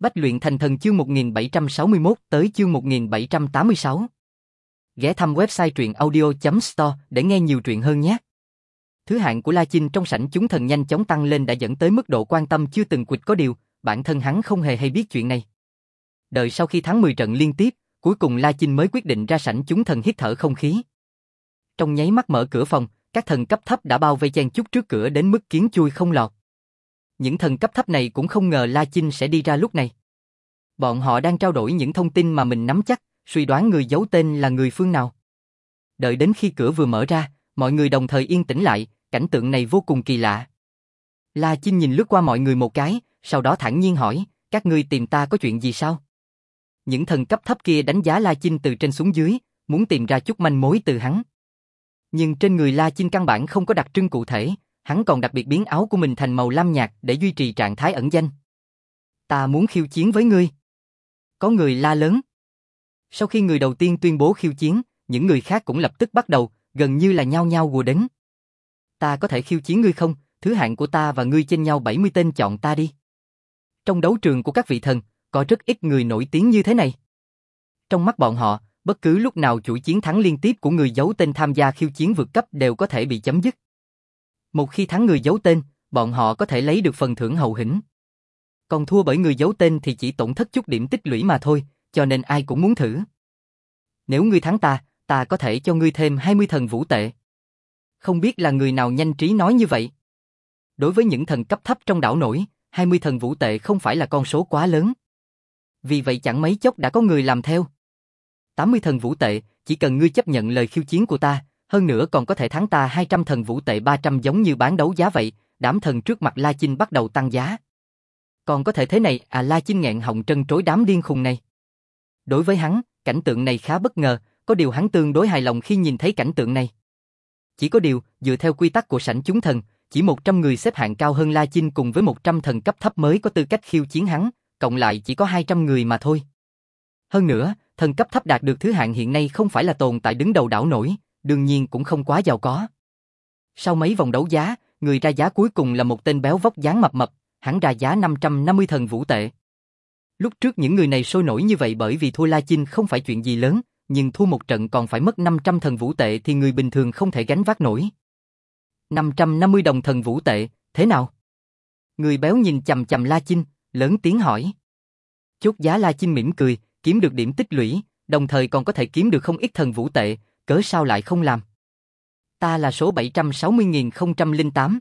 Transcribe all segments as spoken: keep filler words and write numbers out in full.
Bách luyện thành thần chương một nghìn bảy trăm sáu mươi mốt tới chương một nghìn bảy trăm tám mươi sáu. Ghé thăm website truyện audio chấm store để nghe nhiều truyện hơn nhé. Thứ hạng của La Chinh trong sảnh chúng thần nhanh chóng tăng lên đã dẫn tới mức độ quan tâm chưa từng quỵt, có điều, bản thân hắn không hề hay biết chuyện này. Đợi sau khi thắng mười trận liên tiếp, cuối cùng La Chinh mới quyết định ra sảnh chúng thần hít thở không khí. Trong nháy mắt mở cửa phòng, các thần cấp thấp đã bao vây chen chúc trước cửa đến mức kiến chui không lọt. Những thần cấp thấp này cũng không ngờ La Chinh sẽ đi ra lúc này. Bọn họ đang trao đổi những thông tin mà mình nắm chắc, suy đoán người giấu tên là người phương nào. Đợi đến khi cửa vừa mở ra, mọi người đồng thời yên tĩnh lại, cảnh tượng này vô cùng kỳ lạ. La Chinh nhìn lướt qua mọi người một cái, sau đó thản nhiên hỏi, các ngươi tìm ta có chuyện gì sao? Những thần cấp thấp kia đánh giá La Chinh từ trên xuống dưới, muốn tìm ra chút manh mối từ hắn. Nhưng trên người La Chinh căn bản không có đặc trưng cụ thể, hắn còn đặc biệt biến áo của mình thành màu lam nhạt để duy trì trạng thái ẩn danh. Ta muốn khiêu chiến với ngươi. Có người la lớn. Sau khi người đầu tiên tuyên bố khiêu chiến, những người khác cũng lập tức bắt đầu, gần như là nhao nhao hùa đến. Ta có thể khiêu chiến ngươi không? Thứ hạng của ta và ngươi chênh nhau bảy mươi tên, chọn ta đi. Trong đấu trường của các vị thần, có rất ít người nổi tiếng như thế này. Trong mắt bọn họ, bất cứ lúc nào chuỗi chiến thắng liên tiếp của người giấu tên tham gia khiêu chiến vượt cấp đều có thể bị chấm dứt. Một khi thắng người giấu tên, bọn họ có thể lấy được phần thưởng hậu hĩnh. Còn thua bởi người giấu tên thì chỉ tổn thất chút điểm tích lũy mà thôi, cho nên ai cũng muốn thử. Nếu ngươi thắng ta, ta có thể cho ngươi thêm hai mươi thần vũ tệ. Không biết là người nào nhanh trí nói như vậy. Đối với những thần cấp thấp trong đảo nổi, hai mươi thần vũ tệ không phải là con số quá lớn. Vì vậy chẳng mấy chốc đã có người làm theo. tám mươi thần vũ tệ, chỉ cần ngươi chấp nhận lời khiêu chiến của ta, hơn nữa còn có thể thắng ta hai trăm thần vũ tệ, ba trăm giống như bán đấu giá vậy. Đám thần trước mặt La Chinh bắt đầu tăng giá. Còn có thể thế này à? La Chinh nghẹn họng trân trối đám điên khùng này. Đối với hắn, cảnh tượng này khá bất ngờ, có điều hắn tương đối hài lòng khi nhìn thấy cảnh tượng này. Chỉ có điều, dựa theo quy tắc của sảnh chúng thần, chỉ một trăm người xếp hạng cao hơn La Chinh cùng với một trăm thần cấp thấp mới có tư cách khiêu chiến hắn, cộng lại chỉ có hai trăm người mà thôi. Hơn nữa, thần cấp thấp đạt được thứ hạng hiện nay không phải là tồn tại đứng đầu đảo nổi, đương nhiên cũng không quá giàu có. Sau mấy vòng đấu giá, người ra giá cuối cùng là một tên béo vóc dáng mập mập, hắn ra giá năm trăm năm mươi thần vũ tệ. Lúc trước những người này sôi nổi như vậy bởi vì thua La Chinh không phải chuyện gì lớn, nhưng thua một trận còn phải mất năm trăm thần vũ tệ thì người bình thường không thể gánh vác nổi. năm trăm năm mươi đồng thần vũ tệ, thế nào? Người béo nhìn chằm chằm La Chinh, lớn tiếng hỏi. Chốt giá. La Chinh mỉm cười, kiếm được điểm tích lũy, đồng thời còn có thể kiếm được không ít thần vũ tệ, cớ sao lại không làm? Ta là số bảy trăm sáu mươi nghìn không trăm lẻ tám.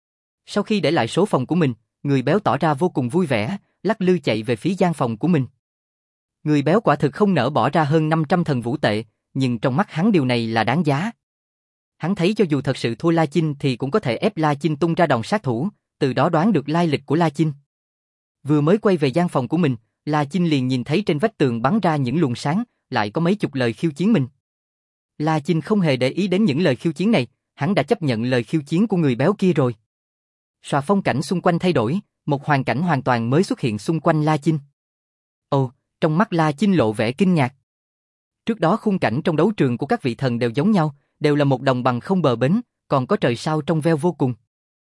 Sau khi để lại số phòng của mình, người béo tỏ ra vô cùng vui vẻ, lắc lư chạy về phía gian phòng của mình. Người béo quả thực không nỡ bỏ ra hơn năm trăm thần vũ tệ, nhưng trong mắt hắn điều này là đáng giá. Hắn thấy cho dù thật sự thua La Chinh thì cũng có thể ép La Chinh tung ra đòn sát thủ, từ đó đoán được lai lịch của La Chinh. Vừa mới quay về gian phòng của mình, La Chinh liền nhìn thấy trên vách tường bắn ra những luồng sáng, lại có mấy chục lời khiêu chiến mình. La Chinh không hề để ý đến những lời khiêu chiến này, hắn đã chấp nhận lời khiêu chiến của người béo kia rồi. Xoà phong cảnh xung quanh thay đổi, một hoàn cảnh hoàn toàn mới xuất hiện xung quanh La Chinh. Ồ, trong mắt La Chinh lộ vẻ kinh ngạc. Trước đó khung cảnh trong đấu trường của các vị thần đều giống nhau, đều là một đồng bằng không bờ bến, còn có trời sao trong veo vô cùng.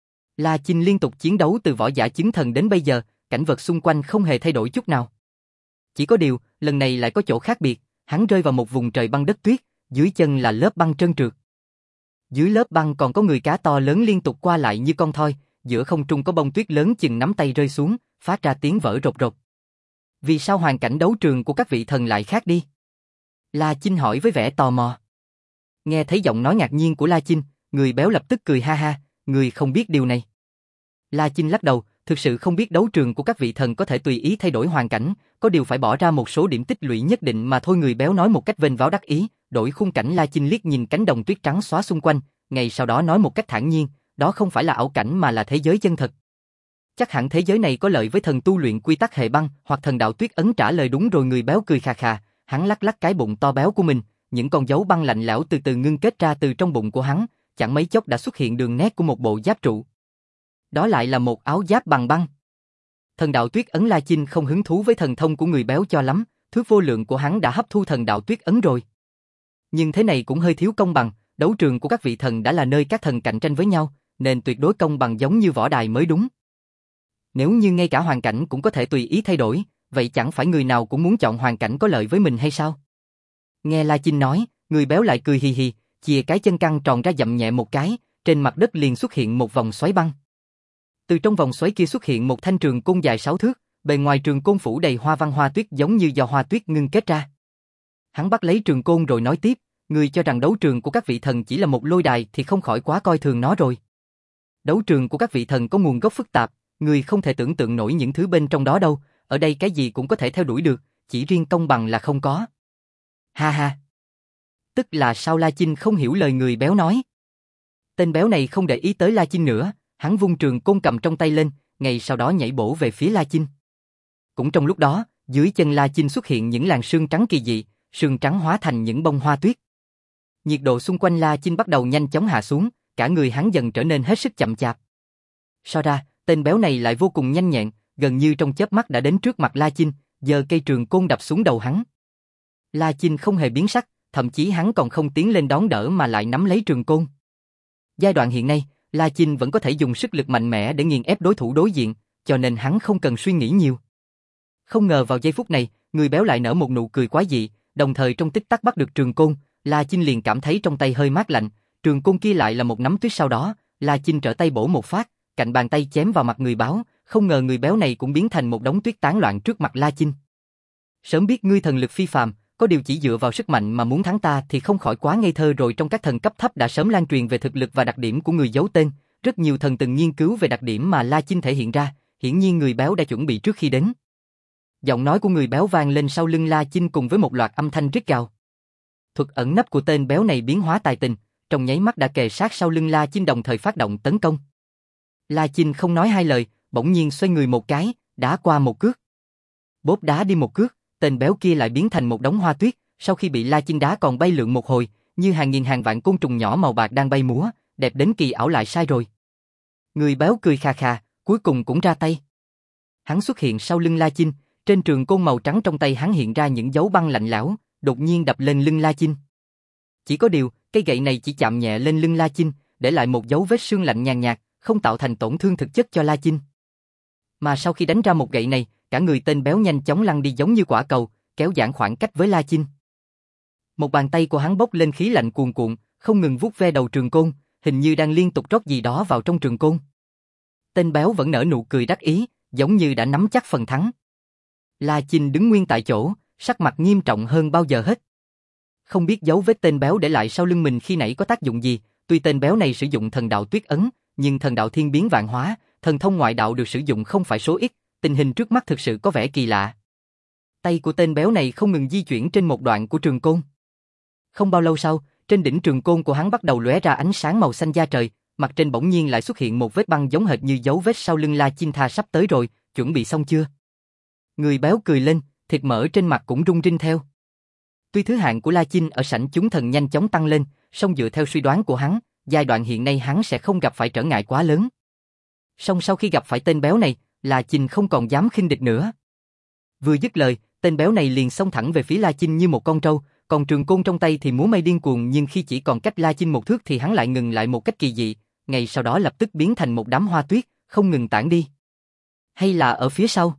La Chinh liên tục chiến đấu từ võ giả chứng thần đến bây giờ, cảnh vật xung quanh không hề thay đổi chút nào. Chỉ có điều, lần này lại có chỗ khác biệt, hắn rơi vào một vùng trời băng đất tuyết, dưới chân là lớp băng trơn trượt. Dưới lớp băng còn có người cá to lớn liên tục qua lại như con thoi, giữa không trung có bông tuyết lớn chừng nắm tay rơi xuống, phát ra tiếng vỡ rột rột. Vì sao hoàn cảnh đấu trường của các vị thần lại khác đi? La Chinh hỏi với vẻ tò mò. Nghe thấy giọng nói ngạc nhiên của La Chinh, người béo lập tức cười ha ha, người không biết điều này. La Chinh lắc đầu, thực sự không biết đấu trường của các vị thần có thể tùy ý thay đổi hoàn cảnh, có điều phải bỏ ra một số điểm tích lũy nhất định mà thôi. Người béo nói một cách vênh váo đắc ý, đổi khung cảnh. La Chinh liếc nhìn cánh đồng tuyết trắng xóa xung quanh, ngay sau đó nói một cách thản nhiên, đó không phải là ảo cảnh mà là thế giới chân thật. Chắc hẳn thế giới này có lợi với thần tu luyện quy tắc hệ băng hoặc thần đạo tuyết ấn. Trả lời đúng rồi. Người béo cười khà khà, hắn lắc lắc cái bụng to béo của mình, những con dấu băng lạnh lẽo từ từ ngưng kết ra từ trong bụng của hắn, chẳng mấy chốc đã xuất hiện đường nét của một bộ giáp trụ. Đó lại là một áo giáp bằng băng. Thần đạo tuyết ấn. La Chinh không hứng thú với thần thông của người béo cho lắm, thứ vô lượng của hắn đã hấp thu thần đạo tuyết ấn rồi. Nhưng thế này cũng hơi thiếu công bằng, đấu trường của các vị thần đã là nơi các thần cạnh tranh với nhau, nên tuyệt đối công bằng giống như võ đài mới đúng. Nếu như ngay cả hoàn cảnh cũng có thể tùy ý thay đổi, vậy chẳng phải người nào cũng muốn chọn hoàn cảnh có lợi với mình hay sao? Nghe La Chinh nói, người béo lại cười hì hì, chìa cái chân căng tròn ra dậm nhẹ một cái, trên mặt đất liền xuất hiện một vòng xoáy băng. Từ trong vòng xoáy kia xuất hiện một thanh trường côn dài sáu thước, bề ngoài trường côn phủ đầy hoa văn hoa tuyết giống như do hoa tuyết ngưng kết ra. Hắn bắt lấy trường côn rồi nói tiếp, người cho rằng đấu trường của các vị thần chỉ là một lôi đài thì không khỏi quá coi thường nó rồi. Đấu trường của các vị thần có nguồn gốc phức tạp, người không thể tưởng tượng nổi những thứ bên trong đó đâu, ở đây cái gì cũng có thể theo đuổi được, chỉ riêng công bằng là không có. Ha ha. Tức là sao? La Chinh không hiểu lời người béo nói. Tên béo này không để ý tới La Chinh nữa, hắn vung trường côn cầm trong tay lên, ngay sau đó nhảy bổ về phía La Chinh. Cũng trong lúc đó, dưới chân La Chinh xuất hiện những làn sương trắng kỳ dị, sương trắng hóa thành những bông hoa tuyết. Nhiệt độ xung quanh La Chinh bắt đầu nhanh chóng hạ xuống, cả người hắn dần trở nên hết sức chậm chạp. So ra, tên béo này lại vô cùng nhanh nhẹn, gần như trong chớp mắt đã đến trước mặt La Chinh, giơ cây trường côn đập xuống đầu hắn. La Chinh không hề biến sắc, thậm chí hắn còn không tiến lên đón đỡ mà lại nắm lấy trường côn. Giai đoạn hiện nay, La Chinh vẫn có thể dùng sức lực mạnh mẽ để nghiền ép đối thủ đối diện, cho nên hắn không cần suy nghĩ nhiều. Không ngờ vào giây phút này, người béo lại nở một nụ cười quái dị, đồng thời trong tích tắc bắt được trường côn, La Chinh liền cảm thấy trong tay hơi mát lạnh, trường côn kia lại là một nắm tuyết sau đó, La Chinh trở tay bổ một phát, cạnh bàn tay chém vào mặt người báo, không ngờ người béo này cũng biến thành một đống tuyết tán loạn trước mặt La Chinh. Sớm biết ngươi thần lực phi phàm, có điều chỉ dựa vào sức mạnh mà muốn thắng ta thì không khỏi quá ngây thơ rồi. Trong các thần cấp thấp đã sớm lan truyền về thực lực và đặc điểm của người giấu tên, rất nhiều thần từng nghiên cứu về đặc điểm mà La Chinh thể hiện ra, hiển nhiên người béo đã chuẩn bị trước khi đến. Giọng nói của người béo vang lên sau lưng La Chinh cùng với một loạt âm thanh rít gào. Thuật ẩn nấp của tên béo này biến hóa tài tình, trong nháy mắt đã kề sát sau lưng La Chinh đồng thời phát động tấn công. La Chinh không nói hai lời, bỗng nhiên xoay người một cái, đá qua một cước. Bốp đá đi một cước, tên béo kia lại biến thành một đống hoa tuyết, sau khi bị La Chinh đá còn bay lượn một hồi, như hàng nghìn hàng vạn côn trùng nhỏ màu bạc đang bay múa, đẹp đến kỳ ảo lại sai rồi. Người béo cười khà khà, cuối cùng cũng ra tay. Hắn xuất hiện sau lưng La Chinh, trên trường côn màu trắng trong tay hắn hiện ra những dấu băng lạnh lẽo, đột nhiên đập lên lưng La Chinh. Chỉ có điều, cây gậy này chỉ chạm nhẹ lên lưng La Chinh, để lại một dấu vết sương lạnh nhàn nhạt, không tạo thành tổn thương thực chất cho La Chinh. Mà sau khi đánh ra một gậy này, cả người tên béo nhanh chóng lăn đi giống như quả cầu, kéo giãn khoảng cách với La Chinh. Một bàn tay của hắn bốc lên khí lạnh cuồn cuộn, không ngừng vuốt ve đầu trường côn, hình như đang liên tục rót gì đó vào trong trường côn. Tên béo vẫn nở nụ cười đắc ý, giống như đã nắm chắc phần thắng. La Chinh đứng nguyên tại chỗ, sắc mặt nghiêm trọng hơn bao giờ hết. Không biết dấu vết tên béo để lại sau lưng mình khi nãy có tác dụng gì, tuy tên béo này sử dụng thần đạo tuyết ấn, nhưng thần đạo thiên biến vạn hóa, thần thông ngoại đạo được sử dụng không phải số ít, tình hình trước mắt thực sự có vẻ kỳ lạ. Tay của tên béo này không ngừng di chuyển trên một đoạn của trường côn. Không bao lâu sau, trên đỉnh trường côn của hắn bắt đầu lóe ra ánh sáng màu xanh da trời, mặt trên bỗng nhiên lại xuất hiện một vết băng giống hệt như dấu vết sau lưng La Chinh. Tha sắp tới rồi, chuẩn bị xong chưa? Người béo cười lên, thịt mỡ trên mặt cũng rung rinh theo. Tuy thứ hạng của La Chinh ở sảnh chúng thần nhanh chóng tăng lên, song dựa theo suy đoán của hắn, giai đoạn hiện nay hắn sẽ không gặp phải trở ngại quá lớn. Song sau khi gặp phải tên béo này, La Chinh không còn dám khinh địch nữa. Vừa dứt lời, tên béo này liền xông thẳng về phía La Chinh như một con trâu, còn trường côn trong tay thì múa may điên cuồng, nhưng khi chỉ còn cách La Chinh một thước thì hắn lại ngừng lại một cách kỳ dị, ngay sau đó lập tức biến thành một đám hoa tuyết, không ngừng tản đi. Hay là ở phía sau?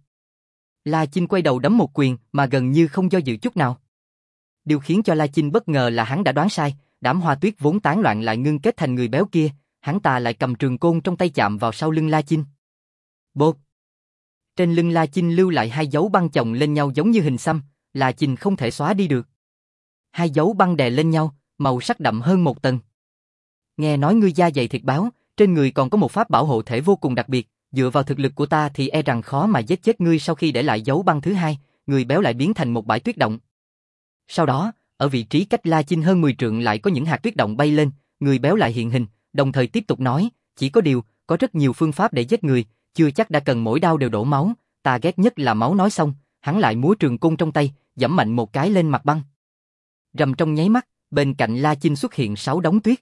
La Chinh quay đầu đấm một quyền mà gần như không do dự chút nào. Điều khiến cho La Chinh bất ngờ là hắn đã đoán sai, đám hoa tuyết vốn tán loạn lại ngưng kết thành người béo kia, hắn ta lại cầm trường côn trong tay chạm vào sau lưng La Chinh. Bột! Trên lưng La Chinh lưu lại hai dấu băng chồng lên nhau giống như hình xăm, La Chinh không thể xóa đi được. Hai dấu băng đè lên nhau, màu sắc đậm hơn một tầng. Nghe nói ngươi da dày thịt báo, trên người còn có một pháp bảo hộ thể vô cùng đặc biệt, dựa vào thực lực của ta thì e rằng khó mà giết chết ngươi. Sau khi để lại dấu băng thứ hai, người béo lại biến thành một bãi tuyết động. Sau đó, ở vị trí cách La Chinh hơn mười trượng lại có những hạt tuyết động bay lên, người béo lại hiện hình, đồng thời tiếp tục nói, chỉ có điều, có rất nhiều phương pháp để giết người, chưa chắc đã cần mỗi đao đều đổ máu, ta ghét nhất là máu. Nói xong, hắn lại múa trường côn trong tay, giẫm mạnh một cái lên mặt băng. Rầm, trong nháy mắt, bên cạnh La Chinh xuất hiện sáu đống tuyết.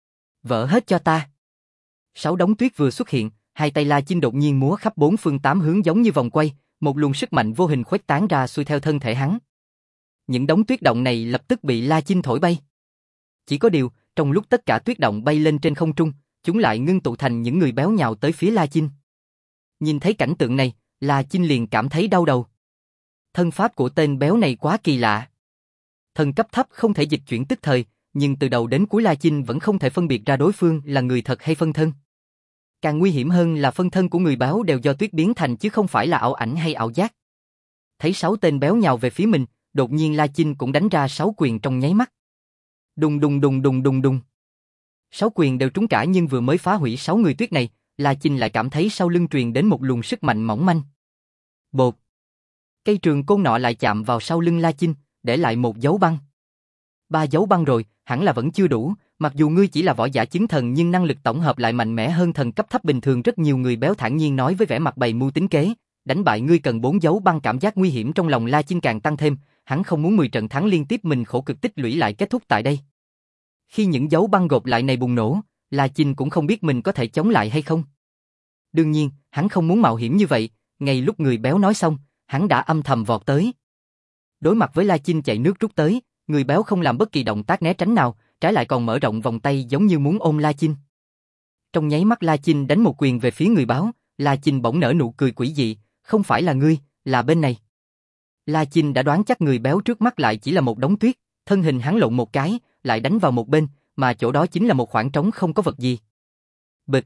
Vỡ hết cho ta. Sáu đống tuyết vừa xuất hiện, hai tay La Chinh đột nhiên múa khắp bốn phương tám hướng giống như vòng quay, một luồng sức mạnh vô hình khuếch tán ra xuôi theo thân thể hắn. Những đống tuyết động này lập tức bị La Chinh thổi bay. Chỉ có điều, trong lúc tất cả tuyết động bay lên trên không trung, chúng lại ngưng tụ thành những người béo nhào tới phía La Chinh. Nhìn thấy cảnh tượng này, La Chinh liền cảm thấy đau đầu. Thân pháp của tên béo này quá kỳ lạ. Thần cấp thấp không thể dịch chuyển tức thời, nhưng từ đầu đến cuối La Chinh vẫn không thể phân biệt ra đối phương là người thật hay phân thân. Càng nguy hiểm hơn là phân thân của người béo đều do tuyết biến thành chứ không phải là ảo ảnh hay ảo giác. Thấy sáu tên béo nhào về phía mình, đột nhiên La Chinh cũng đánh ra sáu quyền trong nháy mắt. Đùng đùng đùng đùng đùng đùng. Sáu quyền đều trúng cả nhưng vừa mới phá hủy sáu người tuyết này, La Chinh lại cảm thấy sau lưng truyền đến một luồng sức mạnh mỏng manh. Bột. Cây trường côn nọ lại chạm vào sau lưng La Chinh, để lại một dấu băng. Ba dấu băng rồi, hẳn là vẫn chưa đủ, mặc dù ngươi chỉ là võ giả chứng thần nhưng năng lực tổng hợp lại mạnh mẽ hơn thần cấp thấp bình thường rất nhiều. Người béo thản nhiên nói với vẻ mặt bày mưu tính kế, đánh bại ngươi cần bốn dấu băng. Cảm giác nguy hiểm trong lòng La Chinh càng tăng thêm, hắn không muốn mười trận thắng liên tiếp mình khổ cực tích lũy lại kết thúc tại đây. Khi những dấu băng gộp lại này bùng nổ, La Chinh cũng không biết mình có thể chống lại hay không. Đương nhiên, hắn không muốn mạo hiểm như vậy, ngay lúc người béo nói xong, hắn đã âm thầm vọt tới. Đối mặt với La Chinh chạy nước rút tới, người béo không làm bất kỳ động tác né tránh nào, trái lại còn mở rộng vòng tay giống như muốn ôm La Chinh. Trong nháy mắt La Chinh đánh một quyền về phía người béo, La Chinh bỗng nở nụ cười quỷ dị, không phải là ngươi, là bên này. La Chinh đã đoán chắc người béo trước mắt lại chỉ là một đống tuyết, thân hình hắn lộn một cái, lại đánh vào một bên, mà chỗ đó chính là một khoảng trống không có vật gì. Bịch.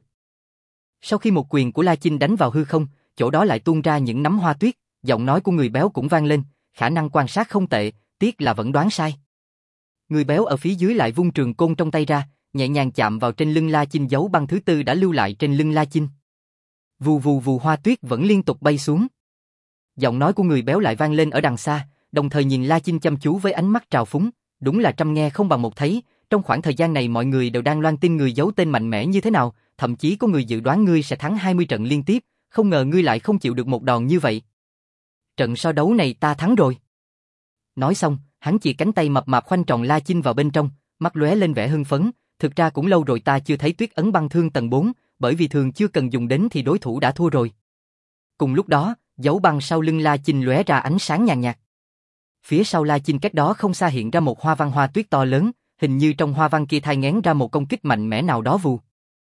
Sau khi một quyền của La Chinh đánh vào hư không, chỗ đó lại tuôn ra những nắm hoa tuyết, giọng nói của người béo cũng vang lên, khả năng quan sát không tệ, tiếc là vẫn đoán sai. Người béo ở phía dưới lại vung trường côn trong tay ra, nhẹ nhàng chạm vào trên lưng La Chinh. Dấu băng thứ tư đã lưu lại trên lưng La Chinh. Vù vù vù, hoa tuyết vẫn liên tục bay xuống. Giọng nói của người béo lại vang lên ở đằng xa, đồng thời nhìn La Chinh chăm chú với ánh mắt trào phúng, đúng là trăm nghe không bằng một thấy, trong khoảng thời gian này mọi người đều đang loan tin người giấu tên mạnh mẽ như thế nào, thậm chí có người dự đoán ngươi sẽ thắng hai mươi trận liên tiếp, không ngờ ngươi lại không chịu được một đòn như vậy. Trận so đấu này ta thắng rồi. Nói xong, hắn chìa cánh tay mập mạp khoanh tròn La Chinh vào bên trong, mắt lóe lên vẻ hưng phấn, thực ra cũng lâu rồi ta chưa thấy tuyết ấn băng thương tầng bốn, bởi vì thường chưa cần dùng đến thì đối thủ đã thua rồi. Cùng lúc đó, dấu băng sau lưng La Chinh lóe ra ánh sáng nhàn nhạt. Phía sau La Chinh cách đó không xa hiện ra một hoa văn hoa tuyết to lớn, hình như trong hoa văn kia thai nghén ra một công kích mạnh mẽ nào đó vù.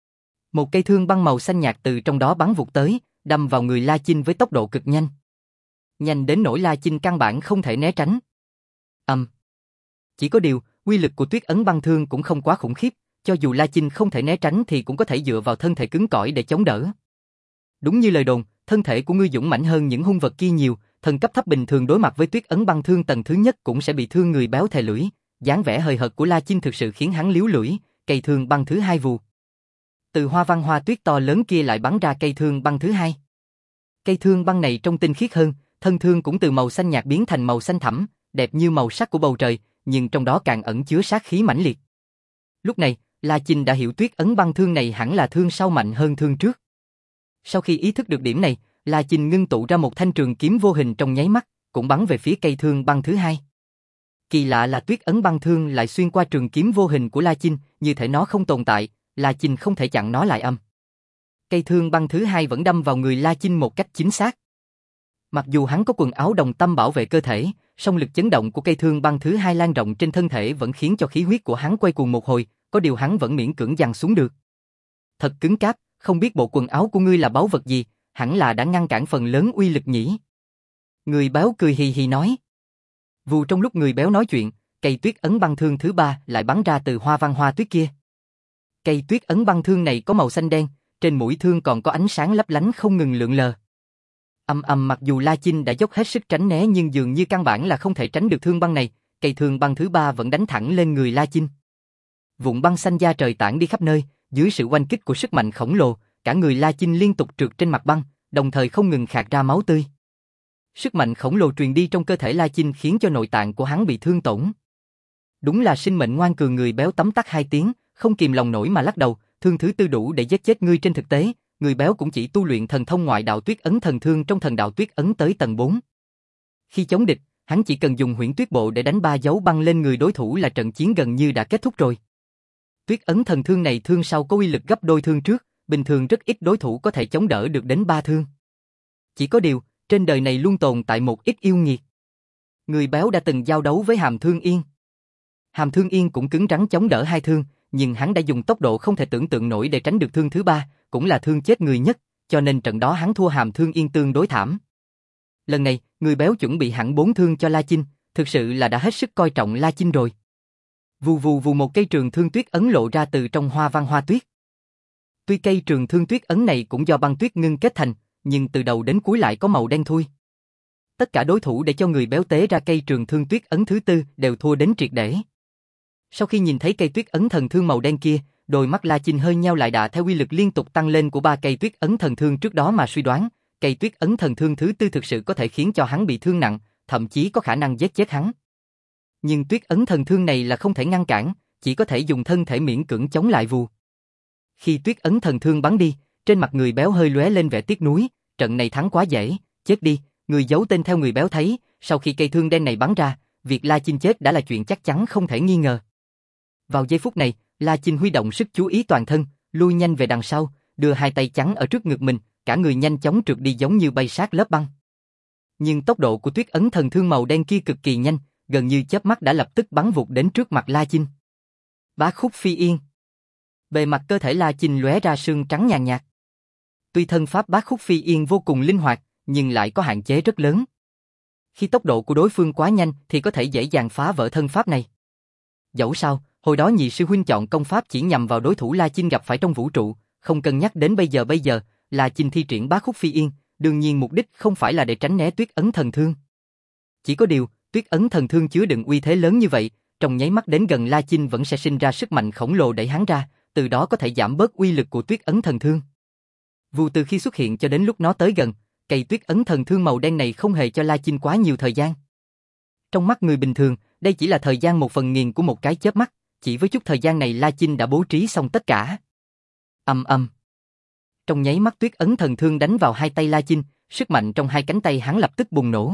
Một cây thương băng màu xanh nhạt từ trong đó bắn vụt tới, đâm vào người La Chinh với tốc độ cực nhanh. Nhanh đến nỗi La Chinh căn bản không thể né tránh. Ầm. Um. Chỉ có điều, uy lực của tuyết ấn băng thương cũng không quá khủng khiếp, cho dù La Chinh không thể né tránh thì cũng có thể dựa vào thân thể cứng cỏi để chống đỡ. Đúng như lời đồn, thân thể của ngươi dũng mãnh hơn những hung vật kia nhiều, thần cấp thấp bình thường đối mặt với tuyết ấn băng thương tầng thứ nhất cũng sẽ bị thương. Người béo thè lưỡi, dáng vẻ hời hợt của La Chinh thực sự khiến hắn líu lưỡi, cây thương băng thứ hai vù. Từ hoa văn hoa tuyết to lớn kia lại bắn ra cây thương băng thứ hai. Cây thương băng này trông tinh khiết hơn, thân thương cũng từ màu xanh nhạt biến thành màu xanh thẳm, đẹp như màu sắc của bầu trời, nhưng trong đó càng ẩn chứa sát khí mãnh liệt. Lúc này, La Chinh đã hiểu tuyết ấn băng thương này hẳn là thương sau mạnh hơn thương trước. Sau khi ý thức được điểm này, La Chinh ngưng tụ ra một thanh trường kiếm vô hình trong nháy mắt, cũng bắn về phía cây thương băng thứ hai. Kỳ lạ là tuyết ấn băng thương lại xuyên qua trường kiếm vô hình của La Chinh, như thể nó không tồn tại, La Chinh không thể chặn nó lại. Âm. Cây thương băng thứ hai vẫn đâm vào người La Chinh một cách chính xác. Mặc dù hắn có quần áo đồng tâm bảo vệ cơ thể, song lực chấn động của cây thương băng thứ hai lan rộng trên thân thể vẫn khiến cho khí huyết của hắn quay cuồng một hồi, có điều hắn vẫn miễn cưỡng giằng xuống được. Thật cứng cáp, không biết bộ quần áo của ngươi là báu vật gì, hẳn là đã ngăn cản phần lớn uy lực nhỉ. Người béo cười hì hì nói. Vù, trong lúc người béo nói chuyện, cây tuyết ấn băng thương thứ ba lại bắn ra từ hoa văn hoa tuyết kia. Cây tuyết ấn băng thương này có màu xanh đen, trên mũi thương còn có ánh sáng lấp lánh không ngừng lượn lờ. Ầm ầm, mặc dù La Chinh đã dốc hết sức tránh né nhưng dường như căn bản là không thể tránh được thương băng này, cây thương băng thứ ba vẫn đánh thẳng lên người La Chinh. Vụn băng xanh da trời tản đi khắp nơi, dưới sự oanh kích của sức mạnh khổng lồ, cả người La Chinh liên tục trượt trên mặt băng, đồng thời không ngừng khạc ra máu tươi. Sức mạnh khổng lồ truyền đi trong cơ thể La Chinh khiến cho nội tạng của hắn bị thương tổn. Đúng là sinh mệnh ngoan cường. Người béo tấm tắc hai tiếng, không kìm lòng nổi mà lắc đầu, thương thứ tư đủ để giết chết ngươi. Trên thực tế, người béo cũng chỉ tu luyện thần thông ngoại đạo tuyết ấn thần thương trong thần đạo tuyết ấn tới tầng bốn. Khi chống địch, hắn chỉ cần dùng huyễn tuyết bộ để đánh ba dấu băng lên người đối thủ là trận chiến gần như đã kết thúc rồi. Tuyết ấn thần thương này thương sau có uy lực gấp đôi thương trước, bình thường rất ít đối thủ có thể chống đỡ được đến ba thương. Chỉ có điều, trên đời này luôn tồn tại một ít yêu nghiệt. Người béo đã từng giao đấu với Hàm Thương Yên. Hàm Thương Yên cũng cứng rắn chống đỡ hai thương, nhưng hắn đã dùng tốc độ không thể tưởng tượng nổi để tránh được thương thứ ba, cũng là thương chết người nhất, cho nên trận đó hắn thua Hàm Thương Yên tương đối thảm. Lần này, người béo chuẩn bị hẳn bốn thương cho La Chinh, thực sự là đã hết sức coi trọng La Chinh rồi. Vù vù vù một cây trường thương tuyết ấn lộ ra từ trong hoa văn hoa tuyết. Tuy cây trường thương tuyết ấn này cũng do băng tuyết ngưng kết thành, nhưng từ đầu đến cuối lại có màu đen thui. Tất cả đối thủ để cho người béo tế ra cây trường thương tuyết ấn thứ tư đều thua đến triệt để. Sau khi nhìn thấy cây tuyết ấn thần thương màu đen kia, đôi mắt La Chinh hơi nheo lại, đã theo uy lực liên tục tăng lên của ba cây tuyết ấn thần thương trước đó mà suy đoán, cây tuyết ấn thần thương thứ tư thực sự có thể khiến cho hắn bị thương nặng, thậm chí có khả năng giết chết hắn. Nhưng tuyết ấn thần thương này là không thể ngăn cản, chỉ có thể dùng thân thể miễn cưỡng chống lại vù. Khi tuyết ấn thần thương bắn đi, trên mặt người béo hơi lóe lên vẻ tiếc nuối, trận này thắng quá dễ, chết đi. Người giấu tên theo người béo thấy, sau khi cây thương đen này bắn ra, việc La Chinh chết đã là chuyện chắc chắn không thể nghi ngờ. Vào giây phút này, La Chinh huy động sức chú ý toàn thân, lui nhanh về đằng sau, đưa hai tay chắn ở trước ngực mình, cả người nhanh chóng trượt đi giống như bay sát lớp băng. Nhưng tốc độ của tuyết ấn thần thương màu đen kia cực kỳ nhanh, gần như chớp mắt đã lập tức bắn vụt đến trước mặt La Chinh. Bá khúc phi yên. Bề mặt cơ thể La Chinh lóe ra sương trắng nhàn nhạt. Tuy thân pháp bá khúc phi yên vô cùng linh hoạt, nhưng lại có hạn chế rất lớn. Khi tốc độ của đối phương quá nhanh thì có thể dễ dàng phá vỡ thân pháp này. Dẫu sao, hồi đó nhị sư huynh chọn công pháp chỉ nhằm vào đối thủ La Chinh gặp phải trong vũ trụ, không cân nhắc đến bây giờ bây giờ, La Chinh thi triển bá khúc phi yên, đương nhiên mục đích không phải là để tránh né tuyết ấn thần thương. Chỉ có điều, tuyết ấn thần thương chứa đựng uy thế lớn như vậy, trong nháy mắt đến gần La Chinh vẫn sẽ sinh ra sức mạnh khổng lồ đẩy hắn ra, từ đó có thể giảm bớt uy lực của tuyết ấn thần thương. Vù từ khi xuất hiện cho đến lúc nó tới gần, cây tuyết ấn thần thương màu đen này không hề cho La Chinh quá nhiều thời gian. Trong mắt người bình thường, đây chỉ là thời gian một phần nghìn của một cái chớp mắt, chỉ với chút thời gian này La Chinh đã bố trí xong tất cả. Ầm ầm. Trong nháy mắt tuyết ấn thần thương đánh vào hai tay La Chinh, sức mạnh trong hai cánh tay hắn lập tức bùng nổ.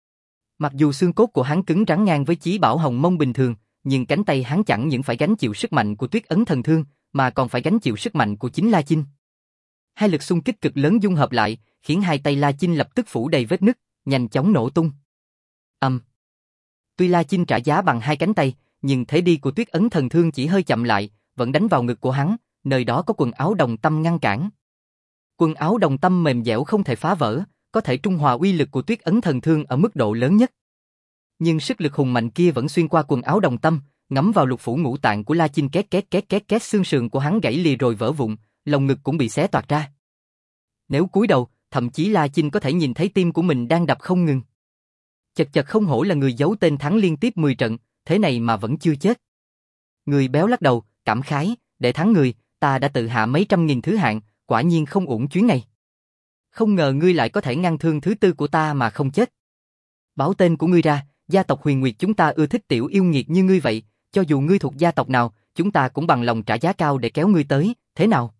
Mặc dù xương cốt của hắn cứng rắn ngang với Chí Bảo Hồng Mông bình thường, nhưng cánh tay hắn chẳng những phải gánh chịu sức mạnh của tuyết ấn thần thương, mà còn phải gánh chịu sức mạnh của chính La Chinh. Hai lực xung kích cực lớn dung hợp lại, khiến hai tay La Chinh lập tức phủ đầy vết nứt, nhanh chóng nổ tung. Ầm. Um. Tuy La Chinh trả giá bằng hai cánh tay, nhưng thế đi của tuyết ấn thần thương chỉ hơi chậm lại, vẫn đánh vào ngực của hắn, nơi đó có quần áo đồng tâm ngăn cản. Quần áo đồng tâm mềm dẻo không thể phá vỡ, có thể trung hòa uy lực của tuyết ấn thần thương ở mức độ lớn nhất. Nhưng sức lực hùng mạnh kia vẫn xuyên qua quần áo đồng tâm, ngấm vào lục phủ ngũ tạng của La Chinh, két két két két két, xương sườn của hắn gãy lìa rồi vỡ vụn, lồng ngực cũng bị xé toạc ra. Nếu cúi đầu, thậm chí La Chinh có thể nhìn thấy tim của mình đang đập không ngừng. Chật chật, không hổ là người giấu tên thắng liên tiếp mười trận, thế này mà vẫn chưa chết. Người béo lắc đầu, cảm khái, để thắng người, ta đã tự hạ mấy trăm nghìn thứ hạng, quả nhiên không uổng chuyến này. Không ngờ ngươi lại có thể ngăn thương thứ tư của ta mà không chết. Báo tên của ngươi ra, gia tộc Huyền Nguyệt chúng ta ưa thích tiểu yêu nghiệt như ngươi vậy, cho dù ngươi thuộc gia tộc nào, chúng ta cũng bằng lòng trả giá cao để kéo ngươi tới, thế nào?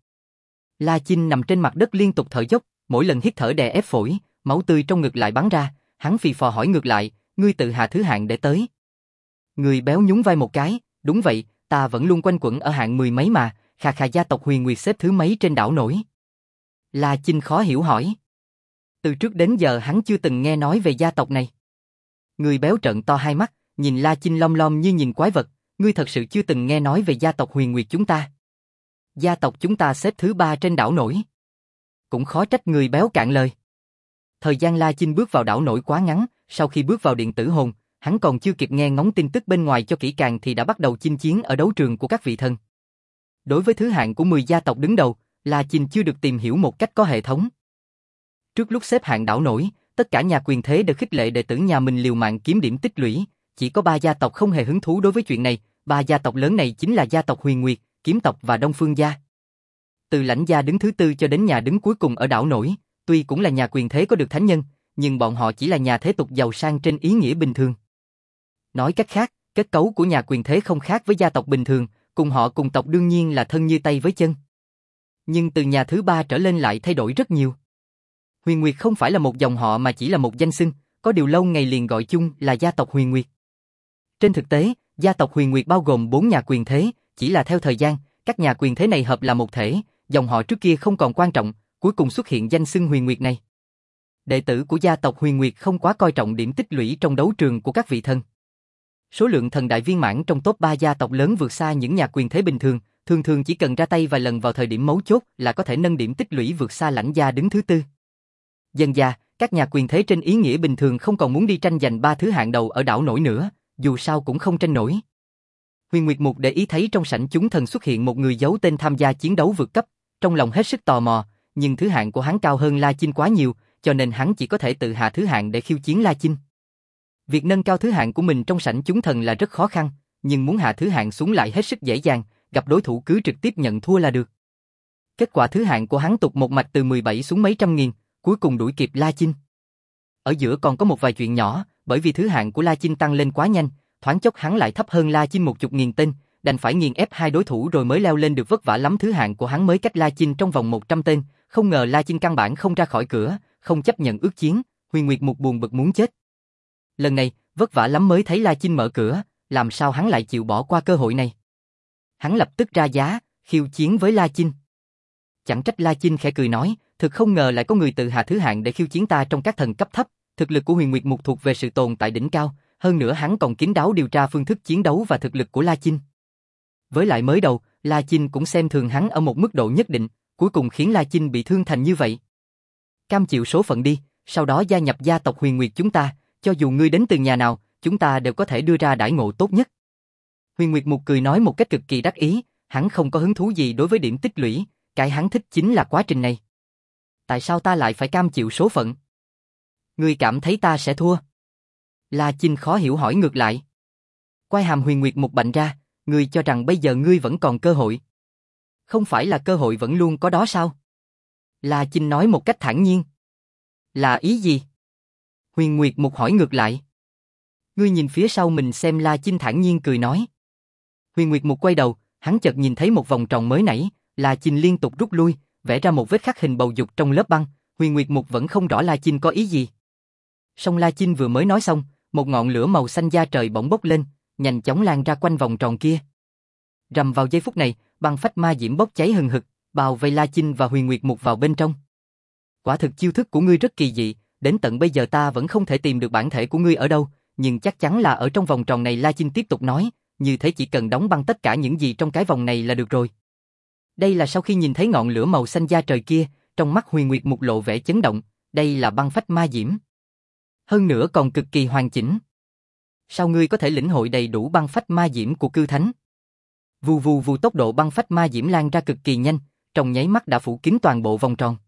La Chinh nằm trên mặt đất liên tục thở dốc, mỗi lần hít thở đè ép phổi, máu tươi trong ngực lại bắn ra, hắn phì phò hỏi ngược lại, ngươi tự hạ thứ hạng để tới. Người béo nhún vai một cái, đúng vậy, ta vẫn luôn quanh quẩn ở hạng mười mấy mà, khà khà, gia tộc Huyền Nguyệt xếp thứ mấy trên đảo nổi? La Chinh khó hiểu hỏi. Từ trước đến giờ hắn chưa từng nghe nói về gia tộc này. Người béo trợn to hai mắt, nhìn La Chinh lom lom như nhìn quái vật, ngươi thật sự chưa từng nghe nói về gia tộc Huyền Nguyệt chúng ta? Gia tộc chúng ta xếp thứ ba trên đảo nổi. Cũng khó trách người béo cạn lời. Thời gian La Chinh bước vào đảo nổi quá ngắn, sau khi bước vào điện tử hồn, hắn còn chưa kịp nghe ngóng tin tức bên ngoài cho kỹ càng thì đã bắt đầu chinh chiến ở đấu trường của các vị thần. Đối với thứ hạng của mười gia tộc đứng đầu, La Chinh chưa được tìm hiểu một cách có hệ thống. Trước lúc xếp hạng đảo nổi, tất cả nhà quyền thế đều khích lệ đệ tử nhà mình liều mạng kiếm điểm tích lũy, chỉ có ba gia tộc không hề hứng thú đối với chuyện này, ba gia tộc lớn này chính là gia tộc Huyền Nguyệt, Kiếm tộc và Đông Phương gia. Từ lãnh gia đứng thứ tư cho đến nhà đứng cuối cùng ở đảo nổi, tuy cũng là nhà quyền thế có được thánh nhân, nhưng bọn họ chỉ là nhà thế tục giàu sang trên ý nghĩa bình thường. Nói cách khác, kết cấu của nhà quyền thế không khác với gia tộc bình thường, cùng họ cùng tộc đương nhiên là thân như tay với chân. Nhưng từ nhà thứ ba trở lên lại thay đổi rất nhiều. Huyền Nguyệt không phải là một dòng họ mà chỉ là một danh xưng, có điều lâu ngày liền gọi chung là gia tộc Huyền Nguyệt. Trên thực tế, gia tộc Huyền Nguyệt bao gồm bốn nhà quyền thế, chỉ là theo thời gian, các nhà quyền thế này hợp là một thể, dòng họ trước kia không còn quan trọng, cuối cùng xuất hiện danh xưng Huyền Nguyệt này. Đệ tử của gia tộc Huyền Nguyệt không quá coi trọng điểm tích lũy trong đấu trường của các vị thần. Số lượng thần đại viên mãn trong top ba gia tộc lớn vượt xa những nhà quyền thế bình thường, thường thường chỉ cần ra tay vài lần vào thời điểm mấu chốt là có thể nâng điểm tích lũy vượt xa lãnh gia đứng thứ tư. Dần dà, Các nhà quyền thế trên ý nghĩa bình thường không còn muốn đi tranh giành ba thứ hạng đầu ở đảo nổi nữa, dù sao cũng không tranh nổi. Huyền Nguyệt Mục để ý thấy trong sảnh chúng thần xuất hiện một người giấu tên tham gia chiến đấu vượt cấp, trong lòng hết sức tò mò, nhưng thứ hạng của hắn cao hơn La Chinh quá nhiều, cho nên hắn chỉ có thể tự hạ thứ hạng để khiêu chiến La Chinh. Việc nâng cao thứ hạng của mình trong sảnh chúng thần là rất khó khăn, nhưng muốn hạ thứ hạng xuống lại hết sức dễ dàng, gặp đối thủ cứ trực tiếp nhận thua là được. Kết quả thứ hạng của hắn tụt một mạch từ mười bảy xuống mấy trăm nghìn, cuối cùng đuổi kịp La Chinh. Ở giữa còn có một vài chuyện nhỏ, bởi vì thứ hạng của La Chinh tăng lên quá nhanh, thoáng chốc hắn lại thấp hơn La Chinh một chục nghìn tên, đành phải nghiền ép hai đối thủ rồi mới leo lên được, vất vả lắm thứ hạng của hắn mới cách La Chinh trong vòng một trăm tên, không ngờ La Chinh căn bản không ra khỏi cửa, không chấp nhận ước chiến, Huyền Nguyệt Mục buồn bực muốn chết. Lần này, vất vả lắm mới thấy La Chinh mở cửa, làm sao hắn lại chịu bỏ qua cơ hội này. Hắn lập tức ra giá, khiêu chiến với La Chinh. Chẳng trách La Chinh khẽ cười nói, thực không ngờ lại có người tự hạ thứ hạng để khiêu chiến ta trong các thần cấp thấp, thực lực của Huyền Nguyệt Mục thuộc về sự tồn tại đỉnh cao, hơn nữa hắn còn kín đáo điều tra phương thức chiến đấu và thực lực của La Chinh. Với lại mới đầu, La Chinh cũng xem thường hắn ở một mức độ nhất định, cuối cùng khiến La Chinh bị thương thành như vậy. Cam chịu số phận đi, sau đó gia nhập gia tộc Huyền Nguyệt chúng ta, cho dù ngươi đến từ nhà nào, chúng ta đều có thể đưa ra đãi ngộ tốt nhất. Huyền Nguyệt Mục cười nói một cách cực kỳ đắc ý, hắn không có hứng thú gì đối với điểm tích lũy, cái hắn thích chính là quá trình này. Tại sao ta lại phải cam chịu số phận? Ngươi cảm thấy ta sẽ thua? La Chinh khó hiểu hỏi ngược lại. Quai hàm Huyền Nguyệt Mục bạnh ra, ngươi cho rằng bây giờ ngươi vẫn còn cơ hội. Không phải là cơ hội vẫn luôn có đó sao? La Chinh nói một cách thản nhiên. Là ý gì? Huyền Nguyệt Mục hỏi ngược lại. Ngươi nhìn phía sau mình xem, La Chinh thản nhiên cười nói. Huyền Nguyệt Mục quay đầu, hắn chợt nhìn thấy một vòng tròn mới nảy, La Chinh liên tục rút lui, vẽ ra một vết khắc hình bầu dục trong lớp băng, Huyền Nguyệt Mục vẫn không rõ La Chinh có ý gì. Song La Chinh vừa mới nói xong, một ngọn lửa màu xanh da trời bỗng bốc lên, nhanh chóng lan ra quanh vòng tròn kia. Rầm vào giây phút này, băng phách ma diễm bốc cháy hừng hực, bao vây La Chinh và Huyền Nguyệt Mục vào bên trong. Quả thực chiêu thức của ngươi rất kỳ dị, đến tận bây giờ ta vẫn không thể tìm được bản thể của ngươi ở đâu, nhưng chắc chắn là ở trong vòng tròn này. La Chinh tiếp tục nói, như thế chỉ cần đóng băng tất cả những gì trong cái vòng này là được rồi. Đây là sau khi nhìn thấy ngọn lửa màu xanh da trời kia, trong mắt Huyền Nguyệt Mục lộ vẻ chấn động, đây là băng phách ma diễm. Hơn nữa còn cực kỳ hoàn chỉnh. Sao ngươi có thể lĩnh hội đầy đủ băng phách ma diễm của cư thánh? Vù vù vù, tốc độ băng phách ma diễm lan ra cực kỳ nhanh, trong nháy mắt đã phủ kín toàn bộ vòng tròn.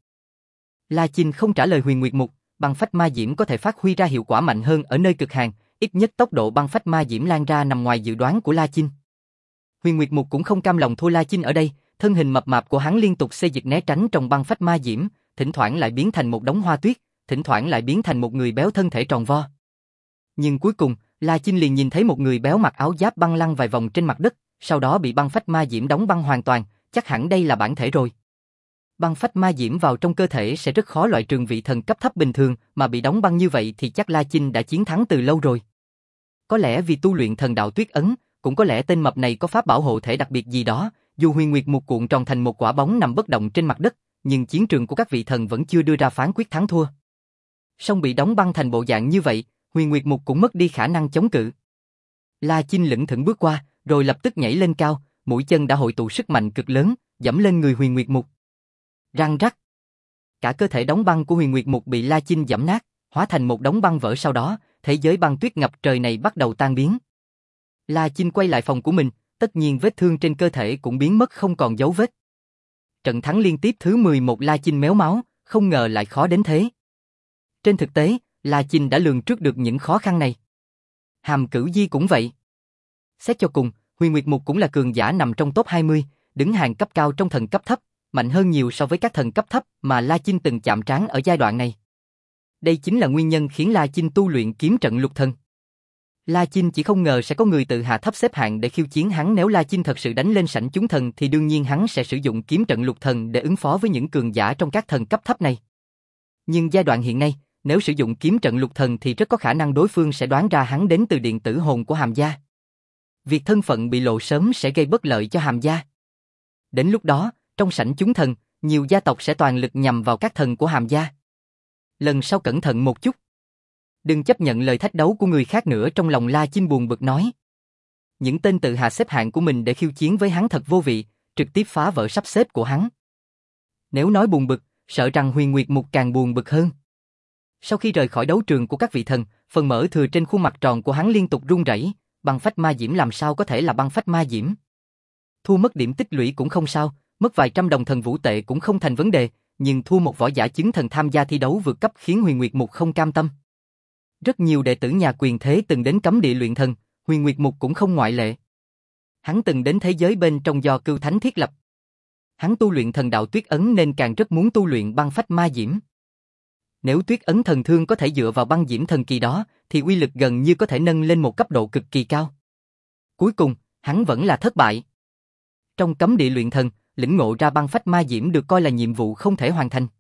La Chinh không trả lời Huyền Nguyệt Mục, băng phách ma diễm có thể phát huy ra hiệu quả mạnh hơn ở nơi cực hạn, ít nhất tốc độ băng phách ma diễm lan ra nằm ngoài dự đoán của La Chinh. Huyền Nguyệt Mục cũng không cam lòng thua La Chinh ở đây, thân hình mập mạp của hắn liên tục xê dịch né tránh trong băng phách ma diễm, thỉnh thoảng lại biến thành một đống hoa tuyết, thỉnh thoảng lại biến thành một người béo thân thể tròn vo. Nhưng cuối cùng, La Chinh liền nhìn thấy một người béo mặc áo giáp băng lăn vài vòng trên mặt đất, sau đó bị băng phách ma diễm đóng băng hoàn toàn, chắc hẳn đây là bản thể rồi. Băng phách ma diễm vào trong cơ thể sẽ rất khó loại trừ vị thần cấp thấp bình thường, mà bị đóng băng như vậy thì chắc La Chinh đã chiến thắng từ lâu rồi. Có lẽ vì tu luyện thần đạo tuyết ấn, cũng có lẽ tên mập này có pháp bảo hộ thể đặc biệt gì đó, dù Huyền Nguyệt Mục cuộn tròn thành một quả bóng nằm bất động trên mặt đất, nhưng chiến trường của các vị thần vẫn chưa đưa ra phán quyết thắng thua. Song bị đóng băng thành bộ dạng như vậy, Huyền Nguyệt Mục cũng mất đi khả năng chống cự. La Chinh lững thững bước qua, rồi lập tức nhảy lên cao, mũi chân đã hội tụ sức mạnh cực lớn, giẫm lên người Huyền Nguyệt Mục. Răng rắc. Cả cơ thể đóng băng của Huyền Nguyệt Mục bị La Chinh giẫm nát, hóa thành một đống băng vỡ, sau đó, thế giới băng tuyết ngập trời này bắt đầu tan biến. La Chinh quay lại phòng của mình, tất nhiên vết thương trên cơ thể cũng biến mất không còn dấu vết. Trận thắng liên tiếp thứ mười một La Chinh méo máu, không ngờ lại khó đến thế. Trên thực tế, La Chinh đã lường trước được những khó khăn này. Hàm Cửu Di cũng vậy. Xét cho cùng, Huyền Nguyệt Mục cũng là cường giả nằm trong top hai mươi, đứng hàng cấp cao trong thần cấp thấp, mạnh hơn nhiều so với các thần cấp thấp mà La Chinh từng chạm trán ở giai đoạn này. Đây chính là nguyên nhân khiến La Chinh tu luyện kiếm trận lục thần. La Chinh chỉ không ngờ sẽ có người tự hạ thấp xếp hạng để khiêu chiến hắn. Nếu La Chinh thật sự đánh lên sảnh chúng thần thì đương nhiên hắn sẽ sử dụng kiếm trận lục thần để ứng phó với những cường giả trong các thần cấp thấp này. Nhưng giai đoạn hiện nay, nếu sử dụng kiếm trận lục thần thì rất có khả năng đối phương sẽ đoán ra hắn đến từ điện tử hồn của Hàm gia. Việc thân phận bị lộ sớm sẽ gây bất lợi cho Hàm gia. Đến lúc đó, trong sảnh chúng thần, nhiều gia tộc sẽ toàn lực nhằm vào các thần của Hàm gia. Lần sau cẩn thận một chút. Đừng chấp nhận lời thách đấu của người khác nữa, trong lòng La Chinh buồn bực nói. Những tên tự hạ xếp hạng của mình để khiêu chiến với hắn thật vô vị, trực tiếp phá vỡ sắp xếp của hắn. Nếu nói buồn bực, sợ rằng Huyền Nguyệt Mục càng buồn bực hơn. Sau khi rời khỏi đấu trường của các vị thần, phần mỡ thừa trên khuôn mặt tròn của hắn liên tục run rẩy. Băng phách ma diễm làm sao có thể là băng phách ma diễm? Thua mất điểm tích lũy cũng không sao, mất vài trăm đồng thần vũ tệ cũng không thành vấn đề, nhưng thua một võ giả chứng thần tham gia thi đấu vượt cấp khiến Huyền Nguyệt Mục không cam tâm. Rất nhiều đệ tử nhà quyền thế từng đến cấm địa luyện thần, Huyền Nguyệt Mục cũng không ngoại lệ. Hắn từng đến thế giới bên trong do Cưu Thánh thiết lập. Hắn tu luyện thần đạo tuyết ấn nên càng rất muốn tu luyện băng phách ma diễm. Nếu tuyết ấn thần thương có thể dựa vào băng diễm thần kỳ đó, thì uy lực gần như có thể nâng lên một cấp độ cực kỳ cao. Cuối cùng, hắn vẫn là thất bại. Trong cấm địa luyện thần, lĩnh ngộ ra băng phách ma diễm được coi là nhiệm vụ không thể hoàn thành.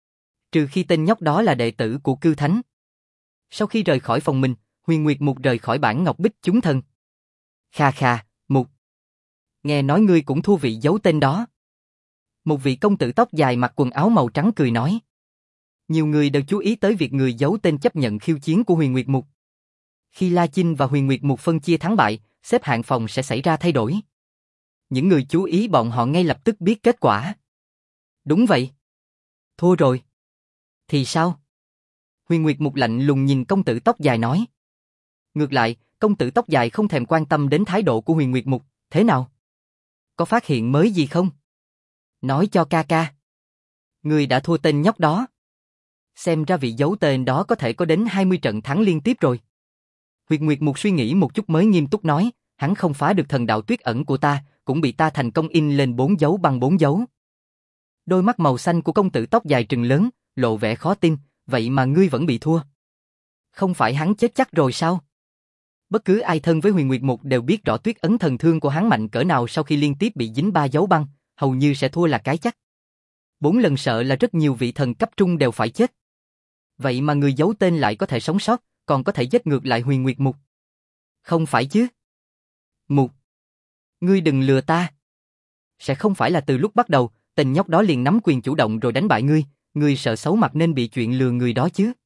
Trừ khi tên nhóc đó là đệ tử của Cưu Thánh. Sau khi rời khỏi phòng mình, Huyền Nguyệt Mục rời khỏi bản ngọc bích chúng thần. Kha kha, Mục. Nghe nói ngươi cũng thua vị giấu tên đó. Một vị công tử tóc dài mặc quần áo màu trắng cười nói. Nhiều người đều chú ý tới việc người giấu tên chấp nhận khiêu chiến của Huyền Nguyệt Mục. Khi La Chinh và Huyền Nguyệt Mục phân chia thắng bại, xếp hạng phòng sẽ xảy ra thay đổi. Những người chú ý bọn họ ngay lập tức biết kết quả. Đúng vậy. Thua rồi. Thì sao? Huyền Nguyệt Mục lạnh lùng nhìn công tử tóc dài nói. Ngược lại, công tử tóc dài không thèm quan tâm đến thái độ của Huyền Nguyệt Mục, thế nào? Có phát hiện mới gì không? Nói cho ca ca. Người đã thua tên nhóc đó. Xem ra vị giấu tên đó có thể có đến hai mươi trận thắng liên tiếp rồi. Huyền Nguyệt Mục suy nghĩ một chút mới nghiêm túc nói, hắn không phá được thần đạo tuyết ẩn của ta, cũng bị ta thành công in lên bốn dấu bằng bốn dấu. Đôi mắt màu xanh của công tử tóc dài trừng lớn, lộ vẻ khó tin, vậy mà ngươi vẫn bị thua. Không phải hắn chết chắc rồi sao? Bất cứ ai thân với Huyền Nguyệt Mục đều biết rõ tuyết ấn thần thương của hắn mạnh cỡ nào sau khi liên tiếp bị dính ba dấu băng, hầu như sẽ thua là cái chắc. Bốn lần sợ là rất nhiều vị thần cấp trung đều phải chết. Vậy mà người giấu tên lại có thể sống sót, còn có thể giết ngược lại Huyền Nguyệt Mục. Không phải chứ? Mục, ngươi đừng lừa ta. Sẽ không phải là từ lúc bắt đầu, tên nhóc đó liền nắm quyền chủ động rồi đánh bại ngươi, ngươi sợ xấu mặt nên bị chuyện lừa người đó chứ?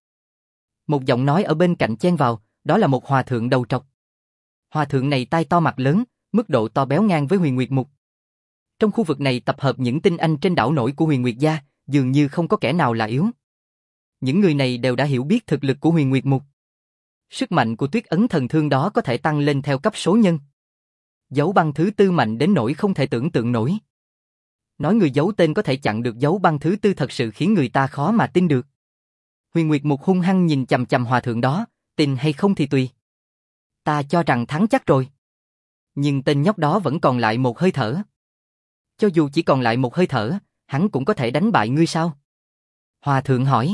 Một giọng nói ở bên cạnh chen vào, đó là một hòa thượng đầu trọc. Hòa thượng này tai to mặt lớn, mức độ to béo ngang với Huyền Nguyệt Mục. Trong khu vực này tập hợp những tinh anh trên đảo nổi của Huyền Nguyệt gia, dường như không có kẻ nào là yếu. Những người này đều đã hiểu biết thực lực của Huyền Nguyệt Mục. Sức mạnh của tuyết ấn thần thương đó có thể tăng lên theo cấp số nhân. Dấu băng thứ tư mạnh đến nỗi không thể tưởng tượng nổi. Nói người giấu tên có thể chặn được dấu băng thứ tư thật sự khiến người ta khó mà tin được. Huyền Nguyệt Mục hung hăng nhìn chằm chằm hòa thượng đó, tin hay không thì tùy. Ta cho rằng thắng chắc rồi. Nhưng tên nhóc đó vẫn còn lại một hơi thở. Cho dù chỉ còn lại một hơi thở, hắn cũng có thể đánh bại ngươi sao? Hòa thượng hỏi.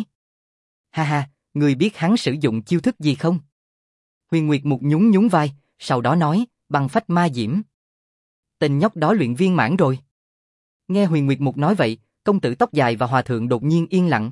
Ha ha, ngươi biết hắn sử dụng chiêu thức gì không? Huyền Nguyệt Mục nhún nhún vai, sau đó nói, băng phách ma diễm. Tên nhóc đó luyện viên mãn rồi. Nghe Huyền Nguyệt Mục nói vậy, công tử tóc dài và hòa thượng đột nhiên yên lặng.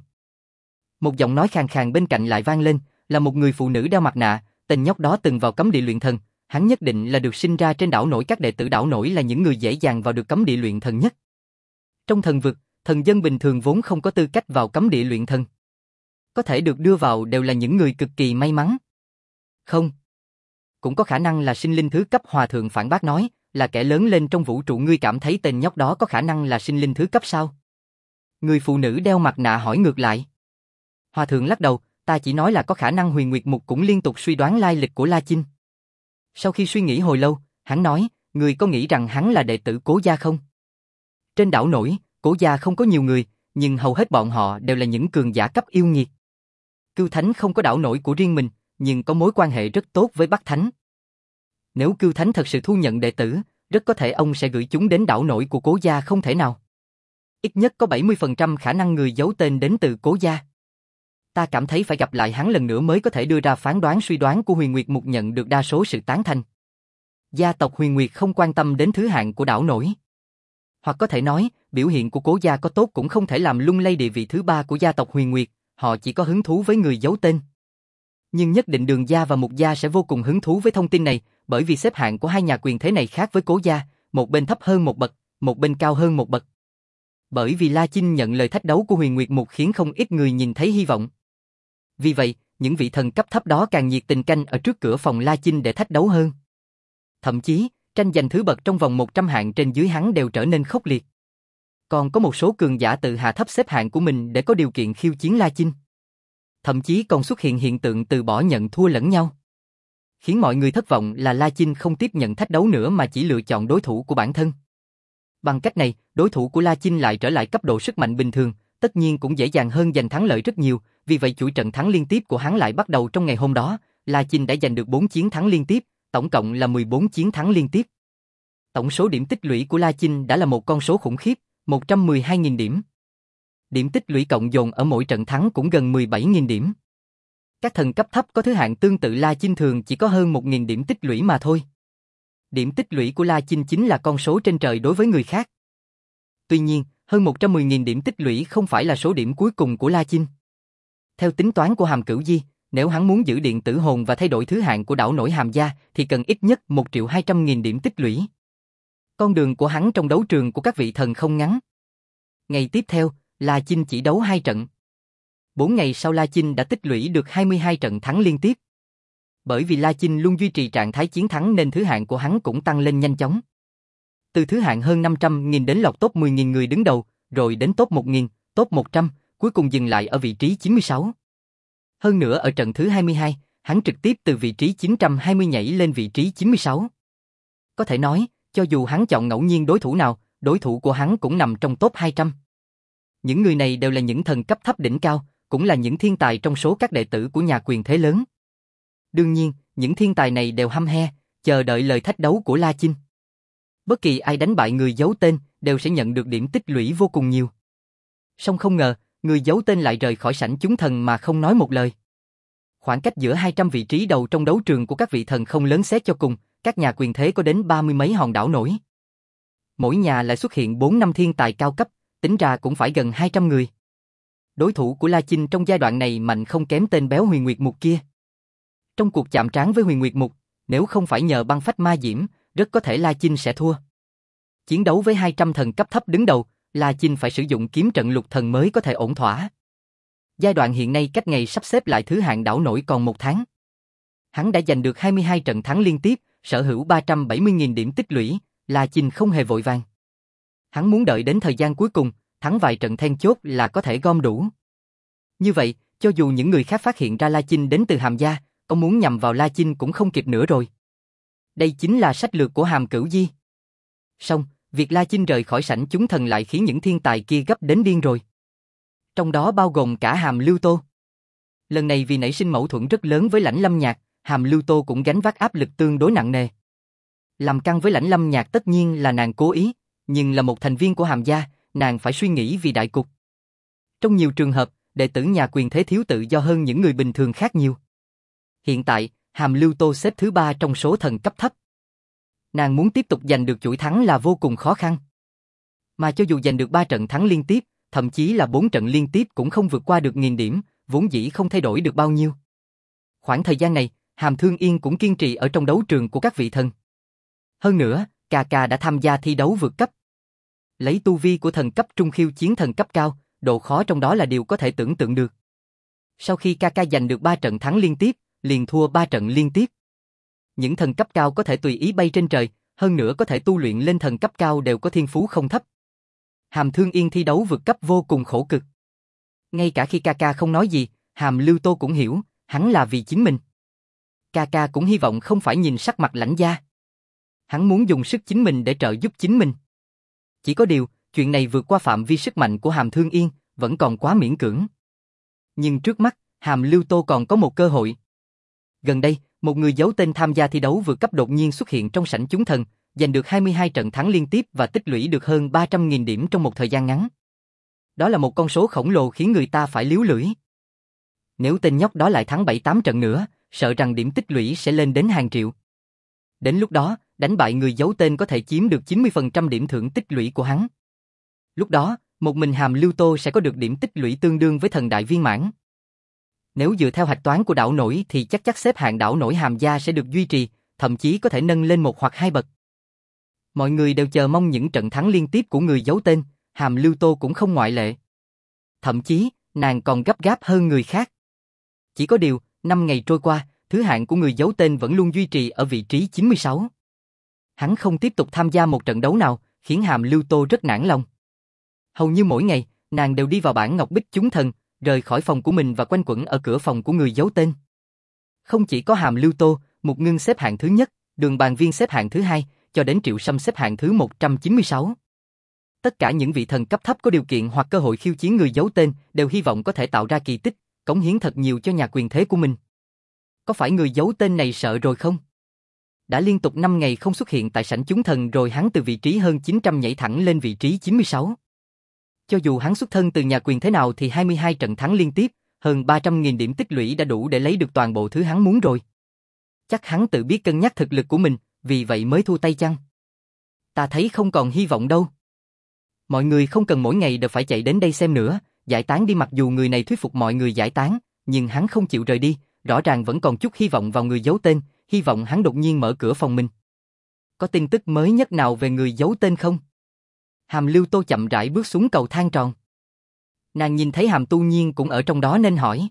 Một giọng nói khàn khàn bên cạnh lại vang lên, là một người phụ nữ đeo mặt nạ, tên nhóc đó từng vào cấm địa luyện thần, hắn nhất định là được sinh ra trên đảo nổi, các đệ tử đảo nổi là những người dễ dàng vào được cấm địa luyện thần nhất. Trong thần vực, thần dân bình thường vốn không có tư cách vào cấm địa luyện thần. Có thể được đưa vào đều là những người cực kỳ may mắn. Không. Cũng có khả năng là sinh linh thứ cấp, hòa thượng phản bác nói, là kẻ lớn lên trong vũ trụ, ngươi cảm thấy tên nhóc đó có khả năng là sinh linh thứ cấp sao? Người phụ nữ đeo mặt nạ hỏi ngược lại. Hòa thượng lắc đầu, ta chỉ nói là có khả năng. Huyền Nguyệt Mục cũng liên tục suy đoán lai lịch của La Chinh. Sau khi suy nghĩ hồi lâu, hắn nói, người có nghĩ rằng hắn là đệ tử Cố gia không? Trên đảo nổi, Cố gia không có nhiều người, nhưng hầu hết bọn họ đều là những cường giả cấp yêu nghiệt. Cưu Thánh không có đảo nổi của riêng mình, nhưng có mối quan hệ rất tốt với Bắc Thánh. Nếu Cưu Thánh thật sự thu nhận đệ tử, rất có thể ông sẽ gửi chúng đến đảo nổi của Cố gia không thể nào. Ít nhất có bảy mươi phần trăm khả năng người giấu tên đến từ Cố gia. Ta cảm thấy phải gặp lại hắn lần nữa mới có thể đưa ra phán đoán. Suy đoán của Huyền Nguyệt Mục nhận được đa số sự tán thành. Gia tộc Huyền Nguyệt không quan tâm đến thứ hạng của đảo nổi. Hoặc có thể nói, biểu hiện của Cố gia có tốt cũng không thể làm lung lay địa vị thứ ba của gia tộc Huyền Nguyệt, họ chỉ có hứng thú với người giấu tên. Nhưng nhất định Đường gia và Mục gia sẽ vô cùng hứng thú với thông tin này, bởi vì xếp hạng của hai nhà quyền thế này khác với Cố gia, một bên thấp hơn một bậc, một bên cao hơn một bậc. Bởi vì La Chinh nhận lời thách đấu của Huyền Nguyệt Mục khiến không ít người nhìn thấy hy vọng. Vì vậy, những vị thần cấp thấp đó càng nhiệt tình canh ở trước cửa phòng La Chinh để thách đấu hơn. Thậm chí, tranh giành thứ bậc trong vòng một trăm hạng trên dưới hắn đều trở nên khốc liệt. Còn có một số cường giả tự hạ thấp xếp hạng của mình để có điều kiện khiêu chiến La Chinh. thậm chí còn xuất hiện hiện tượng từ bỏ nhận thua lẫn nhau. Khiến mọi người thất vọng là La Chinh không tiếp nhận thách đấu nữa mà chỉ lựa chọn đối thủ của bản thân. Bằng cách này, đối thủ của La Chinh lại trở lại cấp độ sức mạnh bình thường, tất nhiên cũng dễ dàng hơn giành thắng lợi rất nhiều, vì vậy chuỗi trận thắng liên tiếp của hắn lại bắt đầu trong ngày hôm đó. La Chinh đã giành được bốn chiến thắng liên tiếp, tổng cộng là mười bốn chiến thắng liên tiếp. Tổng số điểm tích lũy của La Chinh đã là một con số khủng khiếp, một trăm mười hai nghìn điểm. Điểm tích lũy cộng dồn ở mỗi trận thắng cũng gần mười bảy nghìn điểm. Các thần cấp thấp có thứ hạng tương tự La Chinh thường chỉ có hơn một nghìn điểm tích lũy mà thôi. Điểm tích lũy của La Chinh chính là con số trên trời đối với người khác. Tuy nhiên, hơn một trăm mười nghìn điểm tích lũy không phải là số điểm cuối cùng của La Chinh. Theo tính toán của Hàm Cửu Di, nếu hắn muốn giữ điện tử hồn và thay đổi thứ hạng của đảo nổi Hàm Gia thì cần ít nhất một triệu hai trăm nghìn điểm tích lũy. Con đường của hắn trong đấu trường của các vị thần không ngắn. Ngày tiếp theo, La Chinh chỉ đấu hai trận. Bốn ngày sau La Chinh đã tích lũy được hai mươi hai trận thắng liên tiếp. Bởi vì La Chinh luôn duy trì trạng thái chiến thắng nên thứ hạng của hắn cũng tăng lên nhanh chóng. Từ thứ hạng hơn năm trăm nghìn đến lọt top mười nghìn người đứng đầu, rồi đến top một nghìn, top một trăm, cuối cùng dừng lại ở vị trí chín mươi sáu. Hơn nữa ở trận thứ hai mươi hai, hắn trực tiếp từ vị trí chín trăm hai mươi nhảy lên vị trí chín mươi sáu. Có thể nói, cho dù hắn chọn ngẫu nhiên đối thủ nào, đối thủ của hắn cũng nằm trong top hai trăm. Những người này đều là những thần cấp thấp đỉnh cao, cũng là những thiên tài trong số các đệ tử của nhà quyền thế lớn. Đương nhiên, những thiên tài này đều hăm he, chờ đợi lời thách đấu của La Chinh. Bất kỳ ai đánh bại người giấu tên đều sẽ nhận được điểm tích lũy vô cùng nhiều. Song không ngờ, người giấu tên lại rời khỏi sảnh chúng thần mà không nói một lời. Khoảng cách giữa hai trăm vị trí đầu trong đấu trường của các vị thần không lớn xét cho cùng, các nhà quyền thế có đến ba mươi mấy hòn đảo nổi. Mỗi nhà lại xuất hiện bốn năm thiên tài cao cấp, tính ra cũng phải gần hai trăm người. Đối thủ của La Chinh trong giai đoạn này mạnh không kém tên béo Huyền Nguyệt Mục kia. Trong cuộc chạm trán với Huyền Nguyệt Mục, nếu không phải nhờ băng phách ma diễm, rất có thể La Chinh sẽ thua. Chiến đấu với hai trăm thần cấp thấp đứng đầu, La Chinh phải sử dụng kiếm trận lục thần mới có thể ổn thỏa. Giai đoạn hiện nay cách ngày sắp xếp lại thứ hạng đảo nổi còn một tháng. Hắn đã giành được hai mươi hai trận thắng liên tiếp, sở hữu ba trăm bảy mươi nghìn điểm tích lũy, La Chinh không hề vội vàng. Hắn muốn đợi đến thời gian cuối cùng, thắng vài trận then chốt là có thể gom đủ. Như vậy, cho dù những người khác phát hiện ra La Chinh đến từ Hàm Gia, có muốn nhằm vào La Chinh cũng không kịp nữa rồi. Đây chính là sách lược của Hàm Cửu Di. Song, việc La Chinh rời khỏi sảnh chúng thần lại khiến những thiên tài kia gấp đến điên rồi. Trong đó bao gồm cả Hàm Lưu Tô. Lần này vì nảy sinh mâu thuẫn rất lớn với Lãnh Lâm Nhạc, Hàm Lưu Tô cũng gánh vác áp lực tương đối nặng nề. Làm căng với Lãnh Lâm Nhạc tất nhiên là nàng cố ý, nhưng là một thành viên của Hàm Gia, nàng phải suy nghĩ vì đại cục. Trong nhiều trường hợp, đệ tử nhà quyền thế thiếu tự do hơn những người bình thường khác nhiều. Hiện tại, Hàm Lưu Tô xếp thứ ba trong số thần cấp thấp. Nàng muốn tiếp tục giành được chuỗi thắng là vô cùng khó khăn. Mà cho dù giành được ba trận thắng liên tiếp, thậm chí là bốn trận liên tiếp cũng không vượt qua được nghìn điểm, vốn dĩ không thay đổi được bao nhiêu. Khoảng thời gian này, Hàm Thương Yên cũng kiên trì ở trong đấu trường của các vị thần. Hơn nữa, Cà Cà đã tham gia thi đấu vượt cấp. Lấy tu vi của thần cấp trung khiêu chiến thần cấp cao, độ khó trong đó là điều có thể tưởng tượng được. Sau khi Cà Cà giành được ba trận thắng liên tiếp, liền thua ba trận liên tiếp. Những thần cấp cao có thể tùy ý bay trên trời, hơn nữa có thể tu luyện lên thần cấp cao đều có thiên phú không thấp. Hàm Thương Yên thi đấu vượt cấp vô cùng khổ cực. Ngay cả khi Cà Cà không nói gì, Hàm Lưu Tô cũng hiểu, hắn là vì chính mình. Cà Cà cũng hy vọng không phải nhìn sắc mặt Lãnh Gia. Hắn muốn dùng sức chính mình để trợ giúp chính mình. Chỉ có điều, chuyện này vượt qua phạm vi sức mạnh của Hàm Thương Yên, vẫn còn quá miễn cưỡng. Nhưng trước mắt, Hàm Lưu Tô còn có một cơ hội. Gần đây, một người giấu tên tham gia thi đấu vượt cấp đột nhiên xuất hiện trong sảnh chúng thần, giành được hai mươi hai trận thắng liên tiếp và tích lũy được hơn ba trăm nghìn điểm trong một thời gian ngắn. Đó là một con số khổng lồ khiến người ta phải liếu lưỡi. Nếu tên nhóc đó lại thắng bảy tám trận nữa, sợ rằng điểm tích lũy sẽ lên đến hàng triệu. Đến lúc đó, đánh bại người giấu tên có thể chiếm được chín mươi phần trăm điểm thưởng tích lũy của hắn. Lúc đó, một mình Hàm Lưu Tô sẽ có được điểm tích lũy tương đương với thần đại viên mãn. Nếu dựa theo hạch toán của đảo nổi thì chắc chắc xếp hạng đảo nổi Hàm Gia sẽ được duy trì, thậm chí có thể nâng lên một hoặc hai bậc. Mọi người đều chờ mong những trận thắng liên tiếp của người giấu tên, Hàm Lưu Tô cũng không ngoại lệ. Thậm chí, nàng còn gấp gáp hơn người khác. Chỉ có điều, năm ngày trôi qua, thứ hạng của người giấu tên vẫn luôn duy trì ở vị trí chín mươi sáu. Hắn không tiếp tục tham gia một trận đấu nào, khiến Hàm Lưu Tô rất nản lòng. Hầu như mỗi ngày, nàng đều đi vào bản ngọc bích chúng thần, rời khỏi phòng của mình và quanh quẩn ở cửa phòng của người giấu tên. Không chỉ có Hàm Lưu Tô, Mục Ngưng xếp hạng thứ nhất, Đường Bàn Viên xếp hạng thứ hai, cho đến Triệu Sâm xếp hạng thứ một trăm chín mươi sáu. Tất cả những vị thần cấp thấp có điều kiện hoặc cơ hội khiêu chiến người giấu tên đều hy vọng có thể tạo ra kỳ tích, cống hiến thật nhiều cho nhà quyền thế của mình. Có phải người giấu tên này sợ rồi không? Đã liên tục năm ngày không xuất hiện tại sảnh chúng thần rồi hắn từ vị trí hơn chín trăm nhảy thẳng lên vị trí chín mươi sáu. Cho dù hắn xuất thân từ nhà quyền thế nào thì hai mươi hai trận thắng liên tiếp, hơn ba trăm nghìn điểm tích lũy đã đủ để lấy được toàn bộ thứ hắn muốn rồi. Chắc hắn tự biết cân nhắc thực lực của mình, vì vậy mới thua tay chăng? Ta thấy không còn hy vọng đâu. Mọi người không cần mỗi ngày đều phải chạy đến đây xem nữa, giải tán đi. Mặc dù người này thuyết phục mọi người giải tán, nhưng hắn không chịu rời đi, rõ ràng vẫn còn chút hy vọng vào người giấu tên, hy vọng hắn đột nhiên mở cửa phòng mình. Có tin tức mới nhất nào về người giấu tên không? Hàm Lưu Tô chậm rãi bước xuống cầu thang tròn. Nàng nhìn thấy Hàm Tu Nhiên cũng ở trong đó nên hỏi.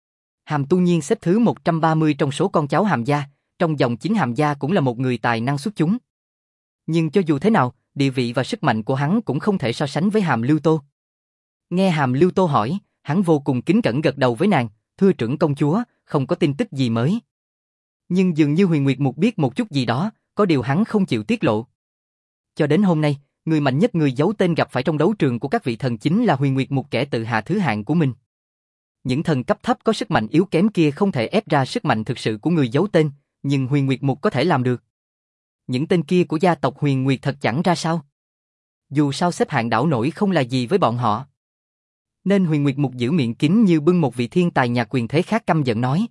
Hàm Tu Nhiên xếp thứ một trăm ba mươi trong số con cháu Hàm gia, trong dòng chính Hàm gia cũng là một người tài năng xuất chúng. Nhưng cho dù thế nào, địa vị và sức mạnh của hắn cũng không thể so sánh với Hàm Lưu Tô. Nghe Hàm Lưu Tô hỏi, hắn vô cùng kính cẩn gật đầu với nàng, thưa trưởng công chúa, không có tin tức gì mới. Nhưng dường như Huyền Nguyệt Mục biết một chút gì đó, có điều hắn không chịu tiết lộ. Cho đến hôm nay, người mạnh nhất người giấu tên gặp phải trong đấu trường của các vị thần chính là Huyền Nguyệt Mục, kẻ tự hạ thứ hạng của mình. Những thần cấp thấp có sức mạnh yếu kém kia không thể ép ra sức mạnh thực sự của người giấu tên, nhưng Huyền Nguyệt Mục có thể làm được. Những tên kia của gia tộc Huyền Nguyệt thật chẳng ra sao. Dù sao xếp hạng đảo nổi không là gì với bọn họ. Nên Huyền Nguyệt Mục giữ miệng kín như bưng một vị thiên tài nhà quyền thế khác căm giận nói.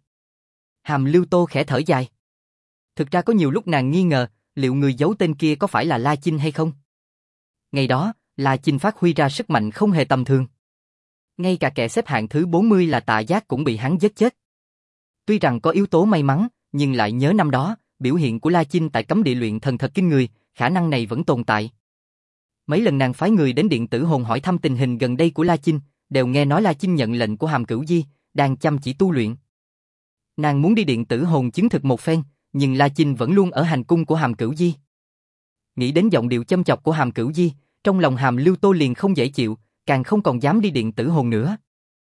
Hàm Lưu Tô khẽ thở dài. Thực ra có nhiều lúc nàng nghi ngờ, liệu người giấu tên kia có phải là La Chinh hay không? Ngày đó, La Chinh phát huy ra sức mạnh không hề tầm thường. Ngay cả kẻ xếp hạng thứ bốn mươi là Tạ Giác cũng bị hắn giết chết. Tuy rằng có yếu tố may mắn, nhưng lại nhớ năm đó, biểu hiện của La Chinh tại cấm địa luyện thần thật kinh người, khả năng này vẫn tồn tại. Mấy lần nàng phái người đến Điện Tử Hồn hỏi thăm tình hình gần đây của La Chinh, đều nghe nói La Chinh nhận lệnh của Hàm Cửu Di, đang chăm chỉ tu luyện. Nàng muốn đi Điện Tử Hồn chứng thực một phen, nhưng La Chinh vẫn luôn ở hành cung của Hàm Cửu Di. Nghĩ đến giọng điệu châm chọc của Hàm Cửu Di, trong lòng Hàm Lưu Tô liền không dễ chịu, càng không còn dám đi Điện Tử Hồn nữa.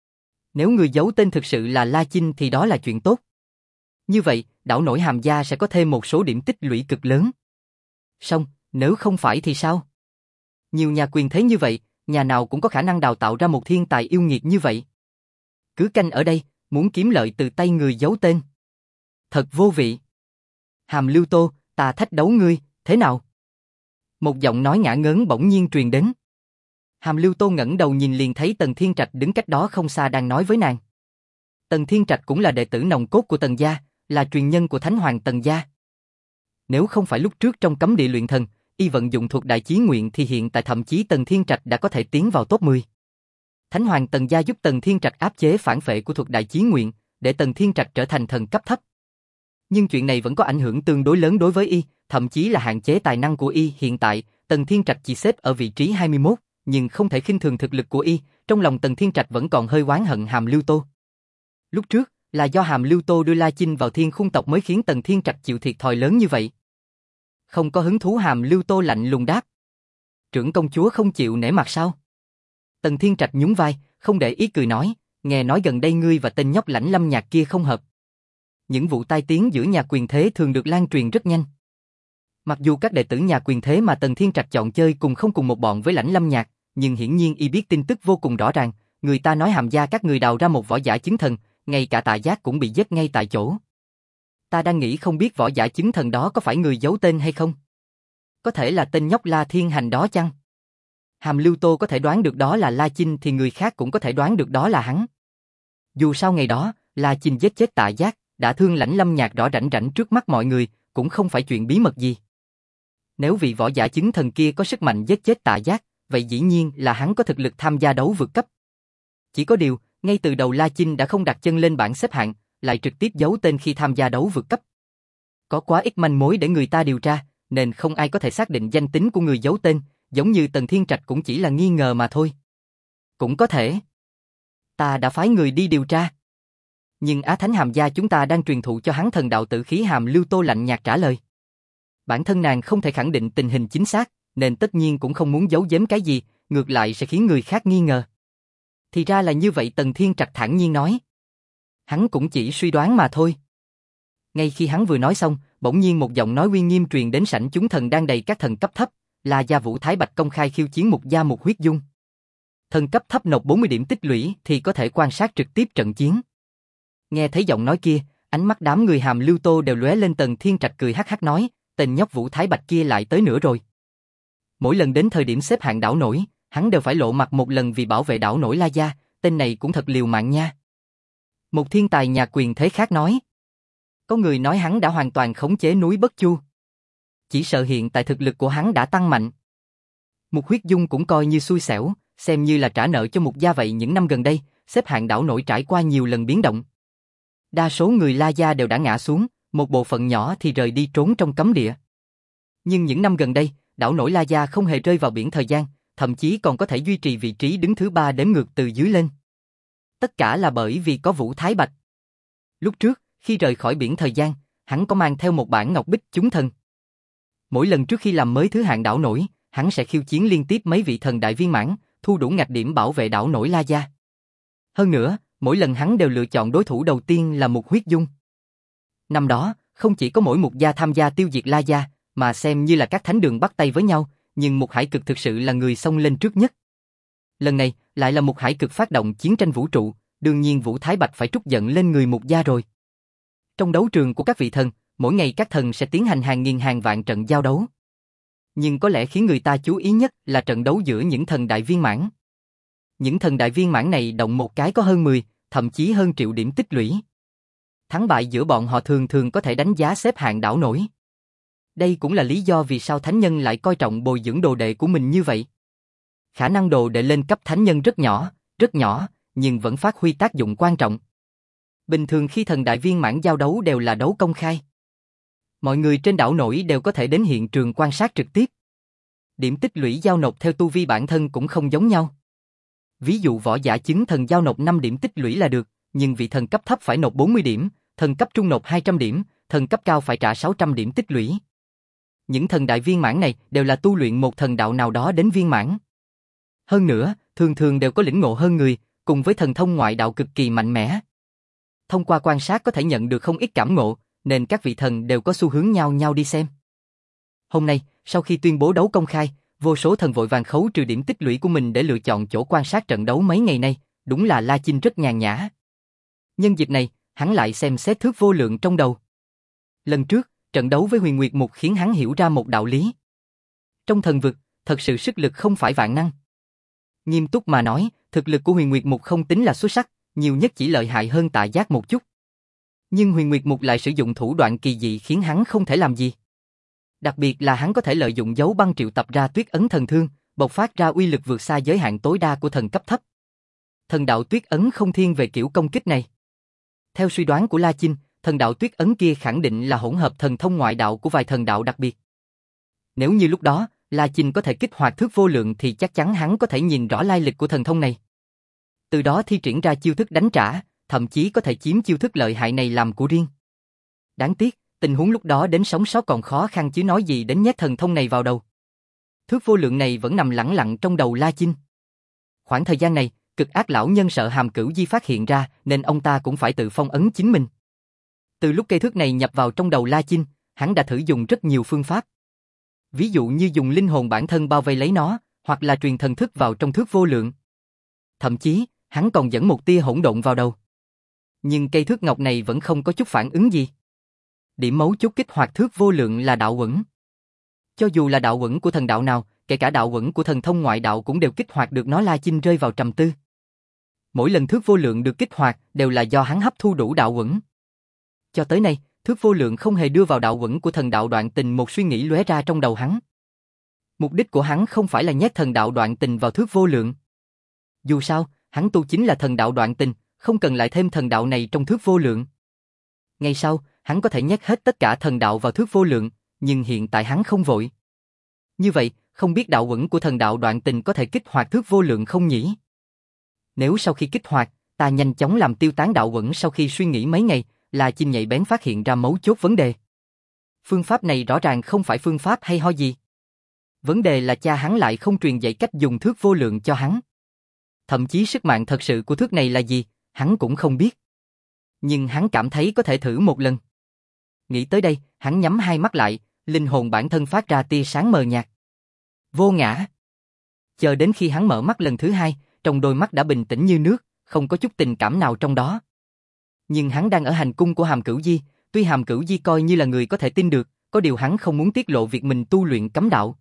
Nếu người giấu tên thực sự là La Chinh thì đó là chuyện tốt. Như vậy, đảo nổi Hàm gia sẽ có thêm một số điểm tích lũy cực lớn. Song, nếu không phải thì sao? Nhiều nhà quyền thế như vậy, nhà nào cũng có khả năng đào tạo ra một thiên tài yêu nghiệt như vậy. Cứ canh ở đây, muốn kiếm lợi từ tay người giấu tên. Thật vô vị. Hàm Lưu Tô, ta thách đấu ngươi, thế nào? Một giọng nói ngả ngớn bỗng nhiên truyền đến. Hàm Lưu Tô ngẩng đầu nhìn liền thấy Tần Thiên Trạch đứng cách đó không xa đang nói với nàng. Tần Thiên Trạch cũng là đệ tử nòng cốt của Tần gia, là truyền nhân của Thánh Hoàng Tần gia. Nếu không phải lúc trước trong cấm địa luyện thần, y vận dụng thuộc Đại Chí Nguyện thì hiện tại thậm chí Tần Thiên Trạch đã có thể tiến vào top mười. Thánh Hoàng Tần gia giúp Tần Thiên Trạch áp chế phản phệ của thuộc Đại Chí Nguyện, để Tần Thiên Trạch trở thành thần cấp thấp. Nhưng chuyện này vẫn có ảnh hưởng tương đối lớn đối với y, thậm chí là hạn chế tài năng của y. Hiện tại, Tần Thiên Trạch chỉ xếp ở vị trí hai mươi mốt, nhưng không thể khinh thường thực lực của y, trong lòng Tần Thiên Trạch vẫn còn hơi oán hận Hàm Lưu Tô. Lúc trước, là do Hàm Lưu Tô đưa La Chinh vào Thiên Khung tộc mới khiến Tần Thiên Trạch chịu thiệt thòi lớn như vậy. Không có hứng thú. Hàm Lưu Tô lạnh lùng đáp. Trưởng công chúa không chịu nể mặt sao? Tần Thiên Trạch nhún vai, không để ý cười nói, nghe nói gần đây ngươi và tên nhóc Lãnh Lâm Nhạc kia không hợp. Những vụ tai tiếng giữa nhà quyền thế thường được lan truyền rất nhanh. Mặc dù các đệ tử nhà quyền thế mà Tần Thiên Trạch chọn chơi cùng không cùng một bọn với Lãnh Lâm Nhạc, nhưng hiển nhiên y biết tin tức vô cùng rõ ràng, người ta nói Hàm gia các người đào ra một võ giả chứng thần, ngay cả Tạ Giác cũng bị giết ngay tại chỗ. Ta đang nghĩ không biết võ giả chứng thần đó có phải người giấu tên hay không? Có thể là tên nhóc La Thiên Hành đó chăng? Hàm Lưu Tô có thể đoán được đó là La Chinh thì người khác cũng có thể đoán được đó là hắn. Dù sao ngày đó, La Chinh giết chết Tạ Giác, đã thương Lãnh Lâm Nhạc rõ rảnh rảnh trước mắt mọi người, cũng không phải chuyện bí mật gì. Nếu vị võ giả chứng thần kia có sức mạnh giết chết Tạ Giác, vậy dĩ nhiên là hắn có thực lực tham gia đấu vượt cấp. Chỉ có điều, ngay từ đầu La Chinh đã không đặt chân lên bảng xếp hạng, lại trực tiếp giấu tên khi tham gia đấu vượt cấp. Có quá ít manh mối để người ta điều tra, nên không ai có thể xác định danh tính của người giấu tên, giống như Tần Thiên Trạch cũng chỉ là nghi ngờ mà thôi. Cũng có thể. Ta đã phái người đi điều tra. Nhưng Á Thánh Hàm gia chúng ta đang truyền thụ cho hắn thần đạo tử khí. Hàm Lưu Tô lạnh nhạt trả lời. Bản thân nàng không thể khẳng định tình hình chính xác, nên tất nhiên cũng không muốn giấu giếm cái gì, ngược lại sẽ khiến người khác nghi ngờ. Thì ra là như vậy, Tần Thiên Trạch thản nhiên nói. Hắn cũng chỉ suy đoán mà thôi. Ngay khi hắn vừa nói xong, bỗng nhiên một giọng nói uy nghiêm truyền đến sảnh chúng thần đang đầy các thần cấp thấp, là Gia Vũ Thái Bạch công khai khiêu chiến Mục Gia Mục Huyết Dung. Thần cấp thấp nộp bốn mươi điểm tích lũy thì có thể quan sát trực tiếp trận chiến. Nghe thấy giọng nói kia, ánh mắt đám người Hàm Lưu Tô đều lóe lên. Tần Thiên Trạch cười hắc hắc nói, tên nhóc Vũ Thái Bạch kia lại tới nữa rồi. Mỗi lần đến thời điểm xếp hạng đảo nổi, hắn đều phải lộ mặt một lần vì bảo vệ đảo nổi La Gia, tên này cũng thật liều mạng nha. Một thiên tài nhà quyền thế khác nói. Có người nói hắn đã hoàn toàn khống chế núi Bất Chu. Chỉ sợ hiện tại thực lực của hắn đã tăng mạnh. Mục Huyết Dung cũng coi như xui xẻo, xem như là trả nợ cho Mục Gia vậy. Những năm gần đây, xếp hạng đảo nổi trải qua nhiều lần biến động. Đa số người La Gia đều đã ngã xuống, một bộ phận nhỏ thì rời đi trốn trong cấm địa. Nhưng những năm gần đây, đảo nổi La Gia không hề rơi vào biển thời gian, thậm chí còn có thể duy trì vị trí đứng thứ ba đếm ngược từ dưới lên. Tất cả là bởi vì có Vũ Thái Bạch. Lúc trước, khi rời khỏi biển thời gian, hắn có mang theo một bản ngọc bích chúng thần. Mỗi lần trước khi làm mới thứ hạng đảo nổi, hắn sẽ khiêu chiến liên tiếp mấy vị thần đại viên mãn, thu đủ ngạch điểm bảo vệ đảo nổi La Gia. Hơn nữa, mỗi lần hắn đều lựa chọn đối thủ đầu tiên là Mục Huyết Dung. Năm đó, không chỉ có mỗi Mục Gia tham gia tiêu diệt La Gia, mà xem như là các thánh đường bắt tay với nhau, nhưng Mục Hải Cực thực sự là người xông lên trước nhất. Lần này, lại là Mục Hải Cực phát động chiến tranh vũ trụ, đương nhiên Vũ Thái Bạch phải trút giận lên người Mục Gia rồi. Trong đấu trường của các vị thần, mỗi ngày các thần sẽ tiến hành hàng nghìn hàng vạn trận giao đấu. Nhưng có lẽ khiến người ta chú ý nhất là trận đấu giữa những thần đại viên mãn. Những thần đại viên mãn này động một cái có hơn mười, thậm chí hơn triệu điểm tích lũy. Thắng bại giữa bọn họ thường thường có thể đánh giá xếp hạng đảo nổi. Đây cũng là lý do vì sao thánh nhân lại coi trọng bồi dưỡng đồ đệ của mình như vậy. Khả năng đồ đệ lên cấp thánh nhân rất nhỏ, rất nhỏ, nhưng vẫn phát huy tác dụng quan trọng. Bình thường khi thần đại viên mãn giao đấu đều là đấu công khai. Mọi người trên đảo nổi đều có thể đến hiện trường quan sát trực tiếp. Điểm tích lũy giao nộp theo tu vi bản thân cũng không giống nhau. Ví dụ võ giả chứng thần giao nộp năm điểm tích lũy là được, nhưng vị thần cấp thấp phải nộp bốn mươi điểm, thần cấp trung nộp hai trăm điểm, thần cấp cao phải trả sáu trăm điểm tích lũy. Những thần đại viên mãn này đều là tu luyện một thần đạo nào đó đến viên mãn. Hơn nữa, thường thường đều có lĩnh ngộ hơn người, cùng với thần thông ngoại đạo cực kỳ mạnh mẽ. Thông qua quan sát có thể nhận được không ít cảm ngộ, nên các vị thần đều có xu hướng nhau nhau đi xem. Hôm nay, sau khi tuyên bố đấu công khai, vô số thần vội vàng khấu trừ điểm tích lũy của mình để lựa chọn chỗ quan sát trận đấu mấy ngày nay, đúng là La Chinh rất nhàn nhã. Nhân dịp này, hắn lại xem xét thước vô lượng trong đầu. Lần trước, trận đấu với Huyền Nguyệt Mục khiến hắn hiểu ra một đạo lý. Trong thần vực, thật sự sức lực không phải vạn năng. Nghiêm túc mà nói, thực lực của Huyền Nguyệt Mục không tính là xuất sắc, nhiều nhất chỉ lợi hại hơn Tạ Giác một chút. Nhưng Huyền Nguyệt Mục lại sử dụng thủ đoạn kỳ dị khiến hắn không thể làm gì. Đặc biệt là hắn có thể lợi dụng dấu băng triệu tập ra tuyết ấn thần thương, bộc phát ra uy lực vượt xa giới hạn tối đa của thần cấp thấp. Thần đạo tuyết ấn không thiên về kiểu công kích này. Theo suy đoán của La Chinh, thần đạo tuyết ấn kia khẳng định là hỗn hợp thần thông ngoại đạo của vài thần đạo đặc biệt. Nếu như lúc đó, La Chinh có thể kích hoạt thước vô lượng thì chắc chắn hắn có thể nhìn rõ lai lịch của thần thông này. Từ đó thi triển ra chiêu thức đánh trả, thậm chí có thể chiếm chiêu thức lợi hại này làm của riêng. Đáng tiếc, tình huống lúc đó đến sống sót còn khó khăn chứ nói gì đến nhét thần thông này vào đầu. Thước vô lượng này vẫn nằm lẳng lặng trong đầu La Chinh. Khoảng thời gian này, cực ác lão nhân sợ Hàm Cửu Di phát hiện ra nên ông ta cũng phải tự phong ấn chính mình. Từ lúc cây thước này nhập vào trong đầu La Chinh, hắn đã thử dùng rất nhiều phương pháp. Ví dụ như dùng linh hồn bản thân bao vây lấy nó, hoặc là truyền thần thức vào trong thước vô lượng. Thậm chí, hắn còn dẫn một tia hỗn độn vào đầu. Nhưng cây thước ngọc này vẫn không có chút phản ứng gì. Điểm mấu chốt kích hoạt thước vô lượng là đạo uẩn. Cho dù là đạo uẩn của thần đạo nào, kể cả đạo uẩn của thần thông ngoại đạo cũng đều kích hoạt được nó. La Chinh rơi vào trầm tư. Mỗi lần thước vô lượng được kích hoạt đều là do hắn hấp thu đủ đạo uẩn. Cho tới nay, thước vô lượng không hề đưa vào đạo uẩn của thần đạo đoạn tình. Một suy nghĩ lóe ra trong đầu hắn. Mục đích của hắn không phải là nhét thần đạo đoạn tình vào thước vô lượng. Dù sao, hắn tu chính là thần đạo đoạn tình, không cần lại thêm thần đạo này trong thước vô lượng. Ngày sau, hắn có thể nhét hết tất cả thần đạo vào thước vô lượng, nhưng hiện tại hắn không vội. Như vậy, không biết đạo uẩn của thần đạo đoạn tình có thể kích hoạt thước vô lượng không nhỉ? Nếu sau khi kích hoạt, ta nhanh chóng làm tiêu tán đạo uẩn. Sau khi suy nghĩ mấy ngày, La Chinh nhạy bén phát hiện ra mấu chốt vấn đề. Phương pháp này rõ ràng không phải phương pháp hay ho gì. Vấn đề là cha hắn lại không truyền dạy cách dùng thước vô lượng cho hắn. Thậm chí sức mạnh thật sự của thước này là gì, hắn cũng không biết. Nhưng hắn cảm thấy có thể thử một lần. Nghĩ tới đây, hắn nhắm hai mắt lại, linh hồn bản thân phát ra tia sáng mờ nhạt. Vô ngã. Chờ đến khi hắn mở mắt lần thứ hai, trong đôi mắt đã bình tĩnh như nước, không có chút tình cảm nào trong đó. Nhưng hắn đang ở hành cung của Hàm Cửu Di, tuy Hàm Cửu Di coi như là người có thể tin được, có điều hắn không muốn tiết lộ việc mình tu luyện cấm đạo.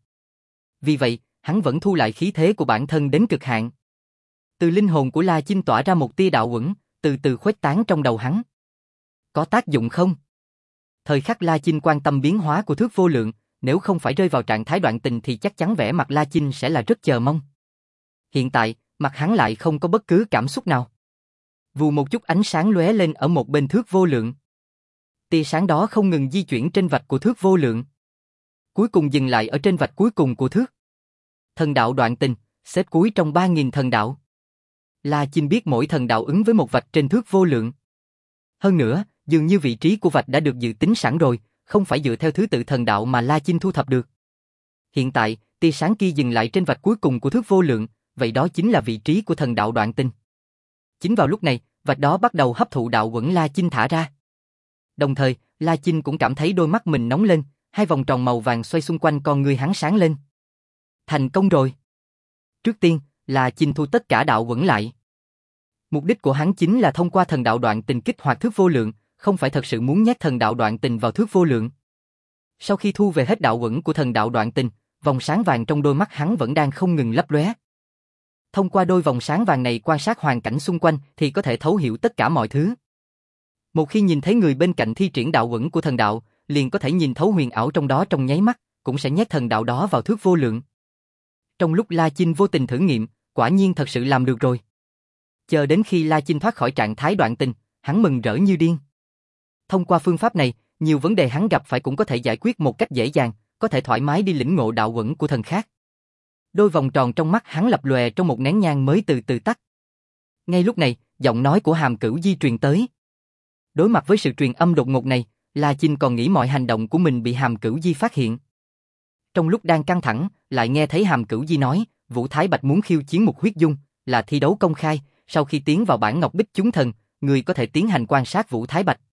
Vì vậy, hắn vẫn thu lại khí thế của bản thân đến cực hạn. Từ linh hồn của La Chinh tỏa ra một tia đạo uẩn, từ từ khuếch tán trong đầu hắn. Có tác dụng không? Thời khắc La Chinh quan tâm biến hóa của thước vô lượng, nếu không phải rơi vào trạng thái đoạn tình thì chắc chắn vẻ mặt La Chinh sẽ là rất chờ mong. Hiện tại, mặt hắn lại không có bất cứ cảm xúc nào. Vù một chút ánh sáng lóe lên ở một bên thước vô lượng. Tia sáng đó không ngừng di chuyển trên vạch của thước vô lượng. Cuối cùng dừng lại ở trên vạch cuối cùng của thước. Thần đạo đoạn tình, xếp cuối trong ba nghìn thần đạo. La Chinh biết mỗi thần đạo ứng với một vạch trên thước vô lượng. Hơn nữa, dường như vị trí của vạch đã được dự tính sẵn rồi, không phải dựa theo thứ tự thần đạo mà La Chinh thu thập được. Hiện tại, tia sáng kia dừng lại trên vạch cuối cùng của thước vô lượng, vậy đó chính là vị trí của thần đạo đoạn tình. Chính vào lúc này, vạch đó bắt đầu hấp thụ đạo uẩn La Chinh thả ra. Đồng thời, La Chinh cũng cảm thấy đôi mắt mình nóng lên, hai vòng tròn màu vàng xoay xung quanh con người hắn sáng lên. Thành công rồi. Trước tiên, La Chinh thu tất cả đạo uẩn lại. Mục đích của hắn chính là thông qua thần đạo đoạn tình kích hoạt thước vô lượng, không phải thật sự muốn nhét thần đạo đoạn tình vào thước vô lượng. Sau khi thu về hết đạo uẩn của thần đạo đoạn tình, vòng sáng vàng trong đôi mắt hắn vẫn đang không ngừng lấp lóe. Thông qua đôi vòng sáng vàng này quan sát hoàn cảnh xung quanh thì có thể thấu hiểu tất cả mọi thứ. Một khi nhìn thấy người bên cạnh thi triển đạo uẩn của thần đạo, liền có thể nhìn thấu huyền ảo trong đó trong nháy mắt, cũng sẽ nhét thần đạo đó vào thước vô lượng. Trong lúc La Chinh vô tình thử nghiệm, quả nhiên thật sự làm được rồi. Chờ đến khi La Chinh thoát khỏi trạng thái đoạn tình, hắn mừng rỡ như điên. Thông qua phương pháp này, nhiều vấn đề hắn gặp phải cũng có thể giải quyết một cách dễ dàng, có thể thoải mái đi lĩnh ngộ đạo uẩn của thần khác. Đôi vòng tròn trong mắt hắn lập lòe trong một nén nhang mới từ từ tắt. Ngay lúc này, giọng nói của Hàm Cửu Di truyền tới. Đối mặt với sự truyền âm đột ngột này, La Chinh còn nghĩ mọi hành động của mình bị Hàm Cửu Di phát hiện. Trong lúc đang căng thẳng, lại nghe thấy Hàm Cửu Di nói, Vũ Thái Bạch muốn khiêu chiến một huyết dung, là thi đấu công khai, sau khi tiến vào bản ngọc bích chúng thần, người có thể tiến hành quan sát Vũ Thái Bạch.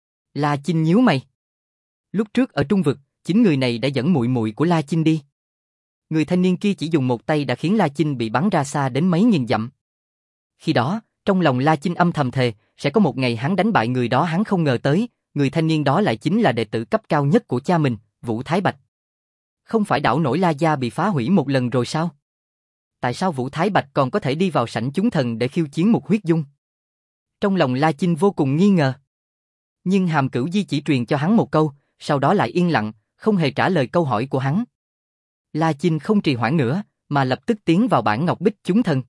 La Chinh nhíu mày. Lúc trước ở Trung Vực, chính người này đã dẫn muội muội của La Chinh đi. Người thanh niên kia chỉ dùng một tay đã khiến La Chinh bị bắn ra xa đến mấy nghìn dặm. Khi đó, trong lòng La Chinh âm thầm thề, sẽ có một ngày hắn đánh bại người đó hắn không ngờ tới, người thanh niên đó lại chính là đệ tử cấp cao nhất của cha mình, Vũ Thái Bạch. Không phải đảo nổi La Gia bị phá hủy một lần rồi sao? Tại sao Vũ Thái Bạch còn có thể đi vào sảnh chúng thần để khiêu chiến một huyết dung? Trong lòng La Chinh vô cùng nghi ngờ. Nhưng Hàm Cửu Di chỉ truyền cho hắn một câu, sau đó lại yên lặng, không hề trả lời câu hỏi của hắn. La Chinh không trì hoãn nữa, mà lập tức tiến vào bản ngọc bích chúng thần.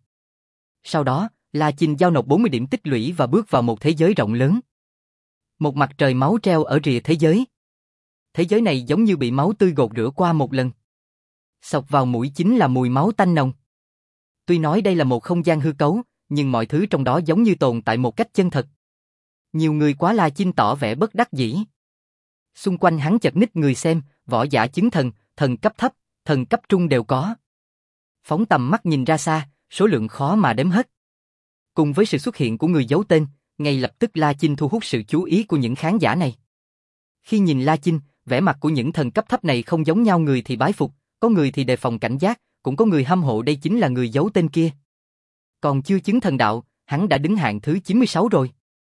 Sau đó, La Chinh giao nộp bốn mươi điểm tích lũy và bước vào một thế giới rộng lớn. Một mặt trời máu treo ở rìa thế giới. Thế giới này giống như bị máu tươi gột rửa qua một lần. Xộc vào mũi chính là mùi máu tanh nồng. Tuy nói đây là một không gian hư cấu, nhưng mọi thứ trong đó giống như tồn tại một cách chân thật. Nhiều người quá La Chinh tỏ vẻ bất đắc dĩ. Xung quanh hắn chật ních người xem, võ giả chứng thần, thần cấp thấp, thần cấp trung đều có. Phóng tầm mắt nhìn ra xa, số lượng khó mà đếm hết. Cùng với sự xuất hiện của người giấu tên, ngay lập tức La Chinh thu hút sự chú ý của những khán giả này. Khi nhìn La Chinh, vẻ mặt của những thần cấp thấp này không giống nhau, người thì bái phục, có người thì đề phòng cảnh giác, cũng có người hâm mộ đây chính là người giấu tên kia. Còn chưa chứng thần đạo, hắn đã đứng hạng thứ chín mươi sáu rồi.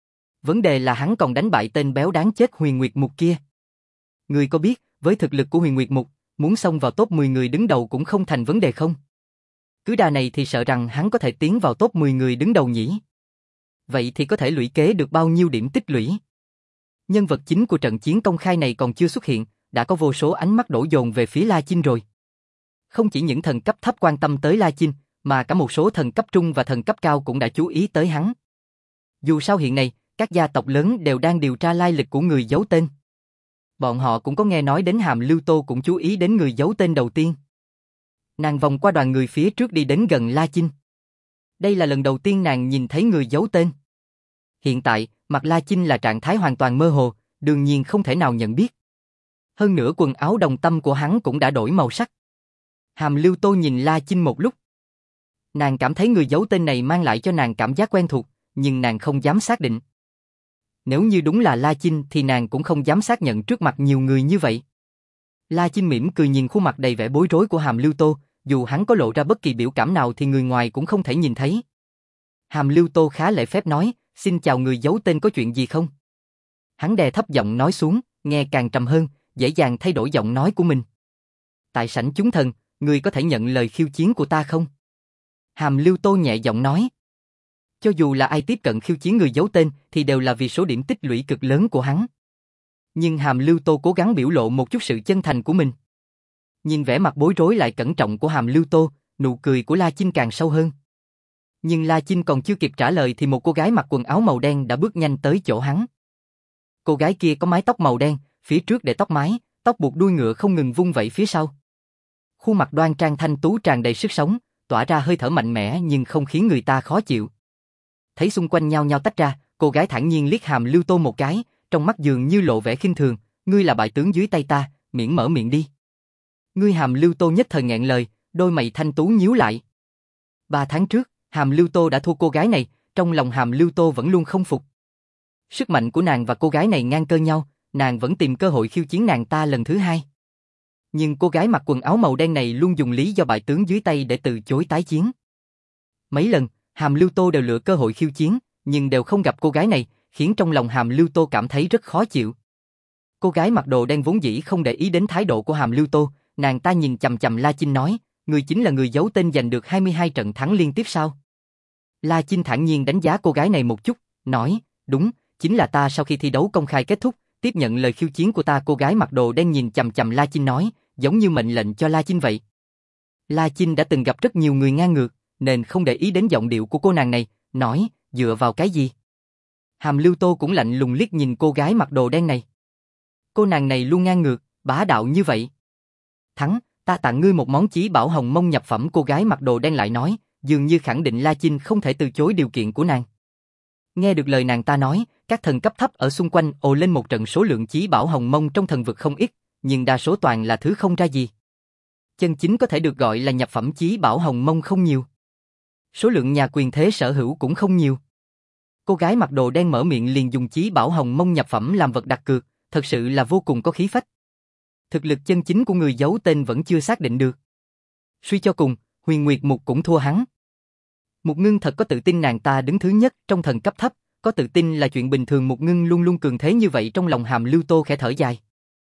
Vấn đề là hắn còn đánh bại tên béo đáng chết Huyền Nguyệt Mục kia. Người có biết, với thực lực của Huyền Nguyệt Mục, muốn xông vào top mười người đứng đầu cũng không thành vấn đề không? Cứ đà này thì sợ rằng hắn có thể tiến vào top mười người đứng đầu nhỉ? Vậy thì có thể lũy kế được bao nhiêu điểm tích lũy? Nhân vật chính của trận chiến công khai này còn chưa xuất hiện, đã có vô số ánh mắt đổ dồn về phía La Chinh rồi. Không chỉ những thần cấp thấp quan tâm tới La Chinh, mà cả một số thần cấp trung và thần cấp cao cũng đã chú ý tới hắn. Dù sao hiện nay, các gia tộc lớn đều đang điều tra lai lịch của người giấu tên. Bọn họ cũng có nghe nói đến Hàm Lưu Tô cũng chú ý đến người giấu tên đầu tiên. Nàng vòng qua đoàn người phía trước đi đến gần La Chinh. Đây là lần đầu tiên nàng nhìn thấy người giấu tên. Hiện tại, mặt La Chinh là trạng thái hoàn toàn mơ hồ, đương nhiên không thể nào nhận biết. Hơn nữa quần áo đồng tâm của hắn cũng đã đổi màu sắc. Hàm Lưu Tô nhìn La Chinh một lúc. Nàng cảm thấy người giấu tên này mang lại cho nàng cảm giác quen thuộc, nhưng nàng không dám xác định. Nếu như đúng là La Chinh thì nàng cũng không dám xác nhận trước mặt nhiều người như vậy. La Chinh mỉm cười nhìn khuôn mặt đầy vẻ bối rối của Hàm Lưu Tô, dù hắn có lộ ra bất kỳ biểu cảm nào thì người ngoài cũng không thể nhìn thấy. Hàm Lưu Tô khá lễ phép nói, xin chào người giấu tên, có chuyện gì không? Hắn đè thấp giọng nói xuống, nghe càng trầm hơn, dễ dàng thay đổi giọng nói của mình. Tại sảnh chúng thần, người có thể nhận lời khiêu chiến của ta không? Hàm Lưu Tô nhẹ giọng nói. Cho dù là ai tiếp cận khiêu chiến người giấu tên thì đều là vì số điểm tích lũy cực lớn của hắn. Nhưng Hàm Lưu Tô cố gắng biểu lộ một chút sự chân thành của mình. Nhìn vẻ mặt bối rối lại cẩn trọng của Hàm Lưu Tô, nụ cười của La Chinh càng sâu hơn. Nhưng La Chinh còn chưa kịp trả lời thì một cô gái mặc quần áo màu đen đã bước nhanh tới chỗ hắn. Cô gái kia có mái tóc màu đen, phía trước để tóc mái, tóc buộc đuôi ngựa không ngừng vung vẩy phía sau. Khuôn mặt đoan trang thanh tú tràn đầy sức sống, tỏa ra hơi thở mạnh mẽ nhưng không khiến người ta khó chịu. Thấy xung quanh nhao nhao tách ra, cô gái thản nhiên liếc Hàm Lưu Tô một cái, trong mắt dường như lộ vẻ khinh thường, ngươi là bại tướng dưới tay ta, miễn mở miệng đi. Ngươi. Hàm Lưu Tô nhất thời nghẹn lời, đôi mày thanh tú nhíu lại. Ba tháng trước, Hàm Lưu Tô đã thua cô gái này, trong lòng Hàm Lưu Tô vẫn luôn không phục. Sức mạnh của nàng và cô gái này ngang cơ nhau, nàng vẫn tìm cơ hội khiêu chiến nàng ta lần thứ hai. Nhưng cô gái mặc quần áo màu đen này luôn dùng lý do bại tướng dưới tay để từ chối tái chiến. Mấy lần, Hàm Lưu Tô đều lựa cơ hội khiêu chiến, nhưng đều không gặp cô gái này, khiến trong lòng Hàm Lưu Tô cảm thấy rất khó chịu. Cô gái mặc đồ đen vốn dĩ không để ý đến thái độ của Hàm Lưu Tô, nàng ta nhìn chằm chằm La Chinh nói, người chính là người giấu tên giành được hai mươi hai trận thắng liên tiếp sao? La Chinh thản nhiên đánh giá cô gái này một chút, nói, đúng, chính là ta. Sau khi thi đấu công khai kết thúc, tiếp nhận lời khiêu chiến của ta. Cô gái mặc đồ đen nhìn chằm chằm La Chinh nói, giống như mệnh lệnh cho La Chinh vậy. La Chinh đã từng gặp rất nhiều người ngang ngược, nên không để ý đến giọng điệu của cô nàng này, nói, dựa vào cái gì? Hàm Lưu Tô cũng lạnh lùng liếc nhìn cô gái mặc đồ đen này. Cô nàng này luôn ngang ngược, bá đạo như vậy. Thắng, ta tặng ngươi một món chí bảo hồng mông nhập phẩm. Cô gái mặc đồ đen lại nói, dường như khẳng định La Chinh không thể từ chối điều kiện của nàng. Nghe được lời nàng ta nói, các thần cấp thấp ở xung quanh ồ lên một trận. Số lượng chí bảo hồng mông trong thần vực không ít, nhưng đa số toàn là thứ không ra gì. Chân chính có thể được gọi là nhập phẩm chí bảo hồng mông không nhiều. Số lượng nhà quyền thế sở hữu cũng không nhiều. Cô gái mặc đồ đen mở miệng liền dùng chí bảo hồng mông nhập phẩm làm vật đặt cược, thật sự là vô cùng có khí phách. Thực lực chân chính của người giấu tên vẫn chưa xác định được. Suy cho cùng, Huyền Nguyệt Mục cũng thua hắn. Mục Ngưng thật có tự tin nàng ta đứng thứ nhất trong thần cấp thấp, có tự tin là chuyện bình thường. Mục Ngưng luôn luôn cường thế như vậy. Trong lòng Hàm Lưu Tô khẽ thở dài.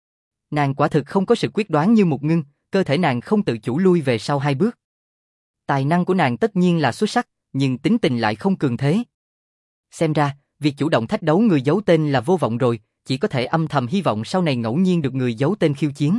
Nàng quả thực không có sự quyết đoán như Mục Ngưng, cơ thể nàng không tự chủ lui về sau hai bước. Tài năng của nàng tất nhiên là xuất sắc, nhưng tính tình lại không cường thế. Xem ra, việc chủ động thách đấu người giấu tên là vô vọng rồi, chỉ có thể âm thầm hy vọng sau này ngẫu nhiên được người giấu tên khiêu chiến.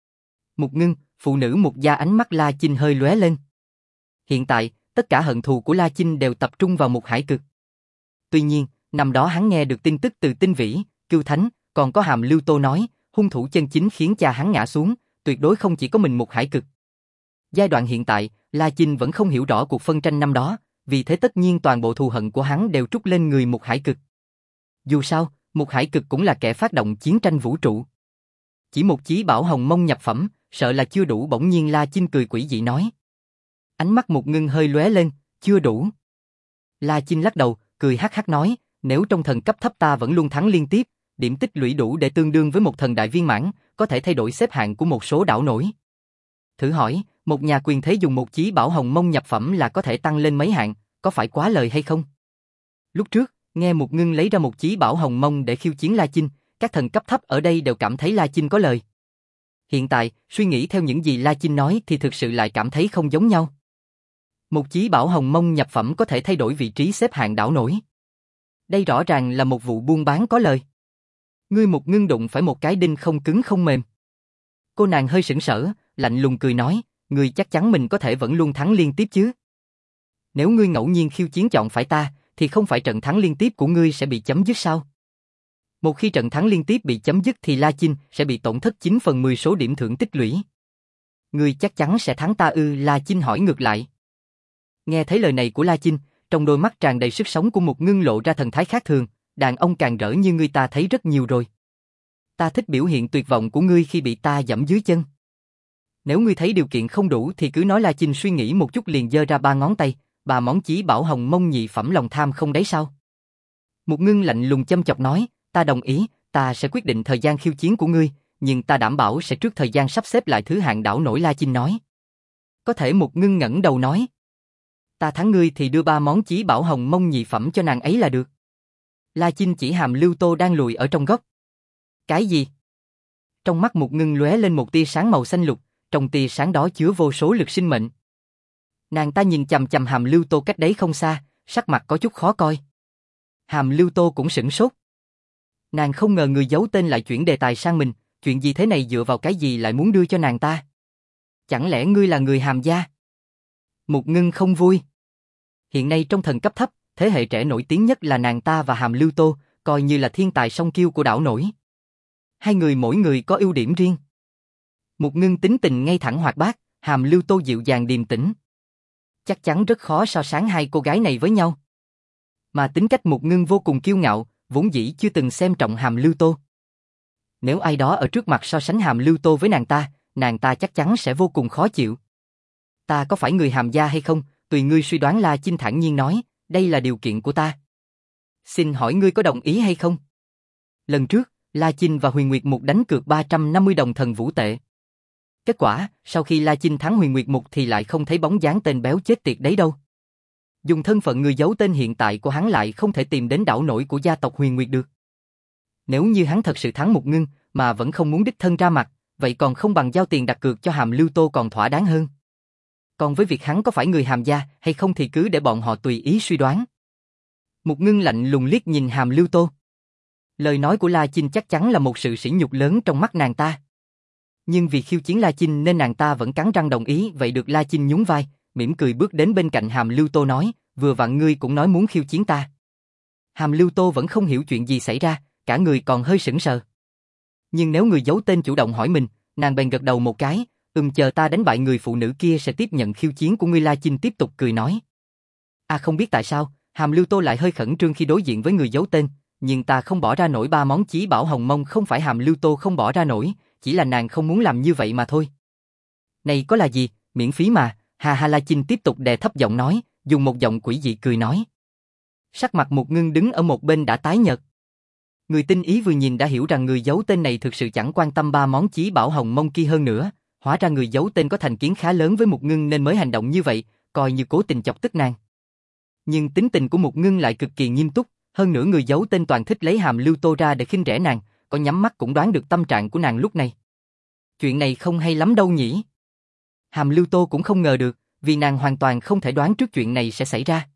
Mục Ngưng, phụ nữ Mục gia. Ánh mắt La Chinh hơi lóe lên. Hiện tại, tất cả hận thù của La Chinh đều tập trung vào Mục Hải Cực. Tuy nhiên, năm đó hắn nghe được tin tức từ Tinh Vĩ, Cưu Thánh, còn có Hàm Lưu Tô nói, hung thủ chân chính khiến cha hắn ngã xuống, tuyệt đối không chỉ có mình Mục Hải Cực. Giai đoạn hiện tại, La Chinh vẫn không hiểu rõ cuộc phân tranh năm đó, vì thế tất nhiên toàn bộ thù hận của hắn đều trút lên người Mục Hải Cực. Dù sao, Mục Hải Cực cũng là kẻ phát động chiến tranh vũ trụ. Chỉ một chí bảo hồng mông nhập phẩm, sợ là chưa đủ. Bỗng nhiên La Chinh cười quỷ dị nói. Ánh mắt Mục Ngưng hơi lóe lên, chưa đủ. La Chinh lắc đầu, cười hắc hắc nói, nếu trong thần cấp thấp ta vẫn luôn thắng liên tiếp, điểm tích lũy đủ để tương đương với một thần đại viên mãn, có thể thay đổi xếp hạng của một số đảo nổi. Thử hỏi, một nhà quyền thế dùng một chí bảo hồng mông nhập phẩm là có thể tăng lên mấy hạng, có phải quá lời hay không? Lúc trước, nghe Mục Ngưng lấy ra một chí bảo hồng mông để khiêu chiến La Chinh, các thần cấp thấp ở đây đều cảm thấy La Chinh có lời. Hiện tại, suy nghĩ theo những gì La Chinh nói thì thực sự lại cảm thấy không giống nhau. Một chí bảo hồng mông nhập phẩm có thể thay đổi vị trí xếp hạng đảo nổi. Đây rõ ràng là một vụ buôn bán có lời. Ngươi Mục Ngưng đụng phải một cái đinh không cứng không mềm. Cô nàng hơi sững sờ, lạnh lùng cười nói, ngươi chắc chắn mình có thể vẫn luôn thắng liên tiếp chứ? Nếu ngươi ngẫu nhiên khiêu chiến chọn phải ta, thì không phải trận thắng liên tiếp của ngươi sẽ bị chấm dứt sao? Một khi trận thắng liên tiếp bị chấm dứt thì La Chinh sẽ bị tổn thất chín phần mười số điểm thưởng tích lũy. Ngươi chắc chắn sẽ thắng ta ư? La Chinh hỏi ngược lại. Nghe thấy lời này của La Chinh, trong đôi mắt tràn đầy sức sống của Mục Ngưng lộ ra thần thái khác thường, đàn ông càng rỡ như ngươi ta thấy rất nhiều rồi. Ta thích biểu hiện tuyệt vọng của ngươi khi bị ta giẫm dưới chân. Nếu ngươi thấy điều kiện không đủ thì cứ nói. La Chinh suy nghĩ một chút liền giơ ra ba ngón tay, ba món chí bảo hồng mông nhị phẩm lòng tham không đấy sao? Mục Ngưng lạnh lùng châm chọc nói, ta đồng ý, ta sẽ quyết định thời gian khiêu chiến của ngươi, nhưng ta đảm bảo sẽ trước thời gian sắp xếp lại thứ hạng đảo nổi. La Chinh nói. Có thể. Mục Ngưng ngẩng đầu nói. Ta thắng ngươi thì đưa ba món chí bảo hồng mông nhị phẩm cho nàng ấy là được. La Chinh chỉ Hàm Lưu Tô đang lùi ở trong góc. Cái gì? Trong mắt Mục Ngưng lóe lên một tia sáng màu xanh lục, trong tia sáng đó chứa vô số lực sinh mệnh. Nàng ta nhìn chằm chằm Hàm Lưu Tô cách đấy không xa, sắc mặt có chút khó coi. Hàm Lưu Tô cũng sửng sốt. Nàng không ngờ người giấu tên lại chuyển đề tài sang mình, chuyện gì thế này, dựa vào cái gì lại muốn đưa cho nàng ta? Chẳng lẽ ngươi là người Hàm gia? Mục Ngưng không vui. Hiện nay trong thần cấp thấp, thế hệ trẻ nổi tiếng nhất là nàng ta và Hàm Lưu Tô, coi như là thiên tài song kiêu của đảo nổi. Hai người mỗi người có ưu điểm riêng. Mục Ngưng tính tình ngay thẳng hoạt bát, Hàm Lưu Tô dịu dàng điềm tĩnh. Chắc chắn rất khó so sánh hai cô gái này với nhau. Mà tính cách Mục Ngưng vô cùng kiêu ngạo, vốn dĩ chưa từng xem trọng Hàm Lưu Tô. Nếu ai đó ở trước mặt so sánh Hàm Lưu Tô với nàng ta, nàng ta chắc chắn sẽ vô cùng khó chịu. Ta có phải người Hàm gia hay không, tùy ngươi suy đoán. La Chinh thản nhiên nói, đây là điều kiện của ta. Xin hỏi ngươi có đồng ý hay không? Lần trước, La Chinh và Huyền Nguyệt Mục đánh cược ba trăm năm mươi đồng thần vũ tệ. Kết quả, sau khi La Chinh thắng Huyền Nguyệt Mục thì lại không thấy bóng dáng tên béo chết tiệt đấy đâu. Dùng thân phận người giấu tên hiện tại của hắn lại không thể tìm đến đảo nổi của gia tộc Huyền Nguyệt được. Nếu như hắn thật sự thắng Mục Ngưng mà vẫn không muốn đích thân ra mặt, vậy còn không bằng giao tiền đặt cược cho Hàm Lưu Tô còn thỏa đáng hơn. Còn với việc hắn có phải người Hàm gia hay không thì cứ để bọn họ tùy ý suy đoán. Mục Ngưng lạnh lùng liếc nhìn Hàm Lưu Tô. Lời nói của La Chinh chắc chắn là một sự sỉ nhục lớn trong mắt nàng ta. Nhưng vì khiêu chiến La Chinh nên nàng ta vẫn cắn răng đồng ý. Vậy được. La Chinh nhún vai, mỉm cười bước đến bên cạnh Hàm Lưu Tô nói, vừa vặn ngươi cũng nói muốn khiêu chiến ta. Hàm Lưu Tô vẫn không hiểu chuyện gì xảy ra, cả người còn hơi sững sờ. Nhưng nếu người giấu tên chủ động hỏi mình, nàng bèn gật đầu một cái, ừm chờ ta đánh bại người phụ nữ kia sẽ tiếp nhận khiêu chiến của ngươi. La Chinh tiếp tục cười nói. À không biết tại sao, Hàm Lưu Tô lại hơi khẩn trương khi đối diện với người giấu tên, nhưng ta không bỏ ra nổi ba món chí bảo hồng mông. Không phải Hàm Lưu Tô không bỏ ra nổi, chỉ là nàng không muốn làm như vậy mà thôi. Này có là gì, miễn phí mà, ha ha. La Chinh tiếp tục đè thấp giọng nói, dùng một giọng quỷ dị cười nói. Sắc mặt Mục Ngưng đứng ở một bên đã tái nhợt. Người tinh ý vừa nhìn đã hiểu rằng người giấu tên này thực sự chẳng quan tâm ba món chí bảo hồng mông kia hơn nữa. Hóa ra người giấu tên có thành kiến khá lớn với Mục Ngưng nên mới hành động như vậy, coi như cố tình chọc tức nàng. Nhưng tính tình của Mục Ngưng lại cực kỳ nghiêm túc, hơn nữa người giấu tên toàn thích lấy Hàm Lưu Tô ra để khinh rẻ nàng, có nhắm mắt cũng đoán được tâm trạng của nàng lúc này. Chuyện này không hay lắm đâu nhỉ? Hàm Lưu Tô cũng không ngờ được, vì nàng hoàn toàn không thể đoán trước chuyện này sẽ xảy ra.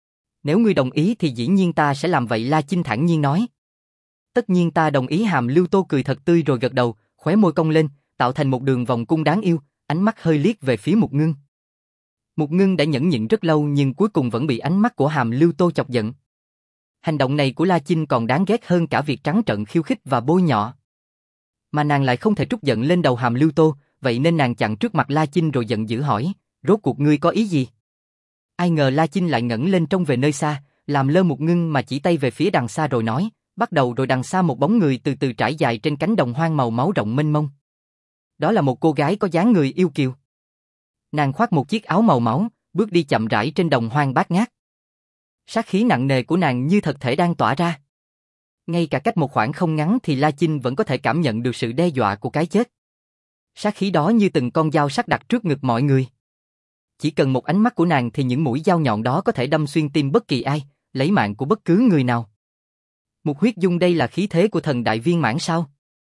Nếu ngươi đồng ý thì dĩ nhiên ta sẽ làm vậy. La Chinh thản nhiên nói. Tất nhiên ta đồng ý. Hàm Lưu Tô cười thật tươi rồi gật đầu, khóe môi cong lên, tạo thành một đường vòng cung đáng yêu, ánh mắt hơi liếc về phía Mục Ngưng. Mục Ngưng đã nhẫn nhịn rất lâu nhưng cuối cùng vẫn bị ánh mắt của Hàm Lưu Tô chọc giận. Hành động này của La Chinh còn đáng ghét hơn cả việc trắng trợn khiêu khích và bôi nhọ. Mà nàng lại không thể trút giận lên đầu Hàm Lưu Tô, vậy nên nàng chặn trước mặt La Chinh rồi giận dữ hỏi, rốt cuộc ngươi có ý gì? Ai ngờ La Chinh lại ngẩng lên trông về nơi xa, làm lơ Mục Ngưng mà chỉ tay về phía đằng xa rồi nói, bắt đầu. Rồi đằng xa một bóng người từ từ trải dài trên cánh đồng hoang màu máu rộng mênh mông. Đó là một cô gái có dáng người yêu kiều. Nàng khoác một chiếc áo màu máu, bước đi chậm rãi trên đồng hoang bát ngát. Sát khí nặng nề của nàng như thật thể đang tỏa ra. Ngay cả cách một khoảng không ngắn thì La Chinh vẫn có thể cảm nhận được sự đe dọa của cái chết. Sát khí đó như từng con dao sắc đặt trước ngực mọi người. Chỉ cần một ánh mắt của nàng thì những mũi dao nhọn đó có thể đâm xuyên tim bất kỳ ai, lấy mạng của bất cứ người nào. Một huyết dung, đây là khí thế của thần đại viên mãn sao?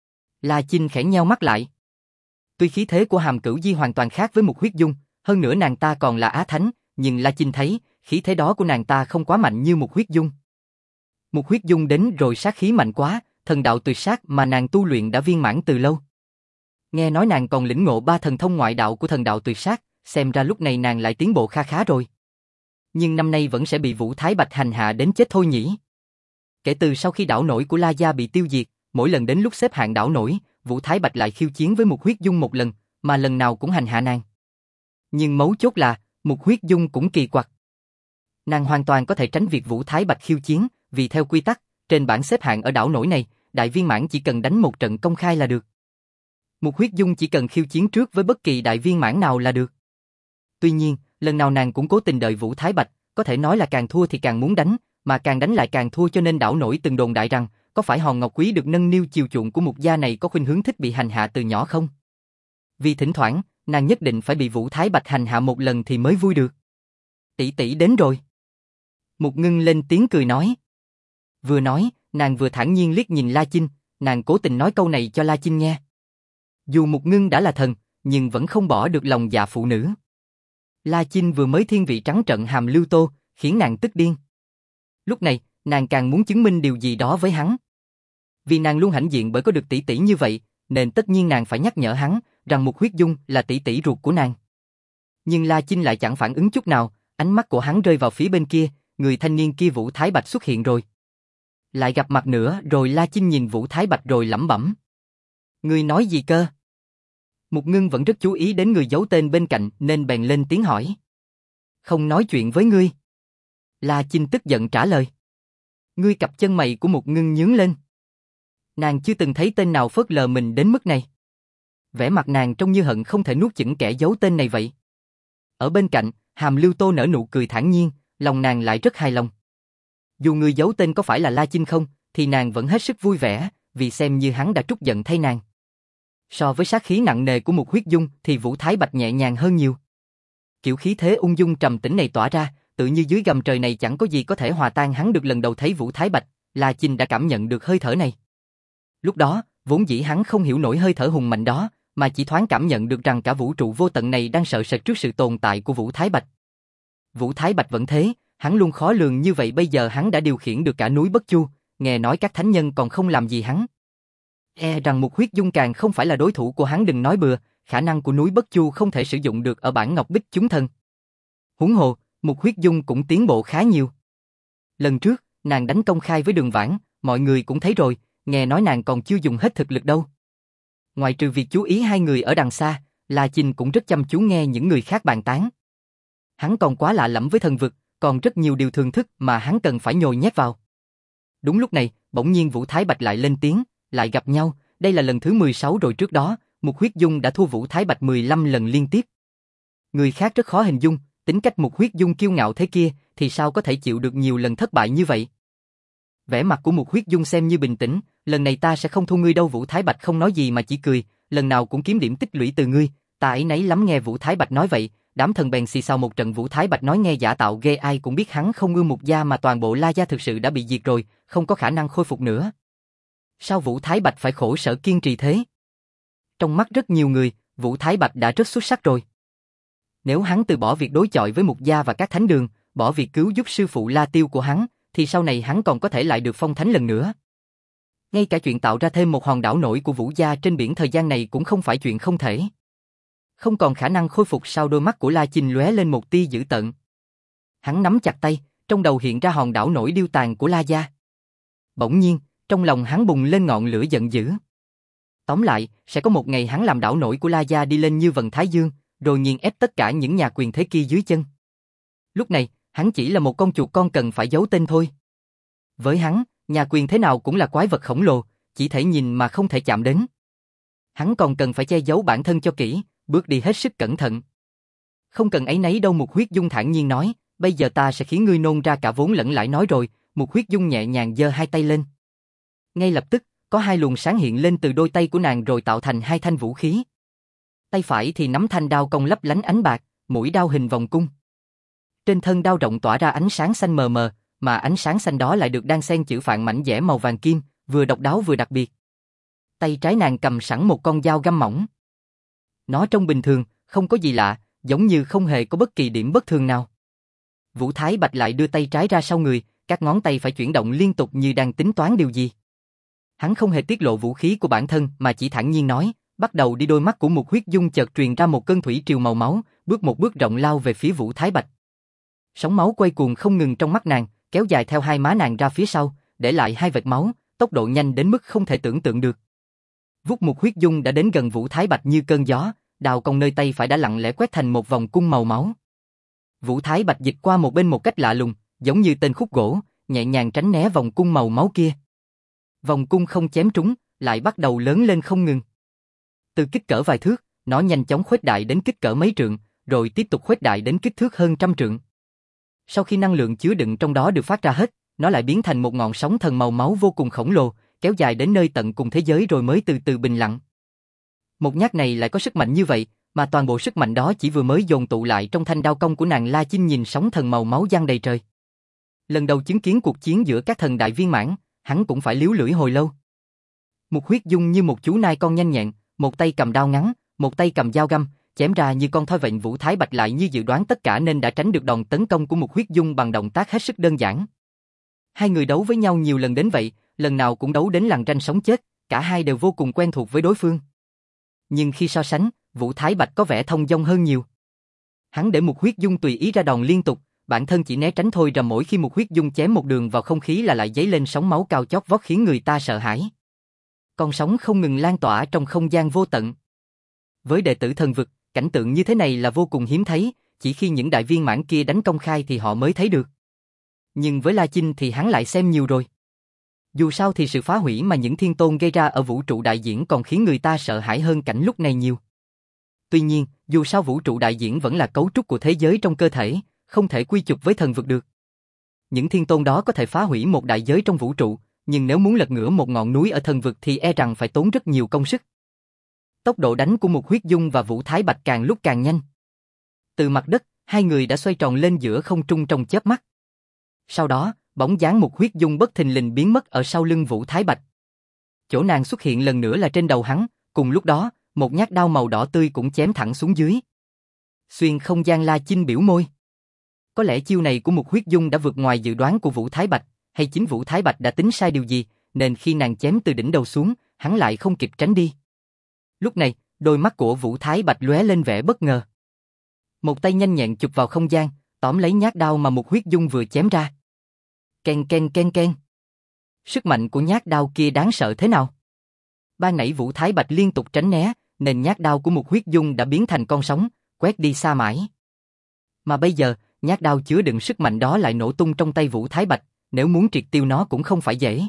La Chinh khẽ nheo mắt lại. Tuy khí thế của Hàm Cửu Di hoàn toàn khác với một huyết dung, hơn nữa nàng ta còn là Á Thánh, nhưng La Chinh thấy khí thế đó của nàng ta không quá mạnh như một huyết dung. Một huyết dung đến rồi sát khí mạnh quá, thần đạo tuyệt sát mà nàng tu luyện đã viên mãn từ lâu. Nghe nói nàng còn lĩnh ngộ ba thần thông ngoại đạo của thần đạo tuyệt sát, xem ra lúc này nàng lại tiến bộ kha khá rồi. Nhưng năm nay vẫn sẽ bị Vũ Thái Bạch hành hạ đến chết thôi nhỉ. Kể từ sau khi đảo nổi của La Gia bị tiêu diệt, mỗi lần đến lúc xếp hạng đảo nổi, Vũ Thái Bạch lại khiêu chiến với một huyết dung một lần, mà lần nào cũng hành hạ nàng. Nhưng mấu chốt là, một huyết dung cũng kỳ quặc. Nàng hoàn toàn có thể tránh việc Vũ Thái Bạch khiêu chiến, vì theo quy tắc, trên bảng xếp hạng ở đảo nổi này, đại viên mãn chỉ cần đánh một trận công khai là được. Mục Huyết Dung chỉ cần khiêu chiến trước với bất kỳ đại viên mãn nào là được. Tuy nhiên, lần nào nàng cũng cố tình đợi Vũ Thái Bạch, có thể nói là càng thua thì càng muốn đánh, mà càng đánh lại càng thua, cho nên đảo nổi từng đồn đại rằng, có phải hòn ngọc quý được nâng niu chiều chuộng của Mục gia này có khuynh hướng thích bị hành hạ từ nhỏ không? Vì thỉnh thoảng, nàng nhất định phải bị Vũ Thái Bạch hành hạ một lần thì mới vui được. Tỷ tỷ đến rồi. Mục Ngưng lên tiếng cười nói. Vừa nói, nàng vừa thản nhiên liếc nhìn La Chinh, nàng cố tình nói câu này cho La Chinh nghe. Dù Mục Ngưng đã là thần, nhưng vẫn không bỏ được lòng dạ phụ nữ. La Chinh vừa mới thiên vị trắng trợn hàm lưu tô, khiến nàng tức điên. Lúc này, nàng càng muốn chứng minh điều gì đó với hắn. Vì nàng luôn hãnh diện bởi có được tỷ tỷ như vậy, nên tất nhiên nàng phải nhắc nhở hắn rằng Mục Huyết Dung là tỷ tỷ ruột của nàng. Nhưng La Chinh lại chẳng phản ứng chút nào, ánh mắt của hắn rơi vào phía bên kia, người thanh niên kia Vũ Thái Bạch xuất hiện rồi. Lại gặp mặt nữa rồi. La Chinh nhìn Vũ Thái Bạch rồi lẩm bẩm. Ngươi nói gì cơ? Mục Ngưng vẫn rất chú ý đến người giấu tên bên cạnh nên bèn lên tiếng hỏi. Không nói chuyện với ngươi. La Chinh tức giận trả lời. Ngươi, cặp chân mày của Mục Ngưng nhướng lên. Nàng chưa từng thấy tên nào phớt lờ mình đến mức này. Vẻ mặt nàng trông như hận không thể nuốt chửng kẻ giấu tên này vậy. Ở bên cạnh, Hàm Lưu Tô nở nụ cười thản nhiên, lòng nàng lại rất hài lòng. Dù người giấu tên có phải là La Chinh không, thì nàng vẫn hết sức vui vẻ, vì xem như hắn đã trút giận thay nàng. So với sát khí nặng nề của Mục Huyết Dung thì Vũ Thái Bạch nhẹ nhàng hơn nhiều. Kiểu khí thế ung dung trầm tĩnh này tỏa ra, tự như dưới gầm trời này chẳng có gì có thể hòa tan hắn được. Lần đầu thấy Vũ Thái Bạch, La Chinh đã cảm nhận được hơi thở này. Lúc đó, vốn dĩ hắn không hiểu nổi hơi thở hùng mạnh đó, mà chỉ thoáng cảm nhận được rằng cả vũ trụ vô tận này đang sợ sệt trước sự tồn tại của Vũ Thái Bạch. Vũ Thái Bạch vẫn thế, hắn luôn khó lường như vậy, bây giờ hắn đã điều khiển được cả núi Bất Chu, nghe nói các thánh nhân còn không làm gì hắn. E rằng Mục Huyết Dung càng không phải là đối thủ của hắn, đừng nói bừa, khả năng của núi Bất Chu không thể sử dụng được ở bản Ngọc Bích chúng thần. Huống hồ, Mục Huyết Dung cũng tiến bộ khá nhiều. Lần trước, nàng đánh công khai với Đường Vãn, mọi người cũng thấy rồi, nghe nói nàng còn chưa dùng hết thực lực đâu. Ngoài trừ việc chú ý hai người ở đằng xa, La Chinh cũng rất chăm chú nghe những người khác bàn tán. Hắn còn quá lạ lẫm với thần vực, còn rất nhiều điều thường thức mà hắn cần phải nhồi nhét vào. Đúng lúc này, bỗng nhiên Vũ Thái Bạch lại lên tiếng, lại gặp nhau, đây là lần thứ mười sáu rồi, trước đó, Mục Huyết Dung đã thua Vũ Thái Bạch mười lăm lần liên tiếp. Người khác rất khó hình dung, tính cách Mục Huyết Dung kiêu ngạo thế kia, thì sao có thể chịu được nhiều lần thất bại như vậy. Vẻ mặt của Mục Huyết Dung xem như bình tĩnh, lần này ta sẽ không thua ngươi đâu. Vũ Thái Bạch không nói gì mà chỉ cười, lần nào cũng kiếm điểm tích lũy từ ngươi, ta ấy nấy lắm. Nghe Vũ Thái Bạch nói vậy, đám thần bèn xì xào một trận. Vũ Thái Bạch nói nghe giả tạo ghê, ai cũng biết hắn không ưa Mục gia mà toàn bộ La gia thực sự đã bị diệt rồi, không có khả năng khôi phục nữa. Sao Vũ Thái Bạch phải khổ sở kiên trì thế? Trong mắt rất nhiều người, Vũ Thái Bạch đã rất xuất sắc rồi. Nếu hắn từ bỏ việc đối chọi với Mục gia và các thánh đường, bỏ việc cứu giúp sư phụ La Tiêu của hắn, thì sau này hắn còn có thể lại được phong thánh lần nữa. Ngay cả chuyện tạo ra thêm một hòn đảo nổi của Vũ gia trên biển thời gian này cũng không phải chuyện không thể. Không còn khả năng khôi phục sao? Đôi mắt của La Chinh lóe lên một tia dữ tợn. Hắn nắm chặt tay, trong đầu hiện ra hòn đảo nổi điêu tàn của La gia. Bỗng nhiên, trong lòng hắn bùng lên ngọn lửa giận dữ. Tóm lại, sẽ có một ngày hắn làm đảo nổi của La gia đi lên như vầng thái dương, rồi nghiền ép tất cả những nhà quyền thế kia dưới chân. Lúc này, hắn chỉ là một con chuột con cần phải giấu tên thôi. Với hắn, nhà quyền thế nào cũng là quái vật khổng lồ, chỉ thể nhìn mà không thể chạm đến. Hắn còn cần phải che giấu bản thân cho kỹ, bước đi hết sức cẩn thận. Không cần áy náy đâu. Mục Huyết Dung thản nhiên nói, bây giờ ta sẽ khiến ngươi nôn ra cả vốn lẫn lãi. Nói rồi, Mục Huyết Dung nhẹ nhàng giơ hai tay lên. Ngay lập tức, có hai luồng sáng hiện lên từ đôi tay của nàng rồi tạo thành hai thanh vũ khí. Tay phải thì nắm thanh đao cong lấp lánh ánh bạc, mũi đao hình vòng cung. Trên thân đao rộng tỏa ra ánh sáng xanh mờ mờ, mà ánh sáng xanh đó lại được đan xen chữ phạn mảnh vẽ màu vàng kim, vừa độc đáo vừa đặc biệt. Tay trái nàng cầm sẵn một con dao găm mỏng. Nó trông bình thường, không có gì lạ, giống như không hề có bất kỳ điểm bất thường nào. Vũ Thái Bạch lại đưa tay trái ra sau người, các ngón tay phải chuyển động liên tục như đang tính toán điều gì. Hắn không hề tiết lộ vũ khí của bản thân mà chỉ thản nhiên nói, bắt đầu đi. Đôi mắt của Mục Huyết Dung chợt truyền ra một cơn thủy triều màu máu, bước một bước rộng lao về phía Vũ Thái Bạch. Sóng máu quay cuồng không ngừng trong mắt nàng, kéo dài theo hai má nàng ra phía sau, để lại hai vệt máu, tốc độ nhanh đến mức không thể tưởng tượng được. Vút Mục Huyết Dung đã đến gần Vũ Thái Bạch như cơn gió, đào cong nơi tay phải đã lặng lẽ quét thành một vòng cung màu máu. Vũ Thái Bạch dịch qua một bên một cách lạ lùng, giống như tên khúc gỗ, nhẹ nhàng tránh né vòng cung màu máu kia. Vòng cung không chém trúng, lại bắt đầu lớn lên không ngừng. Từ kích cỡ vài thước, nó nhanh chóng khuếch đại đến kích cỡ mấy trượng, rồi tiếp tục khuếch đại đến kích thước hơn trăm trượng. Sau khi năng lượng chứa đựng trong đó được phát ra hết, nó lại biến thành một ngọn sóng thần màu máu vô cùng khổng lồ, kéo dài đến nơi tận cùng thế giới rồi mới từ từ bình lặng. Một nhát này lại có sức mạnh như vậy, mà toàn bộ sức mạnh đó chỉ vừa mới dồn tụ lại trong thanh đao công của nàng. La Chinh nhìn sóng thần màu máu giăng đầy trời. Lần đầu chứng kiến cuộc chiến giữa các thần đại viên mãn, hắn cũng phải líu lưỡi hồi lâu. Mục Huyết Dung như một chú nai con nhanh nhẹn, một tay cầm đao ngắn, một tay cầm dao găm, chém ra như con thoi vậy. Vũ Thái Bạch lại như dự đoán tất cả nên đã tránh được đòn tấn công của Mục Huyết Dung bằng động tác hết sức đơn giản. Hai người đấu với nhau nhiều lần đến vậy, lần nào cũng đấu đến lằn ranh sống chết, cả hai đều vô cùng quen thuộc với đối phương. Nhưng khi so sánh, Vũ Thái Bạch có vẻ thông dong hơn nhiều. Hắn để Mục Huyết Dung tùy ý ra đòn liên tục, bản thân chỉ né tránh thôi, rầm mỗi khi Mục Huyết Dung chém một đường vào không khí là lại dấy lên sóng máu cao chót vót khiến người ta sợ hãi. Con sóng không ngừng lan tỏa trong không gian vô tận. Với đệ tử thần vực, cảnh tượng như thế này là vô cùng hiếm thấy, chỉ khi những đại viên mãn kia đánh công khai thì họ mới thấy được. Nhưng với La Chinh thì hắn lại xem nhiều rồi. Dù sao thì sự phá hủy mà những thiên tôn gây ra ở vũ trụ đại diễn còn khiến người ta sợ hãi hơn cảnh lúc này nhiều. Tuy nhiên, dù sao vũ trụ đại diễn vẫn là cấu trúc của thế giới trong cơ thể, không thể quy chụp với thần vực được. Những thiên tôn đó có thể phá hủy một đại giới trong vũ trụ, nhưng nếu muốn lật ngửa một ngọn núi ở thần vực thì e rằng phải tốn rất nhiều công sức. Tốc độ đánh của Mục Huyết Dung và Vũ Thái Bạch càng lúc càng nhanh. Từ mặt đất, hai người đã xoay tròn lên giữa không trung trong chớp mắt. Sau đó, bóng dáng Mục Huyết Dung bất thình lình biến mất ở sau lưng Vũ Thái Bạch. Chỗ nàng xuất hiện lần nữa là trên đầu hắn, cùng lúc đó, một nhát đao màu đỏ tươi cũng chém thẳng xuống dưới. Xuyên không gian. La Chinh biểu môi. Có lẽ chiêu này của Mục Huyết Dung đã vượt ngoài dự đoán của Vũ Thái Bạch, hay chính Vũ Thái Bạch đã tính sai điều gì, nên khi nàng chém từ đỉnh đầu xuống, hắn lại không kịp tránh đi. Lúc này, đôi mắt của Vũ Thái Bạch lóe lên vẻ bất ngờ. Một tay nhanh nhẹn chụp vào không gian, tóm lấy nhát đao mà Mục Huyết Dung vừa chém ra. Ken ken ken ken. Sức mạnh của nhát đao kia đáng sợ thế nào? Ban nãy Vũ Thái Bạch liên tục tránh né, nên nhát đao của Mục Huyết Dung đã biến thành con sóng, quét đi xa mãi. Mà bây giờ, nhát đao chứa đựng sức mạnh đó lại nổ tung trong tay Vũ Thái Bạch, nếu muốn triệt tiêu nó cũng không phải dễ.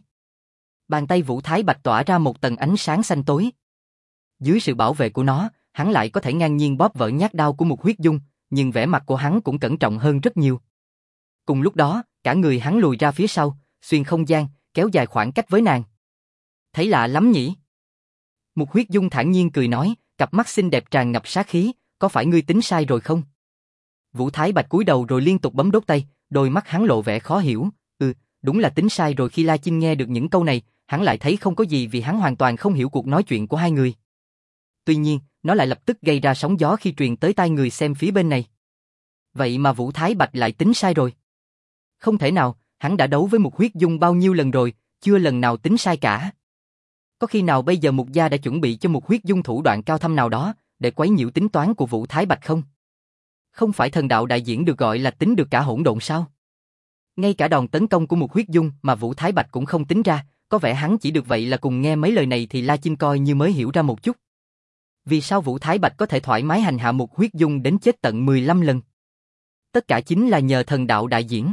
Bàn tay Vũ Thái Bạch tỏa ra một tầng ánh sáng xanh tối. Dưới sự bảo vệ của nó, hắn lại có thể ngang nhiên bóp vỡ nhát đao của Mục Huyết Dung, nhưng vẻ mặt của hắn cũng cẩn trọng hơn rất nhiều. Cùng lúc đó, cả người hắn lùi ra phía sau, xuyên không gian, kéo dài khoảng cách với nàng. Thấy lạ lắm nhỉ? Mục Huyết Dung thản nhiên cười nói, cặp mắt xinh đẹp tràn ngập sát khí, có phải ngươi tính sai rồi không? Vũ Thái Bạch cúi đầu rồi liên tục bấm đốt tay, đôi mắt hắn lộ vẻ khó hiểu. Ừ, đúng là tính sai rồi. Khi La Chinh nghe được những câu này, hắn lại thấy không có gì vì hắn hoàn toàn không hiểu cuộc nói chuyện của hai người. Tuy nhiên, nó lại lập tức gây ra sóng gió khi truyền tới tai người xem phía bên này. Vậy mà Vũ Thái Bạch lại tính sai rồi. Không thể nào, hắn đã đấu với Mục Huyết Dung bao nhiêu lần rồi, chưa lần nào tính sai cả. Có khi nào bây giờ Mục gia đã chuẩn bị cho Mục Huyết Dung thủ đoạn cao thâm nào đó, để quấy nhiễu tính toán của Vũ Thái Bạch không? Không phải thần đạo đại diễn được gọi là tính được cả hỗn độn sao? Ngay cả đòn tấn công của Mục Huyết Dung mà Vũ Thái Bạch cũng không tính ra, có vẻ hắn chỉ được vậy là cùng nghe mấy lời này thì La Chinh coi như mới hiểu ra một chút. Vì sao Vũ Thái Bạch có thể thoải mái hành hạ Mục Huyết Dung đến chết tận mười lăm lần? Tất cả chính là nhờ thần đạo đại diễn.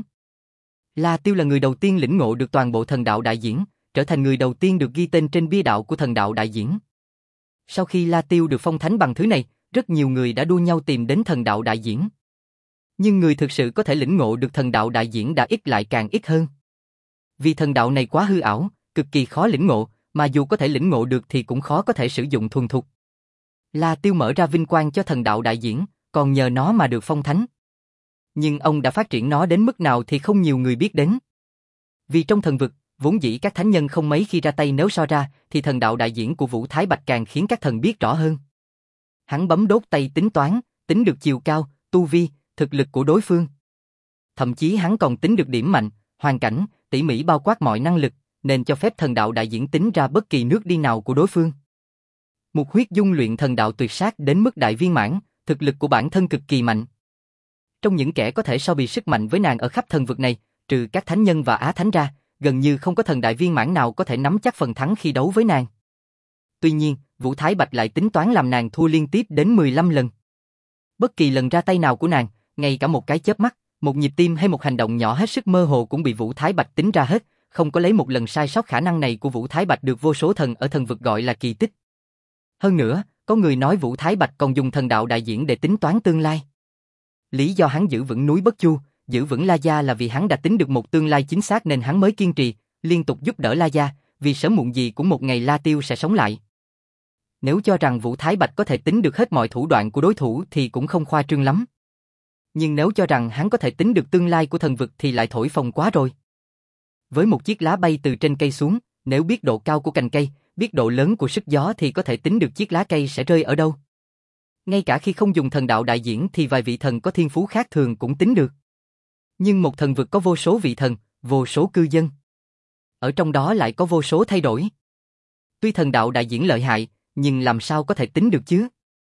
La Tiêu là người đầu tiên lĩnh ngộ được toàn bộ thần đạo đại diễn, trở thành người đầu tiên được ghi tên trên bia đạo của thần đạo đại diễn. Sau khi La Tiêu được phong thánh bằng thứ này, rất nhiều người đã đua nhau tìm đến thần đạo đại diễn. Nhưng người thực sự có thể lĩnh ngộ được thần đạo đại diễn đã ít lại càng ít hơn. Vì thần đạo này quá hư ảo, cực kỳ khó lĩnh ngộ, mà dù có thể lĩnh ngộ được thì cũng khó có thể sử dụng thuần thục. La Tiêu mở ra vinh quang cho thần đạo đại diễn, còn nhờ nó mà được phong thánh. Nhưng ông đã phát triển nó đến mức nào thì không nhiều người biết đến. Vì trong thần vực, vốn dĩ các thánh nhân không mấy khi ra tay, nếu so ra thì thần đạo đại diễn của Vũ Thái Bạch càng khiến các thần biết rõ hơn. Hắn bấm đốt tay tính toán, tính được chiều cao, tu vi, thực lực của đối phương. Thậm chí hắn còn tính được điểm mạnh, hoàn cảnh, tỉ mỉ bao quát mọi năng lực, nên cho phép thần đạo đại diễn tính ra bất kỳ nước đi nào của đối phương. Mục Huyết Dung luyện thần đạo tuyệt sát đến mức đại viên mãn, thực lực của bản thân cực kỳ mạnh. Trong những kẻ có thể so bì sức mạnh với nàng ở khắp thần vực này, trừ các thánh nhân và á thánh ra, gần như không có thần đại viên mãn nào có thể nắm chắc phần thắng khi đấu với nàng. Tuy nhiên, Vũ Thái Bạch lại tính toán làm nàng thua liên tiếp đến mười lăm lần. Bất kỳ lần ra tay nào của nàng, ngay cả một cái chớp mắt, một nhịp tim hay một hành động nhỏ hết sức mơ hồ cũng bị Vũ Thái Bạch tính ra hết, không có lấy một lần sai sót. Khả năng này của Vũ Thái Bạch được vô số thần ở thần vực gọi là kỳ tích. Hơn nữa, Có người nói Vũ Thái Bạch còn dùng thần đạo đại diễn để tính toán tương lai. Lý do hắn giữ vững núi Bất Chu, giữ vững La Gia là vì hắn đã tính được một tương lai chính xác nên hắn mới kiên trì, liên tục giúp đỡ La Gia, vì sớm muộn gì cũng một ngày La Tiêu sẽ sống lại. Nếu cho rằng Vũ Thái Bạch có thể tính được hết mọi thủ đoạn của đối thủ thì cũng không khoa trương lắm. Nhưng nếu cho rằng hắn có thể tính được tương lai của thần vực thì lại thổi phồng quá rồi. Với một chiếc lá bay từ trên cây xuống, nếu biết độ cao của cành cây, biết độ lớn của sức gió thì có thể tính được chiếc lá cây sẽ rơi ở đâu. Ngay cả khi không dùng thần đạo đại diễn thì vài vị thần có thiên phú khác thường cũng tính được. Nhưng một thần vực có vô số vị thần, vô số cư dân. Ở trong đó lại có vô số thay đổi. Tuy thần đạo đại diễn lợi hại, nhưng làm sao có thể tính được chứ?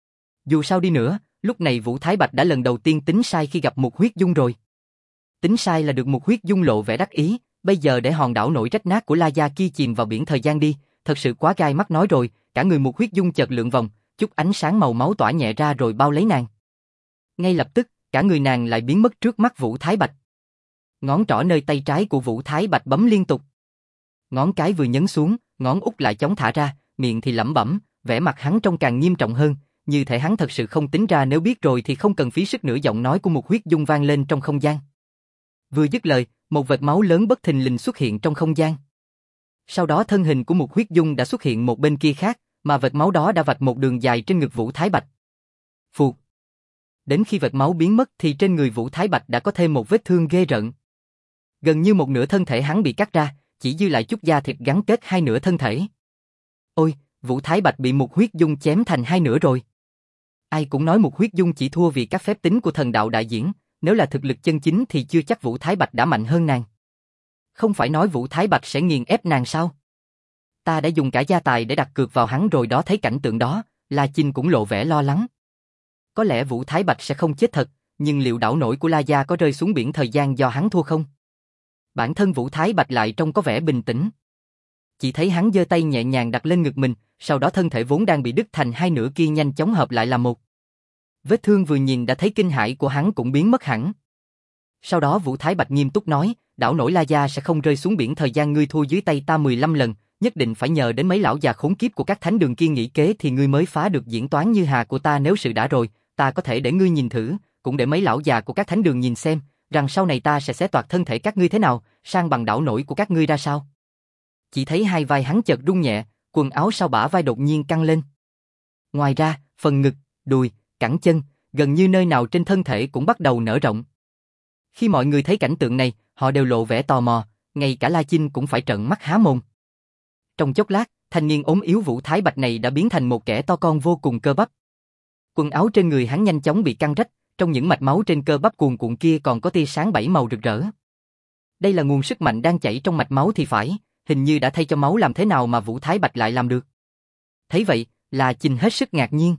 Dù sao đi nữa, lúc này Vũ Thái Bạch đã lần đầu tiên tính sai khi gặp Mục Huyết Dung rồi. Tính sai là được Mục Huyết Dung lộ vẻ đắc ý, bây giờ để hòn đảo nổi rách nát của La Gia kia chìm vào biển thời gian đi, thật sự quá gai mắt nói rồi, cả người Mục Huyết Dung chợt lượn vòng, chút ánh sáng màu máu tỏa nhẹ ra rồi bao lấy nàng. Ngay lập tức, cả người nàng lại biến mất trước mắt Vũ Thái Bạch. Ngón trỏ nơi tay trái của Vũ Thái Bạch bấm liên tục. Ngón cái vừa nhấn xuống, ngón út lại chóng thả ra, miệng thì lẩm bẩm, vẻ mặt hắn trông càng nghiêm trọng hơn, như thể hắn thật sự không tính ra nếu biết rồi thì không cần phí sức nữa. Giọng nói của Mục Huyết Dung vang lên trong không gian. Vừa dứt lời, một vệt máu lớn bất thình lình xuất hiện trong không gian. Sau đó thân hình của Mục Huyết Dung đã xuất hiện một bên kia khác, mà vệt máu đó đã vạch một đường dài trên ngực Vũ Thái Bạch. Phụt. Đến khi vệt máu biến mất thì trên người Vũ Thái Bạch đã có thêm một vết thương ghê rợn. Gần như một nửa thân thể hắn bị cắt ra, chỉ dư lại chút da thịt gắn kết hai nửa thân thể. Ôi, Vũ Thái Bạch bị Mục Huyết Dung chém thành hai nửa rồi. Ai cũng nói Mục Huyết Dung chỉ thua vì các phép tính của thần đạo đại diễn, nếu là thực lực chân chính thì chưa chắc Vũ Thái Bạch đã mạnh hơn nàng. Không phải nói Vũ Thái Bạch sẽ nghiền ép nàng sao? Ta đã dùng cả gia tài để đặt cược vào hắn rồi đó. Thấy cảnh tượng đó, La Chinh cũng lộ vẻ lo lắng. Có lẽ Vũ Thái Bạch sẽ không chết thật, nhưng liệu đảo nổi của La Gia có rơi xuống biển thời gian do hắn thua không? Bản thân Vũ Thái Bạch lại trông có vẻ bình tĩnh. Chỉ thấy hắn giơ tay nhẹ nhàng đặt lên ngực mình, sau đó thân thể vốn đang bị đứt thành hai nửa kia nhanh chóng hợp lại là một. Vết thương vừa nhìn đã thấy kinh hãi của hắn cũng biến mất hẳn. Sau đó Vũ Thái Bạch nghiêm túc nói, đảo nổi La Gia sẽ không rơi xuống biển thời gian ngươi thua dưới tay ta mười lăm lần, nhất định phải nhờ đến mấy lão già khốn kiếp của các thánh đường kia nghĩ kế thì ngươi mới phá được diễn toán như hà của ta. Nếu sự đã rồi, ta có thể để ngươi nhìn thử, cũng để mấy lão già của các thánh đường nhìn xem, rằng sau này ta sẽ xé toạc thân thể các ngươi thế nào, sang bằng đảo nổi của các ngươi ra sao. Chỉ thấy hai vai hắn chợt rung nhẹ, quần áo sau bả vai đột nhiên căng lên. Ngoài ra, phần ngực, đùi, cẳng chân, gần như nơi nào trên thân thể cũng bắt đầu nở rộng. Khi mọi người thấy cảnh tượng này, họ đều lộ vẻ tò mò, ngay cả La Chinh cũng phải trợn mắt há mồm. Trong chốc lát, thanh niên ốm yếu Vũ Thái Bạch này đã biến thành một kẻ to con vô cùng cơ bắp. Quần áo trên người hắn nhanh chóng bị căng rách, trong những mạch máu trên cơ bắp cuồn cuộn kia còn có tia sáng bảy màu rực rỡ. Đây là nguồn sức mạnh đang chảy trong mạch máu thì phải, hình như đã thay cho máu làm thế nào mà Vũ Thái Bạch lại làm được. Thấy vậy, La Chinh hết sức ngạc nhiên.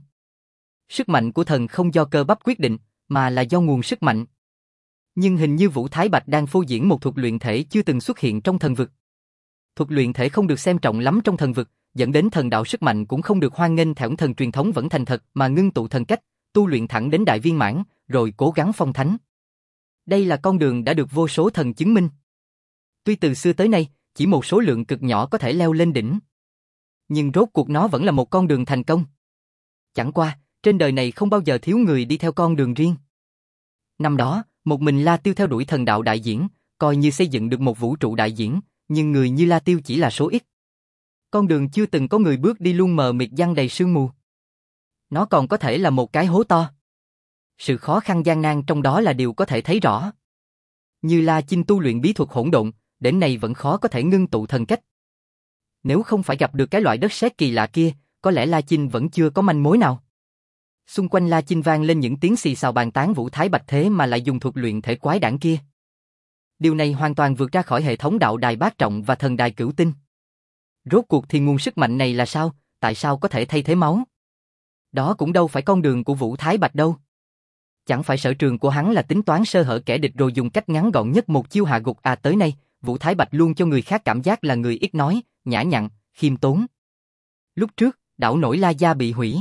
Sức mạnh của thần không do cơ bắp quyết định, mà là do nguồn sức mạnh. Nhưng hình như Vũ Thái Bạch đang phô diễn một thuật luyện thể chưa từng xuất hiện trong thần vực. Thuật luyện thể không được xem trọng lắm trong thần vực, dẫn đến thần đạo sức mạnh cũng không được hoan nghênh theo thần truyền thống vẫn thành thật mà ngưng tụ thần cách, tu luyện thẳng đến đại viên mãn, rồi cố gắng phong thánh. Đây là con đường đã được vô số thần chứng minh. Tuy từ xưa tới nay, chỉ một số lượng cực nhỏ có thể leo lên đỉnh. Nhưng rốt cuộc nó vẫn là một con đường thành công. Chẳng qua, trên đời này không bao giờ thiếu người đi theo con đường riêng. Năm đó, một mình La Tiêu theo đuổi thần đạo đại diễn, coi như xây dựng được một vũ trụ đại diễn, nhưng người như La Tiêu chỉ là số ít. Con đường chưa từng có người bước đi luôn mờ mịt giăng đầy sương mù. Nó còn có thể là một cái hố to. Sự khó khăn gian nan trong đó là điều có thể thấy rõ. Như La Chinh tu luyện bí thuật hỗn độn, đến nay vẫn khó có thể ngưng tụ thần cách. Nếu không phải gặp được cái loại đất sét kỳ lạ kia, có lẽ La Chinh vẫn chưa có manh mối nào. Xung quanh La Chinh vang lên những tiếng xì xào bàn tán Vũ Thái Bạch thế mà lại dùng thuật luyện thể quái đản kia. Điều này hoàn toàn vượt ra khỏi hệ thống đạo đài bát trọng và thần đài cửu tinh. Rốt cuộc thì nguồn sức mạnh này là sao, tại sao có thể thay thế máu? Đó cũng đâu phải con đường của Vũ Thái Bạch đâu. Chẳng phải sở trường của hắn là tính toán sơ hở kẻ địch rồi dùng cách ngắn gọn nhất một chiêu hạ gục à? Tới nay, Vũ Thái Bạch luôn cho người khác cảm giác là người ít nói, nhã nhặn, khiêm tốn. Lúc trước, đảo nổi La Gia bị hủy.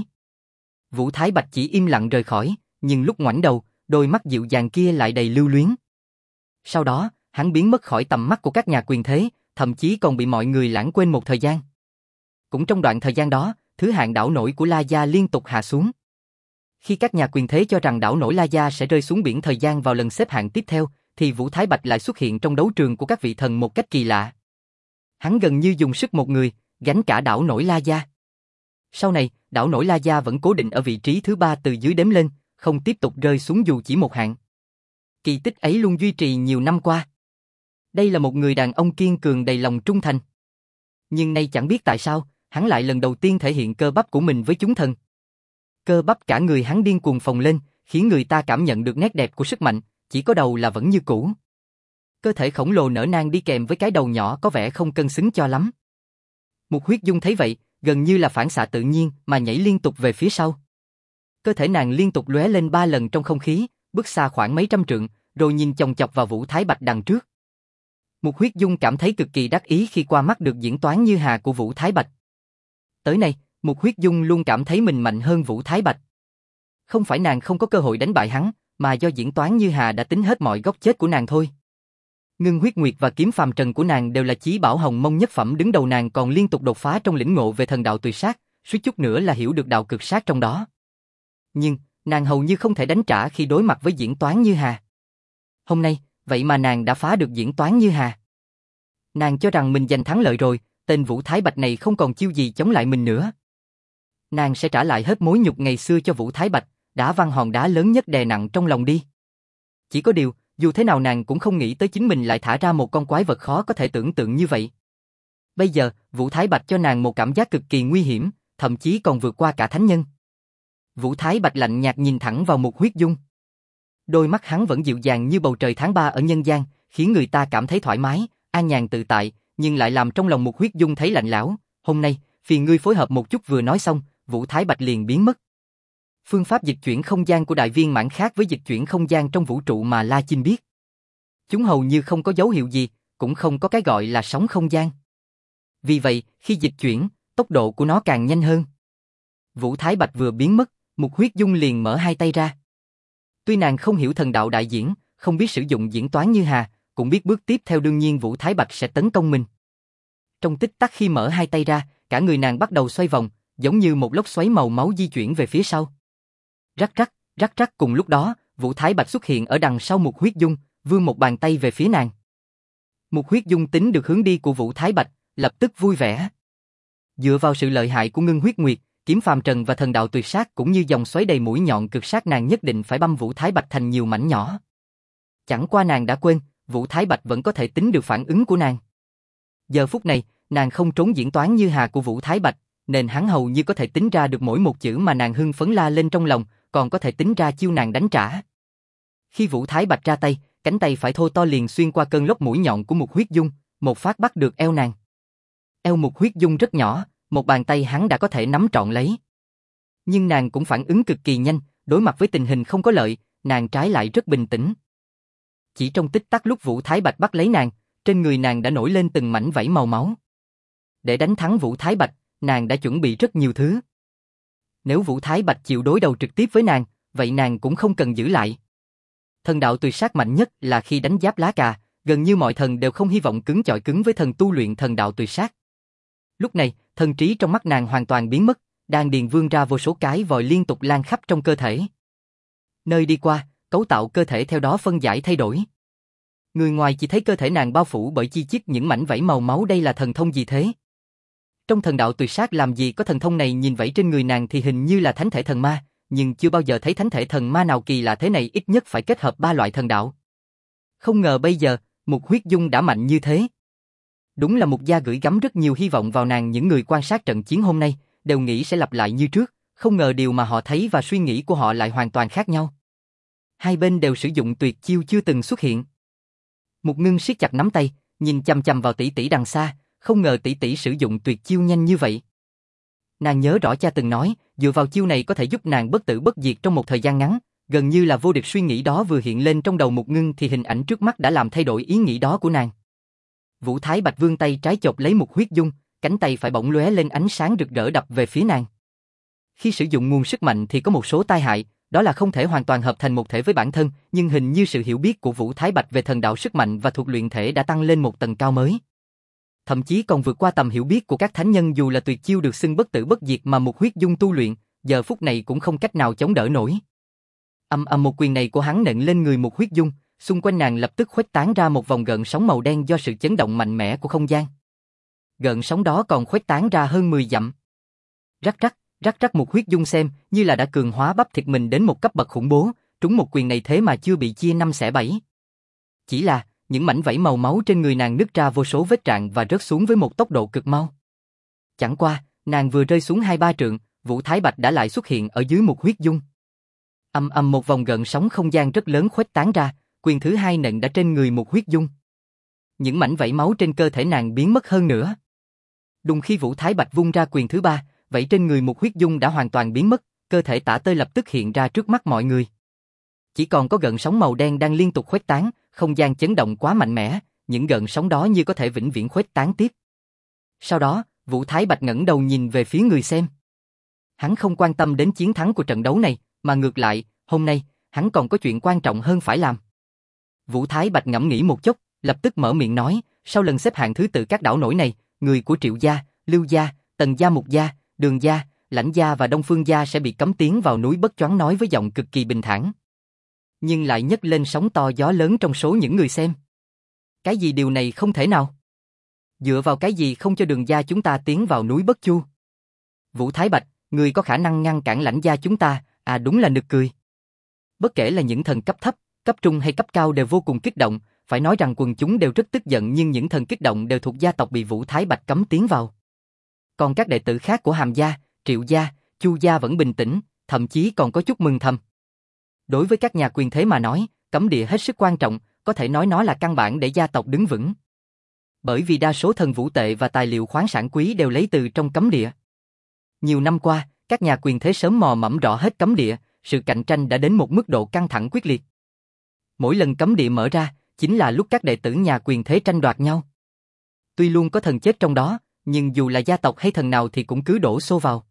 Vũ Thái Bạch chỉ im lặng rời khỏi, nhưng lúc ngoảnh đầu, đôi mắt dịu dàng kia lại đầy lưu luyến. Sau đó, hắn biến mất khỏi tầm mắt của các nhà quyền thế, thậm chí còn bị mọi người lãng quên một thời gian. Cũng trong đoạn thời gian đó, thứ hạng đảo nổi của La Gia liên tục hạ xuống. Khi các nhà quyền thế cho rằng đảo nổi La Gia sẽ rơi xuống biển thời gian vào lần xếp hạng tiếp theo, thì Vũ Thái Bạch lại xuất hiện trong đấu trường của các vị thần một cách kỳ lạ. Hắn gần như dùng sức một người, gánh cả đảo nổi La Gia. Sau này, đảo nổi La Gia vẫn cố định ở vị trí thứ ba từ dưới đếm lên, không tiếp tục rơi xuống dù chỉ một hạng. Kỳ tích ấy luôn duy trì nhiều năm qua. Đây là một người đàn ông kiên cường đầy lòng trung thành. Nhưng nay chẳng biết tại sao, hắn lại lần đầu tiên thể hiện cơ bắp của mình với chúng thần. Cơ bắp cả người hắn điên cuồng phồng lên, khiến người ta cảm nhận được nét đẹp của sức mạnh, chỉ có đầu là vẫn như cũ. Cơ thể khổng lồ nở nang đi kèm với cái đầu nhỏ có vẻ không cân xứng cho lắm. Mục Huyết Dung thấy vậy, gần như là phản xạ tự nhiên mà nhảy liên tục về phía sau. Cơ thể nàng liên tục lóe lên ba lần trong không khí, bước xa khoảng mấy trăm trượng, rồi nhìn chòng chọc vào Vũ Thái Bạch đằng trước. Mục Huyết Dung cảm thấy cực kỳ đắc ý khi qua mắt được diễn toán như hà của Vũ Thái Bạch. Tới nay, Mục Huyết Dung luôn cảm thấy mình mạnh hơn Vũ Thái Bạch. Không phải nàng không có cơ hội đánh bại hắn, mà do diễn toán như hà đã tính hết mọi góc chết của nàng thôi. Ngưng Huyết Nguyệt và kiếm phàm trần của nàng đều là chí bảo hồng mông nhất phẩm đứng đầu, nàng còn liên tục đột phá trong lĩnh ngộ về thần đạo tuyệt sát, suýt chút nữa là hiểu được đạo cực sát trong đó. Nhưng, nàng hầu như không thể đánh trả khi đối mặt với diễn toán như hà. Hôm nay, vậy mà nàng đã phá được diễn toán như hà. Nàng cho rằng mình giành thắng lợi rồi, tên Vũ Thái Bạch này không còn chiêu gì chống lại mình nữa. Nàng sẽ trả lại hết mối nhục ngày xưa cho Vũ Thái Bạch, đá văng hòn đá lớn nhất đè nặng trong lòng đi. Chỉ có điều, dù thế nào nàng cũng không nghĩ tới chính mình lại thả ra một con quái vật khó có thể tưởng tượng như vậy. Bây giờ, Vũ Thái Bạch cho nàng một cảm giác cực kỳ nguy hiểm, thậm chí còn vượt qua cả thánh nhân. Vũ Thái Bạch lạnh nhạt nhìn thẳng vào Mục Huyết Dung. Đôi mắt hắn vẫn dịu dàng như bầu trời tháng ba ở nhân gian, khiến người ta cảm thấy thoải mái, an nhàn tự tại, nhưng lại làm trong lòng Mục Huyết Dung thấy lạnh lẽo. Hôm nay, phiền ngươi phối hợp một chút. Vừa nói xong, Vũ Thái Bạch liền biến mất. Phương pháp dịch chuyển không gian của đại viên mãn khác với dịch chuyển không gian trong vũ trụ mà La Chinh biết. Chúng hầu như không có dấu hiệu gì, cũng không có cái gọi là sóng không gian. Vì vậy, khi dịch chuyển, tốc độ của nó càng nhanh hơn. Vũ Thái Bạch vừa biến mất, Mục Huyết Dung liền mở hai tay ra. Tuy nàng không hiểu thần đạo đại diễn, không biết sử dụng diễn toán như hà, cũng biết bước tiếp theo đương nhiên Vũ Thái Bạch sẽ tấn công mình. Trong tích tắc khi mở hai tay ra, cả người nàng bắt đầu xoay vòng, giống như một lốc xoáy màu máu di chuyển về phía sau. Rắc rắc, rắc rắc, cùng lúc đó, Vũ Thái Bạch xuất hiện ở đằng sau Mục Huyết Dung, vươn một bàn tay về phía nàng. Mục Huyết Dung tính được hướng đi của Vũ Thái Bạch, lập tức vui vẻ. Dựa vào sự lợi hại của Ngưng Huyết Nguyệt, kiếm phàm trần và thần đạo tuyệt sát cũng như dòng xoáy đầy mũi nhọn cực sát, nàng nhất định phải băm Vũ Thái Bạch thành nhiều mảnh nhỏ. Chẳng qua nàng đã quên, Vũ Thái Bạch vẫn có thể tính được phản ứng của nàng. Giờ phút này, nàng không trốn diễn toán như hà của Vũ Thái Bạch, nên hắn hầu như có thể tính ra được mỗi một chữ mà nàng hưng phấn la lên trong lòng, còn có thể tính ra chiêu nàng đánh trả. Khi Vũ Thái Bạch ra tay, cánh tay phải thô to liền xuyên qua cơn lốc mũi nhọn của Mục Huyết Dung, một phát bắt được eo nàng. Eo Mục Huyết Dung rất nhỏ, một bàn tay hắn đã có thể nắm trọn lấy. Nhưng nàng cũng phản ứng cực kỳ nhanh, đối mặt với tình hình không có lợi, nàng trái lại rất bình tĩnh. Chỉ trong tích tắc lúc Vũ Thái Bạch bắt lấy nàng, trên người nàng đã nổi lên từng mảnh vảy màu máu. Để đánh thắng Vũ Thái Bạch, nàng đã chuẩn bị rất nhiều thứ. Nếu Vũ Thái Bạch chịu đối đầu trực tiếp với nàng, vậy nàng cũng không cần giữ lại. Thần đạo tuyệt sát mạnh nhất là khi đánh giáp lá cà, gần như mọi thần đều không hy vọng cứng chọi cứng với thần tu luyện thần đạo tuyệt sát. Lúc này, thần trí trong mắt nàng hoàn toàn biến mất, đan điền vươn ra vô số cái vòi liên tục lan khắp trong cơ thể. Nơi đi qua, cấu tạo cơ thể theo đó phân giải thay đổi. Người ngoài chỉ thấy cơ thể nàng bao phủ bởi chi chít những mảnh vảy màu máu, đây là thần thông gì thế? Trong thần đạo tuyệt sát làm gì có thần thông này, nhìn vảy trên người nàng thì hình như là thánh thể thần ma, nhưng chưa bao giờ thấy thánh thể thần ma nào kỳ lạ thế này, ít nhất phải kết hợp ba loại thần đạo. Không ngờ bây giờ, Mục Huyết Dung đã mạnh như thế. Đúng là Mục gia gửi gắm rất nhiều hy vọng vào nàng, những người quan sát trận chiến hôm nay đều nghĩ sẽ lặp lại như trước, không ngờ điều mà họ thấy và suy nghĩ của họ lại hoàn toàn khác nhau. Hai bên đều sử dụng tuyệt chiêu chưa từng xuất hiện. Mục Ngưng siết chặt nắm tay, nhìn chằm chằm vào tỷ tỷ đằng xa, không ngờ tỷ tỷ sử dụng tuyệt chiêu nhanh như vậy. Nàng nhớ rõ cha từng nói, dựa vào chiêu này có thể giúp nàng bất tử bất diệt trong một thời gian ngắn, gần như là vô địch. Suy nghĩ đó vừa hiện lên trong đầu Mục Ngưng thì hình ảnh trước mắt đã làm thay đổi ý nghĩ đó của nàng. Vũ Thái Bạch vươn tay trái chộp lấy Mục Huyết Dung, cánh tay phải bỗng lóe lên ánh sáng rực rỡ đập về phía nàng. Khi sử dụng nguồn sức mạnh thì có một số tai hại, đó là không thể hoàn toàn hợp thành một thể với bản thân, nhưng hình như sự hiểu biết của Vũ Thái Bạch về thần đạo sức mạnh và thuật luyện thể đã tăng lên một tầng cao mới. thậm chí còn vượt qua tầm hiểu biết của các thánh nhân, dù là tuyệt chiêu được xưng bất tử bất diệt mà một huyết dung tu luyện, giờ phút này cũng không cách nào chống đỡ nổi. Âm âm một quyền này của hắn nện lên người một huyết dung, xung quanh nàng lập tức khuếch tán ra một vòng gợn sóng màu đen do sự chấn động mạnh mẽ của không gian. Gợn sóng đó còn khuếch tán ra hơn mười dặm. Rắc rắc, rắc rắc một huyết dung xem như là đã cường hóa bắp thịt mình đến một cấp bậc khủng bố, trúng một quyền này thế mà chưa bị chia năm xẻ bảy. Chỉ là, những mảnh vảy màu máu trên người nàng nứt ra vô số vết rạn và rớt xuống với một tốc độ cực mau. Chẳng qua, nàng vừa rơi xuống hai ba trượng, Vũ Thái Bạch đã lại xuất hiện ở dưới một huyết dung. Âm âm một vòng gợn sóng không gian rất lớn khuếch tán ra, quyền thứ hai nện đã trên người một huyết dung. Những mảnh vảy máu trên cơ thể nàng biến mất hơn nữa. Đùng khi Vũ Thái Bạch vung ra quyền thứ ba, vảy trên người một huyết dung đã hoàn toàn biến mất, cơ thể tả tơi lập tức hiện ra trước mắt mọi người. Chỉ còn có gợn sóng màu đen đang liên tục khuếch tán, không gian chấn động quá mạnh mẽ, những gợn sóng đó như có thể vĩnh viễn khuếch tán tiếp. Sau đó, Vũ Thái Bạch ngẩng đầu nhìn về phía người xem. Hắn không quan tâm đến chiến thắng của trận đấu này, mà ngược lại, hôm nay, hắn còn có chuyện quan trọng hơn phải làm. Vũ Thái Bạch ngẫm nghĩ một chút, lập tức mở miệng nói, sau lần xếp hạng thứ tự các đảo nổi này, người của Triệu gia, Lưu gia, Tần gia, Mục gia, Đường gia, Lãnh gia và Đông Phương gia sẽ bị cấm tiến vào núi Bất Choáng, nói với giọng cực kỳ bình thản. Nhưng lại nhấc lên sóng to gió lớn trong số những người xem. Cái gì điều này không thể nào? Dựa vào cái gì không cho Đường gia chúng ta tiến vào núi Bất Chu? Vũ Thái Bạch, người có khả năng ngăn cản Lãnh gia chúng ta, à đúng là nực cười. Bất kể là những thần cấp thấp, cấp trung hay cấp cao đều vô cùng kích động, phải nói rằng quần chúng đều rất tức giận, nhưng những thần kích động đều thuộc gia tộc bị Vũ Thái Bạch cấm tiến vào. Còn các đệ tử khác của Hàm gia, Triệu gia, Chu gia vẫn bình tĩnh, thậm chí còn có chút mừng thầm. Đối với các nhà quyền thế mà nói, cấm địa hết sức quan trọng, có thể nói nó là căn bản để gia tộc đứng vững. Bởi vì đa số thần vũ tệ và tài liệu khoáng sản quý đều lấy từ trong cấm địa. Nhiều năm qua, các nhà quyền thế sớm mò mẫm rõ hết cấm địa, sự cạnh tranh đã đến một mức độ căng thẳng quyết liệt. Mỗi lần cấm địa mở ra, chính là lúc các đệ tử nhà quyền thế tranh đoạt nhau. Tuy luôn có thần chết trong đó, nhưng dù là gia tộc hay thần nào thì cũng cứ đổ xô vào.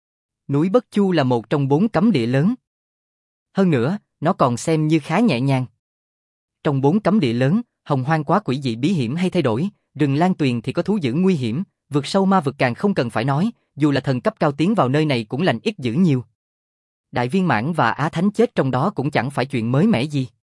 Núi Bất Chu là một trong bốn cấm địa lớn. Hơn nữa, nó còn xem như khá nhẹ nhàng. Trong bốn cấm địa lớn, Hồng Hoang quá quỷ dị bí hiểm hay thay đổi, rừng Lan Tuyền thì có thú dữ nguy hiểm, vực sâu ma vực càng không cần phải nói, dù là thần cấp cao tiến vào nơi này cũng lành ít dữ nhiều. Đại viên mãn và Á Thánh chết trong đó cũng chẳng phải chuyện mới mẻ gì.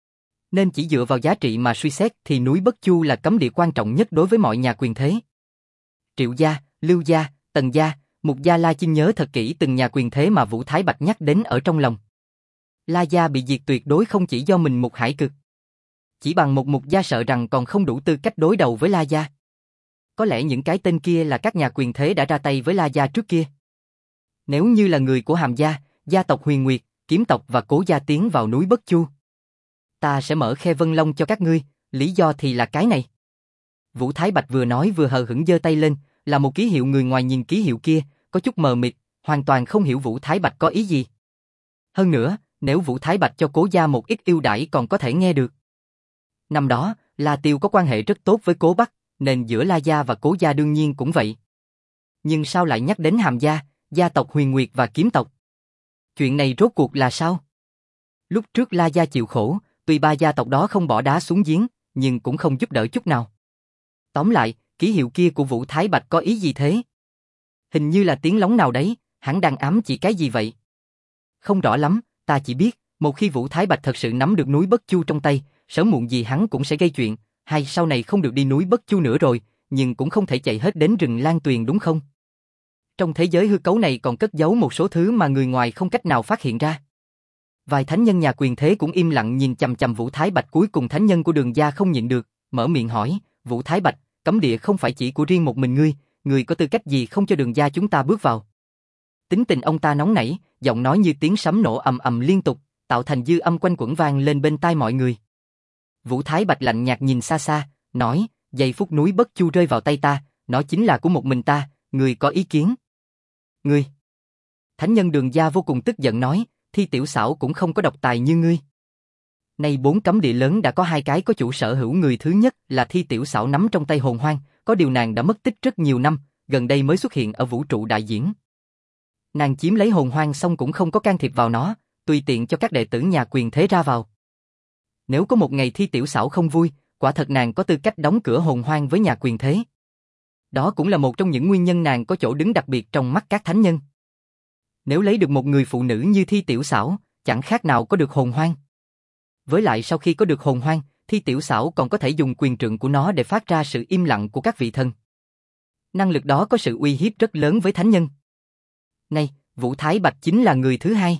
Nên chỉ dựa vào giá trị mà suy xét thì núi Bất Chu là cấm địa quan trọng nhất đối với mọi nhà quyền thế. Triệu gia, Lưu gia, Tần gia, Mục gia, La Chinh nhớ thật kỹ từng nhà quyền thế mà Vũ Thái Bạch nhắc đến ở trong lòng. La gia bị diệt tuyệt đối không chỉ do mình Mục Hải Cực. Chỉ bằng một Mục gia sợ rằng còn không đủ tư cách đối đầu với La gia. Có lẽ những cái tên kia là các nhà quyền thế đã ra tay với La gia trước kia. Nếu như là người của Hàm gia, gia tộc Huyền Nguyệt, Kiếm tộc và Cố gia tiến vào núi Bất Chu, ta sẽ mở khe Vân Long cho các ngươi, lý do thì là cái này. Vũ Thái Bạch vừa nói vừa hờ hững giơ tay lên, là một ký hiệu. Người ngoài nhìn ký hiệu kia, có chút mờ mịt, hoàn toàn không hiểu Vũ Thái Bạch có ý gì. Hơn nữa, nếu Vũ Thái Bạch cho Cố gia một ít ưu đãi còn có thể nghe được. Năm đó, La Tiêu có quan hệ rất tốt với Cố Bắc, nên giữa La gia và Cố gia đương nhiên cũng vậy. Nhưng sao lại nhắc đến Hàm gia, gia tộc Huyền Nguyệt và Kiếm tộc? Chuyện này rốt cuộc là sao? Lúc trước La gia chịu khổ, tuy ba gia tộc đó không bỏ đá xuống giếng, nhưng cũng không giúp đỡ chút nào. Tóm lại, ký hiệu kia của Vũ Thái Bạch có ý gì thế? Hình như là tiếng lóng nào đấy, hắn đang ám chỉ cái gì vậy? Không rõ lắm, ta chỉ biết, một khi Vũ Thái Bạch thật sự nắm được núi Bất Chu trong tay, sớm muộn gì hắn cũng sẽ gây chuyện, hay sau này không được đi núi Bất Chu nữa rồi, nhưng cũng không thể chạy hết đến rừng Lan Tuyền đúng không? Trong thế giới hư cấu này còn cất giấu một số thứ mà người ngoài không cách nào phát hiện ra. Vài thánh nhân nhà quyền thế cũng im lặng nhìn chằm chằm Vũ Thái Bạch. Cuối cùng thánh nhân của Đường gia không nhịn được, mở miệng hỏi, Vũ Thái Bạch, cấm địa không phải chỉ của riêng một mình ngươi, ngươi có tư cách gì không cho Đường gia chúng ta bước vào? Tính tình ông ta nóng nảy, giọng nói như tiếng sấm nổ ầm ầm liên tục, tạo thành dư âm quanh quẩn vang lên bên tai mọi người. Vũ Thái Bạch lạnh nhạt nhìn xa xa, nói, giây phút núi Bất Chu rơi vào tay ta, nó chính là của một mình ta, ngươi có ý kiến? Ngươi? Thánh nhân Đường gia vô cùng tức giận nói, Thi Tiểu Xảo cũng không có độc tài như ngươi. Nay bốn cấm địa lớn đã có hai cái có chủ sở hữu, người thứ nhất là Thi Tiểu Xảo nắm trong tay Hồn Hoang, có điều nàng đã mất tích rất nhiều năm, gần đây mới xuất hiện ở vũ trụ đại diễn. Nàng chiếm lấy Hồn Hoang xong cũng không có can thiệp vào nó, tùy tiện cho các đệ tử nhà quyền thế ra vào. Nếu có một ngày Thi Tiểu Xảo không vui, quả thật nàng có tư cách đóng cửa Hồn Hoang với nhà quyền thế. Đó cũng là một trong những nguyên nhân nàng có chỗ đứng đặc biệt trong mắt các thánh nhân. Nếu lấy được một người phụ nữ như Thi Tiểu Xảo, chẳng khác nào có được hồn hoang. Với lại sau khi có được hồn hoang, Thi Tiểu Xảo còn có thể dùng quyền trượng của nó để phát ra sự im lặng của các vị thần. Năng lực đó có sự uy hiếp rất lớn với thánh nhân. Này, Vũ Thái Bạch chính là người thứ hai.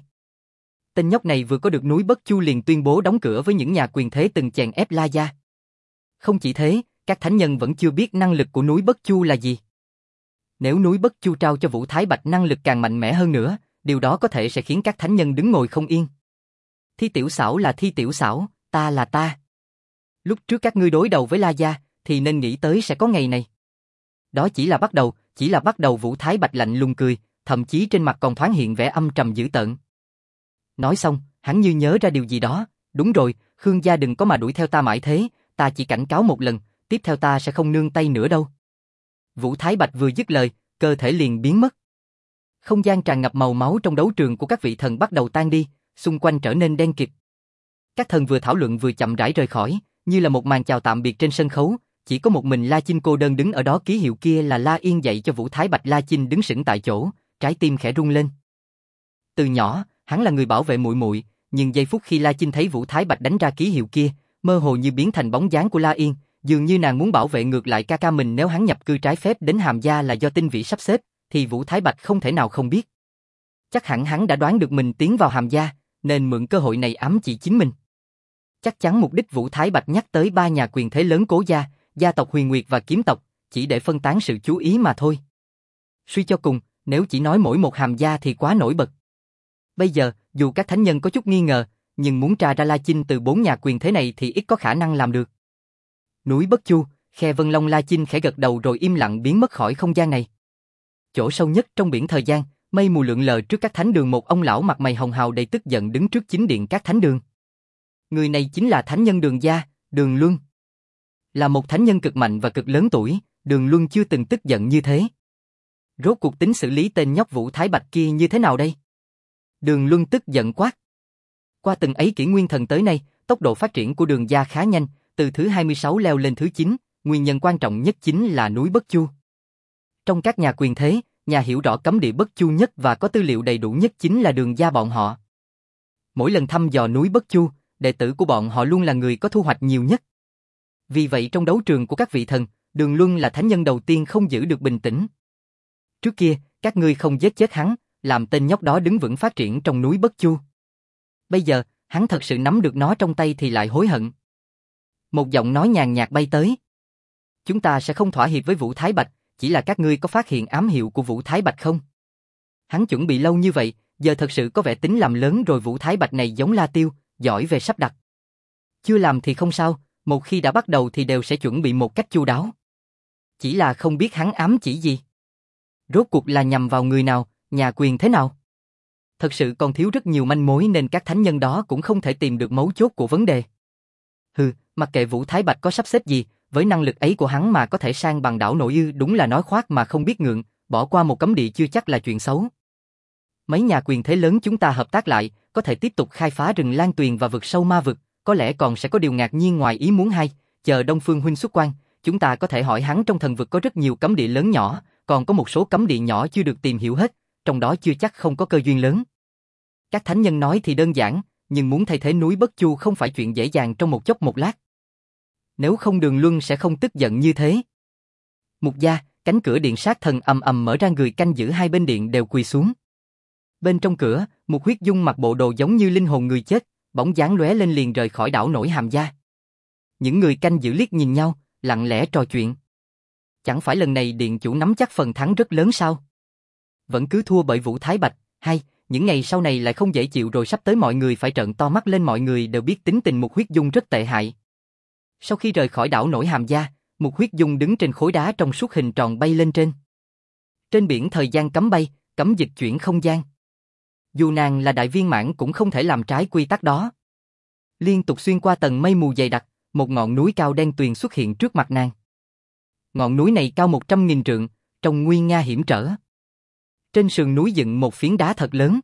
Tên nhóc này vừa có được núi Bất Chu liền tuyên bố đóng cửa với những nhà quyền thế từng chèn ép La Gia. Không chỉ thế, các thánh nhân vẫn chưa biết năng lực của núi Bất Chu là gì. Nếu núi Bất Chu trao cho Vũ Thái Bạch năng lực càng mạnh mẽ hơn nữa, điều đó có thể sẽ khiến các thánh nhân đứng ngồi không yên. Thi Tiểu Xảo là Thi Tiểu Xảo, ta là ta. Lúc trước các ngươi đối đầu với La Gia, thì nên nghĩ tới sẽ có ngày này. Đó chỉ là bắt đầu, chỉ là bắt đầu. Vũ Thái Bạch lạnh lùng cười, thậm chí trên mặt còn thoáng hiện vẻ âm trầm dữ tợn. Nói xong, hắn như nhớ ra điều gì đó, đúng rồi, Khương gia đừng có mà đuổi theo ta mãi thế, ta chỉ cảnh cáo một lần, tiếp theo ta sẽ không nương tay nữa đâu. Vũ Thái Bạch vừa dứt lời, cơ thể liền biến mất. Không gian tràn ngập màu máu trong đấu trường của các vị thần bắt đầu tan đi, xung quanh trở nên đen kịt. Các thần vừa thảo luận vừa chậm rãi rời khỏi, như là một màn chào tạm biệt trên sân khấu, chỉ có một mình La Chinh cô đơn đứng ở đó. Ký hiệu kia là La Yên dạy cho Vũ Thái Bạch. La Chinh đứng sững tại chỗ, trái tim khẽ rung lên. Từ nhỏ, hắn là người bảo vệ muội muội, nhưng giây phút khi La Chinh thấy Vũ Thái Bạch đánh ra ký hiệu kia, mơ hồ như biến thành bóng dáng của La Yên, dường như nàng muốn bảo vệ ngược lại ca ca mình. Nếu hắn nhập cư trái phép đến Hàm Gia là do Tinh Vĩ sắp xếp, thì Vũ Thái Bạch không thể nào không biết. Chắc hẳn hắn đã đoán được mình tiến vào Hàm Gia, nên mượn cơ hội này ám chỉ chính mình. Chắc chắn mục đích Vũ Thái Bạch nhắc tới ba nhà quyền thế lớn Cố gia, gia tộc Huyền Nguyệt và Kiếm tộc, chỉ để phân tán sự chú ý mà thôi. Suy cho cùng, nếu chỉ nói mỗi một Hàm Gia thì quá nổi bật. Bây giờ, dù các thánh nhân có chút nghi ngờ, nhưng muốn tra ra La Chinh từ bốn nhà quyền thế này thì ít có khả năng làm được. Núi Bất Chu, Khe Vân Long. La Chinh khẽ gật đầu rồi im lặng biến mất khỏi không gian này. Chỗ sâu nhất trong biển thời gian, mây mù lượn lờ trước các thánh đường. Một ông lão mặt mày hồng hào đầy tức giận đứng trước chính điện các thánh đường. Người này chính là thánh nhân Đường gia, Đường Luân. Là một thánh nhân cực mạnh và cực lớn tuổi, Đường Luân chưa từng tức giận như thế. Rốt cuộc tính xử lý tên nhóc Vũ Thái Bạch kia như thế nào đây? Đường Luân tức giận quát. Qua từng ấy kỷ nguyên thần tới nay, tốc độ phát triển của Đường gia khá nhanh, từ thứ hai mươi sáu leo lên thứ chín, nguyên nhân quan trọng nhất chính là núi Bất Chu. Trong các nhà quyền thế, nhà hiểu rõ cấm địa Bất Chu nhất và có tư liệu đầy đủ nhất chính là Đường gia bọn họ. Mỗi lần thăm dò núi Bất Chu, đệ tử của bọn họ luôn là người có thu hoạch nhiều nhất. Vì vậy trong đấu trường của các vị thần, Đường Luân là thánh nhân đầu tiên không giữ được bình tĩnh. Trước kia, các ngươi không giết chết hắn, làm tên nhóc đó đứng vững phát triển trong núi Bất Chu. Bây giờ, hắn thật sự nắm được nó trong tay thì lại hối hận. Một giọng nói nhàn nhạt bay tới. Chúng ta sẽ không thỏa hiệp với Vũ Thái Bạch, chỉ là các ngươi có phát hiện ám hiệu của Vũ Thái Bạch không? Hắn chuẩn bị lâu như vậy, giờ thật sự có vẻ tính làm lớn rồi. Vũ Thái Bạch này giống La Tiêu, giỏi về sắp đặt. Chưa làm thì không sao, một khi đã bắt đầu thì đều sẽ chuẩn bị một cách chu đáo. Chỉ là không biết hắn ám chỉ gì. Rốt cuộc là nhằm vào người nào, nhà quyền thế nào? Thật sự còn thiếu rất nhiều manh mối nên các thánh nhân đó cũng không thể tìm được mấu chốt của vấn đề. Hừ, mặc kệ Vũ Thái Bạch có sắp xếp gì, với năng lực ấy của hắn mà có thể sang bằng đảo nổi ư, đúng là nói khoác mà không biết ngượng, bỏ qua một cấm địa chưa chắc là chuyện xấu. Mấy nhà quyền thế lớn chúng ta hợp tác lại, có thể tiếp tục khai phá rừng Lan Tuyền và vực sâu ma vực, có lẽ còn sẽ có điều ngạc nhiên ngoài ý muốn hay, chờ Đông Phương huynh xuất quan, chúng ta có thể hỏi hắn. Trong thần vực có rất nhiều cấm địa lớn nhỏ, còn có một số cấm địa nhỏ chưa được tìm hiểu hết, trong đó chưa chắc không có cơ duyên lớn. Các thánh nhân nói thì đơn giản, nhưng muốn thay thế núi Bất Chu không phải chuyện dễ dàng trong một chốc một lát. Nếu không Đường Luân sẽ không tức giận như thế. Mục gia, cánh cửa điện sát thần ầm ầm mở ra, người canh giữ hai bên điện đều quỳ xuống. Bên trong cửa, Mục Huyết Dung mặc bộ đồ giống như linh hồn người chết, bóng dáng lóe lên liền rời khỏi đảo nổi Hàm Gia. Những người canh giữ liếc nhìn nhau, lặng lẽ trò chuyện. Chẳng phải lần này điện chủ nắm chắc phần thắng rất lớn sao? Vẫn cứ thua bởi Vũ Thái Bạch, hay những ngày sau này lại không dễ chịu rồi, sắp tới mọi người phải trợn to mắt lên. Mọi người đều biết tính tình Mục Huyết Dung rất tệ hại. Sau khi rời khỏi đảo nổi Hàm Gia, Mục Huyết Dung đứng trên khối đá trong suốt hình tròn bay lên trên. Trên biển thời gian cấm bay, cấm dịch chuyển không gian. Dù nàng là đại viên mãn cũng không thể làm trái quy tắc đó. Liên tục xuyên qua tầng mây mù dày đặc, một ngọn núi cao đen tuyền xuất hiện trước mặt nàng. Ngọn núi này cao một trăm nghìn trượng, trông nguy nga hiểm trở. Trên sườn núi dựng một phiến đá thật lớn.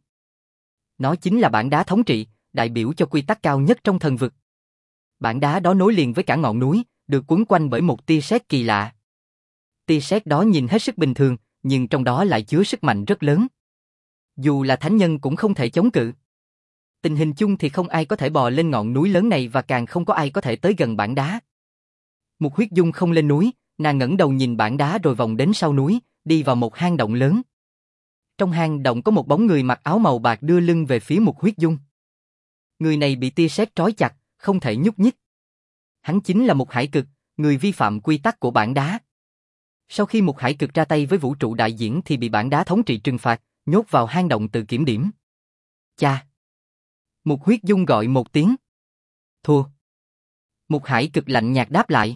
Nó chính là bản đá thống trị, đại biểu cho quy tắc cao nhất trong thần vực. Bản đá đó nối liền với cả ngọn núi, được quấn quanh bởi một tia sét kỳ lạ. tia sét đó nhìn hết sức bình thường, nhưng trong đó lại chứa sức mạnh rất lớn. Dù là thánh nhân cũng không thể chống cự. Tình hình chung thì không ai có thể bò lên ngọn núi lớn này và càng không có ai có thể tới gần bảng đá. Mục Huyết Dung không lên núi, nàng ngẩng đầu nhìn bảng đá rồi vòng đến sau núi, đi vào một hang động lớn. Trong hang động có một bóng người mặc áo màu bạc đưa lưng về phía Mục Huyết Dung. Người này bị tia sét trói chặt, không thể nhúc nhích. Hắn chính là Mục Hải Cực, người vi phạm quy tắc của bảng đá. Sau khi Mục Hải Cực ra tay với vũ trụ đại diễn thì bị bảng đá thống trị trừng phạt, nhốt vào hang động tự kiểm điểm. Cha! Mục Huyết Dung gọi một tiếng. Thua. Mục Hải Cực lạnh nhạt đáp lại.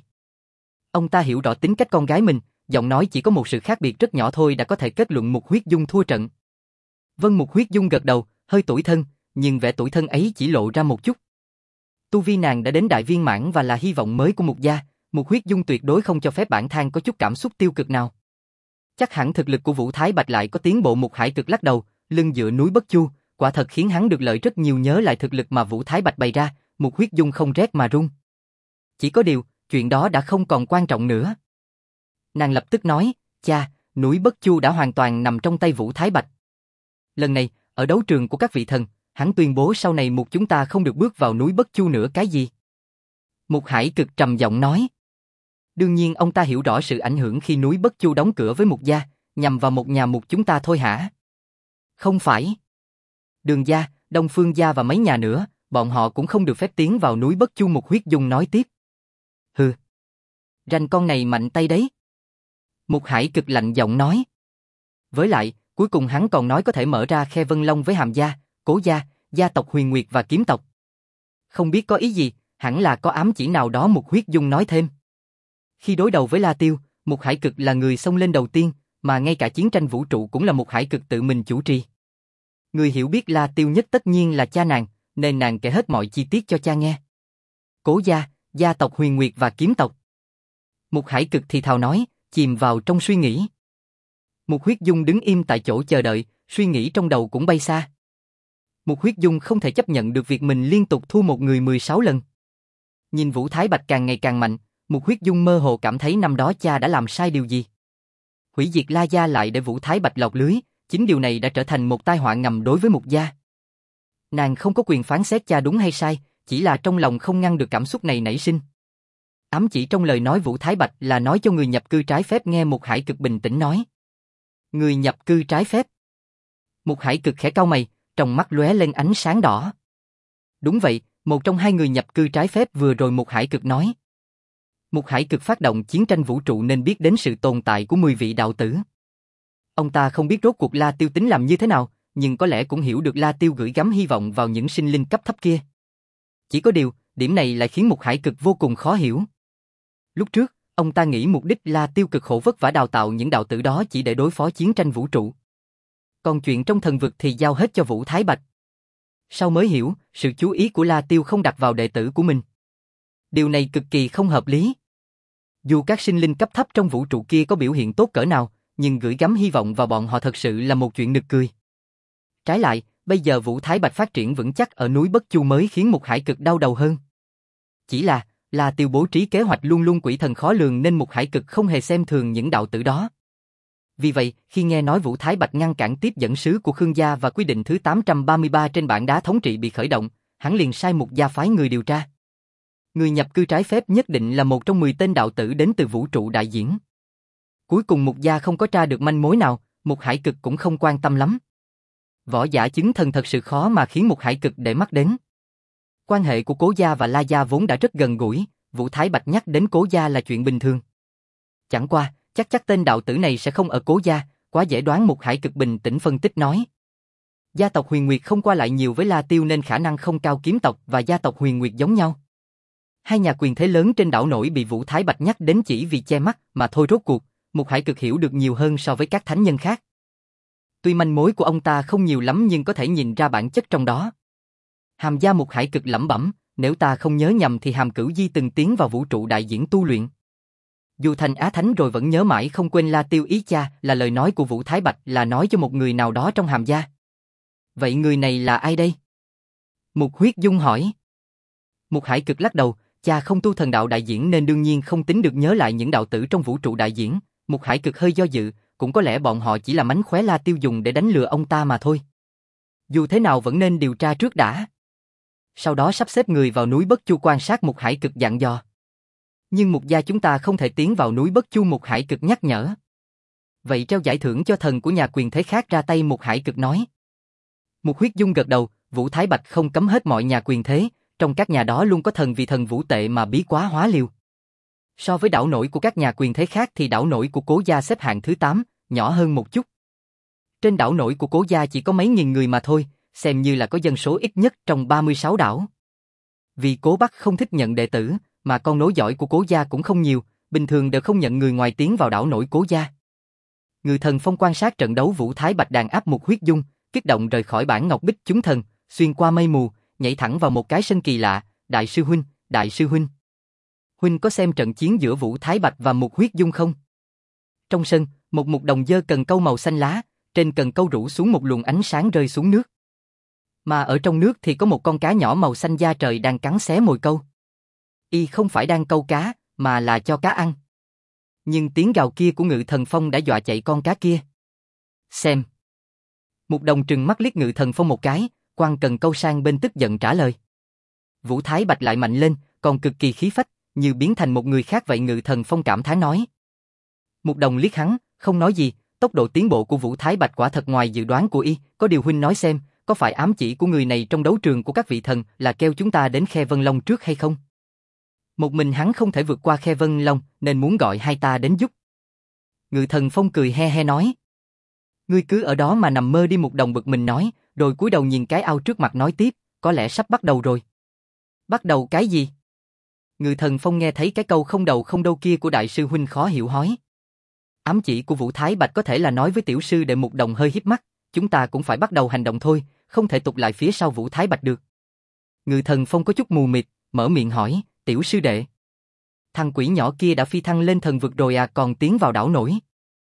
Ông ta hiểu rõ tính cách con gái mình, giọng nói chỉ có một sự khác biệt rất nhỏ thôi đã có thể kết luận Mục Huyết Dung thua trận. Vâng, Mục Huyết Dung gật đầu, hơi tủi thân, nhưng vẻ tủi thân ấy chỉ lộ ra một chút. Tu vi nàng đã đến đại viên mãn và là hy vọng mới của Mục gia, Mục Huyết Dung tuyệt đối không cho phép bản thân có chút cảm xúc tiêu cực nào. Chắc hẳn thực lực của Vũ Thái Bạch lại có tiến bộ. Mục Hải Cực lắc đầu, lưng dựa núi Bất Chu, quả thật khiến hắn được lợi rất nhiều. Nhớ lại thực lực mà Vũ Thái Bạch bày ra, Mục Huyết Dung không rét mà run. Chỉ có điều, chuyện đó đã không còn quan trọng nữa. Nàng lập tức nói, cha, núi Bất Chu đã hoàn toàn nằm trong tay Vũ Thái Bạch. Lần này, ở đấu trường của các vị thần, hắn tuyên bố sau này Mục chúng ta không được bước vào núi Bất Chu nữa. Cái gì? Mục Hải Cực trầm giọng nói. Đương nhiên ông ta hiểu rõ sự ảnh hưởng khi núi Bất Chu đóng cửa với Mục gia, nhằm vào một nhà Mục chúng ta thôi hả? Không phải. Đường gia, Đông Phương gia và mấy nhà nữa, bọn họ cũng không được phép tiến vào núi Bất Chu. Mục Huyết Dung nói tiếp. Hừ. Ranh con này mạnh tay đấy. Mục Hải Cực lạnh giọng nói. Với lại, cuối cùng hắn còn nói có thể mở ra khe Vân Long với Hàm gia, Cố gia, gia tộc Huyền Nguyệt và Kiếm tộc. Không biết có ý gì, hẳn là có ám chỉ nào đó. Mục Huyết Dung nói thêm. Khi đối đầu với La Tiêu, Mục Hải Cực là người xông lên đầu tiên, mà ngay cả chiến tranh vũ trụ cũng là Mục Hải Cực tự mình chủ trì. Người hiểu biết La Tiêu nhất tất nhiên là cha nàng, nên nàng kể hết mọi chi tiết cho cha nghe. Cố gia, gia tộc Huyền Nguyệt và Kiếm tộc. Mục Hải Cực thì thào nói, chìm vào trong suy nghĩ. Mục Huyết Dung đứng im tại chỗ chờ đợi, suy nghĩ trong đầu cũng bay xa. Mục Huyết Dung không thể chấp nhận được việc mình liên tục thua một người mười sáu lần. Nhìn Vũ Thái Bạch càng ngày càng mạnh, Mục Huyết Dung mơ hồ cảm thấy năm đó cha đã làm sai điều gì. Hủy diệt La gia lại để Vũ Thái Bạch lọt lưới, chính điều này đã trở thành một tai họa ngầm đối với Mục gia. Nàng không có quyền phán xét cha đúng hay sai, chỉ là trong lòng không ngăn được cảm xúc này nảy sinh. Ám chỉ trong lời nói Vũ Thái Bạch là nói cho người nhập cư trái phép nghe. Mục Hải Cực bình tĩnh nói. Người nhập cư trái phép. Mục Hải Cực khẽ cau mày, trong mắt lóe lên ánh sáng đỏ. Đúng vậy, một trong hai người nhập cư trái phép vừa rồi Mục Hải Cực nói. Mục Hải Cực phát động chiến tranh vũ trụ nên biết đến sự tồn tại của mười vị đạo tử. Ông ta không biết rốt cuộc La Tiêu tính làm như thế nào, nhưng có lẽ cũng hiểu được La Tiêu gửi gắm hy vọng vào những sinh linh cấp thấp kia. Chỉ có điều, điểm này lại khiến Mục Hải Cực vô cùng khó hiểu. Lúc trước, ông ta nghĩ mục đích La Tiêu cực khổ vất vả đào tạo những đạo tử đó chỉ để đối phó chiến tranh vũ trụ. Còn chuyện trong thần vực thì giao hết cho Vũ Thái Bạch. Sau mới hiểu, sự chú ý của La Tiêu không đặt vào đệ tử của mình. Điều này cực kỳ không hợp lý. Dù các sinh linh cấp thấp trong vũ trụ kia có biểu hiện tốt cỡ nào, nhưng gửi gắm hy vọng vào bọn họ thật sự là một chuyện nực cười. Trái lại, bây giờ Vũ Thái Bạch phát triển vững chắc ở núi Bất Chu mới khiến Mục Hải Cực đau đầu hơn. Chỉ là, La Tiêu bố trí kế hoạch luôn luôn quỷ thần khó lường nên Mục Hải Cực không hề xem thường những đạo tử đó. Vì vậy, khi nghe nói Vũ Thái Bạch ngăn cản tiếp dẫn sứ của Khương gia và quy định thứ tám trăm ba mươi ba trên bảng đá thống trị bị khởi động, hắn liền sai Mục gia phái người điều tra. Người nhập cư trái phép nhất định là một trong mười tên đạo tử đến từ vũ trụ đại diễn. Cuối cùng Mục gia không có tra được manh mối nào, Mục Hải Cực cũng không quan tâm lắm. Võ giả chứng thần thật sự khó mà khiến Mục Hải Cực để mắt đến. Quan hệ của Cố gia và La gia vốn đã rất gần gũi, Vũ Thái Bạch nhắc đến Cố gia là chuyện bình thường. Chẳng qua, chắc chắc tên đạo tử này sẽ không ở Cố gia, quá dễ đoán. Mục Hải Cực bình tĩnh phân tích nói. Gia tộc Huyền Nguyệt không qua lại nhiều với La Tiêu nên khả năng không cao. Kiếm tộc và gia tộc Huyền Nguyệt giống nhau. Hai nhà quyền thế lớn trên đảo nổi bị Vũ Thái Bạch nhắc đến chỉ vì che mắt mà thôi. Rốt cuộc, Mục Hải Cực hiểu được nhiều hơn so với các thánh nhân khác. Tuy manh mối của ông ta không nhiều lắm nhưng có thể nhìn ra bản chất trong đó. Hàm gia. Mục Hải Cực lẩm bẩm, nếu ta không nhớ nhầm thì Hàm Cửu Di từng tiến vào vũ trụ đại diễn tu luyện. Dù thành Á Thánh rồi vẫn nhớ mãi không quên La Tiêu ý cha, là lời nói của Vũ Thái Bạch là nói cho một người nào đó trong Hàm gia. Vậy người này là ai đây? Mục Huyết Dung hỏi. Mục Hải Cực lắc đầu, cha không tu thần đạo đại diễn nên đương nhiên không tính được nhớ lại những đạo tử trong vũ trụ đại diễn, Mục Hải Cực hơi do dự, cũng có lẽ bọn họ chỉ là mánh khóe La Tiêu dùng để đánh lừa ông ta mà thôi. Dù thế nào vẫn nên điều tra trước đã. Sau đó sắp xếp người vào núi Bất Chu quan sát Mục Hải Cực dặn dò. Nhưng Mục gia chúng ta không thể tiến vào núi Bất Chu, Mục Hải Cực nhắc nhở. Vậy treo giải thưởng cho thần của nhà quyền thế khác ra tay, Mục Hải Cực nói. Mục Huyết Dung gật đầu, Vũ Thái Bạch không cấm hết mọi nhà quyền thế, trong các nhà đó luôn có thần vì thần vũ tệ mà bí quá hóa liều. So với đảo nổi của các nhà quyền thế khác thì đảo nổi của Cố gia xếp hạng thứ tám, nhỏ hơn một chút. Trên đảo nổi của Cố gia chỉ có mấy nghìn người mà thôi, xem như là có dân số ít nhất trong ba mươi sáu đảo. Vì Cố Bắc không thích nhận đệ tử, mà con nối dõi của Cố gia cũng không nhiều, bình thường đều không nhận người ngoài tiến vào đảo nổi Cố gia. Ngự Thần Phong quan sát trận đấu Vũ Thái Bạch đàn áp Mục Huyết Dung, kích động rời khỏi bản ngọc bích chúng thần, xuyên qua mây mù, nhảy thẳng vào một cái sân kỳ lạ. Đại sư huynh, đại sư huynh. Huynh có xem trận chiến giữa Vũ Thái Bạch và Mục Huyết Dung không? Trong sân, một mục đồng giơ cần câu màu xanh lá, trên cần câu rủ xuống một luồng ánh sáng rơi xuống nước. Mà ở trong nước thì có một con cá nhỏ màu xanh da trời đang cắn xé mồi câu. Y không phải đang câu cá, mà là cho cá ăn. Nhưng tiếng gào kia của Ngự Thần Phong đã dọa chạy con cá kia. Xem. Mục đồng trừng mắt liếc Ngự Thần Phong một cái, quăng cần câu sang bên tức giận trả lời. Vũ Thái Bạch lại mạnh lên, còn cực kỳ khí phách, như biến thành một người khác vậy. Ngự Thần Phong cảm thán nói. Mục đồng liếc hắn, không nói gì, tốc độ tiến bộ của Vũ Thái Bạch quả thật ngoài dự đoán của y, có điều huynh nói xem, có phải ám chỉ của người này trong đấu trường của các vị thần là kêu chúng ta đến Khe Vân Long trước hay không? Một mình hắn không thể vượt qua Khe Vân Long, nên muốn gọi hai ta đến giúp. Ngự Thần Phong cười he he nói. Ngươi cứ ở đó mà nằm mơ đi, Mục đồng bực mình nói, rồi cúi đầu nhìn cái ao trước mặt nói tiếp, có lẽ sắp bắt đầu rồi. Bắt đầu cái gì? Ngự Thần Phong nghe thấy cái câu không đầu không đâu kia của đại sư huynh khó hiểu hói. Ám chỉ của Vũ Thái Bạch có thể là nói với tiểu sư đệ. Mục đồng hơi híp mắt, chúng ta cũng phải bắt đầu hành động thôi, không thể tụt lại phía sau Vũ Thái Bạch được. Ngự Thần Phong có chút mù mịt, mở miệng hỏi, tiểu sư đệ. Thằng quỷ nhỏ kia đã phi thăng lên thần vực rồi à, còn tiến vào đảo nổi.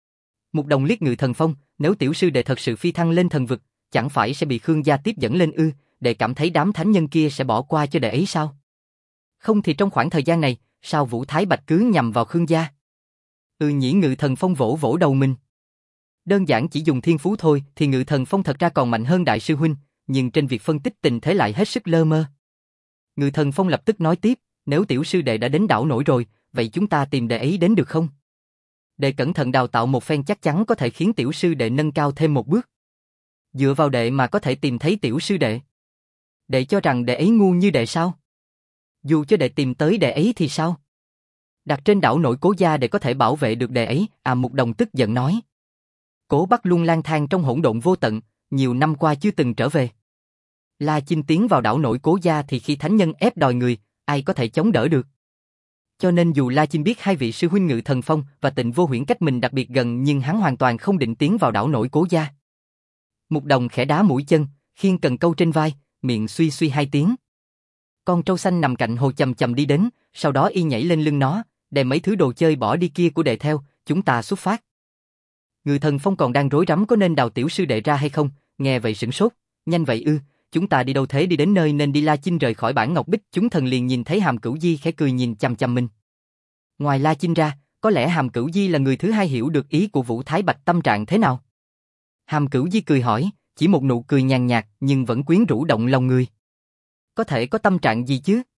Mục đồng liếc Ngự Thần Phong, nếu tiểu sư đệ thật sự phi thăng lên thần vực, chẳng phải sẽ bị Khương gia tiếp dẫn lên ư, đệ cảm thấy đám thánh nhân kia sẽ bỏ qua cho đệ ấy sao? Không thì trong khoảng thời gian này, sao Vũ Thái Bạch cứ nhằm vào Khương gia? Ừ nhỉ. Ngự Thần Phong vỗ vỗ đầu mình. Đơn giản chỉ dùng thiên phú thôi thì Ngự Thần Phong thật ra còn mạnh hơn đại sư huynh, nhưng trên việc phân tích tình thế lại hết sức lơ mơ. Ngự Thần Phong lập tức nói tiếp, nếu tiểu sư đệ đã đến đảo nổi rồi, vậy chúng ta tìm đệ ấy đến được không? Đệ cẩn thận đào tạo một phen chắc chắn có thể khiến tiểu sư đệ nâng cao thêm một bước. Dựa vào đệ mà có thể tìm thấy tiểu sư đệ. Đệ cho rằng đệ ấy ngu như đệ sao? Dù cho đệ tìm tới đệ ấy thì sao? Đặt trên đảo nổi Cố gia để có thể bảo vệ được đệ ấy, à. Mục đồng tức giận nói. Cố Bắc luôn lang thang trong hỗn độn vô tận, nhiều năm qua chưa từng trở về. La Chinh tiến vào đảo nổi Cố gia thì khi thánh nhân ép đòi người, ai có thể chống đỡ được. Cho nên dù La Chinh biết hai vị sư huynh Ngự Thần Phong và Tịnh Vô Huyễn cách mình đặc biệt gần, nhưng hắn hoàn toàn không định tiến vào đảo nổi Cố gia. Mục đồng khẽ đá mũi chân, khiêng cần câu trên vai, miệng suy suy hai tiếng. Con trâu xanh nằm cạnh hồ chầm chầm đi đến, sau đó y nhảy lên lưng nó, đem mấy thứ đồ chơi bỏ đi kia của đệ theo, chúng ta xuất phát. Ngự Thần Phong còn đang rối rắm có nên đào tiểu sư đệ ra hay không, nghe vậy sửng sốt, nhanh vậy ư, chúng ta đi đâu thế? Đi đến nơi nên đi. La Chinh rời khỏi bản ngọc bích chúng thần liền nhìn thấy Hàm Cửu Di khẽ cười nhìn chằm chằm mình. Ngoài La Chinh ra, có lẽ Hàm Cửu Di là người thứ hai hiểu được ý của Vũ Thái Bạch tâm trạng thế nào. Hàm Cửu Di cười hỏi, chỉ một nụ cười nhàn nhạt nhưng vẫn quyến rũ động lòng người. Có thể có tâm trạng gì chứ?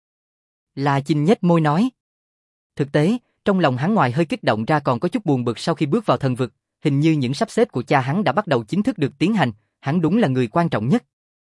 La Chinh nhếch môi nói. Thực tế, trong lòng hắn ngoài hơi kích động ra còn có chút buồn bực sau khi bước vào thần vực, hình như những sắp xếp của cha hắn đã bắt đầu chính thức được tiến hành, hắn đúng là người quan trọng nhất.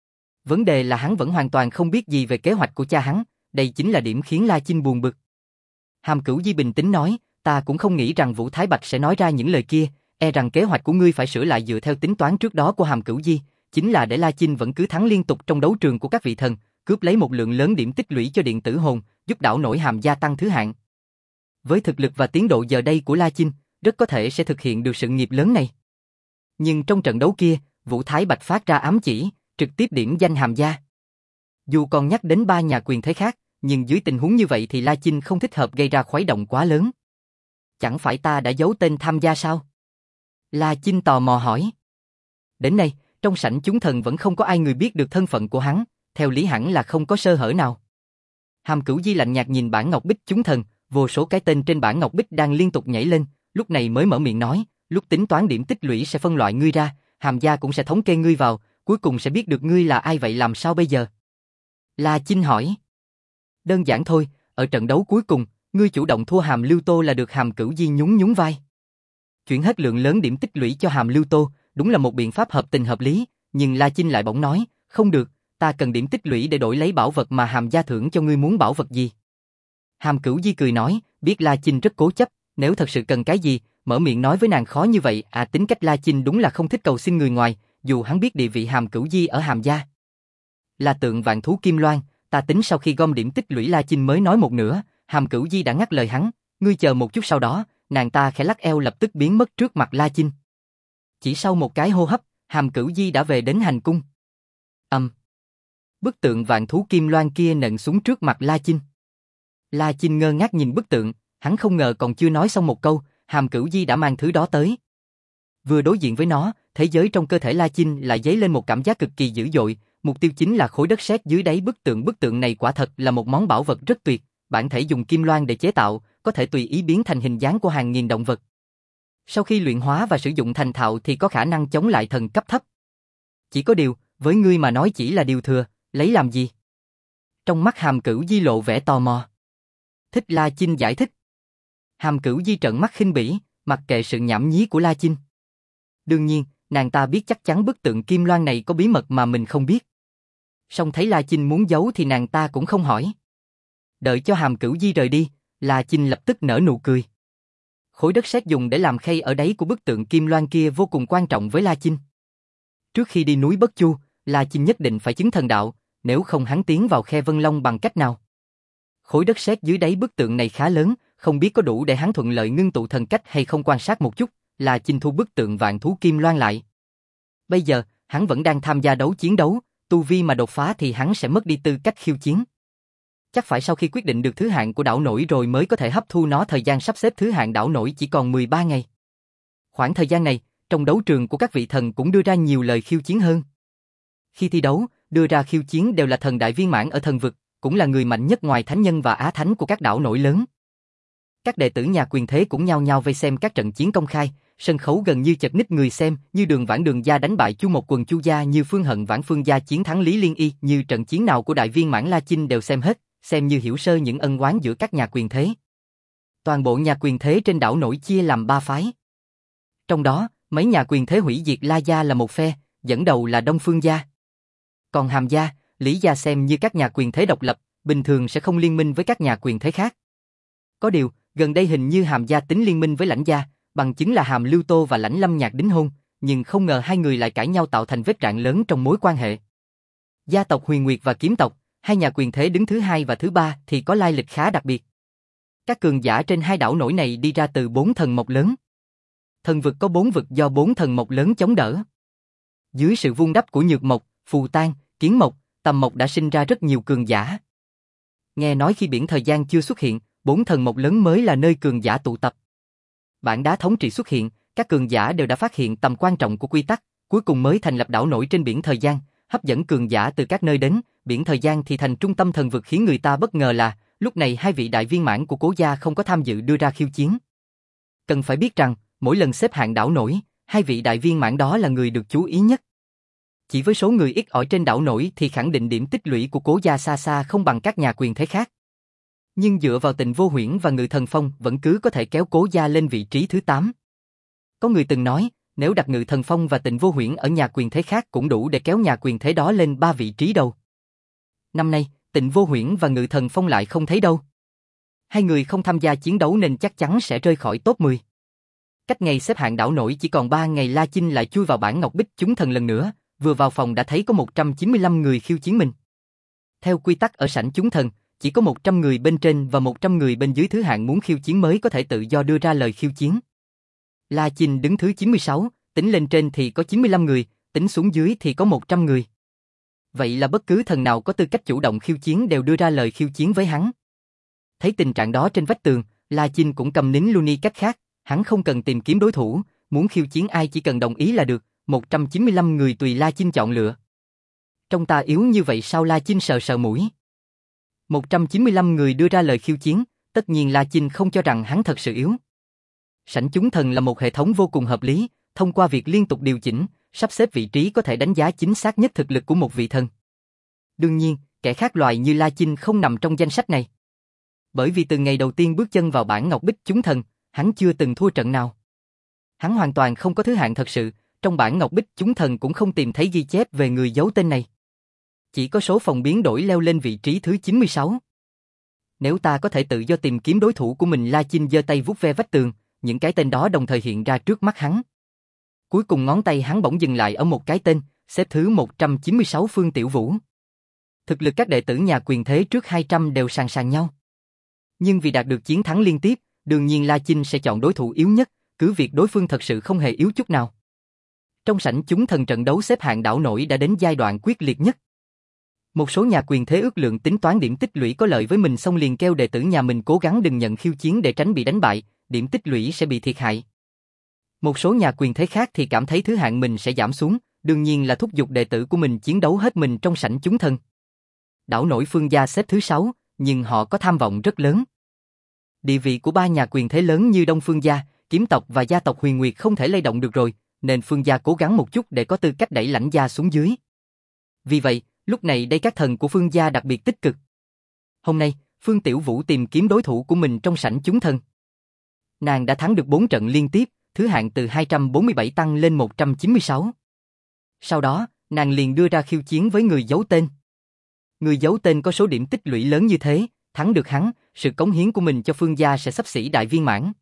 Vấn đề là hắn vẫn hoàn toàn không biết gì về kế hoạch của cha hắn, đây chính là điểm khiến La Chinh buồn bực. Hàm Cửu Di bình tĩnh nói, ta cũng không nghĩ rằng Vũ Thái Bạch sẽ nói ra những lời kia, e rằng kế hoạch của ngươi phải sửa lại dựa theo tính toán trước đó của Hàm Cửu Di, chính là để La Chinh vẫn cứ thắng liên tục trong đấu trường của các vị thần, cướp lấy một lượng lớn điểm tích lũy cho điện tử hồn, giúp đảo nổi Hàm gia tăng thứ hạng. Với thực lực và tiến độ giờ đây của La Chinh, rất có thể sẽ thực hiện được sự nghiệp lớn này. Nhưng trong trận đấu kia, Vũ Thái Bạch phát ra ám chỉ, trực tiếp điểm danh Hàm gia. Dù còn nhắc đến ba nhà quyền thế khác, nhưng dưới tình huống như vậy thì La Chinh không thích hợp gây ra khuấy động quá lớn. Chẳng phải ta đã giấu tên tham gia sao? La Chinh tò mò hỏi. Đến nay, trong sảnh chúng thần vẫn không có ai người biết được thân phận của hắn, theo lý hẳn là không có sơ hở nào. Hàm Cửu Di lạnh nhạt nhìn bản ngọc bích chúng thần, vô số cái tên trên bản ngọc bích đang liên tục nhảy lên, lúc này mới mở miệng nói, lúc tính toán điểm tích lũy sẽ phân loại ngươi ra, Hàm gia cũng sẽ thống kê ngươi vào, cuối cùng sẽ biết được ngươi là ai vậy làm sao bây giờ? La Chinh hỏi. Đơn giản thôi, ở trận đấu cuối cùng, ngươi chủ động thua Hàm Lưu Tô là được. Hàm Cửu Di nhún nhún vai. Chuyển hết lượng lớn điểm tích lũy cho Hàm Lưu Tô, đúng là một biện pháp hợp tình hợp lý, nhưng La Chinh lại bỗng nói, không được, ta cần điểm tích lũy để đổi lấy bảo vật mà Hàm gia thưởng cho ngươi. Muốn bảo vật gì? Hàm Cửu Di cười nói, biết La Chinh rất cố chấp, nếu thật sự cần cái gì, mở miệng nói với nàng khó như vậy. À, tính cách La Chinh đúng là không thích cầu xin người ngoài, dù hắn biết địa vị Hàm Cửu Di ở Hàm gia là tượng vạn thú kim loan, ta tính sau khi gom điểm tích lũy. La Chinh mới nói một nửa, Hàm Cửu Di đã ngắt lời hắn, ngươi chờ một chút. Sau đó, nàng ta khẽ lắc eo lập tức biến mất trước mặt La Chinh. Chỉ sau một cái hô hấp, Hàm Cửu Di đã về đến hành cung. Ầm. Um. Bức tượng vạn thú kim loan kia nện xuống trước mặt La Chinh. La Chinh ngơ ngác nhìn bức tượng, hắn không ngờ còn chưa nói xong một câu, Hàm Cửu Di đã mang thứ đó tới. Vừa đối diện với nó, thế giới trong cơ thể La Chinh lại dấy lên một cảm giác cực kỳ dữ dội, mục tiêu chính là khối đất sét dưới đáy bức tượng. Bức tượng này quả thật là một món bảo vật rất tuyệt, bản thể dùng kim loan để chế tạo, có thể tùy ý biến thành hình dáng của hàng nghìn động vật. Sau khi luyện hóa và sử dụng thành thạo thì có khả năng chống lại thần cấp thấp. Chỉ có điều, với ngươi mà nói chỉ là điều thừa, lấy làm gì? Trong mắt Hàm Cửu Di lộ vẻ tò mò. Thích. La Chinh giải thích. Hàm Cửu Di trợn mắt khinh bỉ, mặc kệ sự nhảm nhí của La Chinh. Đương nhiên, nàng ta biết chắc chắn bức tượng kim loan này có bí mật mà mình không biết. Song thấy La Chinh muốn giấu thì nàng ta cũng không hỏi. Đợi cho Hàm Cửu Di rời đi, La Chinh lập tức nở nụ cười. Khối đất sét dùng để làm khay ở đáy của bức tượng kim loan kia vô cùng quan trọng với La Chinh. Trước khi đi núi Bất Chu, La Chinh nhất định phải chứng thần đạo, nếu không hắn tiến vào khe Vân Long bằng cách nào? Khối đất sét dưới đáy bức tượng này khá lớn, không biết có đủ để hắn thuận lợi ngưng tụ thần cách hay không. Quan sát một chút, La Chinh thu bức tượng vạn thú kim loan lại. Bây giờ, hắn vẫn đang tham gia đấu chiến đấu, tu vi mà đột phá thì hắn sẽ mất đi tư cách khiêu chiến. Chắc phải sau khi quyết định được thứ hạng của đảo nổi rồi mới có thể hấp thu nó. Thời gian sắp xếp thứ hạng đảo nổi chỉ còn mười ba ngày. Khoảng thời gian này, trong đấu trường của các vị thần cũng đưa ra nhiều lời khiêu chiến hơn. Khi thi đấu, đưa ra khiêu chiến đều là thần đại viên mãn ở thần vực, cũng là người mạnh nhất ngoài thánh nhân và á thánh của các đảo nổi lớn. Các đệ tử nhà quyền thế cũng nhao nhao vây xem các trận chiến công khai, sân khấu gần như chật ních người xem, như Đường Vãn Đường gia đánh bại Chu Một Quần Chu gia, như Phương Hận Vãn Phương gia chiến thắng Lý Liên Y, như trận chiến nào của đại viên mãn La Chinh đều xem hết, xem như hiểu sơ những ân oán giữa các nhà quyền thế. Toàn bộ nhà quyền thế trên đảo nổi chia làm ba phái. Trong đó, mấy nhà quyền thế hủy diệt La gia là một phe, dẫn đầu là Đông Phương gia. Còn Hàm gia, Lý gia xem như các nhà quyền thế độc lập, bình thường sẽ không liên minh với các nhà quyền thế khác. Có điều, gần đây hình như Hàm gia tính liên minh với Lãnh gia, bằng chứng là Hàm Lưu Tô và Lãnh Lâm Nhạc đính hôn, nhưng không ngờ hai người lại cãi nhau tạo thành vết rạn lớn trong mối quan hệ. Gia tộc Huyền Nguyệt và Kiếm tộc, hai nhà quyền thế đứng thứ hai và thứ ba thì có lai lịch khá đặc biệt. Các cường giả trên hai đảo nổi này đi ra từ bốn thần mộc lớn. Thần vực có bốn vực do bốn thần mộc lớn chống đỡ. Dưới sự vun đắp của Nhược Mộc, Phù Tang, Kiến Mộc, Tầm Mộc đã sinh ra rất nhiều cường giả. Nghe nói khi biển thời gian chưa xuất hiện, bốn thần mộc lớn mới là nơi cường giả tụ tập. Bản đá thống trị xuất hiện, các cường giả đều đã phát hiện tầm quan trọng của quy tắc, cuối cùng mới thành lập đảo nổi trên biển thời gian, hấp dẫn cường giả từ các nơi đến. Biển thời gian thì thành trung tâm thần vực, khiến người ta bất ngờ là lúc này hai vị đại viên mãn của Cố gia không có tham dự đưa ra khiêu chiến. Cần phải biết rằng, mỗi lần xếp hạng đảo nổi, hai vị đại viên mãn đó là người được chú ý nhất. Chỉ với số người ít ỏi trên đảo nổi thì khẳng định điểm tích lũy của Cố gia xa xa không bằng các nhà quyền thế khác. Nhưng dựa vào Tịnh Vô Huyễn và Ngự Thần Phong vẫn cứ có thể kéo Cố gia lên vị trí thứ tám. Có người từng nói, nếu đặt Ngự Thần Phong và Tịnh Vô Huyễn ở nhà quyền thế khác cũng đủ để kéo nhà quyền thế đó lên ba vị trí đầu. Năm nay, Tịnh Vô Huyễn và Ngự Thần Phong lại không thấy đâu. Hai người không tham gia chiến đấu nên chắc chắn sẽ rơi khỏi top mười. Cách ngày xếp hạng đảo nổi chỉ còn ba ngày, La Chinh lại chui vào bảng Ngọc Bích chúng thần lần nữa, vừa vào phòng đã thấy có một trăm chín mươi lăm người khiêu chiến mình. Theo quy tắc ở sảnh chúng thần, chỉ có một trăm người bên trên và một trăm người bên dưới thứ hạng muốn khiêu chiến mới có thể tự do đưa ra lời khiêu chiến. La Chinh đứng thứ chín mươi sáu, tính lên trên thì có chín mươi lăm người, tính xuống dưới thì có một trăm người. Vậy là bất cứ thần nào có tư cách chủ động khiêu chiến đều đưa ra lời khiêu chiến với hắn. Thấy tình trạng đó trên vách tường, La Chinh cũng cầm nín luôn đi cách khác, hắn không cần tìm kiếm đối thủ, muốn khiêu chiến ai chỉ cần đồng ý là được, một trăm chín mươi lăm người tùy La Chinh chọn lựa. Trong ta yếu như vậy sao? La Chinh sờ sờ mũi. một trăm chín mươi lăm người đưa ra lời khiêu chiến, tất nhiên La Chinh không cho rằng hắn thật sự yếu. Sảnh chúng thần là một hệ thống vô cùng hợp lý, thông qua việc liên tục điều chỉnh, sắp xếp vị trí có thể đánh giá chính xác nhất thực lực của một vị thần. Đương nhiên, kẻ khác loài như La Chinh không nằm trong danh sách này. Bởi vì từ ngày đầu tiên bước chân vào bản Ngọc Bích chúng thần, hắn chưa từng thua trận nào. Hắn hoàn toàn không có thứ hạng thật sự, trong bản Ngọc Bích chúng thần cũng không tìm thấy ghi chép về người giấu tên này. Chỉ có số phòng biến đổi leo lên vị trí thứ chín mươi sáu. Nếu ta có thể tự do tìm kiếm đối thủ của mình, La Chinh giơ tay vuốt ve vách tường, những cái tên đó đồng thời hiện ra trước mắt hắn. Cuối cùng ngón tay hắn bỗng dừng lại ở một cái tên, xếp thứ một trăm chín mươi sáu Phương Tiểu Vũ. Thực lực các đệ tử nhà quyền thế trước hai trăm đều sàn sàn nhau. Nhưng vì đạt được chiến thắng liên tiếp, đương nhiên La Chinh sẽ chọn đối thủ yếu nhất, cứ việc đối phương thật sự không hề yếu chút nào. Trong sảnh chúng thần trận đấu xếp hạng đảo nổi đã đến giai đoạn quyết liệt nhất. Một số nhà quyền thế ước lượng tính toán điểm tích lũy có lợi với mình, xong liền kêu đệ tử nhà mình cố gắng đừng nhận khiêu chiến để tránh bị đánh bại, điểm tích lũy sẽ bị thiệt hại. Một số nhà quyền thế khác thì cảm thấy thứ hạng mình sẽ giảm xuống, đương nhiên là thúc giục đệ tử của mình chiến đấu hết mình trong sảnh chúng thần. Đảo nổi Phương gia xếp thứ sáu, nhưng họ có tham vọng rất lớn. Địa vị của ba nhà quyền thế lớn như Đông Phương gia, Kiếm tộc và gia tộc Huyền Nguyệt không thể lay động được rồi, nên Phương gia cố gắng một chút để có tư cách đẩy Lãnh gia xuống dưới. Vì vậy, lúc này đây các thần của Phương gia đặc biệt tích cực. Hôm nay, Phương Tiểu Vũ tìm kiếm đối thủ của mình trong sảnh chúng thần. Nàng đã thắng được bốn trận liên tiếp, thứ hạng từ hai trăm bốn mươi bảy tăng lên một trăm chín mươi sáu. Sau đó, nàng liền đưa ra khiêu chiến với người giấu tên. Người giấu tên có số điểm tích lũy lớn như thế, thắng được hắn, sự cống hiến của mình cho Phương gia sẽ xấp xỉ đại viên mãn.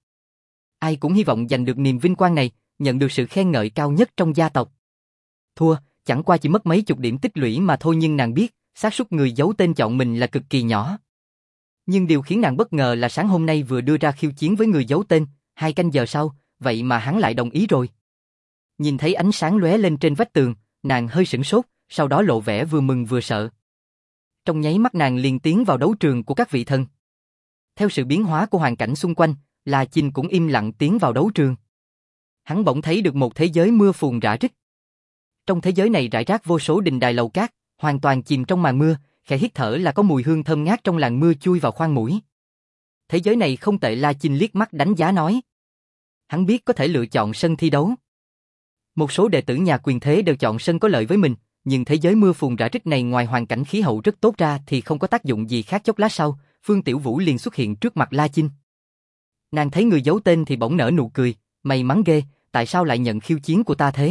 Ai cũng hy vọng giành được niềm vinh quang này, nhận được sự khen ngợi cao nhất trong gia tộc. Thua, chẳng qua chỉ mất mấy chục điểm tích lũy mà thôi, nhưng nàng biết, xác suất người giấu tên chọn mình là cực kỳ nhỏ. Nhưng điều khiến nàng bất ngờ là sáng hôm nay vừa đưa ra khiêu chiến với người giấu tên, hai canh giờ sau, vậy mà hắn lại đồng ý rồi. Nhìn thấy ánh sáng lóe lên trên vách tường, nàng hơi sửng sốt, sau đó lộ vẻ vừa mừng vừa sợ. Trong nháy mắt nàng liền tiến vào đấu trường của các vị thần. Theo sự biến hóa của hoàn cảnh xung quanh, La Chinh cũng im lặng tiến vào đấu trường. Hắn bỗng thấy được một thế giới mưa phùn rã rích. Trong thế giới này rải rác vô số đình đài lầu cát, hoàn toàn chìm trong màn mưa, khẽ hít thở là có mùi hương thơm ngát trong làn mưa chui vào khoang mũi. Thế giới này không tệ, La Chinh liếc mắt đánh giá nói. Hắn biết có thể lựa chọn sân thi đấu. Một số đệ tử nhà quyền thế đều chọn sân có lợi với mình, nhưng thế giới mưa phùn rã rích này ngoài hoàn cảnh khí hậu rất tốt ra thì không có tác dụng gì khác. Chốc lát sau, Phương Tiểu Vũ liền xuất hiện trước mặt La Chinh. Nàng thấy người giấu tên thì bỗng nở nụ cười, may mắn ghê, tại sao lại nhận khiêu chiến của ta thế?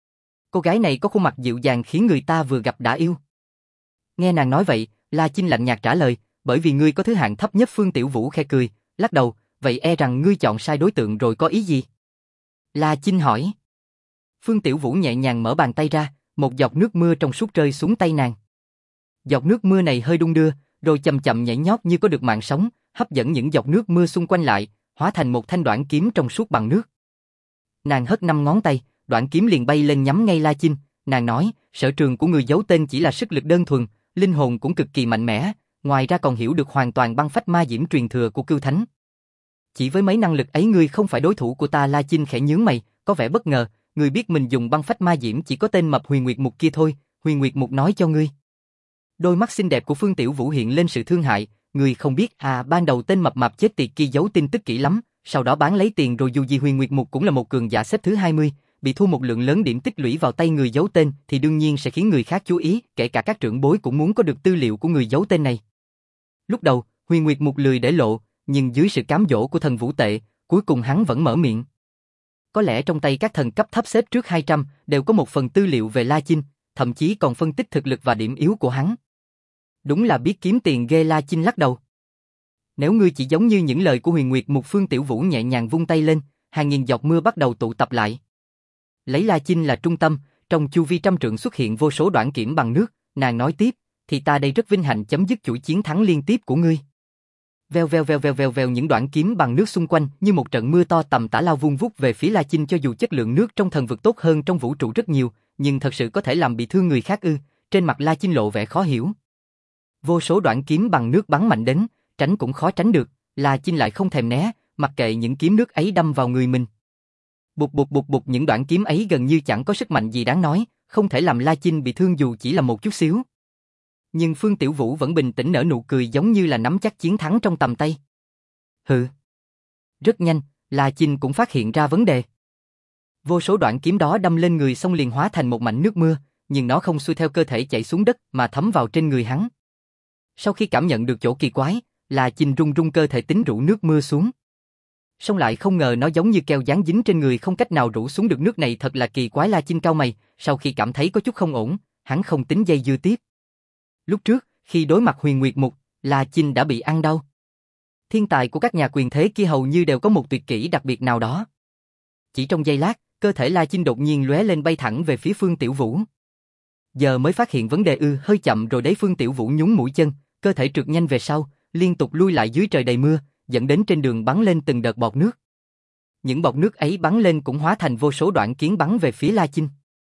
Cô gái này có khuôn mặt dịu dàng khiến người ta vừa gặp đã yêu. Nghe nàng nói vậy, La Chinh lạnh nhạt trả lời, bởi vì ngươi có thứ hạng thấp nhất. Phương Tiểu Vũ khẽ cười, lắc đầu, vậy e rằng ngươi chọn sai đối tượng rồi, có ý gì? La Chinh hỏi. Phương Tiểu Vũ nhẹ nhàng mở bàn tay ra, một giọt nước mưa trong suốt rơi xuống tay nàng. Giọt nước mưa này hơi đung đưa, rồi chậm chậm nhảy nhót như có được mạng sống, hấp dẫn những giọt nước mưa xung quanh lại, hóa thành một thanh đoạn kiếm trong suốt bằng nước. Nàng hất năm ngón tay, đoạn kiếm liền bay lên nhắm ngay La Chinh. Nàng nói, sở trường của người giấu tên chỉ là sức lực đơn thuần, linh hồn cũng cực kỳ mạnh mẽ, ngoài ra còn hiểu được hoàn toàn băng phách ma diễm truyền thừa của Cưu Thánh. Chỉ với mấy năng lực ấy ngươi không phải đối thủ của ta. La Chinh khẽ nhướng mày, có vẻ bất ngờ, ngươi biết mình dùng băng phách ma diễm chỉ có tên mập Huyền Nguyệt Mục kia thôi, Huyền Nguyệt Mục nói cho ngươi. Đôi mắt xinh đẹp của Phương Tiểu Vũ hiện lên sự thương hại, ngươi không biết à, ban đầu tên mập mạp chết tiệt kia giấu tin tức kỹ lắm, sau đó bán lấy tiền rồi, dù gì Huyền Nguyệt Mục cũng là một cường giả xếp thứ hai mươi, bị thu một lượng lớn điểm tích lũy vào tay người giấu tên thì đương nhiên sẽ khiến người khác chú ý, kể cả các trưởng bối cũng muốn có được tư liệu của người giấu tên này. Lúc đầu, Huyền Nguyệt Mục lười để lộ, nhưng dưới sự cám dỗ của thần Vũ Tệ, cuối cùng hắn vẫn mở miệng. Có lẽ trong tay các thần cấp thấp xếp trước hai trăm đều có một phần tư liệu về La Chinh, thậm chí còn phân tích thực lực và điểm yếu của hắn. Đúng là biết kiếm tiền ghê. La Chinh lắc đầu. Nếu ngươi chỉ giống như những lời của Huyền Nguyệt Mục. Phương Tiểu Vũ nhẹ nhàng vung tay lên, hàng nghìn giọt mưa bắt đầu tụ tập lại. Lấy La Chinh là trung tâm, trong chu vi trăm trượng xuất hiện vô số đoạn kiếm bằng nước, nàng nói tiếp, thì ta đây rất vinh hạnh chấm dứt chuỗi chiến thắng liên tiếp của ngươi. Veo veo veo veo veo veo những đoạn kiếm bằng nước xung quanh như một trận mưa to tầm tã lao vung vút về phía La Chinh. Cho dù chất lượng nước trong thần vực tốt hơn trong vũ trụ rất nhiều, nhưng thật sự có thể làm bị thương người khác ư? Trên mặt La Chinh lộ vẻ khó hiểu. Vô số đoạn kiếm bằng nước bắn mạnh đến, tránh cũng khó tránh được, La Chinh lại không thèm né, mặc kệ những kiếm nước ấy đâm vào người mình. Bụt bụt bụt bụt, những đoạn kiếm ấy gần như chẳng có sức mạnh gì đáng nói, không thể làm La Chinh bị thương dù chỉ là một chút xíu. Nhưng Phương Tiểu Vũ vẫn bình tĩnh nở nụ cười giống như là nắm chắc chiến thắng trong tầm tay. Hừ. Rất nhanh, La Chinh cũng phát hiện ra vấn đề. Vô số đoạn kiếm đó đâm lên người xong liền hóa thành một mảnh nước mưa, nhưng nó không xuôi theo cơ thể chảy xuống đất mà thấm vào trên người hắn. Sau khi cảm nhận được chỗ kỳ quái, La Chinh run run cơ thể tính rủ nước mưa xuống. Xong lại không ngờ nó giống như keo dán dính trên người không cách nào rủ xuống được, nước này thật là kỳ quái. La Chinh cau mày, sau khi cảm thấy có chút không ổn, hắn không tính dây dưa tiếp. Lúc trước, khi đối mặt Huyền Nguyệt Mục, La Chinh đã bị ăn đau. Thiên tài của các nhà quyền thế kia hầu như đều có một tuyệt kỹ đặc biệt nào đó. Chỉ trong giây lát, cơ thể La Chinh đột nhiên lóe lên bay thẳng về phía Phương Tiểu Vũ. Giờ mới phát hiện vấn đề ư, hơi chậm rồi đấy. Phương Tiểu Vũ nhún mũi chân, cơ thể trượt nhanh về sau, liên tục lui lại dưới trời đầy mưa, dẫn đến trên đường bắn lên từng đợt bọt nước. Những bọt nước ấy bắn lên cũng hóa thành vô số đoạn kiếm bắn về phía La Chinh.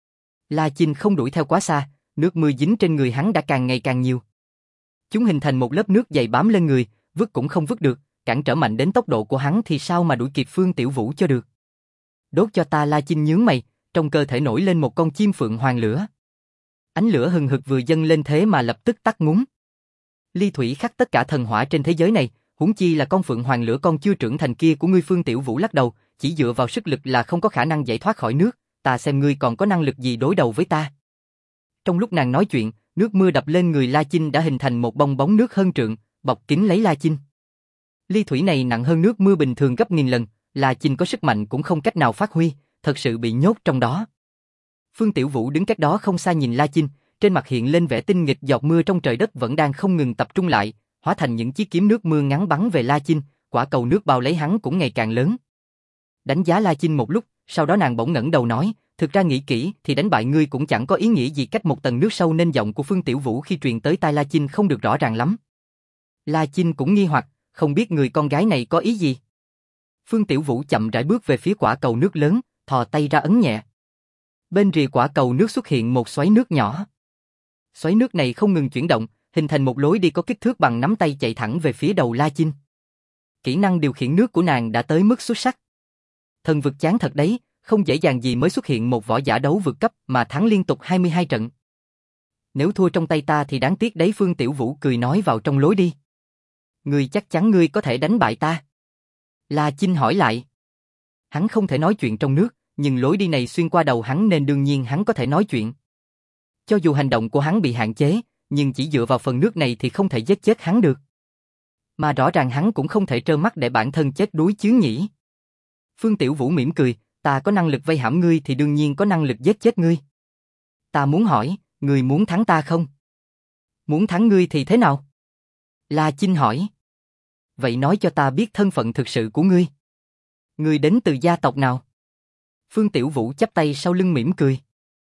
La Chinh không đuổi theo quá xa, nước mưa dính trên người hắn đã càng ngày càng nhiều. Chúng hình thành một lớp nước dày bám lên người, vứt cũng không vứt được, cản trở mạnh đến tốc độ của hắn thì sao mà đuổi kịp Phương Tiểu Vũ cho được. Đốt cho ta. La Chinh nhướng mày, trong cơ thể nổi lên một con chim phượng hoàng lửa. Ánh lửa hừng hực vừa dâng lên thế mà lập tức tắt ngúm. Ly thủy khắc tất cả thần hỏa trên thế giới này, huống chi là con phượng hoàng lửa con chưa trưởng thành kia của ngươi. Phương Tiểu Vũ lắc đầu, chỉ dựa vào sức lực là không có khả năng giải thoát khỏi nước, ta xem ngươi còn có năng lực gì đối đầu với ta. Trong lúc nàng nói chuyện, nước mưa đập lên người La Chinh đã hình thành một bong bóng nước hơn trượng, bọc kín lấy La Chinh. Ly thủy này nặng hơn nước mưa bình thường gấp nghìn lần, La Chinh có sức mạnh cũng không cách nào phát huy, thật sự bị nhốt trong đó. Phương Tiểu Vũ đứng cách đó không xa nhìn La Chinh, trên mặt hiện lên vẻ tinh nghịch. Giọt mưa trong trời đất vẫn đang không ngừng tập trung lại, hóa thành những chiếc kiếm nước mưa ngắn bắn về La Chinh, quả cầu nước bao lấy hắn cũng ngày càng lớn. Đánh giá La Chinh một lúc, sau đó nàng bỗng ngẩng đầu nói, thực ra nghĩ kỹ thì đánh bại ngươi cũng chẳng có ý nghĩa gì. Cách một tầng nước sâu nên giọng của Phương Tiểu Vũ khi truyền tới tai La Chinh không được rõ ràng lắm. La Chinh cũng nghi hoặc, không biết người con gái này có ý gì. Phương Tiểu Vũ chậm rãi bước về phía quả cầu nước lớn, thò tay ra ấn nhẹ. Bên rìa quả cầu nước xuất hiện một xoáy nước nhỏ. Xoáy nước này không ngừng chuyển động, hình thành một lối đi có kích thước bằng nắm tay chạy thẳng về phía đầu La Chinh. Kỹ năng điều khiển nước của nàng đã tới mức xuất sắc. Thần vực chán thật đấy, không dễ dàng gì mới xuất hiện một võ giả đấu vượt cấp mà thắng liên tục hai mươi hai trận. Nếu thua trong tay ta thì đáng tiếc đấy. Phương Tiểu Vũ cười nói vào trong lối đi. Ngươi chắc chắn ngươi có thể đánh bại ta? La Chinh hỏi lại. Hắn không thể nói chuyện trong nước, nhưng lối đi này xuyên qua đầu hắn nên đương nhiên hắn có thể nói chuyện. Cho dù hành động của hắn bị hạn chế, nhưng chỉ dựa vào phần nước này thì không thể giết chết hắn được. Mà rõ ràng hắn cũng không thể trơ mắt để bản thân chết đuối chứ nhỉ. Phương Tiểu Vũ mỉm cười, ta có năng lực vây hãm ngươi thì đương nhiên có năng lực giết chết ngươi. Ta muốn hỏi, ngươi muốn thắng ta không? Muốn thắng ngươi thì thế nào? La Chinh hỏi. Vậy nói cho ta biết thân phận thực sự của ngươi. Ngươi đến từ gia tộc nào? Phương Tiểu Vũ chắp tay sau lưng mỉm cười.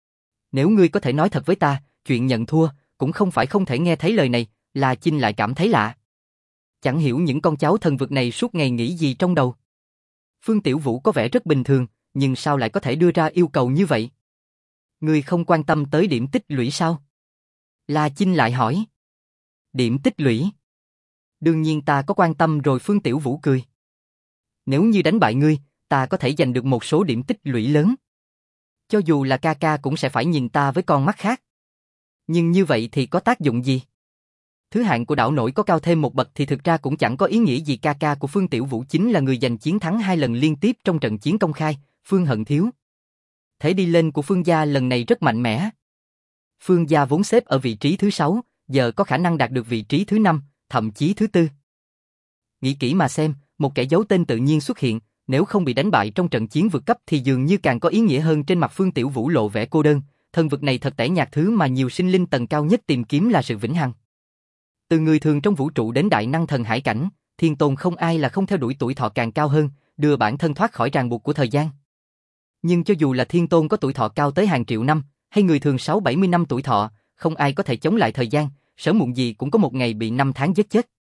Nếu ngươi có thể nói thật với ta, chuyện nhận thua, cũng không phải không thể nghe thấy lời này. La Chinh lại cảm thấy lạ. Chẳng hiểu những con cháu thần vực này suốt ngày nghĩ gì trong đầu. Phương Tiểu Vũ có vẻ rất bình thường, nhưng sao lại có thể đưa ra yêu cầu như vậy? Ngươi không quan tâm tới điểm tích lũy sao? La Chinh lại hỏi. Điểm tích lũy? Đương nhiên ta có quan tâm rồi. Phương Tiểu Vũ cười. Nếu như đánh bại ngươi, ta có thể giành được một số điểm tích lũy lớn. Cho dù là ca ca cũng sẽ phải nhìn ta với con mắt khác. Nhưng như vậy thì có tác dụng gì? Thứ hạng của đảo nổi có cao thêm một bậc thì thực ra cũng chẳng có ý nghĩa gì. Ca ca của Phương Tiểu Vũ chính là người giành chiến thắng hai lần liên tiếp trong trận chiến công khai, Phương Hận Thiếu. Thế đi lên của Phương gia lần này rất mạnh mẽ. Phương gia vốn xếp ở vị trí thứ sáu, giờ có khả năng đạt được vị trí thứ năm, thậm chí thứ tư. Nghĩ kỹ mà xem, một kẻ giấu tên tự nhiên xuất hiện, nếu không bị đánh bại trong trận chiến vượt cấp thì dường như càng có ý nghĩa hơn. Trên mặt Phương Tiểu Vũ lộ vẻ cô đơn, thần vực này thật tẻ nhạt, thứ mà nhiều sinh linh tầng cao nhất tìm kiếm là sự vĩnh hằng. Từ người thường trong vũ trụ đến đại năng thần hải cảnh, thiên tôn không ai là không theo đuổi tuổi thọ càng cao hơn, đưa bản thân thoát khỏi ràng buộc của thời gian. Nhưng cho dù là thiên tôn có tuổi thọ cao tới hàng triệu năm, hay người thường sáu bảy mươi năm tuổi thọ, không ai có thể chống lại thời gian, sớm muộn gì cũng có một ngày bị năm tháng giết chết.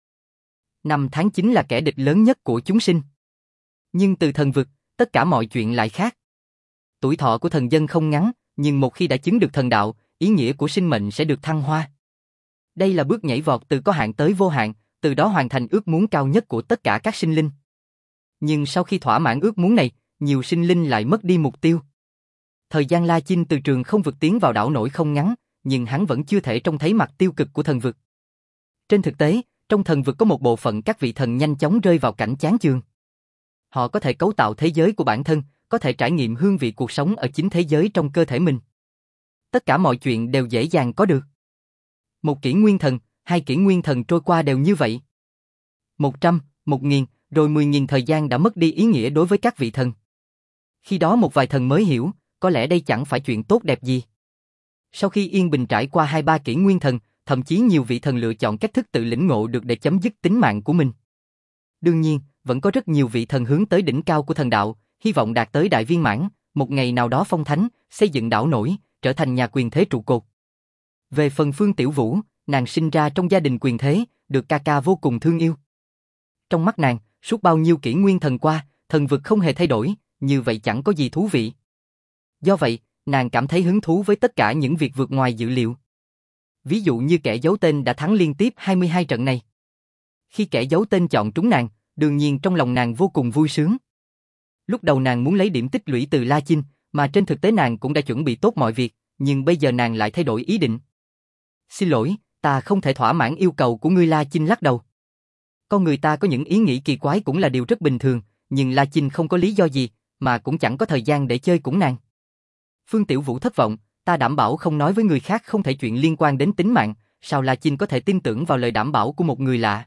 Năm tháng chính là kẻ địch lớn nhất của chúng sinh. Nhưng từ thần vực, tất cả mọi chuyện lại khác. Tuổi thọ của thần dân không ngắn, nhưng một khi đã chứng được thần đạo, ý nghĩa của sinh mệnh sẽ được thăng hoa. Đây là bước nhảy vọt từ có hạn tới vô hạn, từ đó hoàn thành ước muốn cao nhất của tất cả các sinh linh. Nhưng sau khi thỏa mãn ước muốn này, nhiều sinh linh lại mất đi mục tiêu. Thời gian La Chinh từ trường không vực tiến vào đảo nổi không ngắn, nhưng hắn vẫn chưa thể trông thấy mặt tiêu cực của thần vực. Trên thực tế, trong thần vực có một bộ phận các vị thần nhanh chóng rơi vào cảnh chán chường. Họ có thể cấu tạo thế giới của bản thân, có thể trải nghiệm hương vị cuộc sống ở chính thế giới trong cơ thể mình. Tất cả mọi chuyện đều dễ dàng có được. Một kỷ nguyên thần, hai kỷ nguyên thần trôi qua đều như vậy. Một trăm, một nghìn, rồi mười nghìn thời gian đã mất đi ý nghĩa đối với các vị thần. Khi đó một vài thần mới hiểu, có lẽ đây chẳng phải chuyện tốt đẹp gì. Sau khi yên bình trải qua hai ba kỷ nguyên thần, thậm chí nhiều vị thần lựa chọn cách thức tự lĩnh ngộ được để chấm dứt tính mạng của mình. Đương nhiên, vẫn có rất nhiều vị thần hướng tới đỉnh cao của thần đạo, hy vọng đạt tới đại viên mãn, một ngày nào đó phong thánh, xây dựng đảo nổi, trở thành nhà quyền thế trụ cột. Về phần Phương Tiểu Vũ, nàng sinh ra trong gia đình quyền thế, được ca ca vô cùng thương yêu. Trong mắt nàng, suốt bao nhiêu kỷ nguyên thần qua, thần vực không hề thay đổi, như vậy chẳng có gì thú vị. Do vậy, nàng cảm thấy hứng thú với tất cả những việc vượt ngoài dự liệu. Ví dụ như kẻ giấu tên đã thắng liên tiếp hai mươi hai trận này. Khi kẻ giấu tên chọn trúng nàng, đương nhiên trong lòng nàng vô cùng vui sướng. Lúc đầu nàng muốn lấy điểm tích lũy từ La Chinh, mà trên thực tế nàng cũng đã chuẩn bị tốt mọi việc, nhưng bây giờ nàng lại thay đổi ý định. Xin lỗi, ta không thể thỏa mãn yêu cầu của ngươi. La Chinh lắc đầu. Con người ta có những ý nghĩ kỳ quái cũng là điều rất bình thường, nhưng La Chinh không có lý do gì, mà cũng chẳng có thời gian để chơi cùng nàng. Phương Tiểu Vũ thất vọng, ta đảm bảo không nói với người khác không thể chuyện liên quan đến tính mạng, sao La Chinh có thể tin tưởng vào lời đảm bảo của một người lạ?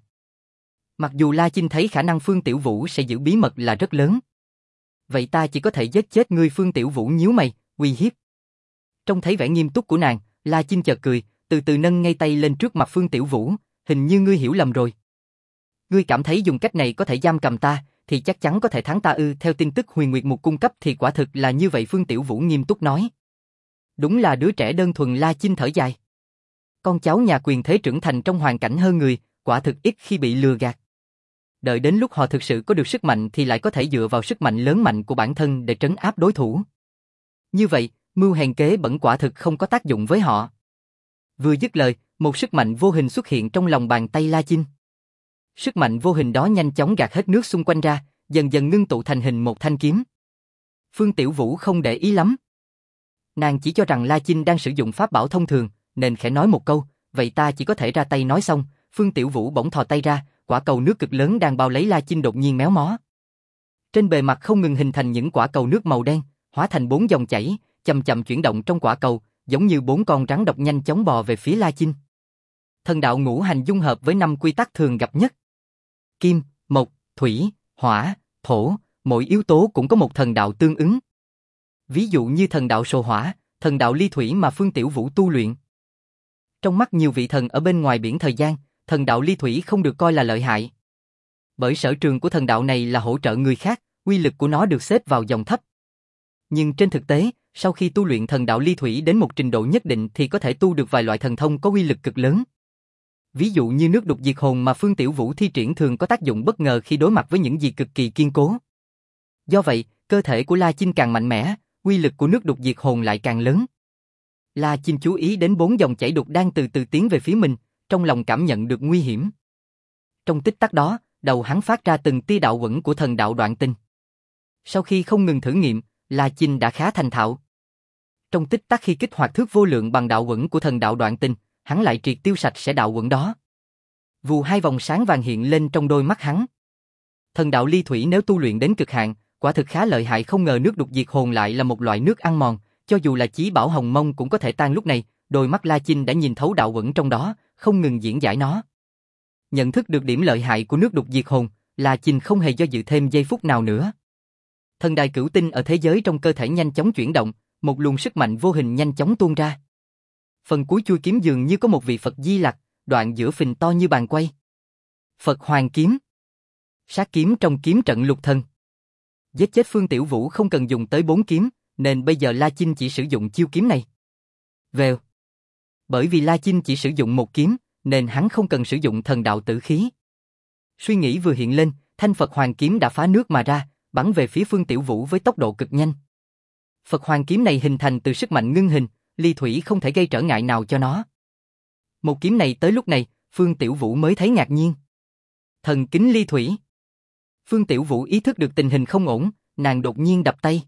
Mặc dù La Chinh thấy khả năng Phương Tiểu Vũ sẽ giữ bí mật là rất lớn. Vậy ta chỉ có thể giết chết ngươi. Phương Tiểu Vũ nhíu mày, uy hiếp. Trông thấy vẻ nghiêm túc của nàng, La Chinh chợt cười, từ từ nâng ngay tay lên trước mặt Phương Tiểu Vũ, hình như ngươi hiểu lầm rồi. Ngươi cảm thấy dùng cách này có thể giam cầm ta, thì chắc chắn có thể thắng ta ư? Theo tin tức Huyền Nguyệt Mục cung cấp thì quả thực là như vậy. Phương Tiểu Vũ nghiêm túc nói. Đúng là đứa trẻ đơn thuần. La Chinh thở dài. Con cháu nhà quyền thế trưởng thành trong hoàn cảnh hơn người, quả thực ít khi bị lừa gạt. Đợi đến lúc họ thực sự có được sức mạnh thì lại có thể dựa vào sức mạnh lớn mạnh của bản thân để trấn áp đối thủ. Như vậy, mưu hèn kế bẩn quả thực không có tác dụng với họ. Vừa dứt lời, một sức mạnh vô hình xuất hiện trong lòng bàn tay La Chinh. Sức mạnh vô hình đó nhanh chóng gạt hết nước xung quanh ra, dần dần ngưng tụ thành hình một thanh kiếm. Phương Tiểu Vũ không để ý lắm. Nàng chỉ cho rằng La Chinh đang sử dụng pháp bảo thông thường, nên khẽ nói một câu, vậy ta chỉ có thể ra tay. Nói xong, Phương Tiểu Vũ bỗng thò tay ra, quả cầu nước cực lớn đang bao lấy La Chinh đột nhiên méo mó. Trên bề mặt không ngừng hình thành những quả cầu nước màu đen, hóa thành bốn dòng chảy, chậm chậm chuyển động trong quả cầu, giống như bốn con rắn độc nhanh chóng bò về phía La Chinh. Thần đạo ngũ hành dung hợp với năm quy tắc thường gặp nhất. Kim, mộc, thủy, hỏa, thổ, mỗi yếu tố cũng có một thần đạo tương ứng. Ví dụ như thần đạo sồ hỏa, thần đạo ly thủy mà Phương Tiểu Vũ tu luyện. Trong mắt nhiều vị thần ở bên ngoài biển thời gian, thần đạo ly thủy không được coi là lợi hại. Bởi sở trường của thần đạo này là hỗ trợ người khác, uy lực của nó được xếp vào dòng thấp. Nhưng trên thực tế, sau khi tu luyện thần đạo ly thủy đến một trình độ nhất định thì có thể tu được vài loại thần thông có uy lực cực lớn. Ví dụ như nước đục diệt hồn mà Phương Tiểu Vũ thi triển thường có tác dụng bất ngờ khi đối mặt với những gì cực kỳ kiên cố. Do vậy, cơ thể của La Chinh càng mạnh mẽ, uy lực của nước đục diệt hồn lại càng lớn. La Chinh chú ý đến bốn dòng chảy đục đang từ từ tiến về phía mình, trong lòng cảm nhận được nguy hiểm. Trong tích tắc đó, đầu hắn phát ra từng tia đạo uẩn của thần đạo đoạn tinh. Sau khi không ngừng thử nghiệm, La Chinh đã khá thành thạo. Trong tích tắc khi kích hoạt thước vô lượng bằng đạo uẩn của thần đạo đoạn tinh, hắn lại triệt tiêu sạch sẽ đạo uẩn đó. Vù hai vòng sáng vàng hiện lên trong đôi mắt hắn. Thần đạo ly thủy nếu tu luyện đến cực hạn, quả thực khá lợi hại. Không ngờ nước đục diệt hồn lại là một loại nước ăn mòn, cho dù là chí bảo hồng mông cũng có thể tan. Lúc này, đôi mắt La Chinh đã nhìn thấu đạo uẩn trong đó, không ngừng diễn giải nó. Nhận thức được điểm lợi hại của nước đục diệt hồn, La Chinh không hề do dự thêm giây phút nào nữa. Thần đài cửu tinh ở thế giới trong cơ thể nhanh chóng chuyển động, một luồng sức mạnh vô hình nhanh chóng tuôn ra. Phần cuối chuôi kiếm dường như có một vị Phật Di Lặc, đoạn giữa phình to như bàn quay. Phật Hoàng kiếm. Sát kiếm trong kiếm trận lục thần. Giết chết Phương Tiểu Vũ không cần dùng tới bốn kiếm, nên bây giờ La Chinh chỉ sử dụng chiêu kiếm này. Vèo. Bởi vì La Chinh chỉ sử dụng một kiếm, nên hắn không cần sử dụng thần đạo tử khí. Suy nghĩ vừa hiện lên, thanh Phật Hoàng kiếm đã phá nước mà ra, bắn về phía Phương Tiểu Vũ với tốc độ cực nhanh. Phật Hoàng kiếm này hình thành từ sức mạnh ngưng hình, ly thủy không thể gây trở ngại nào cho nó. Một kiếm này tới lúc này, Phương Tiểu Vũ mới thấy ngạc nhiên. Thần kính ly thủy. Phương Tiểu Vũ ý thức được tình hình không ổn, nàng đột nhiên đập tay.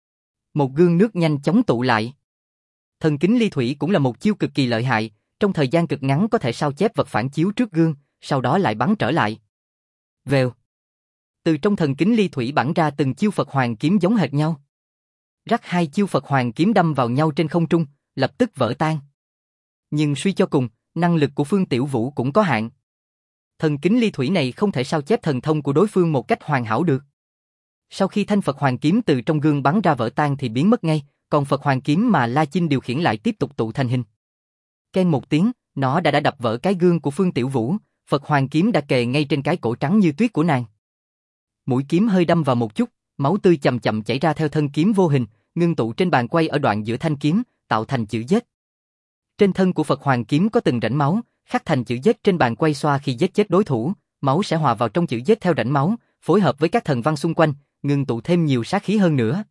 Một gương nước nhanh chóng tụ lại. Thần kính ly thủy cũng là một chiêu cực kỳ lợi hại, trong thời gian cực ngắn có thể sao chép vật phản chiếu trước gương, sau đó lại bắn trở lại. Vèo. Từ trong thần kính ly thủy bắn ra từng chiêu Phật Hoàng kiếm giống hệt nhau. Rắc hai chiêu Phật Hoàng kiếm đâm vào nhau trên không trung, lập tức vỡ tan. Nhưng suy cho cùng, năng lực của Phương Tiểu Vũ cũng có hạn. Thần kính ly thủy này không thể sao chép thần thông của đối phương một cách hoàn hảo được. Sau khi thanh Phật Hoàng kiếm từ trong gương bắn ra vỡ tan thì biến mất ngay, còn Phật Hoàng kiếm mà La Chinh điều khiển lại tiếp tục tụ thành hình. Keng một tiếng, nó đã đã đập vỡ cái gương của Phương Tiểu Vũ, Phật Hoàng kiếm đã kề ngay trên cái cổ trắng như tuyết của nàng. Mũi kiếm hơi đâm vào một chút, máu tươi chậm chậm chảy ra theo thân kiếm vô hình, ngưng tụ trên bàn quay ở đoạn giữa thanh kiếm, tạo thành chữ Z. Trên thân của Phật Hoàng kiếm có từng rãnh máu, khắc thành chữ Z trên bàn quay xoa khi giết chết đối thủ, máu sẽ hòa vào trong chữ Z theo rãnh máu, phối hợp với các thần văn xung quanh, ngưng tụ thêm nhiều sát khí hơn nữa.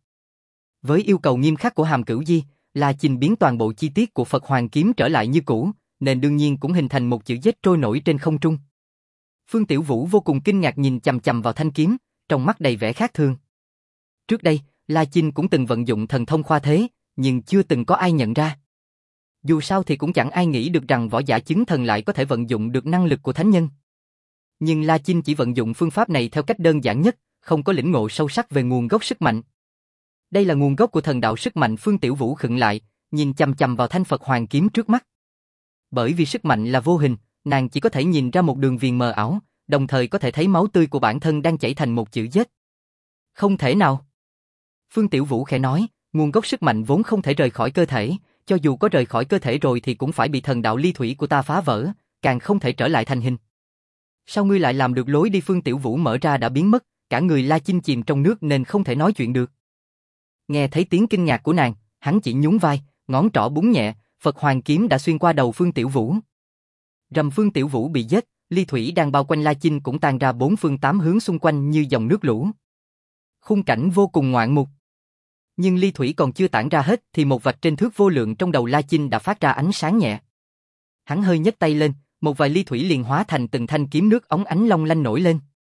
Với yêu cầu nghiêm khắc của Hàm Cửu Di, La Chinh biến toàn bộ chi tiết của Phật Hoàng kiếm trở lại như cũ, nên đương nhiên cũng hình thành một chữ Z trôi nổi trên không trung. Phương Tiểu Vũ vô cùng kinh ngạc nhìn chằm chằm vào thanh kiếm, trong mắt đầy vẻ khác thường. Trước đây, La Chinh cũng từng vận dụng thần thông khoa thế, nhưng chưa từng có ai nhận ra. Dù sao thì cũng chẳng ai nghĩ được rằng võ giả chứng thần lại có thể vận dụng được năng lực của thánh nhân. Nhưng La Chinh chỉ vận dụng phương pháp này theo cách đơn giản nhất, không có lĩnh ngộ sâu sắc về nguồn gốc sức mạnh. Đây là nguồn gốc của thần đạo sức mạnh. Phương Tiểu Vũ khựng lại, nhìn chằm chằm vào thanh Phật Hoàng kiếm trước mắt. Bởi vì sức mạnh là vô hình, nàng chỉ có thể nhìn ra một đường viền mờ ảo, đồng thời có thể thấy máu tươi của bản thân đang chảy thành một chữ Z. Không thể nào. Phương Tiểu Vũ khẽ nói, nguồn gốc sức mạnh vốn không thể rời khỏi cơ thể, cho dù có rời khỏi cơ thể rồi thì cũng phải bị thần đạo ly thủy của ta phá vỡ, càng không thể trở lại thành hình. Sao ngươi lại làm được? Lối đi Phương Tiểu Vũ mở ra đã biến mất, cả người La Chinh chìm trong nước nên không thể nói chuyện được. Nghe thấy tiếng kinh ngạc của nàng, hắn chỉ nhún vai, ngón trỏ búng nhẹ, Phật Hoàng kiếm đã xuyên qua đầu Phương Tiểu Vũ. Rầm, Phương Tiểu Vũ bị giết, ly thủy đang bao quanh La Chinh cũng tan ra bốn phương tám hướng xung quanh như dòng nước lũ. Khung cảnh vô cùng ngoạn mục. Nhưng ly thủy còn chưa tản ra hết thì một vạch trên thước vô lượng trong đầu La Chinh đã phát ra ánh sáng nhẹ. Hắn hơi nhấc tay lên, một vài ly thủy liền hóa thành từng thanh kiếm nước óng ánh long lanh nổi lên.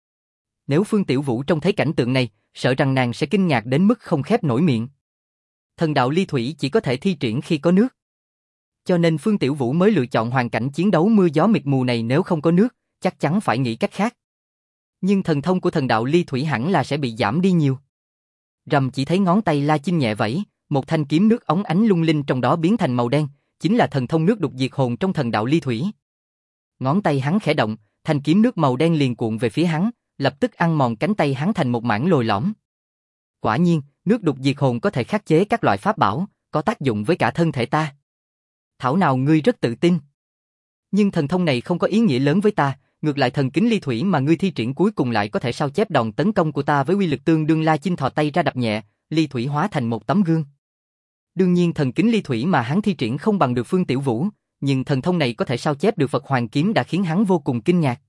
Nếu Phương Tiểu Vũ trông thấy cảnh tượng này, sợ rằng nàng sẽ kinh ngạc đến mức không khép nổi miệng. Thần đạo ly thủy chỉ có thể thi triển khi có nước. Cho nên Phương Tiểu Vũ mới lựa chọn hoàn cảnh chiến đấu mưa gió mịt mù này. Nếu không có nước, chắc chắn phải nghĩ cách khác. Nhưng thần thông của thần đạo ly thủy hẳn là sẽ bị giảm đi nhiều. Rầm, chỉ thấy ngón tay La Chinh nhẹ vẫy, một thanh kiếm nước óng ánh lung linh trong đó biến thành màu đen, chính là thần thông nước đục diệt hồn trong thần đạo ly thủy. Ngón tay hắn khẽ động, thanh kiếm nước màu đen liền cuộn về phía hắn, lập tức ăn mòn cánh tay hắn thành một mảng lồi lõm. Quả nhiên, nước đục diệt hồn có thể khắc chế các loại pháp bảo, có tác dụng với cả thân thể ta. Thảo nào ngươi rất tự tin. Nhưng thần thông này không có ý nghĩa lớn với ta, ngược lại thần kính ly thủy mà ngươi thi triển cuối cùng lại có thể sao chép đòn tấn công của ta với uy lực tương đương. La Chinh thò tay ra đập nhẹ, ly thủy hóa thành một tấm gương. Đương nhiên thần kính ly thủy mà hắn thi triển không bằng được Phương Tiểu Vũ, nhưng thần thông này có thể sao chép được Phật Hoàng kiếm đã khiến hắn vô cùng kinh ngạc.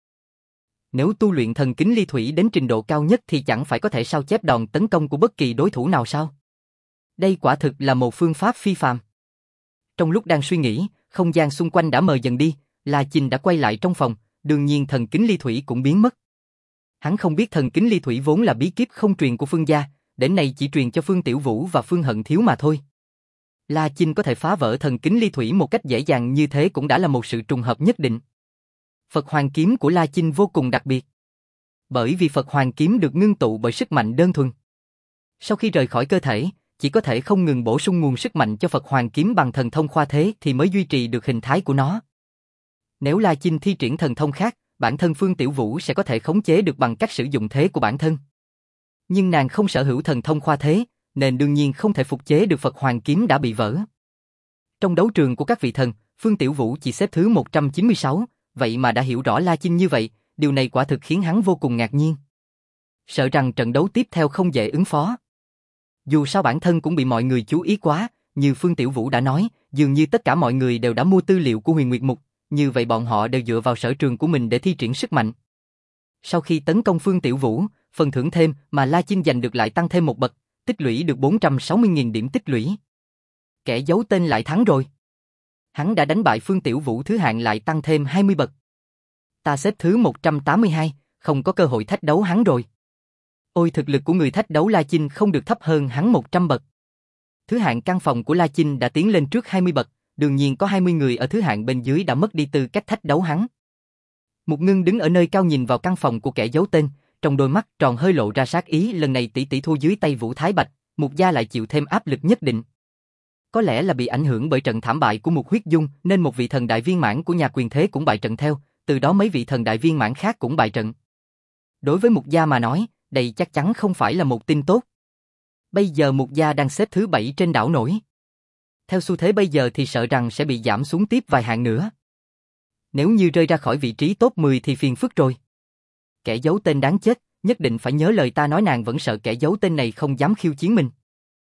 Nếu tu luyện thần kính ly thủy đến trình độ cao nhất thì chẳng phải có thể sao chép đòn tấn công của bất kỳ đối thủ nào sao? Đây quả thực là một phương pháp phi phàm. Trong lúc đang suy nghĩ, không gian xung quanh đã mờ dần đi, La Chinh đã quay lại trong phòng, đương nhiên thần kính ly thủy cũng biến mất. Hắn không biết thần kính ly thủy vốn là bí kíp không truyền của Phương gia, đến nay chỉ truyền cho Phương Tiểu Vũ và Phương Hận Thiếu mà thôi. La Chinh có thể phá vỡ thần kính ly thủy một cách dễ dàng như thế cũng đã là một sự trùng hợp nhất định. Phật Hoàng kiếm của La Chinh vô cùng đặc biệt. Bởi vì Phật Hoàng kiếm được ngưng tụ bởi sức mạnh đơn thuần. Sau khi rời khỏi cơ thể, chỉ có thể không ngừng bổ sung nguồn sức mạnh cho Phật Hoàng kiếm bằng thần thông khoa thế thì mới duy trì được hình thái của nó. Nếu La Chinh thi triển thần thông khác, bản thân Phương Tiểu Vũ sẽ có thể khống chế được bằng cách sử dụng thế của bản thân. Nhưng nàng không sở hữu thần thông khoa thế, nên đương nhiên không thể phục chế được Phật Hoàng kiếm đã bị vỡ. Trong đấu trường của các vị thần, Phương Tiểu Vũ chỉ xếp thứ một trăm chín mươi sáu, vậy mà đã hiểu rõ La Chinh như vậy, điều này quả thực khiến hắn vô cùng ngạc nhiên. Sợ rằng trận đấu tiếp theo không dễ ứng phó. Dù sao bản thân cũng bị mọi người chú ý quá, như Phương Tiểu Vũ đã nói, dường như tất cả mọi người đều đã mua tư liệu của Huyền Nguyệt Mục, như vậy bọn họ đều dựa vào sở trường của mình để thi triển sức mạnh. Sau khi tấn công Phương Tiểu Vũ, phần thưởng thêm mà La Chinh giành được lại tăng thêm một bậc, tích lũy được bốn trăm sáu mươi nghìn điểm tích lũy. Kẻ giấu tên lại thắng rồi. Hắn đã đánh bại Phương Tiểu Vũ, thứ hạng lại tăng thêm hai mươi bậc. Ta xếp thứ một trăm tám mươi hai, không có cơ hội thách đấu hắn rồi. Ôi, thực lực của người thách đấu La Chinh không được thấp hơn hắn một trăm bậc. Thứ hạng căn phòng của La Chinh đã tiến lên trước hai mươi bậc, đương nhiên có hai mươi người ở thứ hạng bên dưới đã mất đi tư cách thách đấu hắn. Mục Ngưng đứng ở nơi cao nhìn vào căn phòng của kẻ giấu tên, trong đôi mắt tròn hơi lộ ra sát ý, lần này tỷ tỷ thua dưới tay Vũ Thái Bạch, Mục gia lại chịu thêm áp lực nhất định. Có lẽ là bị ảnh hưởng bởi trận thảm bại của Mục Huyết Dung, nên một vị thần đại viên mãn của nhà quyền thế cũng bại trận theo, từ đó mấy vị thần đại viên mãn khác cũng bại trận. Đối với Mục gia mà nói, đây chắc chắn không phải là một tin tốt. Bây giờ Mục gia đang xếp thứ bảy trên đảo nổi. Theo xu thế bây giờ thì sợ rằng sẽ bị giảm xuống tiếp vài hạng nữa. Nếu như rơi ra khỏi vị trí top mười thì phiền phức rồi. Kẻ giấu tên đáng chết, nhất định phải nhớ lời ta nói, nàng vẫn sợ kẻ giấu tên này không dám khiêu chiến mình.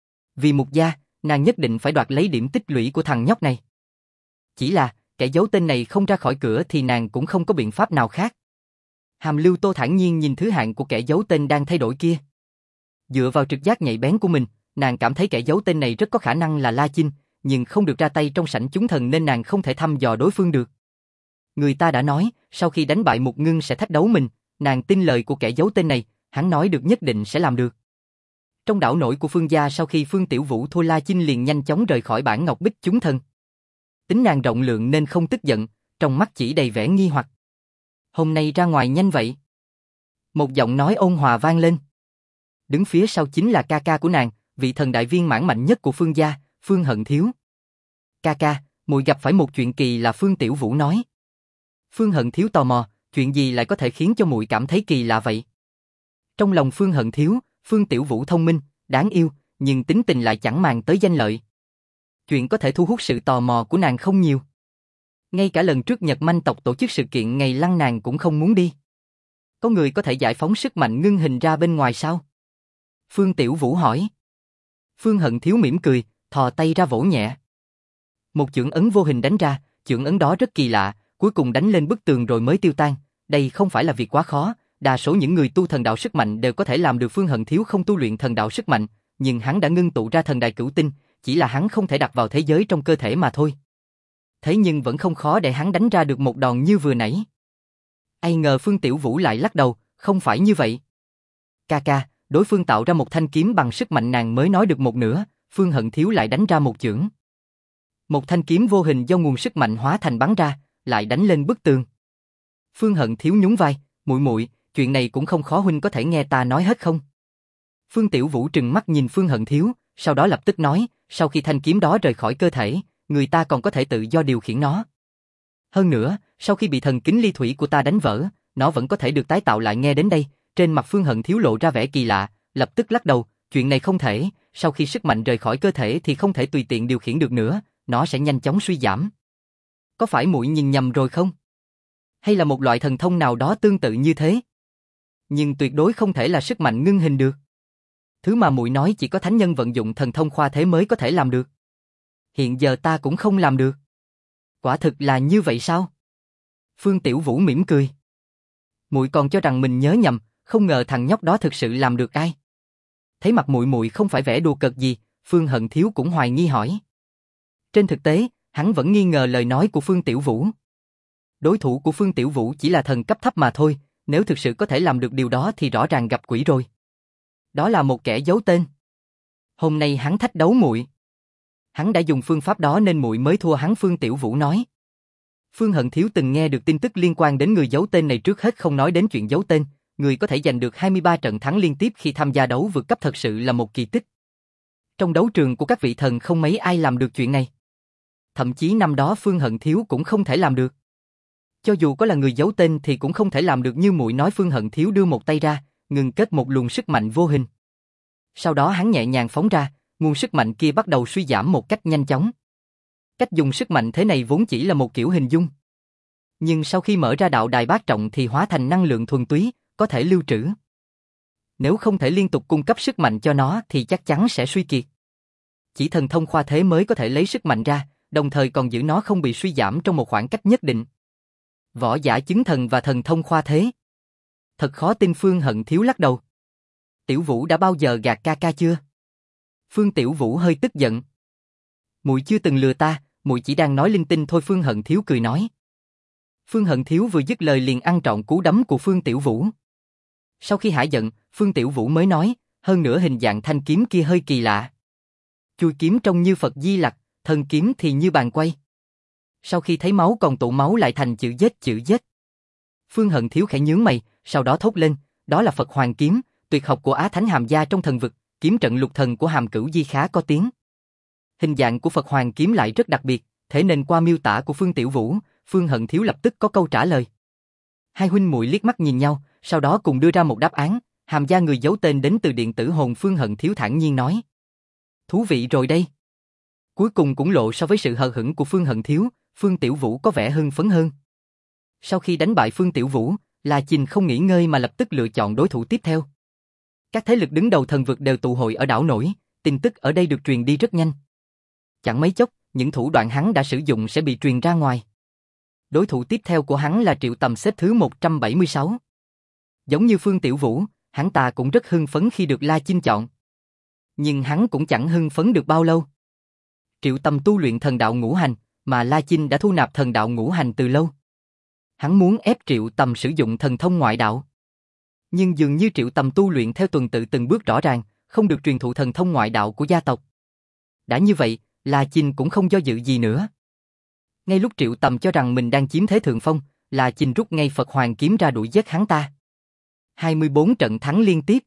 Vì Mục gia, nàng nhất định phải đoạt lấy điểm tích lũy của thằng nhóc này. Chỉ là, kẻ giấu tên này không ra khỏi cửa thì nàng cũng không có biện pháp nào khác. Hàm Lưu Tô thản nhiên nhìn thứ hạng của kẻ giấu tên đang thay đổi kia. Dựa vào trực giác nhạy bén của mình, nàng cảm thấy kẻ giấu tên này rất có khả năng là La Chinh, nhưng không được ra tay trong sảnh chúng thần nên nàng không thể thăm dò đối phương được. Người ta đã nói, sau khi đánh bại Mục Ngưng sẽ thách đấu mình, nàng tin lời của kẻ giấu tên này, hắn nói được nhất định sẽ làm được. Trong đảo nổi của Phương gia, sau khi Phương Tiểu Vũ thua, La Chinh liền nhanh chóng rời khỏi bản ngọc bích chúng thần. Tính nàng rộng lượng nên không tức giận, trong mắt chỉ đầy vẻ nghi hoặc. Hôm nay ra ngoài nhanh vậy? Một giọng nói ôn hòa vang lên. Đứng phía sau chính là ca ca của nàng, vị thần đại viên mãn mạnh nhất của Phương gia, Phương Hận Thiếu. Ca ca, muội gặp phải một chuyện kỳ lạ, Phương Tiểu Vũ nói. Phương Hận Thiếu tò mò, chuyện gì lại có thể khiến cho muội cảm thấy kỳ lạ vậy? Trong lòng Phương Hận Thiếu, Phương Tiểu Vũ thông minh, đáng yêu, nhưng tính tình lại chẳng màng tới danh lợi. Chuyện có thể thu hút sự tò mò của nàng không nhiều. Ngay cả lần trước Nhật Manh tộc tổ chức sự kiện ngày lăng nàng cũng không muốn đi. Có người có thể giải phóng sức mạnh ngưng hình ra bên ngoài sao? Phương Tiểu Vũ hỏi. Phương Hận Thiếu mỉm cười, thò tay ra vỗ nhẹ. Một chưởng ấn vô hình đánh ra, chưởng ấn đó rất kỳ lạ, cuối cùng đánh lên bức tường rồi mới tiêu tan. Đây không phải là việc quá khó, đa số những người tu thần đạo sức mạnh đều có thể làm được. Phương Hận Thiếu không tu luyện thần đạo sức mạnh, nhưng hắn đã ngưng tụ ra thần đại cửu tinh, chỉ là hắn không thể đặt vào thế giới trong cơ thể mà thôi. Thế nhưng vẫn không khó để hắn đánh ra được một đòn như vừa nãy. Ai ngờ Phương Tiểu Vũ lại lắc đầu, không phải như vậy. Ca ca, đối phương tạo ra một thanh kiếm bằng sức mạnh, nàng mới nói được một nửa, Phương Hận Thiếu lại đánh ra một chưởng. Một thanh kiếm vô hình do nguồn sức mạnh hóa thành bắn ra, lại đánh lên bức tường. Phương Hận Thiếu nhún vai, muội muội, chuyện này cũng không khó, huynh có thể nghe ta nói hết không? Phương Tiểu Vũ trừng mắt nhìn Phương Hận Thiếu, sau đó lập tức nói, sau khi thanh kiếm đó rời khỏi cơ thể, người ta còn có thể tự do điều khiển nó. Hơn nữa, sau khi bị thần kính ly thủy của ta đánh vỡ, nó vẫn có thể được tái tạo lại. Nghe đến đây, trên mặt Phương Hận Thiếu lộ ra vẻ kỳ lạ, lập tức lắc đầu, chuyện này không thể, sau khi sức mạnh rời khỏi cơ thể thì không thể tùy tiện điều khiển được nữa, nó sẽ nhanh chóng suy giảm. Có phải muội nhìn nhầm rồi không? Hay là một loại thần thông nào đó tương tự như thế? Nhưng tuyệt đối không thể là sức mạnh ngưng hình được. Thứ mà muội nói chỉ có thánh nhân vận dụng thần thông khoa thế mới có thể làm được. Hiện giờ ta cũng không làm được. Quả thực là như vậy sao? Phương Tiểu Vũ mỉm cười. Muội còn cho rằng mình nhớ nhầm, không ngờ thằng nhóc đó thực sự làm được. Ai? Thấy mặt muội muội không phải vẻ đùa cợt gì, Phương Hận Thiếu cũng hoài nghi hỏi. Trên thực tế, hắn vẫn nghi ngờ lời nói của Phương Tiểu Vũ. Đối thủ của Phương Tiểu Vũ chỉ là thần cấp thấp mà thôi, nếu thực sự có thể làm được điều đó thì rõ ràng gặp quỷ rồi. Đó là một kẻ giấu tên. Hôm nay hắn thách đấu muội. Hắn đã dùng phương pháp đó nên muội mới thua hắn, Phương Tiểu Vũ nói. Phương Hận Thiếu từng nghe được tin tức liên quan đến người giấu tên này, trước hết không nói đến chuyện giấu tên, người có thể giành được hai mươi ba trận thắng liên tiếp khi tham gia đấu vượt cấp thật sự là một kỳ tích. Trong đấu trường của các vị thần không mấy ai làm được chuyện này. Thậm chí năm đó Phương Hận Thiếu cũng không thể làm được. Cho dù có là người giấu tên thì cũng không thể làm được như muội nói. Phương Hận Thiếu đưa một tay ra, ngừng kết một luồng sức mạnh vô hình. Sau đó hắn nhẹ nhàng phóng ra, nguồn sức mạnh kia bắt đầu suy giảm một cách nhanh chóng. Cách dùng sức mạnh thế này vốn chỉ là một kiểu hình dung. Nhưng sau khi mở ra đạo đài bát trọng thì hóa thành năng lượng thuần túy, có thể lưu trữ. Nếu không thể liên tục cung cấp sức mạnh cho nó thì chắc chắn sẽ suy kiệt. Chỉ thần thông khoa thế mới có thể lấy sức mạnh ra, đồng thời còn giữ nó không bị suy giảm trong một khoảng cách nhất định. Võ giả chứng thần và thần thông khoa thế. Thật khó tin. Phương Hận Thiếu lắc đầu. Tiểu Vũ đã bao giờ gạt ca ca chưa? Phương Tiểu Vũ hơi tức giận. Muội chưa từng lừa ta, muội chỉ đang nói linh tinh thôi. Phương Hận Thiếu cười nói. Phương Hận Thiếu vừa dứt lời liền ăn trọn cú đấm của Phương Tiểu Vũ. Sau khi hả giận, Phương Tiểu Vũ mới nói, hơn nữa hình dạng thanh kiếm kia hơi kỳ lạ. Chuôi kiếm trông như Phật Di Lặc, thân kiếm thì như bàn quay. Sau khi thấy máu còn tụ máu lại thành chữ Z chữ Z. Phương Hận Thiếu khẽ nhướng mày, sau đó thốt lên, đó là Phật Hoàng Kiếm, tuyệt học của Á Thánh Hàm Gia trong thần vực, kiếm trận lục thần của Hàm Cửu Di khá có tiếng. Hình dạng của Phật Hoàng Kiếm lại rất đặc biệt, thế nên qua miêu tả của Phương Tiểu Vũ, Phương Hận Thiếu lập tức có câu trả lời. Hai huynh muội liếc mắt nhìn nhau, sau đó cùng đưa ra một đáp án. Hàm Gia người giấu tên đến từ điện tử hồn. Phương Hận Thiếu thản nhiên nói. Thú vị rồi đây. Cuối cùng cũng lộ so với sự hờ hững của Phương Hận Thiếu, Phương Tiểu Vũ có vẻ hưng phấn hơn. Sau khi đánh bại Phương Tiểu Vũ, La Chinh không nghỉ ngơi mà lập tức lựa chọn đối thủ tiếp theo. Các thế lực đứng đầu thần vực đều tụ hội ở đảo nổi, tin tức ở đây được truyền đi rất nhanh. Chẳng mấy chốc, những thủ đoạn hắn đã sử dụng sẽ bị truyền ra ngoài. Đối thủ tiếp theo của hắn là Triệu Tầm xếp thứ một trăm bảy mươi sáu. Giống như Phương Tiểu Vũ, hắn ta cũng rất hưng phấn khi được La Chinh chọn. Nhưng hắn cũng chẳng hưng phấn được bao lâu. Triệu Tầm tu luyện thần đạo ngũ hành, mà La Chinh đã thu nạp thần đạo ngũ hành từ lâu. Hắn muốn ép Triệu Tầm sử dụng thần thông ngoại đạo. Nhưng dường như Triệu Tầm tu luyện theo tuần tự từng bước rõ ràng, không được truyền thụ thần thông ngoại đạo của gia tộc. Đã như vậy, La Chinh cũng không do dự gì nữa. Ngay lúc Triệu Tầm cho rằng mình đang chiếm thế thượng phong, La Chinh rút ngay Phật Hoàng Kiếm ra đuổi giết hắn ta. hai mươi bốn trận thắng liên tiếp.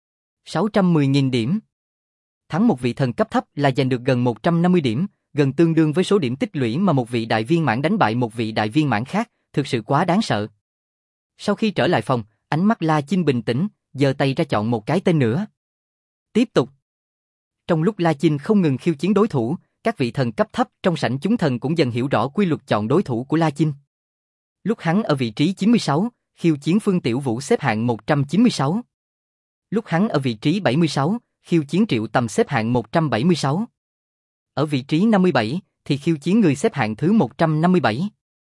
sáu trăm mười nghìn điểm. Thắng một vị thần cấp thấp là giành được gần một trăm năm mươi điểm, gần tương đương với số điểm tích lũy mà một vị đại viên mãn đánh bại một vị đại viên mãn khác, thực sự quá đáng sợ. Sau khi trở lại phòng, ánh mắt La Chinh bình tĩnh, giơ tay ra chọn một cái tên nữa. Tiếp tục. Trong lúc La Chinh không ngừng khiêu chiến đối thủ, các vị thần cấp thấp trong sảnh chúng thần cũng dần hiểu rõ quy luật chọn đối thủ của La Chinh. Lúc hắn ở vị trí chín mươi sáu, khiêu chiến Phương Tiểu Vũ xếp hạng một trăm chín mươi sáu. Lúc hắn ở vị trí bảy mươi sáu, khiêu chiến Triệu Tầm xếp hạng một trăm bảy mươi sáu. Ở vị trí năm mươi bảy, thì khiêu chiến người xếp hạng thứ một trăm năm mươi bảy.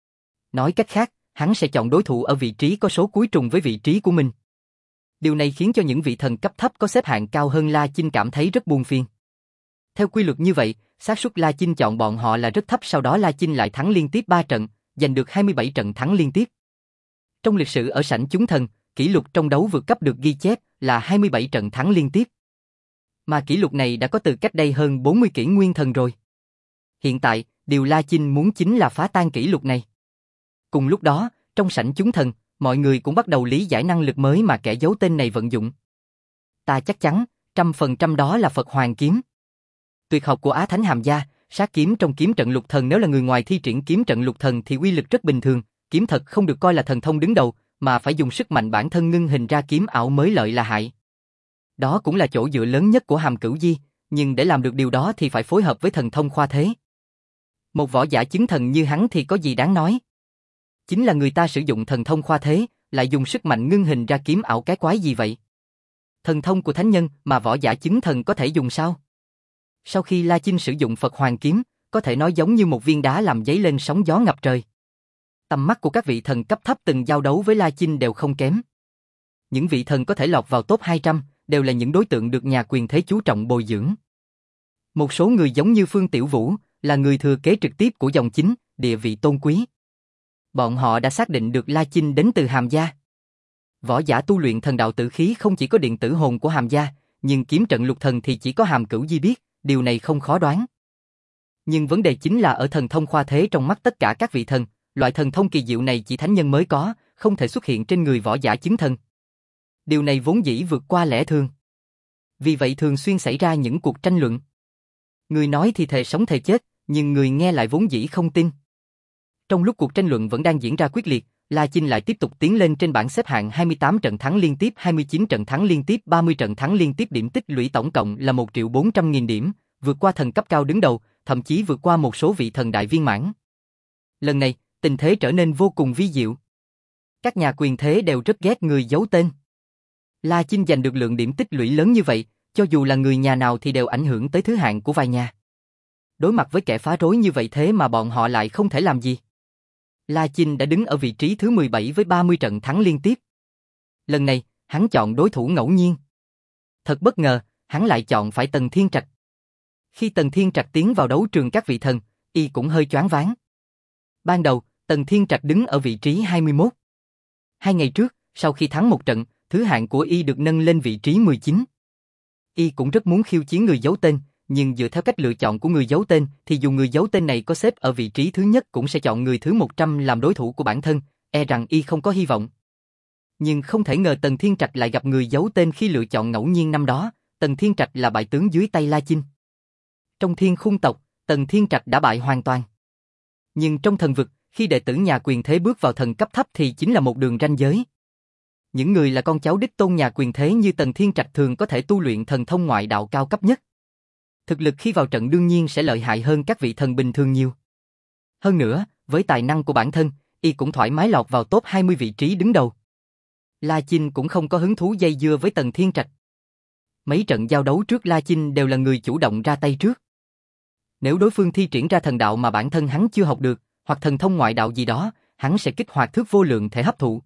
Nói cách khác, hắn sẽ chọn đối thủ ở vị trí có số cuối trùng với vị trí của mình. Điều này khiến cho những vị thần cấp thấp có xếp hạng cao hơn La Chinh cảm thấy rất buồn phiền. Theo quy luật như vậy, xác suất La Chinh chọn bọn họ là rất thấp. Sau đó La Chinh lại thắng liên tiếp ba trận, giành được hai mươi bảy trận thắng liên tiếp. Trong lịch sử ở sảnh chúng thần, kỷ lục trong đấu vượt cấp được ghi chép là hai mươi bảy trận thắng liên tiếp. Mà kỷ lục này đã có từ cách đây hơn bốn mươi kỷ nguyên thần rồi. Hiện tại, điều La Chinh muốn chính là phá tan kỷ lục này. Cùng lúc đó, trong sảnh chúng thần, mọi người cũng bắt đầu lý giải năng lực mới mà kẻ giấu tên này vận dụng. Ta chắc chắn, trăm phần trăm đó là Phật Hoàng Kiếm. Tuyệt học của Á Thánh Hàm Gia, sát kiếm trong kiếm trận lục thần. Nếu là người ngoài thi triển kiếm trận lục thần thì uy lực rất bình thường, kiếm thật không được coi là thần thông đứng đầu, mà phải dùng sức mạnh bản thân ngưng hình ra kiếm ảo mới lợi là hại. Đó cũng là chỗ dựa lớn nhất của Hàm Cửu Di, nhưng để làm được điều đó thì phải phối hợp với thần thông khoa thế. Một võ giả chứng thần như hắn thì có gì đáng nói. Chính là người ta sử dụng thần thông khoa thế, lại dùng sức mạnh ngưng hình ra kiếm ảo, cái quái gì vậy? Thần thông của thánh nhân mà võ giả chứng thần có thể dùng sao? Sau khi La Chinh sử dụng Phật Hoàng Kiếm, có thể nói giống như một viên đá làm dấy lên sóng gió ngập trời. Tầm mắt của các vị thần cấp thấp từng giao đấu với La Chinh đều không kém. Những vị thần có thể lọt vào top hai trăm, đều là những đối tượng được nhà quyền thế chú trọng bồi dưỡng. Một số người giống như Phương Tiểu Vũ, là người thừa kế trực tiếp của dòng chính, địa vị tôn quý. Bọn họ đã xác định được La Chinh đến từ Hàm Gia. Võ giả tu luyện thần đạo tử khí không chỉ có điện tử hồn của Hàm Gia, nhưng kiếm trận lục thần thì chỉ có Hàm Cửu Di biết, điều này không khó đoán. Nhưng vấn đề chính là ở thần thông khoa thế trong mắt tất cả các vị thần, loại thần thông kỳ diệu này chỉ thánh nhân mới có, không thể xuất hiện trên người võ giả chứng thần. Điều này vốn dĩ vượt qua lẽ thường. Vì vậy thường xuyên xảy ra những cuộc tranh luận. Người nói thì thề sống thề chết, nhưng người nghe lại vốn dĩ không tin. Trong lúc cuộc tranh luận vẫn đang diễn ra quyết liệt, La Chinh lại tiếp tục tiến lên trên bảng xếp hạng hai mươi tám trận thắng liên tiếp, hai mươi chín trận thắng liên tiếp, ba mươi trận thắng liên tiếp, điểm tích lũy tổng cộng là một triệu bốn trăm nghìn điểm, vượt qua thần cấp cao đứng đầu, thậm chí vượt qua một số vị thần đại viên mãn. Lần này, tình thế trở nên vô cùng vi diệu. Các nhà quyền thế đều rất ghét người giấu tên. La Chinh giành được lượng điểm tích lũy lớn như vậy, cho dù là người nhà nào thì đều ảnh hưởng tới thứ hạng của vài nhà. Đối mặt với kẻ phá rối như vậy thế mà bọn họ lại không thể làm gì. La Chinh đã đứng ở vị trí thứ mười bảy với ba mươi trận thắng liên tiếp. Lần này, hắn chọn đối thủ ngẫu nhiên. Thật bất ngờ, hắn lại chọn phải Tần Thiên Trạch. Khi Tần Thiên Trạch tiến vào đấu trường các vị thần, y cũng hơi choáng váng. Ban đầu, Tần Thiên Trạch đứng ở vị trí hai mươi mốt. Hai ngày trước, sau khi thắng một trận, thứ hạng của y được nâng lên vị trí mười chín. Y cũng rất muốn khiêu chiến người giấu tên, nhưng dựa theo cách lựa chọn của người giấu tên thì dù người giấu tên này có xếp ở vị trí thứ nhất cũng sẽ chọn người thứ một trăm làm đối thủ của bản thân, e rằng y không có hy vọng. Nhưng không thể ngờ Tần Thiên Trạch lại gặp người giấu tên khi lựa chọn ngẫu nhiên năm đó, Tần Thiên Trạch là bại tướng dưới tay La Chinh. Trong thiên khung tộc, Tần Thiên Trạch đã bại hoàn toàn. Nhưng trong thần vực, khi đệ tử nhà quyền thế bước vào thần cấp thấp thì chính là một đường ranh giới. Những người là con cháu đích tôn nhà quyền thế như Tần Thiên Trạch thường có thể tu luyện thần thông ngoại đạo cao cấp nhất. Thực lực khi vào trận đương nhiên sẽ lợi hại hơn các vị thần bình thường nhiều. Hơn nữa, với tài năng của bản thân, y cũng thoải mái lọt vào top hai mươi vị trí đứng đầu. La Chinh cũng không có hứng thú dây dưa với Tần Thiên Trạch. Mấy trận giao đấu trước La Chinh đều là người chủ động ra tay trước. Nếu đối phương thi triển ra thần đạo mà bản thân hắn chưa học được, hoặc thần thông ngoại đạo gì đó, hắn sẽ kích hoạt thước vô lượng thể hấp thụ.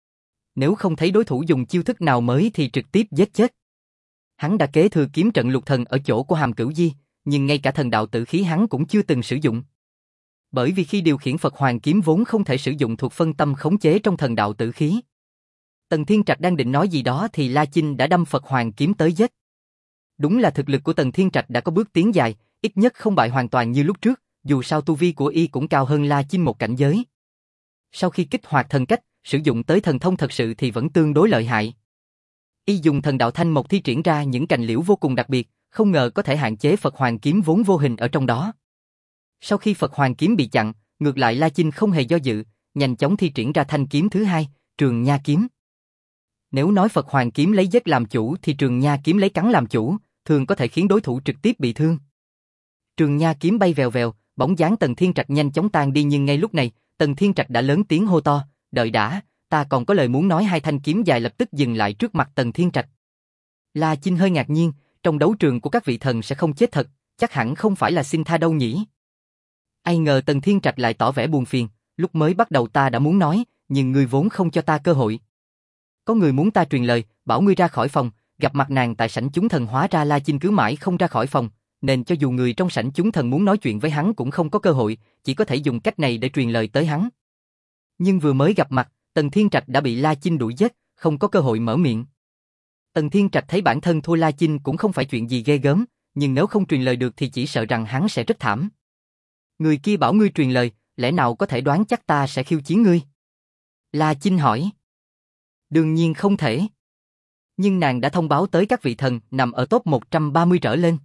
Nếu không thấy đối thủ dùng chiêu thức nào mới thì trực tiếp giết chết. Hắn đã kế thừa kiếm trận lục thần ở chỗ của Hàm Cửu Di, nhưng ngay cả thần đạo tử khí hắn cũng chưa từng sử dụng. Bởi vì khi điều khiển Phật Hoàng kiếm vốn không thể sử dụng thuộc phân tâm khống chế trong thần đạo tử khí. Tần Thiên Trạch đang định nói gì đó thì La Chinh đã đâm Phật Hoàng kiếm tới giết. Đúng là thực lực của Tần Thiên Trạch đã có bước tiến dài, ít nhất không bại hoàn toàn như lúc trước, dù sao tu vi của y cũng cao hơn La Chinh một cảnh giới. Sau khi kích hoạt thần cách, sử dụng tới thần thông thật sự thì vẫn tương đối lợi hại. Y dùng thần đạo thanh mộc thi triển ra những cành liễu vô cùng đặc biệt, không ngờ có thể hạn chế Phật Hoàng kiếm vốn vô hình ở trong đó. Sau khi Phật Hoàng kiếm bị chặn, ngược lại La Chinh không hề do dự, nhanh chóng thi triển ra thanh kiếm thứ hai, Trường Nha kiếm. Nếu nói Phật Hoàng kiếm lấy giết làm chủ thì Trường Nha kiếm lấy cắn làm chủ, thường có thể khiến đối thủ trực tiếp bị thương. Trường Nha kiếm bay vèo vèo, bóng dáng Tần Thiên Trạch nhanh chóng tan đi, nhưng ngay lúc này, Tần Thiên Trạch đã lớn tiếng hô to, đợi đã, ta còn có lời muốn nói. Hai thanh kiếm dài lập tức dừng lại trước mặt Tần Thiên Trạch. La Chinh hơi ngạc nhiên, trong đấu trường của các vị thần sẽ không chết thật, chắc hẳn không phải là xin tha đâu nhỉ. Ai ngờ Tần Thiên Trạch lại tỏ vẻ buồn phiền, lúc mới bắt đầu ta đã muốn nói, nhưng ngươi vốn không cho ta cơ hội. Có người muốn ta truyền lời, bảo ngươi ra khỏi phòng, gặp mặt nàng tại sảnh chúng thần. Hóa ra La Chinh cứ mãi không ra khỏi phòng, nên cho dù người trong sảnh chúng thần muốn nói chuyện với hắn cũng không có cơ hội, chỉ có thể dùng cách này để truyền lời tới hắn. Nhưng vừa mới gặp mặt, Tần Thiên Trạch đã bị La Chinh đuổi giết, không có cơ hội mở miệng. Tần Thiên Trạch thấy bản thân thua La Chinh cũng không phải chuyện gì ghê gớm, nhưng nếu không truyền lời được thì chỉ sợ rằng hắn sẽ rất thảm. Người kia bảo ngươi truyền lời, lẽ nào có thể đoán chắc ta sẽ khiêu chiến ngươi? La Chinh hỏi. Đương nhiên không thể. Nhưng nàng đã thông báo tới các vị thần nằm ở top một trăm ba mươi trở lên.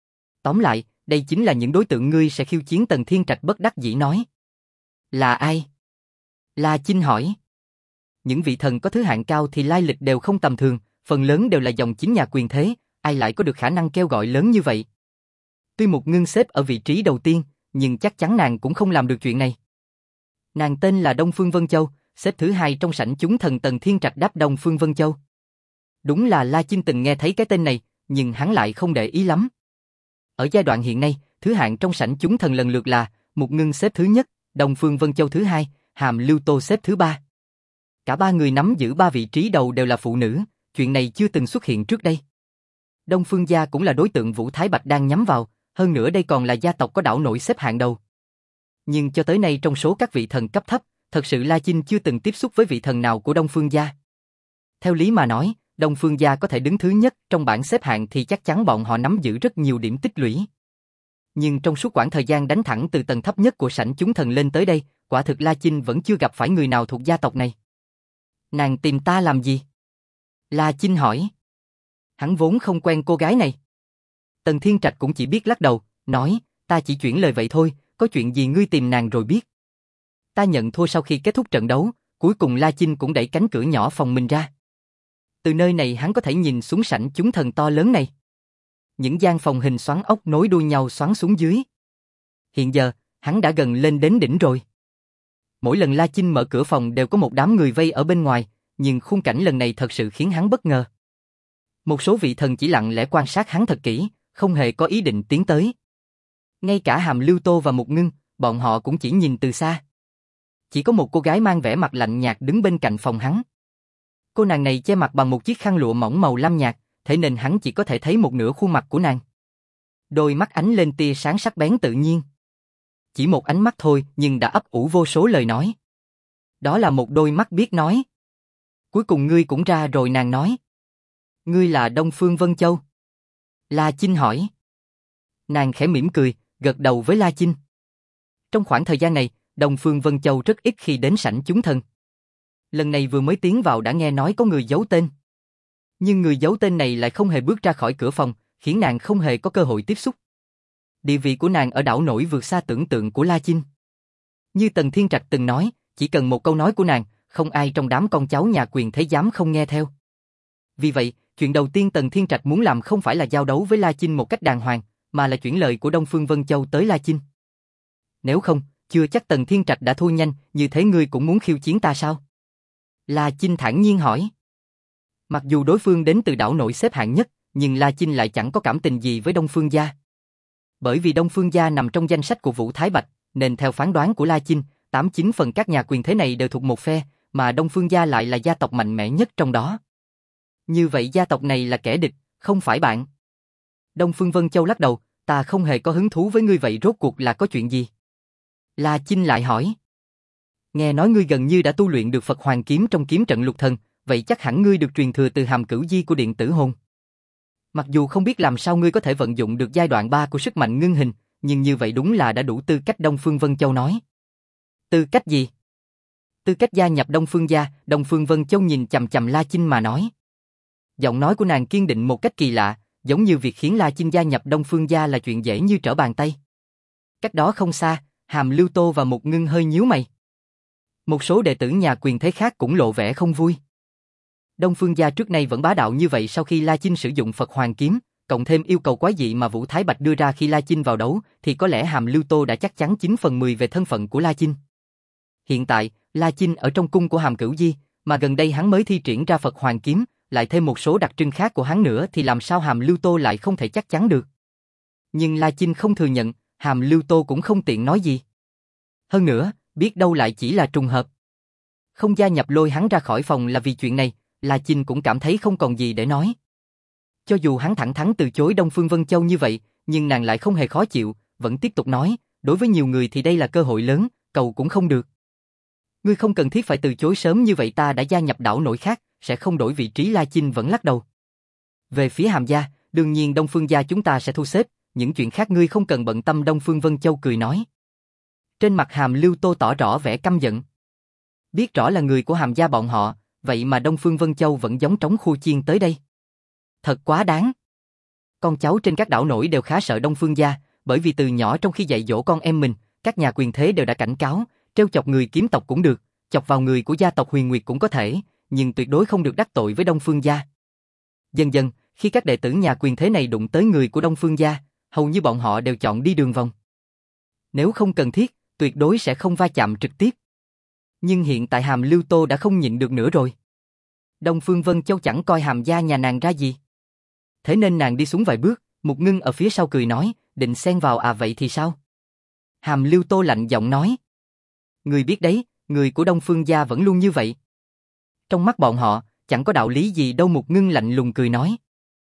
Tóm lại, đây chính là những đối tượng ngươi sẽ khiêu chiến. Tần Thiên Trạch bất đắc dĩ nói. Là ai? La Chinh hỏi. Những vị thần có thứ hạng cao thì lai lịch đều không tầm thường, phần lớn đều là dòng chính nhà quyền thế, ai lại có được khả năng kêu gọi lớn như vậy? Tuy Mục Ngưng xếp ở vị trí đầu tiên, nhưng chắc chắn nàng cũng không làm được chuyện này. Nàng tên là Đông Phương Vân Châu, xếp thứ hai trong sảnh chúng thần. Tần Thiên Trạch đáp Đông Phương Vân Châu. Đúng là La Chinh từng nghe thấy cái tên này, nhưng hắn lại không để ý lắm. Ở giai đoạn hiện nay, thứ hạng trong sảnh chúng thần lần lượt là Mục Ngưng xếp thứ nhất, Đông Phương Vân Châu thứ hai, Hàm Lưu Tô xếp thứ ba. Cả ba người nắm giữ ba vị trí đầu đều là phụ nữ, chuyện này chưa từng xuất hiện trước đây. Đông Phương gia cũng là đối tượng Vũ Thái Bạch đang nhắm vào, hơn nữa đây còn là gia tộc có đảo nổi xếp hạng đầu. Nhưng cho tới nay trong số các vị thần cấp thấp, thật sự La Chinh chưa từng tiếp xúc với vị thần nào của Đông Phương gia. Theo lý mà nói, Đông Phương gia có thể đứng thứ nhất trong bảng xếp hạng thì chắc chắn bọn họ nắm giữ rất nhiều điểm tích lũy. Nhưng trong suốt quãng thời gian đánh thẳng từ tầng thấp nhất của sảnh chúng thần lên tới đây, quả thực La Chinh vẫn chưa gặp phải người nào thuộc gia tộc này. Nàng tìm ta làm gì? La Chinh hỏi. Hắn vốn không quen cô gái này. Tần Thiên Trạch cũng chỉ biết lắc đầu, nói, ta chỉ chuyển lời vậy thôi, có chuyện gì ngươi tìm nàng rồi biết. Ta nhận thua. Sau khi kết thúc trận đấu, cuối cùng La Chinh cũng đẩy cánh cửa nhỏ phòng mình ra. Từ nơi này hắn có thể nhìn xuống sảnh chúng thần to lớn này. Những gian phòng hình xoắn ốc nối đuôi nhau xoắn xuống dưới. Hiện giờ, hắn đã gần lên đến đỉnh rồi. Mỗi lần La Chinh mở cửa phòng đều có một đám người vây ở bên ngoài, nhưng khung cảnh lần này thật sự khiến hắn bất ngờ. Một số vị thần chỉ lặng lẽ quan sát hắn thật kỹ, không hề có ý định tiến tới. Ngay cả Hàm Lưu Tô và Mục Ngưng, bọn họ cũng chỉ nhìn từ xa. Chỉ có một cô gái mang vẻ mặt lạnh nhạt đứng bên cạnh phòng hắn. Cô nàng này che mặt bằng một chiếc khăn lụa mỏng màu lam nhạt, thế nên hắn chỉ có thể thấy một nửa khuôn mặt của nàng. Đôi mắt ánh lên tia sáng sắc bén tự nhiên. Chỉ một ánh mắt thôi nhưng đã ấp ủ vô số lời nói. Đó là một đôi mắt biết nói. Cuối cùng ngươi cũng ra rồi. Nàng nói. Ngươi là Đông Phương Vân Châu? La Chinh hỏi. Nàng khẽ mỉm cười, gật đầu với La Chinh. Trong khoảng thời gian này, Đông Phương Vân Châu rất ít khi đến sảnh chúng thần. Lần này vừa mới tiến vào đã nghe nói có người giấu tên. Nhưng người giấu tên này lại không hề bước ra khỏi cửa phòng, khiến nàng không hề có cơ hội tiếp xúc. Địa vị của nàng ở đảo nổi vượt xa tưởng tượng của La Chinh. Như Tần Thiên Trạch từng nói, chỉ cần một câu nói của nàng, không ai trong đám con cháu nhà quyền thế dám không nghe theo. Vì vậy, chuyện đầu tiên Tần Thiên Trạch muốn làm không phải là giao đấu với La Chinh một cách đàng hoàng, mà là chuyển lời của Đông Phương Vân Châu tới La Chinh. Nếu không, chưa chắc Tần Thiên Trạch đã thua nhanh, như thế ngươi cũng muốn khiêu chiến ta sao? La Chinh thản nhiên hỏi. Mặc dù đối phương đến từ đảo nội xếp hạng nhất, nhưng La Chinh lại chẳng có cảm tình gì với Đông Phương gia. Bởi vì Đông Phương gia nằm trong danh sách của Vũ Thái Bạch, nên theo phán đoán của La Chinh, tám chín phần các nhà quyền thế này đều thuộc một phe, mà Đông Phương gia lại là gia tộc mạnh mẽ nhất trong đó. Như vậy gia tộc này là kẻ địch, không phải bạn. Đông Phương Vân Châu lắc đầu, ta không hề có hứng thú với ngươi, vậy rốt cuộc là có chuyện gì? La Chinh lại hỏi. Nghe nói ngươi gần như đã tu luyện được Phật Hoàng Kiếm trong kiếm trận lục thần, vậy chắc hẳn ngươi được truyền thừa từ Hàm Cửu Di của Điện Tử Hồn. Mặc dù không biết làm sao ngươi có thể vận dụng được giai đoạn ba của sức mạnh ngưng hình, nhưng như vậy đúng là đã đủ tư cách. Đông Phương Vân Châu nói. Tư cách gì? Tư cách gia nhập Đông Phương gia. Đông Phương Vân Châu nhìn chằm chằm La Chinh mà nói. Giọng nói của nàng kiên định một cách kỳ lạ, giống như việc khiến La Chinh gia nhập Đông Phương gia là chuyện dễ như trở bàn tay. Cách đó không xa, Hàm Lưu Tô và Mục Ngưng hơi nhíu mày. Một số đệ tử nhà quyền thế khác cũng lộ vẻ không vui. Đông Phương gia trước nay vẫn bá đạo như vậy, sau khi La Chinh sử dụng Phật Hoàng Kiếm, cộng thêm yêu cầu quái dị mà Vũ Thái Bạch đưa ra khi La Chinh vào đấu, thì có lẽ Hàm Lưu Tô đã chắc chắn chín phần mười về thân phận của La Chinh. Hiện tại, La Chinh ở trong cung của Hàm Cửu Di, mà gần đây hắn mới thi triển ra Phật Hoàng Kiếm, lại thêm một số đặc trưng khác của hắn nữa, thì làm sao Hàm Lưu Tô lại không thể chắc chắn được. Nhưng La Chinh không thừa nhận, Hàm Lưu Tô cũng không tiện nói gì. Hơn nữa, biết đâu lại chỉ là trùng hợp. Không gia nhập lôi hắn ra khỏi phòng là vì chuyện này, La Chinh cũng cảm thấy không còn gì để nói. Cho dù hắn thẳng thắn từ chối Đông Phương Vân Châu như vậy, nhưng nàng lại không hề khó chịu, vẫn tiếp tục nói, đối với nhiều người thì đây là cơ hội lớn, cầu cũng không được. Ngươi không cần thiết phải từ chối sớm như vậy, ta đã gia nhập đảo nổi khác, sẽ không đổi vị trí. La Chinh vẫn lắc đầu. Về phía Hàm gia, đương nhiên Đông Phương gia chúng ta sẽ thu xếp, những chuyện khác ngươi không cần bận tâm. Đông Phương Vân Châu cười nói. Trên mặt Hàm Lưu Tô tỏ rõ vẻ căm giận. Biết rõ là người của Hàm gia bọn họ, vậy mà Đông Phương Vân Châu vẫn giống trống khua chiên tới đây. Thật quá đáng. Con cháu trên các đảo nổi đều khá sợ Đông Phương gia, bởi vì từ nhỏ trong khi dạy dỗ con em mình, các nhà quyền thế đều đã cảnh cáo, trêu chọc người kiếm tộc cũng được, chọc vào người của gia tộc Huyền Nguyệt cũng có thể, nhưng tuyệt đối không được đắc tội với Đông Phương gia. Dần dần, khi các đệ tử nhà quyền thế này đụng tới người của Đông Phương gia, hầu như bọn họ đều chọn đi đường vòng. Nếu không cần thiết, tuyệt đối sẽ không va chạm trực tiếp. Nhưng hiện tại Hàm Lưu Tô đã không nhịn được nữa rồi. Đông Phương Vân Châu chẳng coi Hàm gia nhà nàng ra gì. Thế nên nàng đi xuống vài bước, Mục Ngưng ở phía sau cười nói, định xen vào à, vậy thì sao? Hàm Lưu Tô lạnh giọng nói. Người biết đấy, người của Đông Phương gia vẫn luôn như vậy. Trong mắt bọn họ, chẳng có đạo lý gì đâu. Mục Ngưng lạnh lùng cười nói.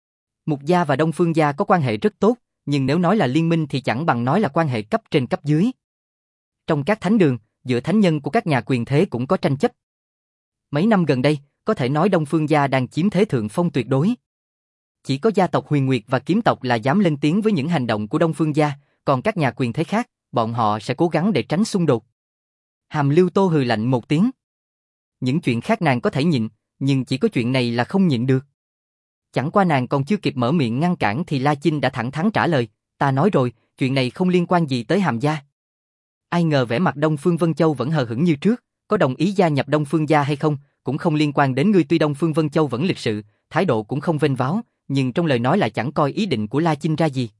Mục gia và Đông Phương gia có quan hệ rất tốt, nhưng nếu nói là liên minh thì chẳng bằng nói là quan hệ cấp trên cấp dưới. Trong các thánh đường, giữa thánh nhân của các nhà quyền thế cũng có tranh chấp. Mấy năm gần đây, có thể nói Đông Phương gia đang chiếm thế thượng phong tuyệt đối. Chỉ có gia tộc Huyền Nguyệt và kiếm tộc là dám lên tiếng với những hành động của Đông Phương gia, còn các nhà quyền thế khác, bọn họ sẽ cố gắng để tránh xung đột. Hàm Lưu Tô hừ lạnh một tiếng. Những chuyện khác nàng có thể nhịn, nhưng chỉ có chuyện này là không nhịn được. Chẳng qua nàng còn chưa kịp mở miệng ngăn cản thì La Chinh đã thẳng thắn trả lời, ta nói rồi, chuyện này không liên quan gì tới Hàm gia. Ai ngờ vẻ mặt Đông Phương Vân Châu vẫn hờ hững như trước, có đồng ý gia nhập Đông Phương gia hay không, cũng không liên quan đến ngươi. Tuy Đông Phương Vân Châu vẫn lịch sự, thái độ cũng không vênh váo, nhưng trong lời nói lại chẳng coi ý định của La Chinh ra gì.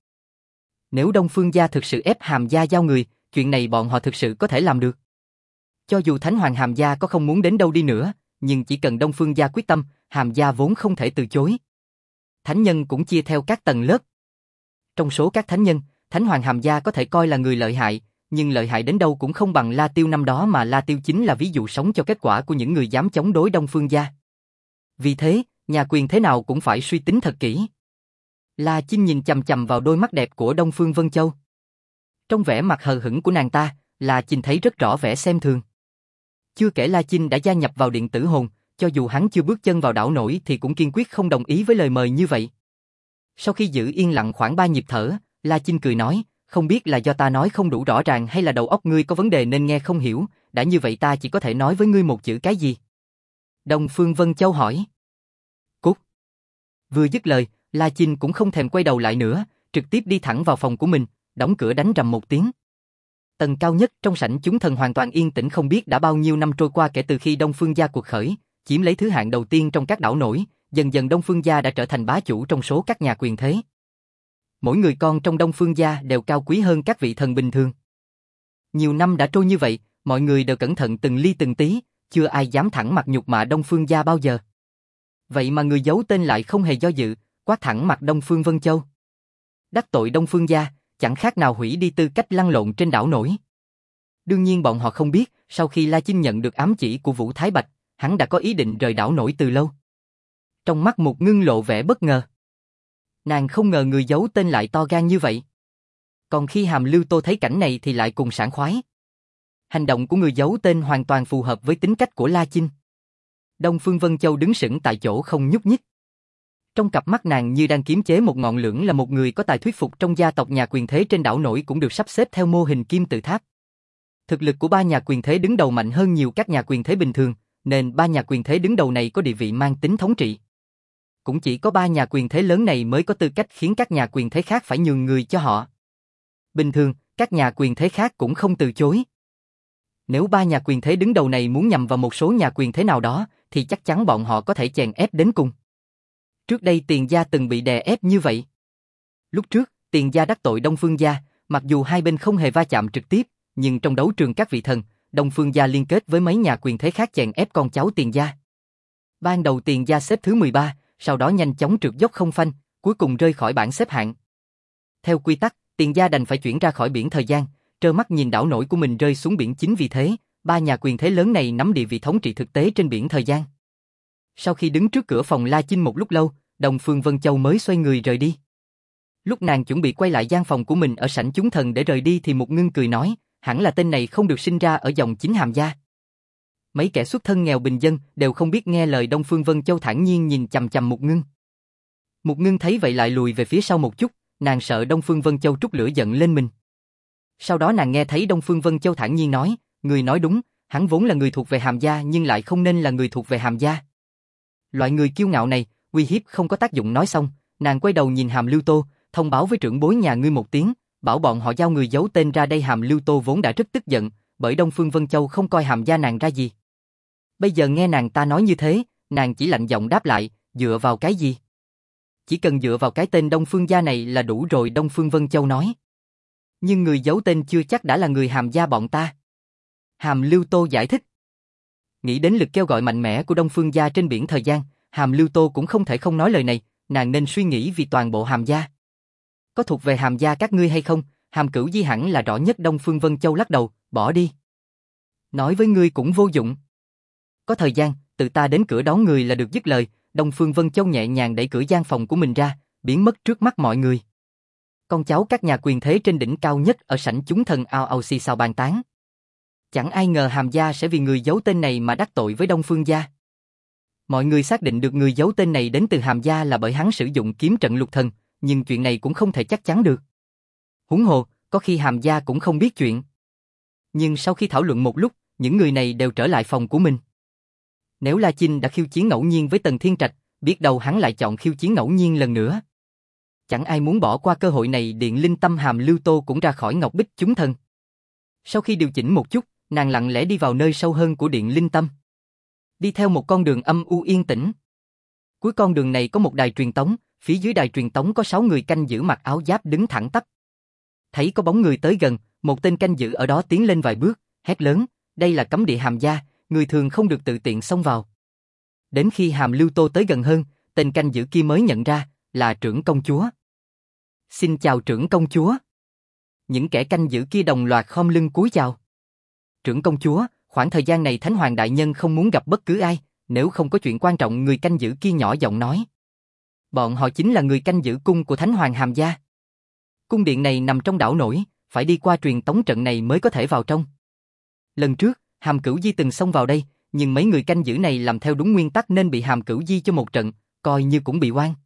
Nếu Đông Phương gia thực sự ép Hàm gia giao người, chuyện này bọn họ thực sự có thể làm được. Cho dù Thánh Hoàng Hàm gia có không muốn đến đâu đi nữa, nhưng chỉ cần Đông Phương gia quyết tâm, Hàm gia vốn không thể từ chối. Thánh nhân cũng chia theo các tầng lớp. Trong số các thánh nhân, Thánh Hoàng Hàm gia có thể coi là người lợi hại, nhưng lợi hại đến đâu cũng không bằng La Tiêu năm đó, mà La Tiêu chính là ví dụ sống cho kết quả của những người dám chống đối Đông Phương gia. Vì thế, nhà quyền thế nào cũng phải suy tính thật kỹ. La Chinh nhìn chằm chằm vào đôi mắt đẹp của Đông Phương Vân Châu. Trong vẻ mặt hờ hững của nàng ta, La Chinh thấy rất rõ vẻ xem thường. Chưa kể La Chinh đã gia nhập vào Điện Tử Hồn, cho dù hắn chưa bước chân vào đảo nổi thì cũng kiên quyết không đồng ý với lời mời như vậy. Sau khi giữ yên lặng khoảng ba nhịp thở, La Chinh cười nói, không biết là do ta nói không đủ rõ ràng hay là đầu óc ngươi có vấn đề nên nghe không hiểu, đã như vậy ta chỉ có thể nói với ngươi một chữ cái gì. Đông Phương Vân Châu hỏi. Cút. Vừa dứt lời, La Chinh cũng không thèm quay đầu lại nữa, trực tiếp đi thẳng vào phòng của mình, đóng cửa đánh rầm một tiếng. Tầng cao nhất trong sảnh chúng thần hoàn toàn yên tĩnh, không biết đã bao nhiêu năm trôi qua kể từ khi Đông Phương gia cuộc khởi, chiếm lấy thứ hạng đầu tiên trong các đảo nổi, dần dần Đông Phương gia đã trở thành bá chủ trong số các nhà quyền thế. Mỗi người con trong Đông Phương gia đều cao quý hơn các vị thần bình thường. Nhiều năm đã trôi như vậy, mọi người đều cẩn thận từng ly từng tí, chưa ai dám thẳng mặt nhục mạ Đông Phương gia bao giờ. Vậy mà người giấu tên lại không hề do dự, quát thẳng mặt Đông Phương Vân Châu. Đắc tội Đông Phương gia, chẳng khác nào hủy đi tư cách lăn lộn trên đảo nổi. Đương nhiên bọn họ không biết, sau khi La Chinh nhận được ám chỉ của Vũ Thái Bạch, hắn đã có ý định rời đảo nổi từ lâu. Trong mắt Mục Ngưng lộ vẻ bất ngờ. Nàng không ngờ người giấu tên lại to gan như vậy. Còn khi Hàm Lưu Tô thấy cảnh này thì lại cùng sảng khoái. Hành động của người giấu tên hoàn toàn phù hợp với tính cách của La Chinh. Đông Phương Vân Châu đứng sững tại chỗ không nhúc nhích. Trong cặp mắt nàng như đang kiềm chế một ngọn lửa, là một người có tài thuyết phục trong gia tộc nhà quyền thế trên đảo nổi cũng được sắp xếp theo mô hình kim tự tháp. Thực lực của ba nhà quyền thế đứng đầu mạnh hơn nhiều các nhà quyền thế bình thường, nên ba nhà quyền thế đứng đầu này có địa vị mang tính thống trị. Cũng chỉ có ba nhà quyền thế lớn này mới có tư cách khiến các nhà quyền thế khác phải nhường người cho họ. Bình thường, các nhà quyền thế khác cũng không từ chối. Nếu ba nhà quyền thế đứng đầu này muốn nhằm vào một số nhà quyền thế nào đó, thì chắc chắn bọn họ có thể chèn ép đến cùng. Trước đây Tiền gia từng bị đè ép như vậy. Lúc trước, Tiền gia đắc tội Đông Phương gia, mặc dù hai bên không hề va chạm trực tiếp, nhưng trong đấu trường các vị thần, Đông Phương gia liên kết với mấy nhà quyền thế khác chèn ép con cháu Tiền gia. Ban đầu Tiền gia xếp thứ mười ba, sau đó nhanh chóng trượt dốc không phanh, cuối cùng rơi khỏi bảng xếp hạng. Theo quy tắc, Tiền gia đành phải chuyển ra khỏi biển thời gian, trơ mắt nhìn đảo nổi của mình rơi xuống biển. Chính vì thế, ba nhà quyền thế lớn này nắm địa vị thống trị thực tế trên biển thời gian. Sau khi đứng trước cửa phòng La Chinh một lúc lâu, Đông Phương Vân Châu mới xoay người rời đi. Lúc nàng chuẩn bị quay lại gian phòng của mình ở sảnh chúng thần để rời đi thì Mục Ngưng cười nói, hẳn là tên này không được sinh ra ở dòng chính Hàm gia. Mấy kẻ xuất thân nghèo bình dân đều không biết nghe lời. Đông Phương Vân Châu thản nhiên nhìn chằm chằm Mục Ngưng. Mục Ngưng thấy vậy lại lùi về phía sau một chút, nàng sợ Đông Phương Vân Châu trút lửa giận lên mình. Sau đó nàng nghe thấy Đông Phương Vân Châu thản nhiên nói, người nói đúng, hắn vốn là người thuộc về Hàm gia nhưng lại không nên là người thuộc về Hàm gia. Loại người kiêu ngạo này, uy hiếp không có tác dụng. Nói xong, nàng quay đầu nhìn Hàm Lưu Tô, thông báo với trưởng bối nhà ngươi một tiếng, bảo bọn họ giao người giấu tên ra đây. Hàm Lưu Tô vốn đã rất tức giận, bởi Đông Phương Vân Châu không coi Hàm gia nàng ra gì. Bây giờ nghe nàng ta nói như thế, nàng chỉ lạnh giọng đáp lại, dựa vào cái gì? Chỉ cần dựa vào cái tên Đông Phương gia này là đủ rồi. Đông Phương Vân Châu nói. Nhưng người giấu tên chưa chắc đã là người Hàm gia bọn ta. Hàm Lưu Tô giải thích. Nghĩ đến lực kêu gọi mạnh mẽ của Đông Phương gia trên biển thời gian, Hàm Lưu Tô cũng không thể không nói lời này, nàng nên suy nghĩ vì toàn bộ Hàm gia. Có thuộc về Hàm gia các ngươi hay không, Hàm Cửu Di hẳn là rõ nhất. Đông Phương Vân Châu lắc đầu, bỏ đi. Nói với ngươi cũng vô dụng. Có thời gian, tự ta đến cửa đón người là được. Dứt lời, Đông Phương Vân Châu nhẹ nhàng đẩy cửa gian phòng của mình ra, biến mất trước mắt mọi người. Con cháu các nhà quyền thế trên đỉnh cao nhất ở sảnh chúng thần ao ào xì xào bàn tán. Chẳng ai ngờ Hàm gia sẽ vì người giấu tên này mà đắc tội với Đông Phương gia. Mọi người xác định được người giấu tên này đến từ Hàm gia là bởi hắn sử dụng kiếm trận lục thần, nhưng chuyện này cũng không thể chắc chắn được. Huống hồ, có khi Hàm gia cũng không biết chuyện. Nhưng sau khi thảo luận một lúc, những người này đều trở lại phòng của mình. Nếu La Chinh đã khiêu chiến ngẫu nhiên với Tần Thiên Trạch, biết đâu hắn lại chọn khiêu chiến ngẫu nhiên lần nữa. Chẳng ai muốn bỏ qua cơ hội này. Điện Linh Tâm Hàm Lưu Tô cũng ra khỏi Ngọc Bích chúng thần. Sau khi điều chỉnh một chút, nàng lặng lẽ đi vào nơi sâu hơn của Điện Linh Tâm. Đi theo một con đường âm u yên tĩnh. Cuối con đường này có một đài truyền tống, phía dưới đài truyền tống có sáu người canh giữ mặc áo giáp đứng thẳng tắp. Thấy có bóng người tới gần, một tên canh giữ ở đó tiến lên vài bước, hét lớn, đây là cấm địa Hàm gia, người thường không được tự tiện xông vào. Đến khi Hàm Lưu Tô tới gần hơn, tên canh giữ kia mới nhận ra, là trưởng công chúa. Xin chào trưởng công chúa. Những kẻ canh giữ kia đồng loạt khom lưng cúi chào. Trưởng công chúa, khoảng thời gian này Thánh Hoàng đại nhân không muốn gặp bất cứ ai, nếu không có chuyện quan trọng. Người canh giữ kia nhỏ giọng nói. Bọn họ chính là người canh giữ cung của Thánh Hoàng Hàm gia. Cung điện này nằm trong đảo nổi, phải đi qua truyền tống trận này mới có thể vào trong. Lần trước, Hàm Cửu Di từng xông vào đây, nhưng mấy người canh giữ này làm theo đúng nguyên tắc nên bị Hàm Cửu Di cho một trận, coi như cũng bị oan.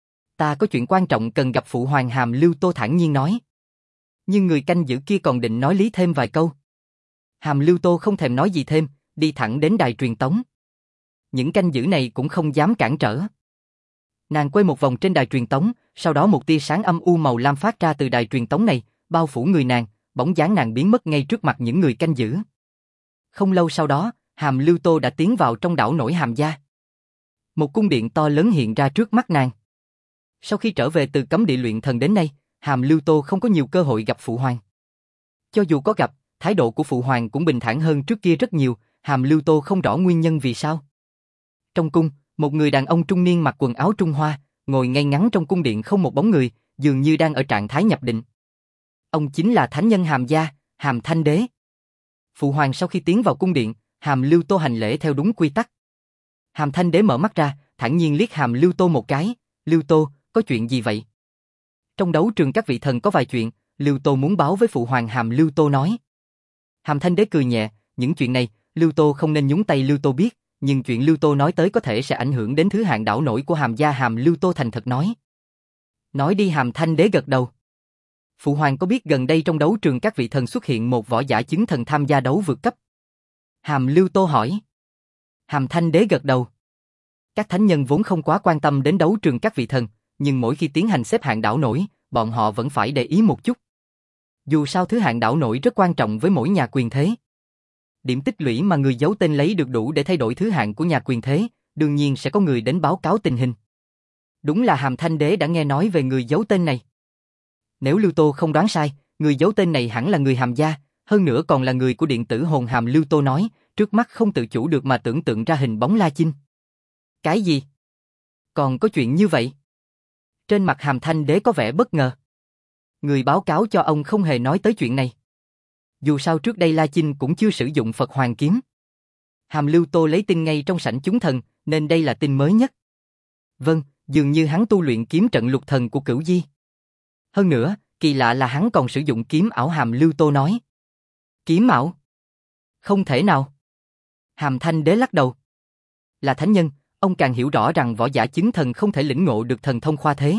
Ta có chuyện quan trọng cần gặp phụ hoàng. Hàm Lưu Tô thản nhiên nói. Nhưng người canh giữ kia còn định nói lý thêm vài câu. Hàm Lưu Tô không thèm nói gì thêm, đi thẳng đến đài truyền tống. Những canh giữ này cũng không dám cản trở. Nàng quay một vòng trên đài truyền tống, sau đó một tia sáng âm u màu lam phát ra từ đài truyền tống này, bao phủ người nàng, bóng dáng nàng biến mất ngay trước mặt những người canh giữ. Không lâu sau đó, Hàm Lưu Tô đã tiến vào trong đảo nổi Hàm Gia. Một cung điện to lớn hiện ra trước mắt nàng. Sau khi trở về từ cấm địa luyện thần đến nay, Hàm Lưu Tô không có nhiều cơ hội gặp Phụ Hoàng. Cho dù có gặp, thái độ của Phụ Hoàng cũng bình thản hơn trước kia rất nhiều, Hàm Lưu Tô không rõ nguyên nhân vì sao. Trong cung, một người đàn ông trung niên mặc quần áo Trung Hoa, ngồi ngay ngắn trong cung điện không một bóng người, dường như đang ở trạng thái nhập định. Ông chính là thánh nhân Hàm Gia, Hàm Thanh Đế. Phụ Hoàng sau khi tiến vào cung điện, Hàm Lưu Tô hành lễ theo đúng quy tắc. Hàm Thanh Đế mở mắt ra, thản nhiên liếc Hàm Lưu Tô một cái. Lưu Tô, có chuyện gì vậy? Trong đấu trường các vị thần có vài chuyện, Lưu Tô muốn báo với Phụ Hoàng. Hàm Lưu Tô nói. Hàm Thanh Đế cười nhẹ, những chuyện này, Lưu Tô không nên nhúng tay. Lưu Tô biết, nhưng chuyện Lưu Tô nói tới có thể sẽ ảnh hưởng đến thứ hạng đảo nổi của Hàm Gia. Hàm Lưu Tô thành thật nói. Nói đi. Hàm Thanh Đế gật đầu. Phụ Hoàng có biết gần đây trong đấu trường các vị thần xuất hiện một võ giả chứng thần tham gia đấu vượt cấp? Hàm Lưu Tô hỏi. Hàm Thanh Đế gật đầu. Các thánh nhân vốn không quá quan tâm đến đấu trường các vị thần, nhưng mỗi khi tiến hành xếp hạng đảo nổi, bọn họ vẫn phải để ý một chút. Dù sao thứ hạng đảo nổi rất quan trọng với mỗi nhà quyền thế. Điểm tích lũy mà người giấu tên lấy được đủ để thay đổi thứ hạng của nhà quyền thế, đương nhiên sẽ có người đến báo cáo tình hình. Đúng là Hàm Thanh Đế đã nghe nói về người giấu tên này. Nếu Lưu Tô không đoán sai, người giấu tên này hẳn là người Hàm Gia, hơn nữa còn là người của điện tử hồn. Hàm Lưu Tô nói, trước mắt không tự chủ được mà tưởng tượng ra hình bóng La Chinh. Cái gì? Còn có chuyện như vậy? Trên mặt Hàm Thanh Đế có vẻ bất ngờ. Người báo cáo cho ông không hề nói tới chuyện này. Dù sao trước đây La Chinh cũng chưa sử dụng Phật Hoàng Kiếm. Hàm Lưu Tô lấy tin ngay trong sảnh chúng thần, nên đây là tin mới nhất. Vâng, dường như hắn tu luyện kiếm trận lục thần của Cửu Di. Hơn nữa, kỳ lạ là hắn còn sử dụng kiếm ảo. Hàm Lưu Tô nói. Kiếm ảo? Không thể nào. Hàm Thanh Đế lắc đầu. Là thánh nhân, ông càng hiểu rõ rằng võ giả chứng thần không thể lĩnh ngộ được thần thông khoa thế.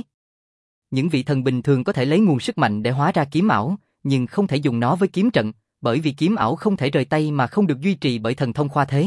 Những vị thần bình thường có thể lấy nguồn sức mạnh để hóa ra kiếm ảo, nhưng không thể dùng nó với kiếm trận, bởi vì kiếm ảo không thể rời tay mà không được duy trì bởi thần thông khoa thế.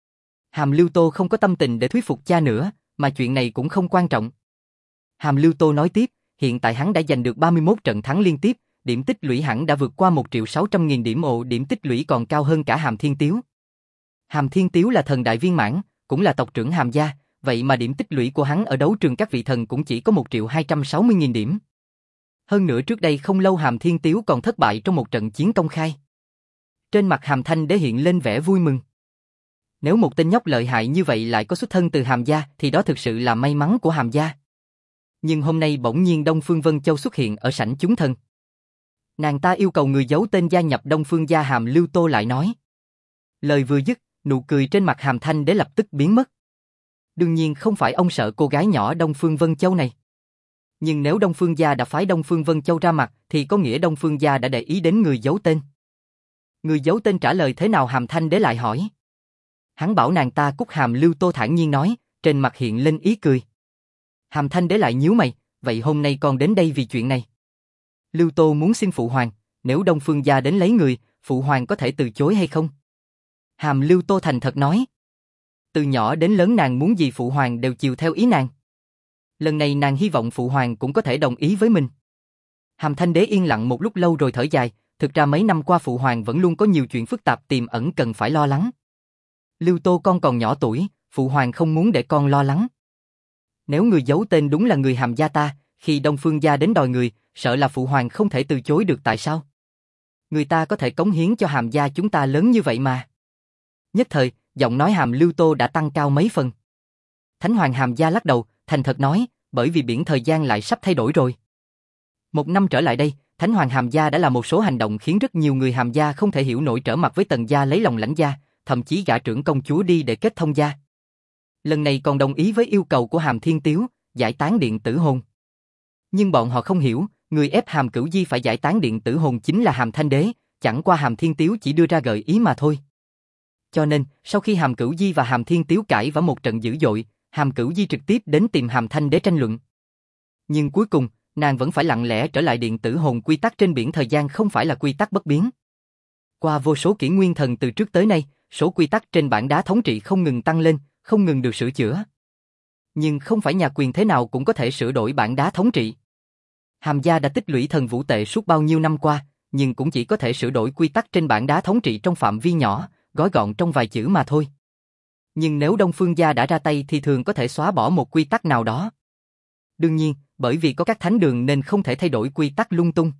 Hàm Lưu Tô không có tâm tình để thuyết phục cha nữa, mà chuyện này cũng không quan trọng. Hàm Lưu Tô nói tiếp, hiện tại hắn đã giành được ba mươi mốt trận thắng liên tiếp, điểm tích lũy hẳn đã vượt qua một triệu sáu trăm nghìn điểm. Ồ, điểm tích lũy còn cao hơn cả Hàm Thiên Tiếu. Hàm Thiên Tiếu là thần đại viên mãn, cũng là tộc trưởng Hàm Gia, vậy mà điểm tích lũy của hắn ở đấu trường các vị thần cũng chỉ có một triệu hai trăm sáu mươi nghìn điểm. Hơn nữa trước đây không lâu Hàm Thiên Tiếu còn thất bại trong một trận chiến công khai. Trên mặt Hàm Thanh Đế hiện lên vẻ vui mừng. Nếu một tên nhóc lợi hại như vậy lại có xuất thân từ Hàm Gia thì đó thực sự là may mắn của Hàm Gia. Nhưng hôm nay bỗng nhiên Đông Phương Vân Châu xuất hiện ở sảnh chúng thần. Nàng ta yêu cầu người giấu tên gia nhập Đông Phương Gia. Hàm Lưu Tô lại nói. Lời vừa dứt, nụ cười trên mặt Hàm Thanh Đế lập tức biến mất. Đương nhiên không phải ông sợ cô gái nhỏ Đông Phương Vân Châu này. Nhưng nếu Đông Phương Gia đã phái Đông Phương Vân Châu ra mặt thì có nghĩa Đông Phương Gia đã để ý đến người giấu tên. Người giấu tên trả lời thế nào? Hàm Thanh Đế lại hỏi. Hắn bảo nàng ta cút. Hàm Lưu Tô thản nhiên nói, trên mặt hiện lên ý cười. Hàm Thanh Đế lại nhíu mày, vậy hôm nay con đến đây vì chuyện này. Lưu Tô muốn xin Phụ Hoàng, nếu Đông Phương Gia đến lấy người, Phụ Hoàng có thể từ chối hay không? Hàm Lưu Tô thành thật nói. Từ nhỏ đến lớn nàng muốn gì Phụ Hoàng đều chiều theo ý nàng. Lần này nàng hy vọng Phụ Hoàng cũng có thể đồng ý với mình. Hàm Thanh Đế yên lặng một lúc lâu rồi thở dài, thực ra mấy năm qua Phụ Hoàng vẫn luôn có nhiều chuyện phức tạp tiềm ẩn cần phải lo lắng. Lưu Tô con còn nhỏ tuổi, Phụ Hoàng không muốn để con lo lắng. Nếu người giấu tên đúng là người Hàm Gia ta, khi Đông Phương Gia đến đòi người, sợ là Phụ Hoàng không thể từ chối được. Tại sao? Người ta có thể cống hiến cho Hàm Gia chúng ta lớn như vậy mà. Nhất thời, giọng nói Hàm Lưu Tô đã tăng cao mấy phần. Thánh Hoàng Hàm Gia lắc đầu, thành thật nói, bởi vì biển thời gian lại sắp thay đổi rồi. Một năm trở lại đây, Thánh Hoàng Hàm Gia đã làm một số hành động khiến rất nhiều người Hàm Gia không thể hiểu nổi, trở mặt với Tần Gia lấy lòng Lãnh Gia, thậm chí gả trưởng công chúa đi để kết thông gia. Lần này còn đồng ý với yêu cầu của Hàm Thiên Tiếu, giải tán điện tử hồn. Nhưng bọn họ không hiểu, người ép Hàm Cửu Di phải giải tán điện tử hồn chính là Hàm Thanh Đế, chẳng qua Hàm Thiên Tiếu chỉ đưa ra gợi ý mà thôi. Cho nên, sau khi Hàm Cửu Di và Hàm Thiên Tiếu cãi vã một trận dữ dội, Hàm Cửu Di trực tiếp đến tìm Hàm Thanh Đế tranh luận. Nhưng cuối cùng, nàng vẫn phải lặng lẽ trở lại điện tử hồn. Quy tắc trên biển thời gian không phải là quy tắc bất biến. Qua vô số kỷ nguyên thần từ trước tới nay, số quy tắc trên bảng đá thống trị không ngừng tăng lên, không ngừng được sửa chữa. Nhưng không phải nhà quyền thế nào cũng có thể sửa đổi bảng đá thống trị. Hàm gia đã tích lũy thần vũ tệ suốt bao nhiêu năm qua, nhưng cũng chỉ có thể sửa đổi quy tắc trên bảng đá thống trị trong phạm vi nhỏ, gói gọn trong vài chữ mà thôi. Nhưng nếu Đông Phương gia đã ra tay thì thường có thể xóa bỏ một quy tắc nào đó. Đương nhiên, bởi vì có các thánh đường nên không thể thay đổi quy tắc lung tung.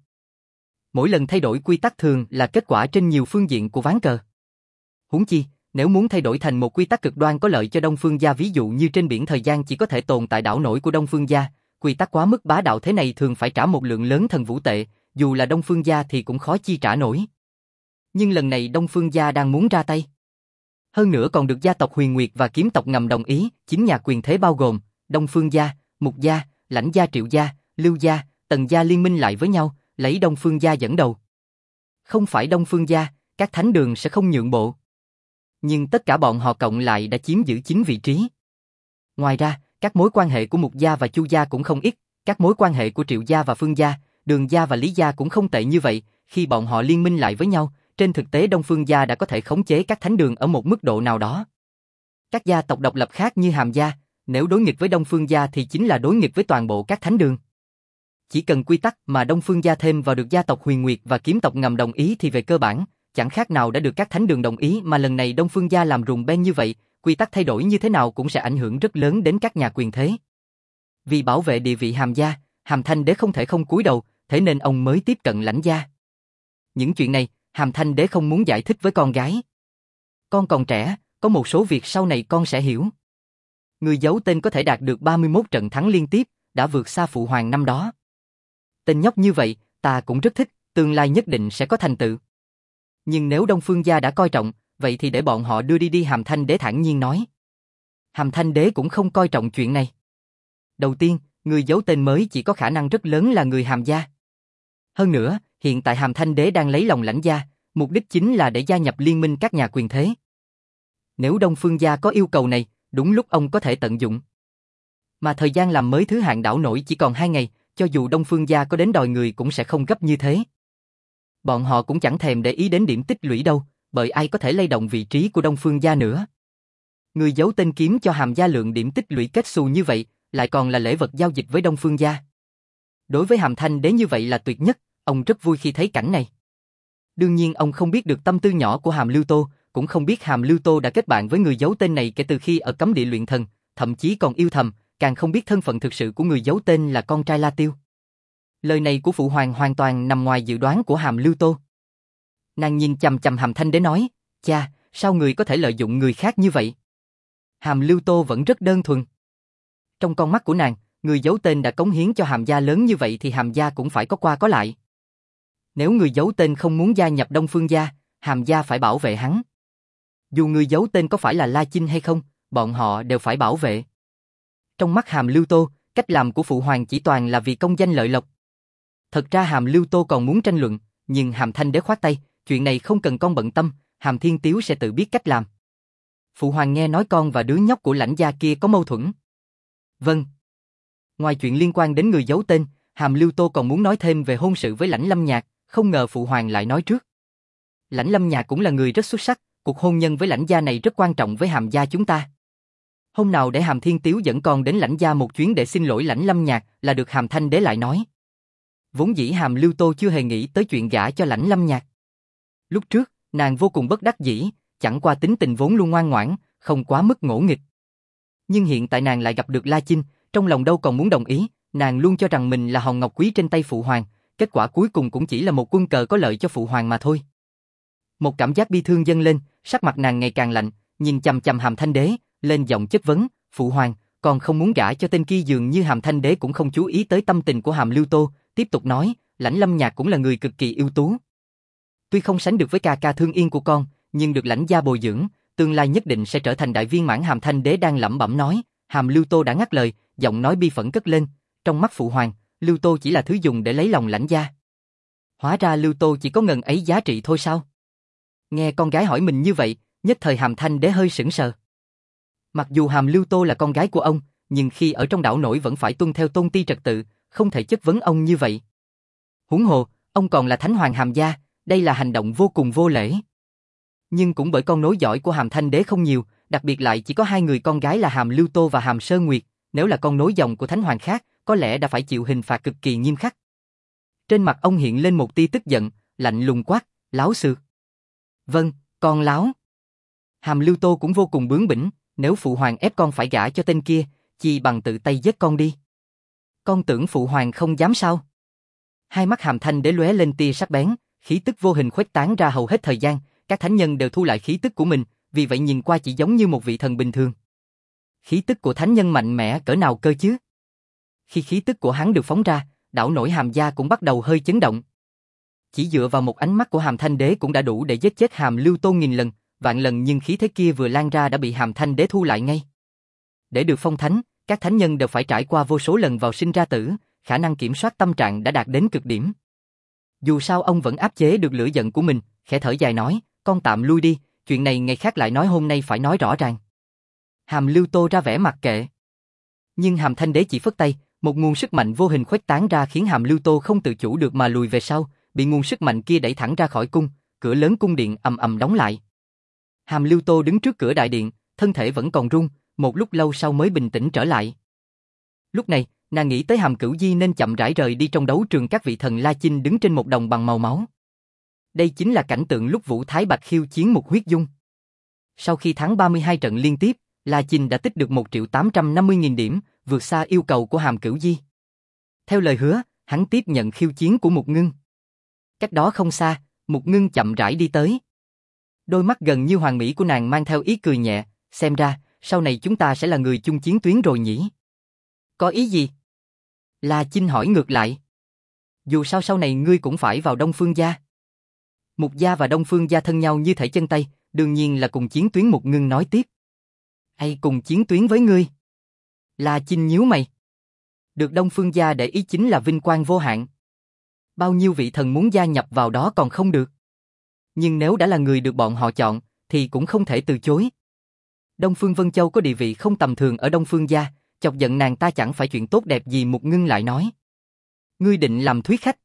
Mỗi lần thay đổi quy tắc thường là kết quả trên nhiều phương diện của ván cờ. Huống chi, nếu muốn thay đổi thành một quy tắc cực đoan có lợi cho Đông Phương gia, ví dụ như trên biển thời gian chỉ có thể tồn tại đảo nổi của Đông Phương gia, quy tắc quá mức bá đạo thế này thường phải trả một lượng lớn thần vũ tệ, dù là Đông Phương gia thì cũng khó chi trả nổi. Nhưng lần này Đông Phương gia đang muốn ra tay. Hơn nữa còn được gia tộc Huyền Nguyệt và Kiếm tộc ngầm đồng ý, chính nhà quyền thế bao gồm Đông Phương gia, Mục gia, Lãnh gia, Triệu gia, Lưu gia, Tần gia liên minh lại với nhau, lấy Đông Phương gia dẫn đầu. Không phải Đông Phương gia, các thánh đường sẽ không nhượng bộ. Nhưng tất cả bọn họ cộng lại đã chiếm giữ chín vị trí. Ngoài ra, các mối quan hệ của Mục gia và Chu gia cũng không ít, các mối quan hệ của Triệu gia và Phương gia, Đường gia và Lý gia cũng không tệ như vậy, khi bọn họ liên minh lại với nhau, trên thực tế Đông Phương gia đã có thể khống chế các thánh đường ở một mức độ nào đó. Các gia tộc độc lập khác như Hàm gia, nếu đối nghịch với Đông Phương gia thì chính là đối nghịch với toàn bộ các thánh đường. Chỉ cần quy tắc mà Đông Phương gia thêm vào được gia tộc Huyền Nguyệt và Kiếm tộc ngầm đồng ý thì về cơ bản, chẳng khác nào đã được các thánh đường đồng ý, mà lần này Đông Phương gia làm rùng beng như vậy, quy tắc thay đổi như thế nào cũng sẽ ảnh hưởng rất lớn đến các nhà quyền thế. Vì bảo vệ địa vị Hàm gia, Hàm Thanh Đế không thể không cúi đầu, thế nên ông mới tiếp cận Lãnh gia. Những chuyện này, Hàm Thanh Đế không muốn giải thích với con gái. Con còn trẻ, có một số việc sau này con sẽ hiểu. Người giấu tên có thể đạt được ba mươi mốt trận thắng liên tiếp, đã vượt xa Phụ Hoàng năm đó. Tên nhóc như vậy, ta cũng rất thích, tương lai nhất định sẽ có thành tựu. Nhưng nếu Đông Phương gia đã coi trọng, vậy thì để bọn họ đưa đi đi, Hàm Thanh Đế thản nhiên nói. Hàm Thanh Đế cũng không coi trọng chuyện này. Đầu tiên, người giấu tên mới chỉ có khả năng rất lớn là người Hàm gia. Hơn nữa, hiện tại Hàm Thanh Đế đang lấy lòng Lãnh gia, mục đích chính là để gia nhập liên minh các nhà quyền thế. Nếu Đông Phương gia có yêu cầu này, đúng lúc ông có thể tận dụng. Mà thời gian làm mới thứ hạng đảo nổi chỉ còn hai ngày, cho dù Đông Phương gia có đến đòi người cũng sẽ không gấp như thế. Bọn họ cũng chẳng thèm để ý đến điểm tích lũy đâu, bởi ai có thể lay động vị trí của Đông Phương gia nữa. Người giấu tên kiếm cho Hàm gia lượng điểm tích lũy kết xù như vậy, lại còn là lễ vật giao dịch với Đông Phương gia. Đối với Hàm Thanh Đế như vậy là tuyệt nhất, ông rất vui khi thấy cảnh này. Đương nhiên ông không biết được tâm tư nhỏ của Hàm Lưu Tô, cũng không biết Hàm Lưu Tô đã kết bạn với người giấu tên này kể từ khi ở cấm địa luyện thần, thậm chí còn yêu thầm, càng không biết thân phận thực sự của người giấu tên là con trai La Tiêu. Lời này của Phụ Hoàng hoàn toàn nằm ngoài dự đoán của Hàm Lưu Tô. Nàng nhìn chằm chằm Hàm Thanh Đế nói, cha, sao người có thể lợi dụng người khác như vậy? Hàm Lưu Tô vẫn rất đơn thuần. Trong con mắt của nàng, người giấu tên đã cống hiến cho Hàm gia lớn như vậy thì Hàm gia cũng phải có qua có lại. Nếu người giấu tên không muốn gia nhập Đông Phương gia, Hàm gia phải bảo vệ hắn. Dù người giấu tên có phải là La Chinh hay không, bọn họ đều phải bảo vệ. Trong mắt Hàm Lưu Tô, cách làm của Phụ Hoàng chỉ toàn là vì công danh lợi lộc. Thật ra Hàm Lưu Tô còn muốn tranh luận, nhưng Hàm Thanh Đế khoát tay, chuyện này không cần con bận tâm, Hàm Thiên Tiếu sẽ tự biết cách làm. Phụ Hoàng nghe nói con và đứa nhóc của Lãnh gia kia có mâu thuẫn. Vâng. Ngoài chuyện liên quan đến người giấu tên, Hàm Lưu Tô còn muốn nói thêm về hôn sự với Lãnh Lâm Nhạc, không ngờ Phụ Hoàng lại nói trước. Lãnh Lâm Nhạc cũng là người rất xuất sắc, cuộc hôn nhân với Lãnh gia này rất quan trọng với Hàm gia chúng ta. Hôm nào để Hàm Thiên Tiếu dẫn con đến Lãnh gia một chuyến để xin lỗi Lãnh Lâm Nhạc là được, Hàm Thanh Đế lại nói. Vốn dĩ Hàm Lưu Tô chưa hề nghĩ tới chuyện gả cho Lãnh Lâm Nhạc. Lúc trước, nàng vô cùng bất đắc dĩ, chẳng qua tính tình vốn luôn ngoan ngoãn, không quá mức ngỗ nghịch. Nhưng hiện tại nàng lại gặp được La Chinh, trong lòng đâu còn muốn đồng ý, nàng luôn cho rằng mình là hòn ngọc quý trên tay Phụ Hoàng, kết quả cuối cùng cũng chỉ là một quân cờ có lợi cho Phụ Hoàng mà thôi. Một cảm giác bi thương dâng lên, sắc mặt nàng ngày càng lạnh, nhìn chằm chằm Hàm Thanh Đế, lên giọng chất vấn, Phụ Hoàng, còn không muốn gả cho tên kia. Dường như Hàm Thanh Đế cũng không chú ý tới tâm tình của Hàm Lưu Tô, tiếp tục nói, Lãnh Lâm Nhạc cũng là người cực kỳ ưu tú. Tuy không sánh được với ca ca Thương Yên của con, nhưng được Lãnh gia bồi dưỡng, tương lai nhất định sẽ trở thành đại viên mãn. Hàm Thanh Đế đang lẩm bẩm nói, Hàm Lưu Tô đã ngắt lời, giọng nói bi phẫn cất lên, trong mắt Phụ Hoàng, Lưu Tô chỉ là thứ dùng để lấy lòng Lãnh gia. Hóa ra Lưu Tô chỉ có ngần ấy giá trị thôi sao? Nghe con gái hỏi mình như vậy, nhất thời Hàm Thanh Đế hơi sững sờ. Mặc dù Hàm Lưu Tô là con gái của ông, nhưng khi ở trong đảo nổi vẫn phải tuân theo tôn ti trật tự, không thể chất vấn ông như vậy. Huống hồ, ông còn là Thánh Hoàng Hàm gia, đây là hành động vô cùng vô lễ. Nhưng cũng bởi con nối dõi của Hàm Thanh Đế không nhiều, đặc biệt lại chỉ có hai người con gái là Hàm Lưu Tô và Hàm Sơn Nguyệt, nếu là con nối dòng của thánh hoàng khác, có lẽ đã phải chịu hình phạt cực kỳ nghiêm khắc. Trên mặt ông hiện lên một tia tức giận, lạnh lùng quát, láo xược. Vâng, con láo. Hàm Lưu Tô cũng vô cùng bướng bỉnh, nếu phụ hoàng ép con phải gả cho tên kia, chi bằng tự tay giết con đi. Con tưởng phụ hoàng không dám sao? Hai mắt Hàm Thanh Đế lóe lên tia sắc bén, khí tức vô hình khuếch tán ra hầu hết thời gian, các thánh nhân đều thu lại khí tức của mình, vì vậy nhìn qua chỉ giống như một vị thần bình thường. Khí tức của thánh nhân mạnh mẽ cỡ nào cơ chứ? Khi khí tức của hắn được phóng ra, đảo nổi Hàm gia cũng bắt đầu hơi chấn động. Chỉ dựa vào một ánh mắt của Hàm Thanh Đế cũng đã đủ để giết chết Hàm Lưu Tô nghìn lần, vạn lần, nhưng khí thế kia vừa lan ra đã bị Hàm Thanh Đế thu lại ngay. Để được phong thánh, các thánh nhân đều phải trải qua vô số lần vào sinh ra tử, khả năng kiểm soát tâm trạng đã đạt đến cực điểm. Dù sao ông vẫn áp chế được lửa giận của mình, khẽ thở dài nói, con tạm lui đi, chuyện này ngày khác lại nói, hôm nay phải nói rõ ràng. Hàm Lưu Tô ra vẻ mặc kệ. Nhưng Hàm Thanh Đế chỉ phất tay, một nguồn sức mạnh vô hình khuếch tán ra khiến Hàm Lưu Tô không tự chủ được mà lùi về sau, bị nguồn sức mạnh kia đẩy thẳng ra khỏi cung, cửa lớn cung điện ầm ầm đóng lại. Hàm Lưu Tô đứng trước cửa đại điện, thân thể vẫn còn run, một lúc lâu sau mới bình tĩnh trở lại. Lúc này, nàng nghĩ tới Hàm Cửu Di nên chậm rãi rời đi trong đấu trường các vị thần La Chinh đứng trên một đồng bằng màu máu. Đây chính là cảnh tượng lúc Vũ Thái Bạch khiêu chiến một huyết dung. Sau khi thắng ba mươi hai trận liên tiếp, La Chinh đã tích được một triệu tám trăm năm mươi nghìn điểm, vượt xa yêu cầu của Hàm Cửu Di. Theo lời hứa, hắn tiếp nhận khiêu chiến của Mục Ngưng. Cách đó không xa, Mục Ngưng chậm rãi đi tới. Đôi mắt gần như hoàn mỹ của nàng mang theo ý cười nhẹ, xem ra, sau này chúng ta sẽ là người chung chiến tuyến rồi nhỉ? Có ý gì? La Chinh hỏi ngược lại. Dù sao sau này ngươi cũng phải vào Đông Phương gia. Mục gia và Đông Phương gia thân nhau như thể chân tay, đương nhiên là cùng chiến tuyến. Mục Ngưng nói tiếp. Hay cùng chiến tuyến với ngươi? La Chinh nhíu mày. Được Đông Phương gia để ý chính là vinh quang vô hạn. Bao nhiêu vị thần muốn gia nhập vào đó còn không được. Nhưng nếu đã là người được bọn họ chọn, thì cũng không thể từ chối. Đông Phương Vân Châu có địa vị không tầm thường ở Đông Phương gia, chọc giận nàng ta chẳng phải chuyện tốt đẹp gì. Mục Ngưng lại nói. Ngươi định làm thuyết khách?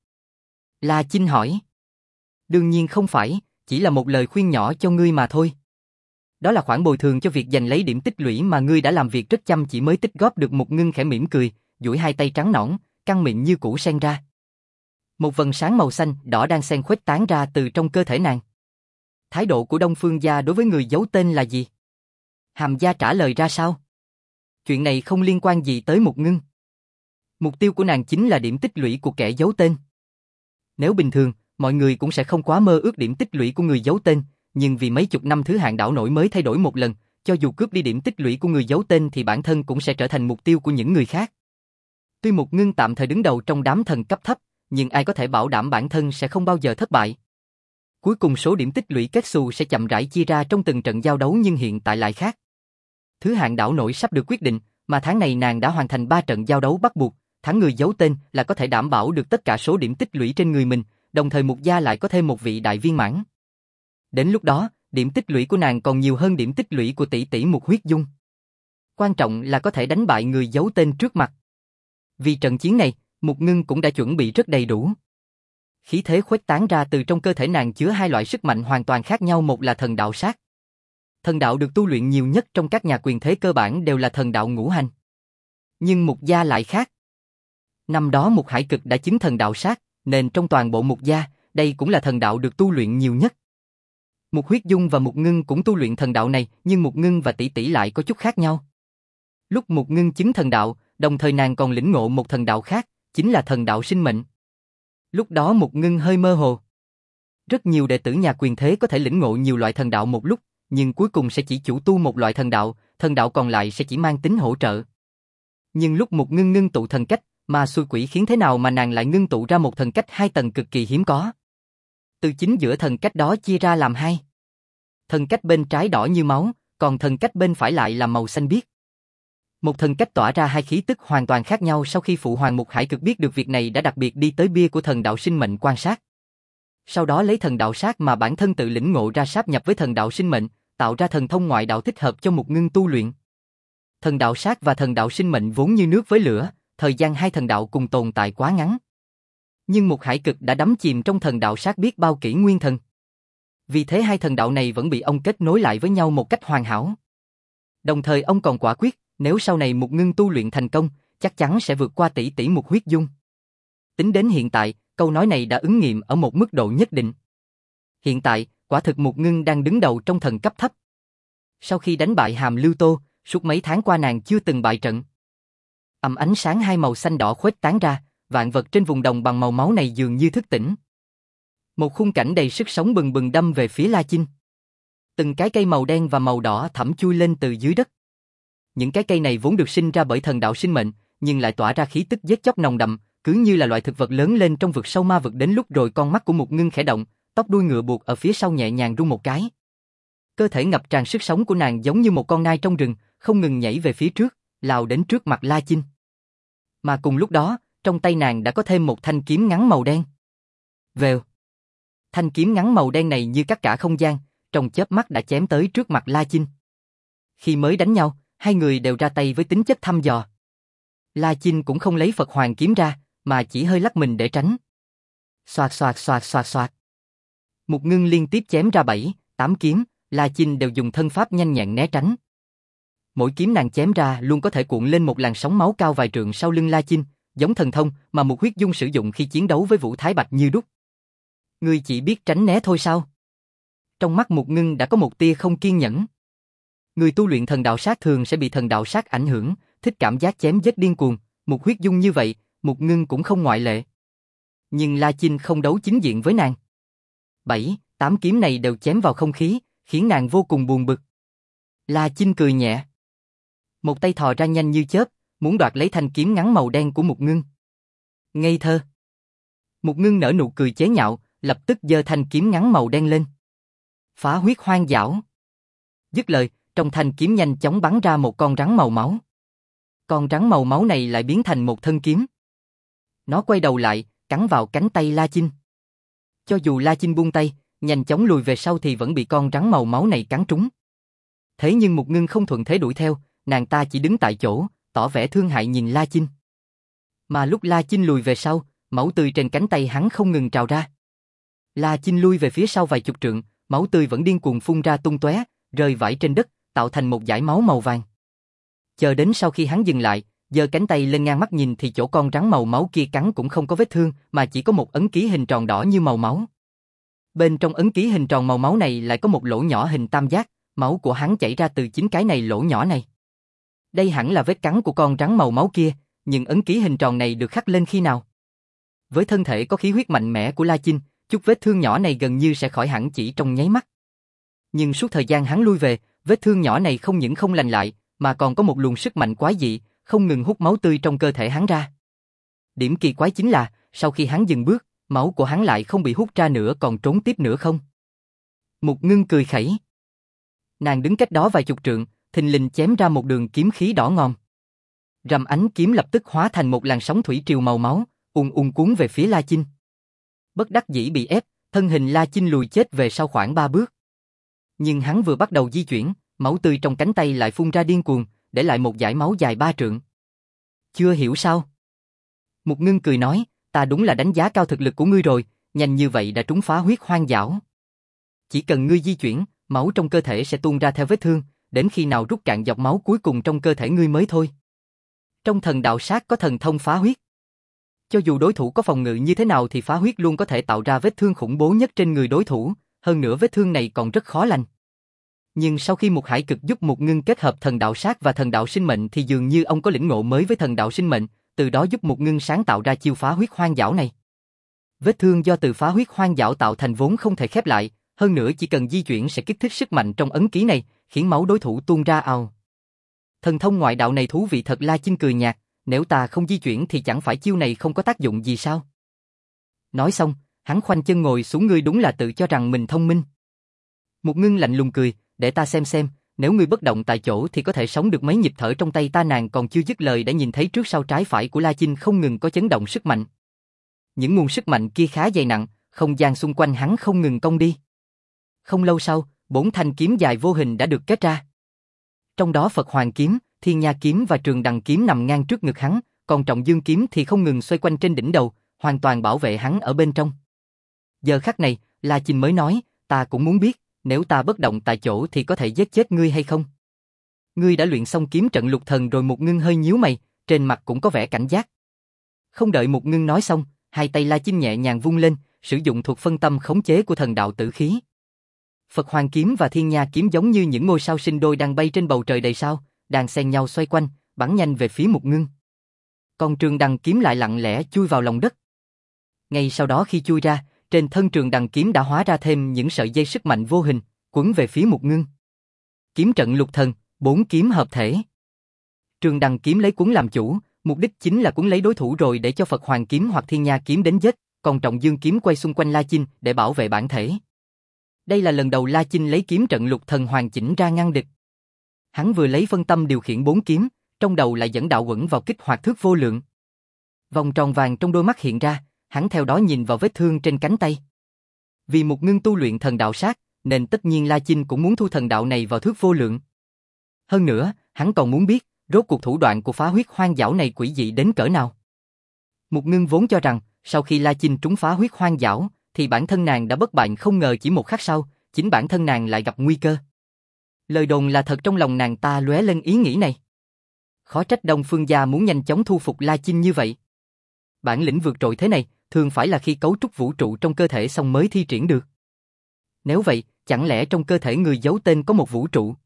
La Chinh hỏi. Đương nhiên không phải, chỉ là một lời khuyên nhỏ cho ngươi mà thôi. Đó là khoản bồi thường cho việc giành lấy điểm tích lũy mà ngươi đã làm việc rất chăm chỉ mới tích góp được. Mục Ngưng khẽ mỉm cười, duỗi hai tay trắng nõn, căng miệng như củ sen ra. Một vầng sáng màu xanh đỏ đang xen khuếch tán ra từ trong cơ thể nàng. Thái độ của Đông Phương gia đối với người giấu tên là gì? Hàm gia trả lời ra sao? Chuyện này không liên quan gì tới Mục Ngưng. Mục tiêu của nàng chính là điểm tích lũy của kẻ giấu tên. Nếu bình thường, mọi người cũng sẽ không quá mơ ước điểm tích lũy của người giấu tên, nhưng vì mấy chục năm thứ hạng đảo nổi mới thay đổi một lần, cho dù cướp đi điểm tích lũy của người giấu tên thì bản thân cũng sẽ trở thành mục tiêu của những người khác. Tuy Mục Ngưng tạm thời đứng đầu trong đám thần cấp thấp, nhưng ai có thể bảo đảm bản thân sẽ không bao giờ thất bại. Cuối cùng số điểm tích lũy kết xù sẽ chậm rãi chia ra trong từng trận giao đấu, nhưng hiện tại lại khác. Thứ hạng đảo nổi sắp được quyết định, mà tháng này nàng đã hoàn thành ba trận giao đấu bắt buộc, thắng người giấu tên là có thể đảm bảo được tất cả số điểm tích lũy trên người mình, đồng thời Mục gia lại có thêm một vị đại viên mãn. Đến lúc đó, điểm tích lũy của nàng còn nhiều hơn điểm tích lũy của tỷ tỷ Mục Huyết Dung. Quan trọng là có thể đánh bại người giấu tên trước mặt. Vì trận chiến này, Mục Ngưng cũng đã chuẩn bị rất đầy đủ. Khí thế khuếch tán ra từ trong cơ thể nàng chứa hai loại sức mạnh hoàn toàn khác nhau, một là thần đạo sát. Thần đạo được tu luyện nhiều nhất trong các nhà quyền thế cơ bản đều là thần đạo ngũ hành. Nhưng Mục gia lại khác. Năm đó Mục Hải Cực đã chứng thần đạo sát, nên trong toàn bộ Mục gia, đây cũng là thần đạo được tu luyện nhiều nhất. Mục Huyết Dung và Mục Ngưng cũng tu luyện thần đạo này, nhưng Mục Ngưng và tỷ tỷ lại có chút khác nhau. Lúc Mục Ngưng chứng thần đạo, đồng thời nàng còn lĩnh ngộ một thần đạo khác, chính là thần đạo sinh mệnh. Lúc đó Mục Ngưng hơi mơ hồ. Rất nhiều đệ tử nhà quyền thế có thể lĩnh ngộ nhiều loại thần đạo một lúc, nhưng cuối cùng sẽ chỉ chủ tu một loại thần đạo, thần đạo còn lại sẽ chỉ mang tính hỗ trợ. Nhưng lúc Mục Ngưng ngưng tụ thần cách, mà xui quỷ khiến thế nào mà nàng lại ngưng tụ ra một thần cách hai tầng cực kỳ hiếm có. Từ chính giữa thần cách đó chia ra làm hai. Thần cách bên trái đỏ như máu, còn thần cách bên phải lại là màu xanh biếc. Một thần cách tỏa ra hai khí tức hoàn toàn khác nhau. Sau khi phụ hoàng Mục Hải Cực biết được việc này đã đặc biệt đi tới bia của thần đạo sinh mệnh quan sát. Sau đó lấy thần đạo sát mà bản thân tự lĩnh ngộ ra sáp nhập với thần đạo sinh mệnh, tạo ra thần thông ngoại đạo thích hợp cho Mục Ngưng tu luyện. Thần đạo sát và thần đạo sinh mệnh vốn như nước với lửa, thời gian hai thần đạo cùng tồn tại quá ngắn. Nhưng Mục Hải Cực đã đắm chìm trong thần đạo sát biết bao kỷ nguyên thần. Vì thế hai thần đạo này vẫn bị ông kết nối lại với nhau một cách hoàn hảo. Đồng thời ông còn quả quyết, nếu sau này Mục Ngưng tu luyện thành công, chắc chắn sẽ vượt qua tỷ tỷ Mục Huyết Dung. Tính đến hiện tại, câu nói này đã ứng nghiệm ở một mức độ nhất định. Hiện tại, quả thực Mục Ngưng đang đứng đầu trong thần cấp thấp. Sau khi đánh bại Hàm Lưu Tô, suốt mấy tháng qua nàng chưa từng bại trận. Ầm ánh sáng hai màu xanh đỏ khuếch tán ra, vạn vật trên vùng đồng bằng màu máu này dường như thức tỉnh. Một khung cảnh đầy sức sống bừng bừng đâm về phía La Chinh. Từng cái cây màu đen và màu đỏ thẫm chui lên từ dưới đất. Những cái cây này vốn được sinh ra bởi thần đạo sinh mệnh, nhưng lại tỏa ra khí tức giết chóc nồng đậm, cứ như là loại thực vật lớn lên trong vực sâu ma vực. Đến lúc rồi con mắt của Mục Ngưng khẽ động, tóc đuôi ngựa buộc ở phía sau nhẹ nhàng rung một cái. Cơ thể ngập tràn sức sống của nàng giống như một con nai trong rừng, không ngừng nhảy về phía trước, lao đến trước mặt La Chinh. Mà cùng lúc đó, trong tay nàng đã có thêm một thanh kiếm ngắn màu đen. Vèo. Thanh kiếm ngắn màu đen này như cắt cả không gian, trong chớp mắt đã chém tới trước mặt La Chinh. Khi mới đánh nhau, hai người đều ra tay với tính chất thăm dò. La Chinh cũng không lấy Phật Hoàng kiếm ra, mà chỉ hơi lắc mình để tránh. Xoạt xoạt xoạt xoạt xoạt. Mục Ngưng liên tiếp chém ra bảy, tám kiếm, La Chinh đều dùng thân pháp nhanh nhẹn né tránh. Mỗi kiếm nàng chém ra luôn có thể cuộn lên một làn sóng máu cao vài trượng sau lưng La Chinh, giống thần thông mà Mục Huyết Dung sử dụng khi chiến đấu với Vũ Thái Bạch như đúc. Ngươi chỉ biết tránh né thôi sao? Trong mắt Mục Ngưng đã có một tia không kiên nhẫn. Người tu luyện thần đạo sát thường sẽ bị thần đạo sát ảnh hưởng, thích cảm giác chém giết điên cuồng, Mục Huyết Dung như vậy, Mục Ngưng cũng không ngoại lệ. Nhưng La Chinh không đấu chính diện với nàng. Bảy, tám kiếm này đều chém vào không khí, khiến nàng vô cùng buồn bực. La Chinh cười nhẹ. Một tay thò ra nhanh như chớp, muốn đoạt lấy thanh kiếm ngắn màu đen của Mục Ngưng. Ngây thơ. Mục Ngưng nở nụ cười chế nhạo, lập tức giơ thanh kiếm ngắn màu đen lên. Phá huyết hoang dảo. Dứt lời, trong thanh kiếm nhanh chóng bắn ra một con rắn màu máu. Con rắn màu máu này lại biến thành một thân kiếm. Nó quay đầu lại, cắn vào cánh tay La Chinh. Cho dù La Chinh buông tay, nhanh chóng lùi về sau thì vẫn bị con rắn màu máu này cắn trúng. Thế nhưng Mục Ngưng không thuận thế đuổi theo, nàng ta chỉ đứng tại chỗ, tỏ vẻ thương hại nhìn La Chinh. Mà lúc La Chinh lùi về sau, máu tươi trên cánh tay hắn không ngừng trào ra. La Chinh lui về phía sau vài chục trượng, máu tươi vẫn điên cuồng phun ra tung tóe, rơi vãi trên đất, tạo thành một dải máu màu vàng. Chờ đến sau khi hắn dừng lại, giơ cánh tay lên ngang mắt nhìn thì chỗ con rắn màu máu kia cắn cũng không có vết thương, mà chỉ có một ấn ký hình tròn đỏ như màu máu. Bên trong ấn ký hình tròn màu máu này lại có một lỗ nhỏ hình tam giác, máu của hắn chảy ra từ chính cái này lỗ nhỏ này. Đây hẳn là vết cắn của con rắn màu máu kia, nhưng ấn ký hình tròn này được khắc lên khi nào? Với thân thể có khí huyết mạnh mẽ của La Chinh, chút vết thương nhỏ này gần như sẽ khỏi hẳn chỉ trong nháy mắt. Nhưng suốt thời gian hắn lui về, vết thương nhỏ này không những không lành lại, mà còn có một luồng sức mạnh quái dị, không ngừng hút máu tươi trong cơ thể hắn ra. Điểm kỳ quái chính là, sau khi hắn dừng bước, máu của hắn lại không bị hút ra nữa còn trốn tiếp nữa không. Mục Ngưng cười khẩy. Nàng đứng cách đó vài chục trượng, thình lình chém ra một đường kiếm khí đỏ ngòm. Rầm ánh kiếm lập tức hóa thành một làn sóng thủy triều màu máu, ùn ùn cuốn về phía La Chinh. Bất đắc dĩ bị ép, thân hình La Chinh lùi chết về sau khoảng ba bước. Nhưng hắn vừa bắt đầu di chuyển, máu tươi trong cánh tay lại phun ra điên cuồng, để lại một dải máu dài ba trượng. Chưa hiểu sao? Mục Ngưng cười nói, ta đúng là đánh giá cao thực lực của ngươi rồi, nhanh như vậy đã trúng phá huyết hoang dảo. Chỉ cần ngươi di chuyển, máu trong cơ thể sẽ tuôn ra theo vết thương, đến khi nào rút cạn giọt máu cuối cùng trong cơ thể ngươi mới thôi. Trong thần đạo sát có thần thông phá huyết. Cho dù đối thủ có phòng ngự như thế nào thì phá huyết luôn có thể tạo ra vết thương khủng bố nhất trên người đối thủ, hơn nữa vết thương này còn rất khó lành. Nhưng sau khi một hải cực giúp Mục Ngưng kết hợp thần đạo sát và thần đạo sinh mệnh thì dường như ông có lĩnh ngộ mới với thần đạo sinh mệnh, từ đó giúp Mục Ngưng sáng tạo ra chiêu phá huyết hoang dảo này. Vết thương do từ phá huyết hoang dảo tạo thành vốn không thể khép lại, hơn nữa chỉ cần di chuyển sẽ kích thích sức mạnh trong ấn ký này, khiến máu đối thủ tuôn ra ào. Thần thông ngoại đạo này thú vị thật. La Chinh cười nhạt, nếu ta không di chuyển thì chẳng phải chiêu này không có tác dụng gì sao? Nói xong, hắn khoanh chân ngồi xuống. Ngươi đúng là tự cho rằng mình thông minh. Mục Ngưng lạnh lùng cười, để ta xem xem, nếu ngươi bất động tại chỗ thì có thể sống được mấy nhịp thở trong tay ta. Nàng còn chưa dứt lời đã nhìn thấy trước sau trái phải của La Chinh không ngừng có chấn động sức mạnh. Những nguồn sức mạnh kia khá dày nặng, không gian xung quanh hắn không ngừng cong đi. Không lâu sau, bốn thanh kiếm dài vô hình đã được kết ra. Trong đó Phật Hoàng kiếm, Thiên Nha kiếm và Trường Đằng kiếm nằm ngang trước ngực hắn, còn Trọng Dương kiếm thì không ngừng xoay quanh trên đỉnh đầu, hoàn toàn bảo vệ hắn ở bên trong. Giờ khắc này, La Chinh mới nói, ta cũng muốn biết, nếu ta bất động tại chỗ thì có thể giết chết ngươi hay không? Ngươi đã luyện xong kiếm trận lục thần rồi? Mục Ngưng hơi nhíu mày, trên mặt cũng có vẻ cảnh giác. Không đợi Mục Ngưng nói xong, hai tay La Chinh nhẹ nhàng vung lên, sử dụng thuật phân tâm khống chế của thần đạo tử khí. Phật Hoàng kiếm và Thiên Nha kiếm giống như những ngôi sao sinh đôi đang bay trên bầu trời đầy sao, đang xen nhau xoay quanh, bắn nhanh về phía Mục Ngưng. Còn Trường Đằng kiếm lại lặng lẽ chui vào lòng đất. Ngay sau đó khi chui ra, trên thân Trường Đằng kiếm đã hóa ra thêm những sợi dây sức mạnh vô hình, quấn về phía Mục Ngưng. Kiếm trận lục thần, bốn kiếm hợp thể. Trường Đằng kiếm lấy quấn làm chủ, mục đích chính là quấn lấy đối thủ rồi để cho Phật Hoàng kiếm hoặc Thiên Nha kiếm đến giết, còn Trọng Dương kiếm quay xung quanh La Chinh để bảo vệ bản thể. Đây là lần đầu La Chinh lấy kiếm trận lục thần hoàn chỉnh ra ngăn địch. Hắn vừa lấy phân tâm điều khiển bốn kiếm, trong đầu lại dẫn đạo quẩn vào kích hoạt thước vô lượng. Vòng tròn vàng trong đôi mắt hiện ra, hắn theo đó nhìn vào vết thương trên cánh tay. Vì Mục Ngưng tu luyện thần đạo sát, nên tất nhiên La Chinh cũng muốn thu thần đạo này vào thước vô lượng. Hơn nữa, hắn còn muốn biết, rốt cuộc thủ đoạn của phá huyết hoang dảo này quỷ dị đến cỡ nào. Mục Ngưng vốn cho rằng, sau khi La Chinh trúng phá huyết hoang dảo, thì bản thân nàng đã bất bại, không ngờ chỉ một khắc sau, chính bản thân nàng lại gặp nguy cơ. Lời đồn là thật, trong lòng nàng ta lóe lên ý nghĩ này. Khó trách Đông Phương gia muốn nhanh chóng thu phục La Chinh như vậy. Bản lĩnh vượt trội thế này, thường phải là khi cấu trúc vũ trụ trong cơ thể xong mới thi triển được. Nếu vậy, chẳng lẽ trong cơ thể người giấu tên có một vũ trụ?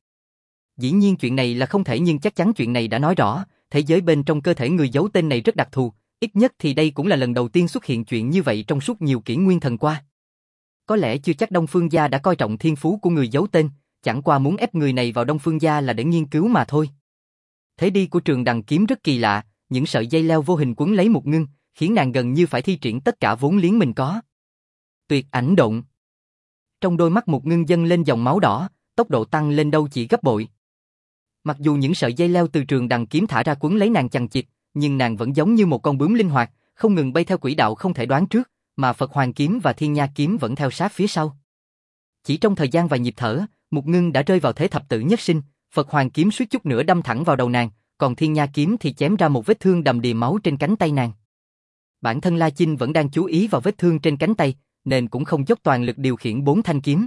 Dĩ nhiên chuyện này là không thể, nhưng chắc chắn chuyện này đã nói rõ, thế giới bên trong cơ thể người giấu tên này rất đặc thù, ít nhất thì đây cũng là lần đầu tiên xuất hiện chuyện như vậy trong suốt nhiều kỷ nguyên thần qua. Có lẽ chưa chắc Đông Phương gia đã coi trọng thiên phú của người giấu tên, chẳng qua muốn ép người này vào Đông Phương gia là để nghiên cứu mà thôi. Thế đi của Trường Đằng kiếm rất kỳ lạ, những sợi dây leo vô hình quấn lấy Mục Ngưng, khiến nàng gần như phải thi triển tất cả vốn liếng mình có. Tuyệt ảnh độn. Trong đôi mắt Mục Ngưng dâng lên dòng máu đỏ, tốc độ tăng lên đâu chỉ gấp bội. Mặc dù những sợi dây leo từ Trường Đằng kiếm thả ra quấn lấy nàng chằng chịt, nhưng nàng vẫn giống như một con bướm linh hoạt, không ngừng bay theo quỹ đạo không thể đoán trước, mà Phật Hoàng kiếm và Thiên Nha kiếm vẫn theo sát phía sau. Chỉ trong thời gian vài nhịp thở, Mục Ngưng đã rơi vào thế thập tử nhất sinh, Phật Hoàng kiếm suýt chút nữa đâm thẳng vào đầu nàng, còn Thiên Nha kiếm thì chém ra một vết thương đầm đìa máu trên cánh tay nàng. Bản thân La Chinh vẫn đang chú ý vào vết thương trên cánh tay, nên cũng không dốc toàn lực điều khiển bốn thanh kiếm.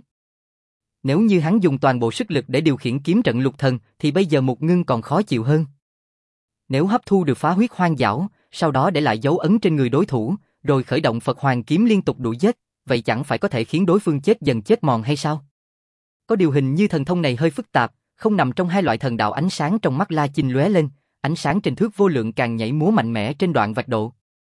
Nếu như hắn dùng toàn bộ sức lực để điều khiển kiếm trận lục thần, thì bây giờ Mục Ngưng còn khó chịu hơn. Nếu hấp thu được phá huyết hoang dảo, sau đó để lại dấu ấn trên người đối thủ, rồi khởi động Phật Hoàng kiếm liên tục đuổi giết, vậy chẳng phải có thể khiến đối phương chết dần chết mòn hay sao? Có điều hình như thần thông này hơi phức tạp, không nằm trong hai loại thần đạo. Ánh sáng trong mắt La Chinh lóe lên, ánh sáng trên thước vô lượng càng nhảy múa mạnh mẽ trên đoạn vạch độ.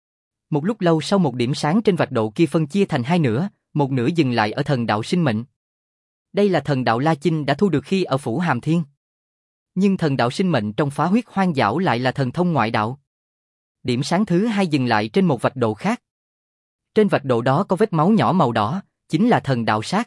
Một lúc lâu sau, một điểm sáng trên vạch độ kia phân chia thành hai nửa, một nửa dừng lại ở thần đạo sinh mệnh. Đây là thần đạo La Chinh đã thu được khi ở phủ Hàm Thiên. Nhưng thần đạo sinh mệnh trong phá huyết hoang dảo lại là thần thông ngoại đạo. Điểm sáng thứ hai dừng lại trên một vạch độ khác. Trên vạch độ đó có vết máu nhỏ màu đỏ, chính là thần đạo sát.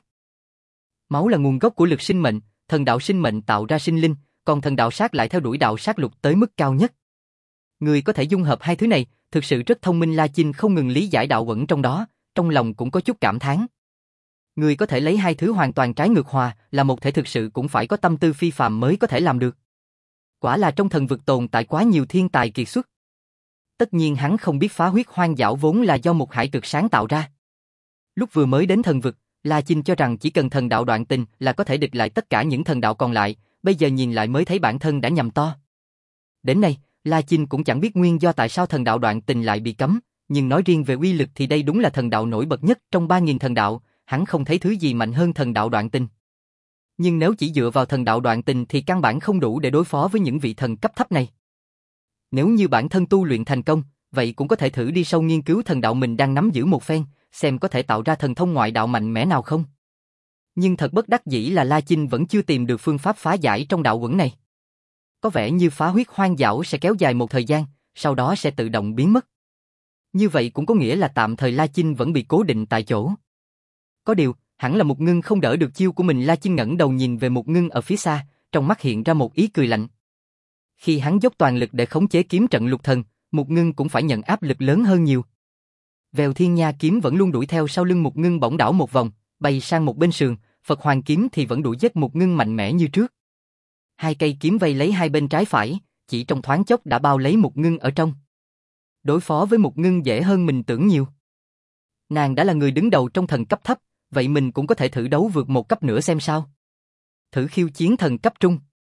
Máu là nguồn gốc của lực sinh mệnh, thần đạo sinh mệnh tạo ra sinh linh, còn thần đạo sát lại theo đuổi đạo sát lục tới mức cao nhất. Người có thể dung hợp hai thứ này, thực sự rất thông minh. La Chinh không ngừng lý giải đạo quẩn trong đó, trong lòng cũng có chút cảm thán. Người có thể lấy hai thứ hoàn toàn trái ngược hòa, là một thể thực sự cũng phải có tâm tư phi phàm mới có thể làm được. Quả là trong thần vực tồn tại quá nhiều thiên tài kiệt xuất. Tất nhiên hắn không biết phá huyết hoang dảo vốn là do một hải cực sáng tạo ra. Lúc vừa mới đến thần vực, La Chinh cho rằng chỉ cần thần đạo đoạn tình là có thể địch lại tất cả những thần đạo còn lại, bây giờ nhìn lại mới thấy bản thân đã nhầm to. Đến nay, La Chinh cũng chẳng biết nguyên do tại sao thần đạo đoạn tình lại bị cấm, nhưng nói riêng về uy lực thì đây đúng là thần đạo nổi bật nhất trong ba nghìn thần đạo, hắn không thấy thứ gì mạnh hơn thần đạo đoạn tình. Nhưng nếu chỉ dựa vào thần đạo đoạn tình thì căn bản không đủ để đối phó với những vị thần cấp thấp này. Nếu như bản thân tu luyện thành công, vậy cũng có thể thử đi sâu nghiên cứu thần đạo mình đang nắm giữ một phen, xem có thể tạo ra thần thông ngoại đạo mạnh mẽ nào không. Nhưng thật bất đắc dĩ là La Chinh vẫn chưa tìm được phương pháp phá giải trong đạo quẩn này. Có vẻ như phá huyết hoang dảo sẽ kéo dài một thời gian, sau đó sẽ tự động biến mất. Như vậy cũng có nghĩa là tạm thời La Chinh vẫn bị cố định tại chỗ. Có điều, hẳn là Mục Ngưng không đỡ được chiêu của mình. La Chinh ngẩng đầu nhìn về Mục Ngưng ở phía xa, trong mắt hiện ra một ý cười lạnh. Khi hắn dốc toàn lực để khống chế kiếm trận lục thần, Mục Ngưng cũng phải nhận áp lực lớn hơn nhiều. Vèo Thiên Nha kiếm vẫn luôn đuổi theo sau lưng Mục Ngưng, bỗng đảo một vòng, bay sang một bên sườn, Phật Hoàng kiếm thì vẫn đuổi giết Mục Ngưng mạnh mẽ như trước. Hai cây kiếm vây lấy hai bên trái phải, chỉ trong thoáng chốc đã bao lấy Mục Ngưng ở trong. Đối phó với Mục Ngưng dễ hơn mình tưởng nhiều. Nàng đã là người đứng đầu trong thần cấp thấp, vậy mình cũng có thể thử đấu vượt một cấp nữa xem sao. Thử khiêu chiến thần cấp trung.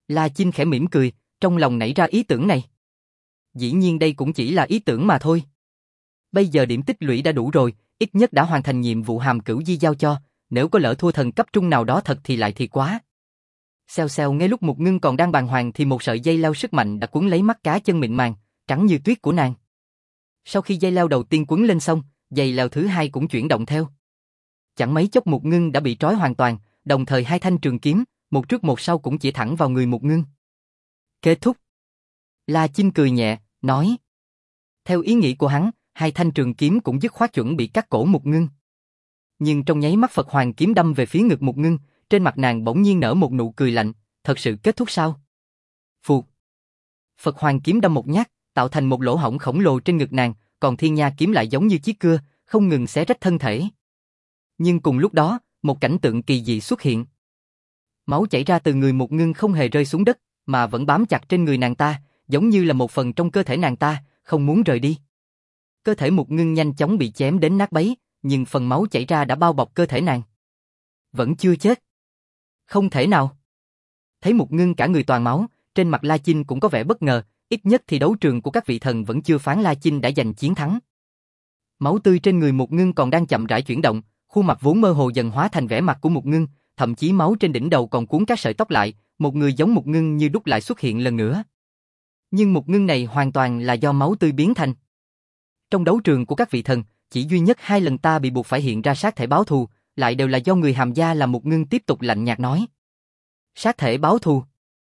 La Chinh khẽ mỉm cười, trong lòng nảy ra ý tưởng này. Dĩ nhiên đây cũng chỉ là ý tưởng mà thôi. Bây giờ điểm tích lũy đã đủ rồi, ít nhất đã hoàn thành nhiệm vụ hàm cửu di giao cho, nếu có lỡ thua thần cấp trung nào đó thật thì lại thì quá. Xèo xèo, ngay lúc Mục Ngưng còn đang bàng hoàng thì một sợi dây leo sức mạnh đã quấn lấy mắt cá chân mịn màng, trắng như tuyết của nàng. Sau khi dây leo đầu tiên quấn lên xong, dây leo thứ hai cũng chuyển động theo. Chẳng mấy chốc Mục Ngưng đã bị trói hoàn toàn, đồng thời hai thanh trường kiếm, một trước một sau cũng chỉ thẳng vào người Mục Ngưng. Kết thúc. La Chinh cười nhẹ, nói. Theo ý nghĩ của hắn, hai thanh trường kiếm cũng dứt khoát chuẩn bị cắt cổ Mục Ngưng. Nhưng trong nháy mắt Phật Hoàng kiếm đâm về phía ngực Mục Ngưng, trên mặt nàng bỗng nhiên nở một nụ cười lạnh, thật sự kết thúc sao? Phụt. Phật Hoàng kiếm đâm một nhát, tạo thành một lỗ hổng khổng lồ trên ngực nàng, còn Thiên Nha kiếm lại giống như chiếc cưa, không ngừng xé rách thân thể. Nhưng cùng lúc đó, một cảnh tượng kỳ dị xuất hiện. Máu chảy ra từ người Mục Ngưng không hề rơi xuống đất, mà vẫn bám chặt trên người nàng ta, giống như là một phần trong cơ thể nàng ta, không muốn rời đi. Cơ thể Mục Ngưng nhanh chóng bị chém đến nát bấy, nhưng phần máu chảy ra đã bao bọc cơ thể nàng. Vẫn chưa chết. Không thể nào. Thấy Mục Ngưng cả người toàn máu, trên mặt La Chinh cũng có vẻ bất ngờ, ít nhất thì đấu trường của các vị thần vẫn chưa phán La Chinh đã giành chiến thắng. Máu tươi trên người Mục Ngưng còn đang chậm rãi chuyển động, khuôn mặt vốn mơ hồ dần hóa thành vẻ mặt của Mục Ngưng, thậm chí máu trên đỉnh đầu còn cuốn các sợi tóc lại, một người giống Mục Ngưng như đúc lại xuất hiện lần nữa. Nhưng Mục Ngưng này hoàn toàn là do máu tươi biến thành. Trong đấu trường của các vị thần, chỉ duy nhất hai lần ta bị buộc phải hiện ra sát thể báo thù, lại đều là do người Hàm gia làm Mục Ngưng tiếp tục lạnh nhạt nói. Sát thể báo thù.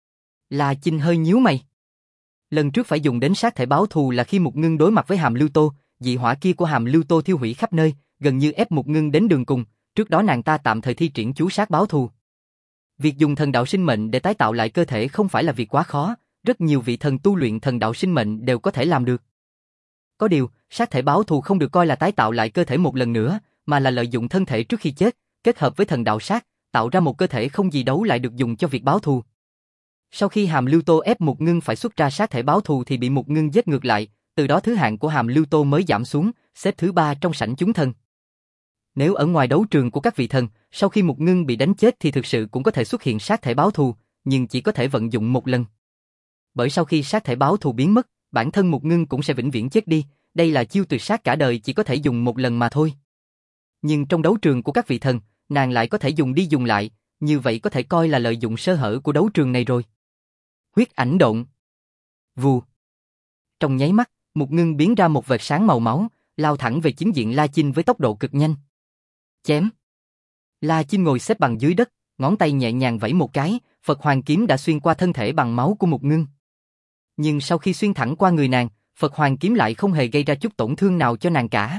La Chinh hơi nhíu mày. Lần trước phải dùng đến sát thể báo thù là khi Mục Ngưng đối mặt với Hàm Lưu Tô, dị hỏa kia của Hàm Lưu Tô thiêu hủy khắp nơi, gần như ép Mục Ngưng đến đường cùng, trước đó nàng ta tạm thời thi triển chú sát báo thù. Việc dùng thần đạo sinh mệnh để tái tạo lại cơ thể không phải là việc quá khó, rất nhiều vị thần tu luyện thần đạo sinh mệnh đều có thể làm được. Có điều, sát thể báo thù không được coi là tái tạo lại cơ thể một lần nữa, mà là lợi dụng thân thể trước khi chết, kết hợp với thần đạo sát, tạo ra một cơ thể không gì đấu lại được dùng cho việc báo thù. Sau khi Hàm Lưu Tô ép Mục Ngưng phải xuất ra sát thể báo thù thì bị Mục Ngưng giết ngược lại, từ đó thứ hạng của Hàm Lưu Tô mới giảm xuống, xếp thứ ba trong sảnh chúng thần. Nếu ở ngoài đấu trường của các vị thần, sau khi Mục Ngưng bị đánh chết thì thực sự cũng có thể xuất hiện sát thể báo thù, nhưng chỉ có thể vận dụng một lần. Bởi sau khi sát thể báo thù biến mất, bản thân Mục Ngưng cũng sẽ vĩnh viễn chết đi, đây là chiêu tuyệt sát cả đời chỉ có thể dùng một lần mà thôi. Nhưng trong đấu trường của các vị thần, nàng lại có thể dùng đi dùng lại, như vậy có thể coi là lợi dụng sơ hở của đấu trường này rồi. Huyết ảnh độn. Vù. Trong nháy mắt, Mục Ngưng biến ra một vệt sáng màu máu, lao thẳng về chính diện La Chinh với tốc độ cực nhanh. Chém. La Chinh ngồi xếp bằng dưới đất, ngón tay nhẹ nhàng vẫy một cái, Phật Hoàng kiếm đã xuyên qua thân thể bằng máu của Mục Ngưng. Nhưng sau khi xuyên thẳng qua người nàng, Phật Hoàng kiếm lại không hề gây ra chút tổn thương nào cho nàng cả.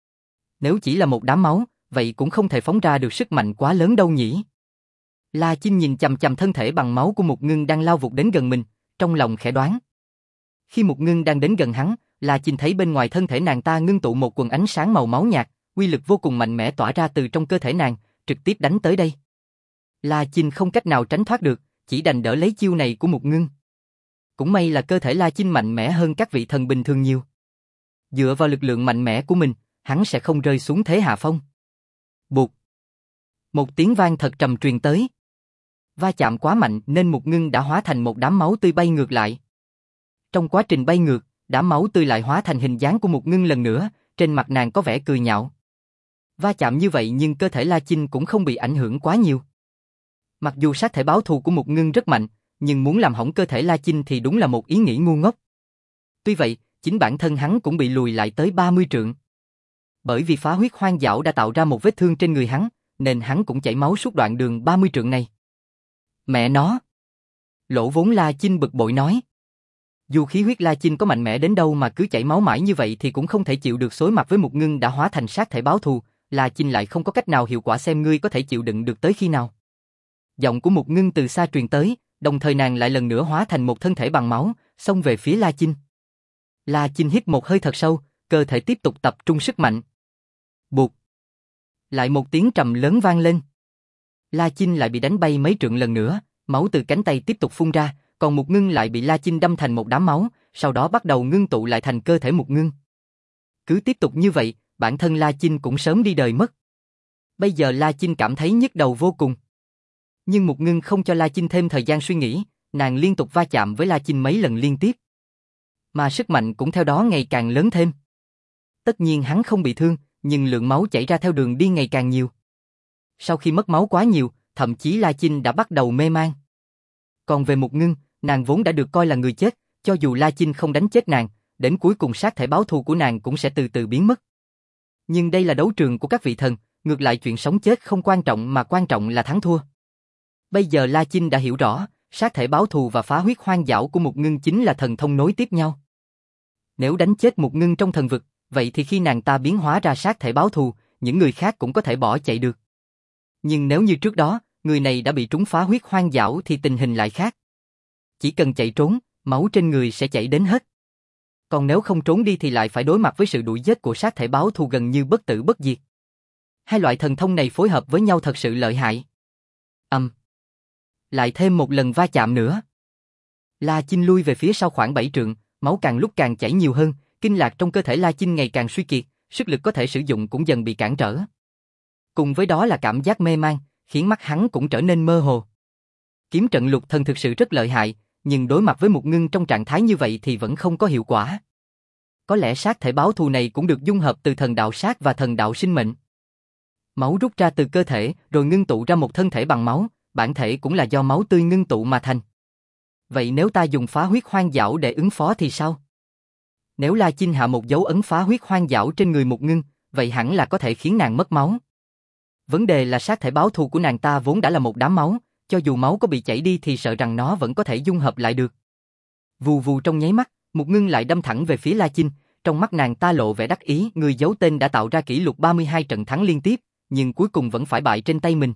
Nếu chỉ là một đám máu, vậy cũng không thể phóng ra được sức mạnh quá lớn đâu nhỉ. La Chinh nhìn chằm chằm thân thể bằng máu của Mục Ngưng đang lao vụt đến gần mình, trong lòng khẽ đoán. Khi Mục Ngưng đang đến gần hắn, La Chinh thấy bên ngoài thân thể nàng ta ngưng tụ một quần ánh sáng màu máu nhạt, uy lực vô cùng mạnh mẽ tỏa ra từ trong cơ thể nàng, trực tiếp đánh tới đây. La Chinh không cách nào tránh thoát được, chỉ đành đỡ lấy chiêu này của Mục Ngưng. Cũng may là cơ thể La Chinh mạnh mẽ hơn các vị thần bình thường nhiều. Dựa vào lực lượng mạnh mẽ của mình, hắn sẽ không rơi xuống thế hạ phong. Bụt. Một tiếng vang thật trầm truyền tới. Va chạm quá mạnh nên Mục Ngưng đã hóa thành một đám máu tươi bay ngược lại. Trong quá trình bay ngược, đám máu tươi lại hóa thành hình dáng của Mục Ngưng lần nữa, trên mặt nàng có vẻ cười nhạo. Va chạm như vậy nhưng cơ thể La Chinh cũng không bị ảnh hưởng quá nhiều. Mặc dù sát thể báo thù của Mục Ngưng rất mạnh, nhưng muốn làm hỏng cơ thể La Chinh thì đúng là một ý nghĩ ngu ngốc. Tuy vậy, chính bản thân hắn cũng bị lùi lại tới ba mươi trượng. Bởi vì phá huyết hoang dảo đã tạo ra một vết thương trên người hắn, nên hắn cũng chảy máu suốt đoạn đường ba mươi trượng này. Mẹ nó! Lỗ vốn La Chinh bực bội nói. Dù khí huyết La Chinh có mạnh mẽ đến đâu mà cứ chảy máu mãi như vậy thì cũng không thể chịu được xối mặt với Mục Ngưng đã hóa thành sát thể báo thù, La Chinh lại không có cách nào hiệu quả xem ngươi có thể chịu đựng được tới khi nào. Giọng của Mục Ngưng từ xa truyền tới, đồng thời nàng lại lần nữa hóa thành một thân thể bằng máu, xông về phía La Chinh. La Chinh hít một hơi thật sâu, cơ thể tiếp tục tập trung sức mạnh. Bụt. Lại một tiếng trầm lớn vang lên. La Chinh lại bị đánh bay mấy trượng lần nữa, máu từ cánh tay tiếp tục phun ra, còn Mục Ngưng lại bị La Chinh đâm thành một đám máu, sau đó bắt đầu ngưng tụ lại thành cơ thể Mục Ngưng. Cứ tiếp tục như vậy, bản thân La Chinh cũng sớm đi đời mất. Bây giờ La Chinh cảm thấy nhức đầu vô cùng. Nhưng Mục Ngưng không cho La Chinh thêm thời gian suy nghĩ, nàng liên tục va chạm với La Chinh mấy lần liên tiếp. Mà sức mạnh cũng theo đó ngày càng lớn thêm. Tất nhiên hắn không bị thương, nhưng lượng máu chảy ra theo đường đi ngày càng nhiều. Sau khi mất máu quá nhiều, thậm chí La Chinh đã bắt đầu mê man. Còn về Mục Ngưng, nàng vốn đã được coi là người chết, cho dù La Chinh không đánh chết nàng, đến cuối cùng sát thể báo thù của nàng cũng sẽ từ từ biến mất. Nhưng đây là đấu trường của các vị thần, ngược lại chuyện sống chết không quan trọng mà quan trọng là thắng thua. Bây giờ La Chinh đã hiểu rõ, sát thể báo thù và phá huyết hoang dão của Mục Ngưng chính là thần thông nối tiếp nhau. Nếu đánh chết Mục Ngưng trong thần vực, vậy thì khi nàng ta biến hóa ra sát thể báo thù, những người khác cũng có thể bỏ chạy được. Nhưng nếu như trước đó, người này đã bị trúng phá huyết hoang dão thì tình hình lại khác. Chỉ cần chạy trốn, máu trên người sẽ chảy đến hết. Còn nếu không trốn đi thì lại phải đối mặt với sự đuổi giết của sát thể báo thù gần như bất tử bất diệt. Hai loại thần thông này phối hợp với nhau thật sự lợi hại. Âm. Um. Lại thêm một lần va chạm nữa. La Chinh lui về phía sau khoảng bảy trượng, máu càng lúc càng chảy nhiều hơn, kinh lạc trong cơ thể La Chinh ngày càng suy kiệt, sức lực có thể sử dụng cũng dần bị cản trở. Cùng với đó là cảm giác mê man, khiến mắt hắn cũng trở nên mơ hồ. Kiếm trận lục thần thực sự rất lợi hại, nhưng đối mặt với Mục Ngưng trong trạng thái như vậy thì vẫn không có hiệu quả. Có lẽ sát thể báo thù này cũng được dung hợp từ thần đạo sát và thần đạo sinh mệnh. Máu rút ra từ cơ thể rồi ngưng tụ ra một thân thể bằng máu, bản thể cũng là do máu tươi ngưng tụ mà thành. Vậy nếu ta dùng phá huyết hoang dão để ứng phó thì sao? Nếu La Chinh hạ một dấu ấn phá huyết hoang dão trên người Mục Ngưng, vậy hẳn là có thể khiến nàng mất máu. Vấn đề là sát thể báo thù của nàng ta vốn đã là một đám máu, cho dù máu có bị chảy đi thì sợ rằng nó vẫn có thể dung hợp lại được. Vù vù trong nháy mắt, Mục Ngưng lại đâm thẳng về phía La Chinh, trong mắt nàng ta lộ vẻ đắc ý, người giấu tên đã tạo ra kỷ lục ba mươi hai trận thắng liên tiếp, nhưng cuối cùng vẫn phải bại trên tay mình.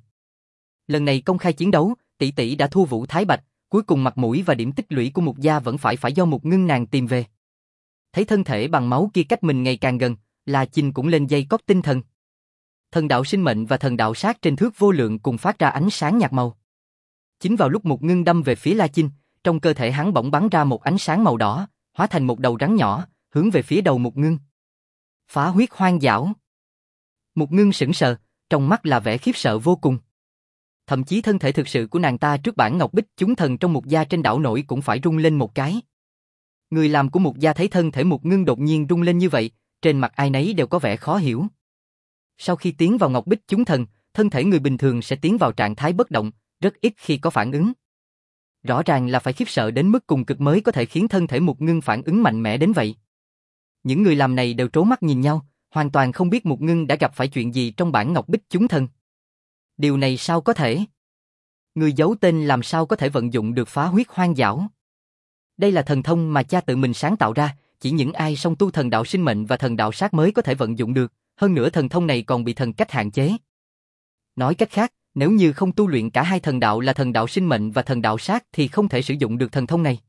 Lần này công khai chiến đấu, tỷ tỷ đã thua Vũ Thái Bạch, cuối cùng mặt mũi và điểm tích lũy của Mục gia vẫn phải phải do Mục Ngưng nàng tìm về. Thấy thân thể bằng máu kia cách mình ngày càng gần, La Chinh cũng lên dây cót tinh thần. Thần đạo sinh mệnh và thần đạo sát trên thước vô lượng cùng phát ra ánh sáng nhạt màu. Chính vào lúc Mục Ngưng đâm về phía La Chinh, trong cơ thể hắn bỗng bắn ra một ánh sáng màu đỏ, hóa thành một đầu rắn nhỏ, hướng về phía đầu Mục Ngưng. Phá huyết hoang dão. Mục Ngưng sững sờ, trong mắt là vẻ khiếp sợ vô cùng. Thậm chí thân thể thực sự của nàng ta trước bản ngọc bích chúng thần trong Mục gia trên đảo nổi cũng phải rung lên một cái. Người làm của Mục gia thấy thân thể Mục Ngưng đột nhiên rung lên như vậy, trên mặt ai nấy đều có vẻ khó hiểu. Sau khi tiến vào ngọc bích chúng thần, thân thể người bình thường sẽ tiến vào trạng thái bất động, rất ít khi có phản ứng. Rõ ràng là phải khiếp sợ đến mức cùng cực mới có thể khiến thân thể Mục Ngưng phản ứng mạnh mẽ đến vậy. Những người làm này đều trố mắt nhìn nhau, hoàn toàn không biết Mục Ngưng đã gặp phải chuyện gì trong bản ngọc bích chúng thần. Điều này sao có thể? Người giấu tên làm sao có thể vận dụng được phá huyết hoang dão? Đây là thần thông mà cha tự mình sáng tạo ra, chỉ những ai song tu thần đạo sinh mệnh và thần đạo sát mới có thể vận dụng được, hơn nữa thần thông này còn bị thần cách hạn chế. Nói cách khác, nếu như không tu luyện cả hai thần đạo là thần đạo sinh mệnh và thần đạo sát thì không thể sử dụng được thần thông này.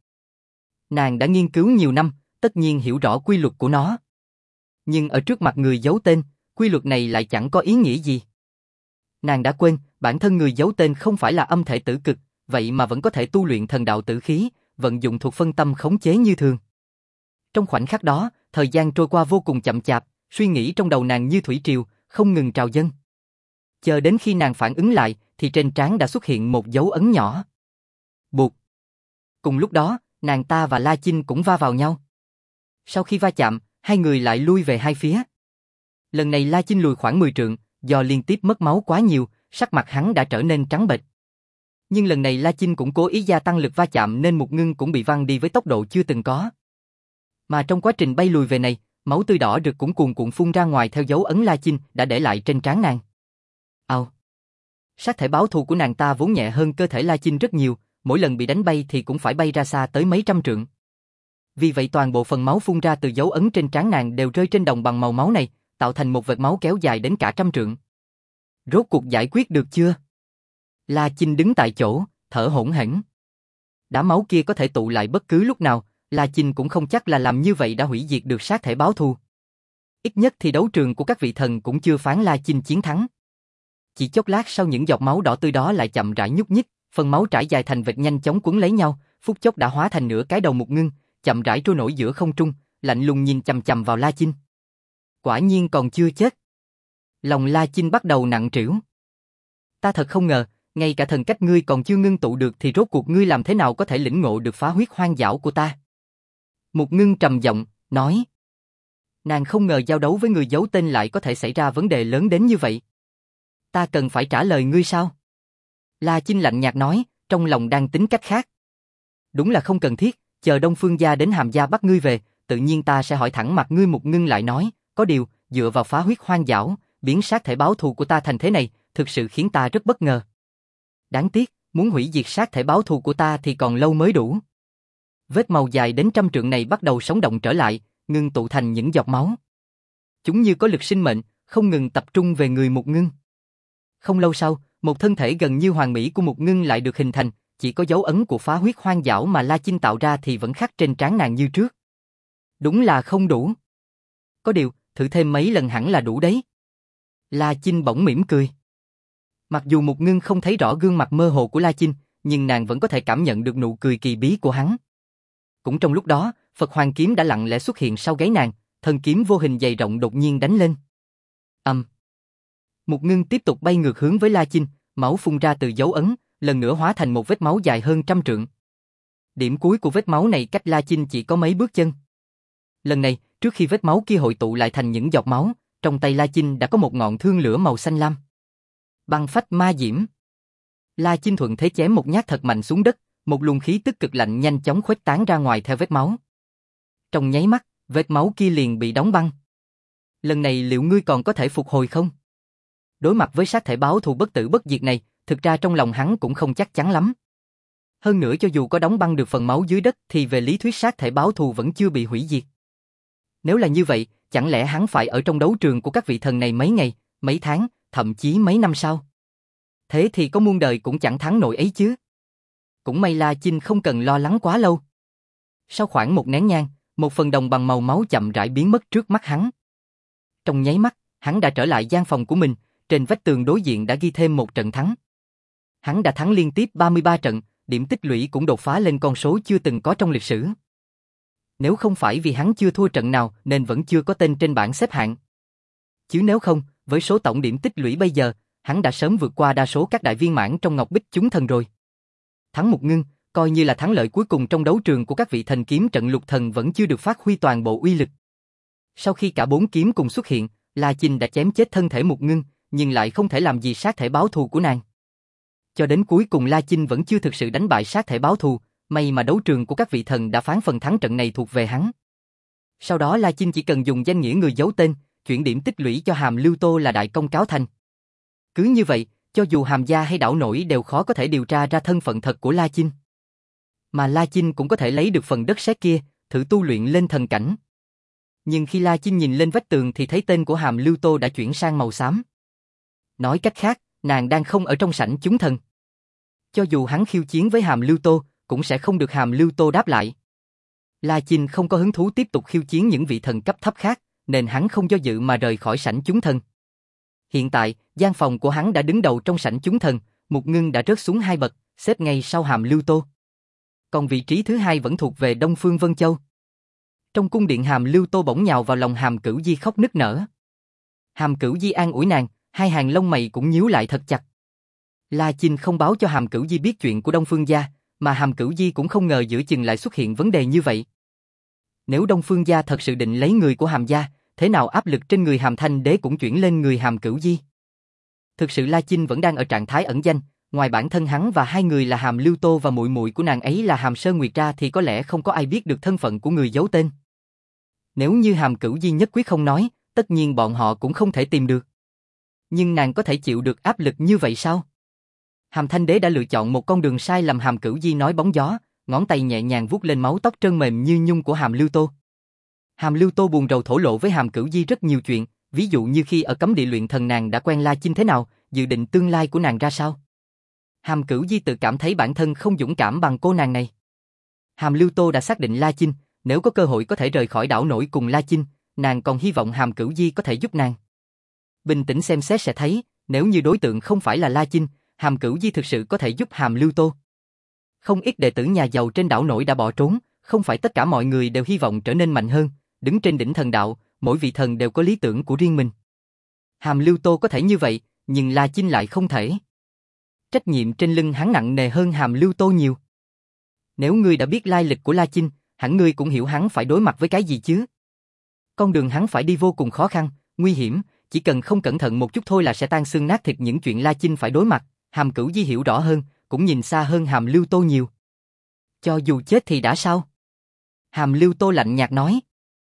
Nàng đã nghiên cứu nhiều năm, tất nhiên hiểu rõ quy luật của nó. Nhưng ở trước mặt người giấu tên, quy luật này lại chẳng có ý nghĩa gì. Nàng đã quên, bản thân người giấu tên không phải là âm thể tử cực, vậy mà vẫn có thể tu luyện thần đạo tử khí, vận dụng thuộc phân tâm khống chế như thường. Trong khoảnh khắc đó, thời gian trôi qua vô cùng chậm chạp, suy nghĩ trong đầu nàng như thủy triều, không ngừng trào dâng. Chờ đến khi nàng phản ứng lại, thì trên trán đã xuất hiện một dấu ấn nhỏ. Bụt. Cùng lúc đó, nàng ta và La Chinh cũng va vào nhau. Sau khi va chạm, hai người lại lui về hai phía. Lần này La Chinh lùi khoảng mười trượng, do liên tiếp mất máu quá nhiều, sắc mặt hắn đã trở nên trắng bệch. Nhưng lần này La Chinh cũng cố ý gia tăng lực va chạm nên Mục Ngưng cũng bị văng đi với tốc độ chưa từng có. Mà trong quá trình bay lùi về này, máu tươi đỏ rực cũng cuồn cuộn phun ra ngoài theo dấu ấn La Chinh đã để lại trên trán nàng. Ao. Sát thể báo thù của nàng ta vốn nhẹ hơn cơ thể La Chinh rất nhiều, mỗi lần bị đánh bay thì cũng phải bay ra xa tới mấy trăm trượng. Vì vậy toàn bộ phần máu phun ra từ dấu ấn trên trán nàng đều rơi trên đồng bằng màu máu này, tạo thành một vệt máu kéo dài đến cả trăm trượng. Rốt cuộc giải quyết được chưa? La Chinh đứng tại chỗ, thở hổn hển. Đá máu kia có thể tụ lại bất cứ lúc nào, La Chinh cũng không chắc là làm như vậy đã hủy diệt được sát thể báo thù. Ít nhất thì đấu trường của các vị thần cũng chưa phán La Chinh chiến thắng. Chỉ chốc lát sau những giọt máu đỏ tươi đó lại chậm rãi nhúc nhích, phần máu trải dài thành vệt nhanh chóng quấn lấy nhau, phút chốc đã hóa thành nửa cái đầu Mục Ngưng, chậm rãi trôi nổi giữa không trung, lạnh lùng nhìn chằm chằm vào La Chinh. Quả nhiên còn chưa chết. Lòng La Chinh bắt đầu nặng trĩu. Ta thật không ngờ, Ngay cả thần cách ngươi còn chưa ngưng tụ được thì rốt cuộc ngươi làm thế nào có thể lĩnh ngộ được phá huyết hoang dảo của ta? Mục Ngưng trầm giọng, nói. Nàng không ngờ giao đấu với người giấu tên lại có thể xảy ra vấn đề lớn đến như vậy. Ta cần phải trả lời ngươi sao? La Chinh lạnh nhạt nói, trong lòng đang tính cách khác. Đúng là không cần thiết, chờ Đông Phương gia đến Hàm gia bắt ngươi về, tự nhiên ta sẽ hỏi thẳng mặt ngươi. Mục Ngưng lại nói, có điều, dựa vào phá huyết hoang dảo, biến sát thể báo thù của ta thành thế này, thực sự khiến ta rất bất ngờ. Đáng tiếc, muốn hủy diệt sát thể báo thù của ta thì còn lâu mới đủ. Vết màu dài đến trăm trượng này bắt đầu sống động trở lại, ngưng tụ thành những giọt máu. Chúng như có lực sinh mệnh, không ngừng tập trung về người Mục Ngưng. Không lâu sau, một thân thể gần như hoàn mỹ của Mục Ngưng lại được hình thành, chỉ có dấu ấn của phá huyết hoang dảo mà La Chinh tạo ra thì vẫn khắc trên trán nàng như trước. Đúng là không đủ. Có điều, thử thêm mấy lần hẳn là đủ đấy. La Chinh bỗng mỉm cười. Mặc dù Mục Ngưng không thấy rõ gương mặt mơ hồ của La Chinh, nhưng nàng vẫn có thể cảm nhận được nụ cười kỳ bí của hắn. Cũng trong lúc đó, Phật Hoàng kiếm đã lặng lẽ xuất hiện sau gáy nàng, thân kiếm vô hình dày rộng đột nhiên đánh lên. Ầm. Um. Mục Ngưng tiếp tục bay ngược hướng với La Chinh, máu phun ra từ dấu ấn, lần nữa hóa thành một vết máu dài hơn trăm trượng. Điểm cuối của vết máu này cách La Chinh chỉ có mấy bước chân. Lần này, trước khi vết máu kia hội tụ lại thành những giọt máu, trong tay La Chinh đã có một ngọn thương lửa màu xanh lam. Băng phách ma diễm. La Chinh thuận thế chém một nhát thật mạnh xuống đất, một luồng khí tức cực lạnh nhanh chóng khuếch tán ra ngoài theo vết máu. Trong nháy mắt, vết máu kia liền bị đóng băng. Lần này liệu ngươi còn có thể phục hồi không? Đối mặt với sát thể báo thù bất tử bất diệt này, thực ra trong lòng hắn cũng không chắc chắn lắm. Hơn nữa cho dù có đóng băng được phần máu dưới đất thì về lý thuyết sát thể báo thù vẫn chưa bị hủy diệt. Nếu là như vậy, chẳng lẽ hắn phải ở trong đấu trường của các vị thần này mấy ngày, mấy tháng, thậm chí mấy năm sau? Thế thì có muôn đời cũng chẳng thắng nổi ấy chứ. Cũng may La Chinh không cần lo lắng quá lâu. Sau khoảng một nén nhang, một phần đồng bằng màu máu chậm rãi biến mất trước mắt hắn. Trong nháy mắt, hắn đã trở lại gian phòng của mình, trên vách tường đối diện đã ghi thêm một trận thắng. Hắn đã thắng liên tiếp ba mươi ba trận, điểm tích lũy cũng đột phá lên con số chưa từng có trong lịch sử. Nếu không phải vì hắn chưa thua trận nào nên vẫn chưa có tên trên bảng xếp hạng. Chứ nếu không, với số tổng điểm tích lũy bây giờ, hắn đã sớm vượt qua đa số các đại viên mãn trong Ngọc Bích chúng thần rồi. Thắng Mục Ngưng, coi như là thắng lợi cuối cùng trong đấu trường của các vị thần kiếm trận lục thần vẫn chưa được phát huy toàn bộ uy lực. Sau khi cả bốn kiếm cùng xuất hiện, La Chinh đã chém chết thân thể Mục Ngưng, nhưng lại không thể làm gì sát thể báo thù của nàng. Cho đến cuối cùng La Chinh vẫn chưa thực sự đánh bại sát thể báo thù, may mà đấu trường của các vị thần đã phán phần thắng trận này thuộc về hắn. Sau đó La Chinh chỉ cần dùng danh nghĩa người giấu tên, chuyển điểm tích lũy cho Hàm Lưu Tô là đại công cáo thành. Cứ như vậy, cho dù Hàm gia hay đảo nổi đều khó có thể điều tra ra thân phận thật của La Chinh. Mà La Chinh cũng có thể lấy được phần đất sét kia, thử tu luyện lên thần cảnh. Nhưng khi La Chinh nhìn lên vách tường thì thấy tên của Hàm Lưu Tô đã chuyển sang màu xám. Nói cách khác, nàng đang không ở trong sảnh chúng thần. Cho dù hắn khiêu chiến với Hàm Lưu Tô, cũng sẽ không được Hàm Lưu Tô đáp lại. La Chinh không có hứng thú tiếp tục khiêu chiến những vị thần cấp thấp khác, nên hắn không do dự mà rời khỏi sảnh chúng thần. Hiện tại, gian phòng của hắn đã đứng đầu trong sảnh chúng thần, Mục Ngưng đã rớt xuống hai bậc, xếp ngay sau Hàm Lưu Tô. Còn vị trí thứ hai vẫn thuộc về Đông Phương Vân Châu. Trong cung điện Hàm Lưu Tô bỗng nhào vào lòng Hàm Cửu Di khóc nức nở. Hàm Cửu Di an ủi nàng, hai hàng lông mày cũng nhíu lại thật chặt. La Chinh không báo cho Hàm Cửu Di biết chuyện của Đông Phương gia, mà Hàm Cửu Di cũng không ngờ giữa chừng lại xuất hiện vấn đề như vậy. Nếu Đông Phương gia thật sự định lấy người của Hàm gia, thế nào áp lực trên người Hàm Thanh Đế cũng chuyển lên người Hàm Cửu Di. Thực sự La Chinh vẫn đang ở trạng thái ẩn danh, ngoài bản thân hắn và hai người là Hàm Lưu Tô và muội muội của nàng ấy là Hàm Sơn Nguyệt ra thì có lẽ không có ai biết được thân phận của người giấu tên. Nếu như Hàm Cửu Di nhất quyết không nói, tất nhiên bọn họ cũng không thể tìm được. Nhưng nàng có thể chịu được áp lực như vậy sao? Hàm Thanh Đế đã lựa chọn một con đường sai lầm. Hàm Cửu Di nói bóng gió, ngón tay nhẹ nhàng vuốt lên mái tóc trơn mềm như nhung của Hàm Lưu Tô. Hàm Lưu Tô buồn rầu thổ lộ với Hàm Cửu Di rất nhiều chuyện, ví dụ như khi ở cấm địa luyện thần nàng đã quen La Chinh thế nào, dự định tương lai của nàng ra sao. Hàm Cửu Di tự cảm thấy bản thân không dũng cảm bằng cô nàng này. Hàm Lưu Tô đã xác định La Chinh, nếu có cơ hội có thể rời khỏi đảo nổi cùng La Chinh, nàng còn hy vọng Hàm Cửu Di có thể giúp nàng. Bình tĩnh xem xét sẽ thấy, nếu như đối tượng không phải là La Chinh, Hàm Cửu Di thực sự có thể giúp Hàm Lưu Tô. Không ít đệ tử nhà giàu trên đảo nổi đã bỏ trốn, không phải tất cả mọi người đều hy vọng trở nên mạnh hơn, đứng trên đỉnh thần đạo, mỗi vị thần đều có lý tưởng của riêng mình. Hàm Lưu Tô có thể như vậy, nhưng La Chinh lại không thể. trách nhiệm trên lưng hắn nặng nề hơn Hàm Lưu Tô nhiều. Nếu ngươi đã biết lai lịch của La Chinh, hẳn ngươi cũng hiểu hắn phải đối mặt với cái gì chứ. Con đường hắn phải đi vô cùng khó khăn, nguy hiểm, chỉ cần không cẩn thận một chút thôi là sẽ tan xương nát thịt. Những chuyện La Chinh phải đối mặt, Hàm Cửu Di hiểu rõ hơn, cũng nhìn xa hơn Hàm Lưu Tô nhiều. Cho dù chết thì đã sao? Hàm Lưu Tô lạnh nhạt nói.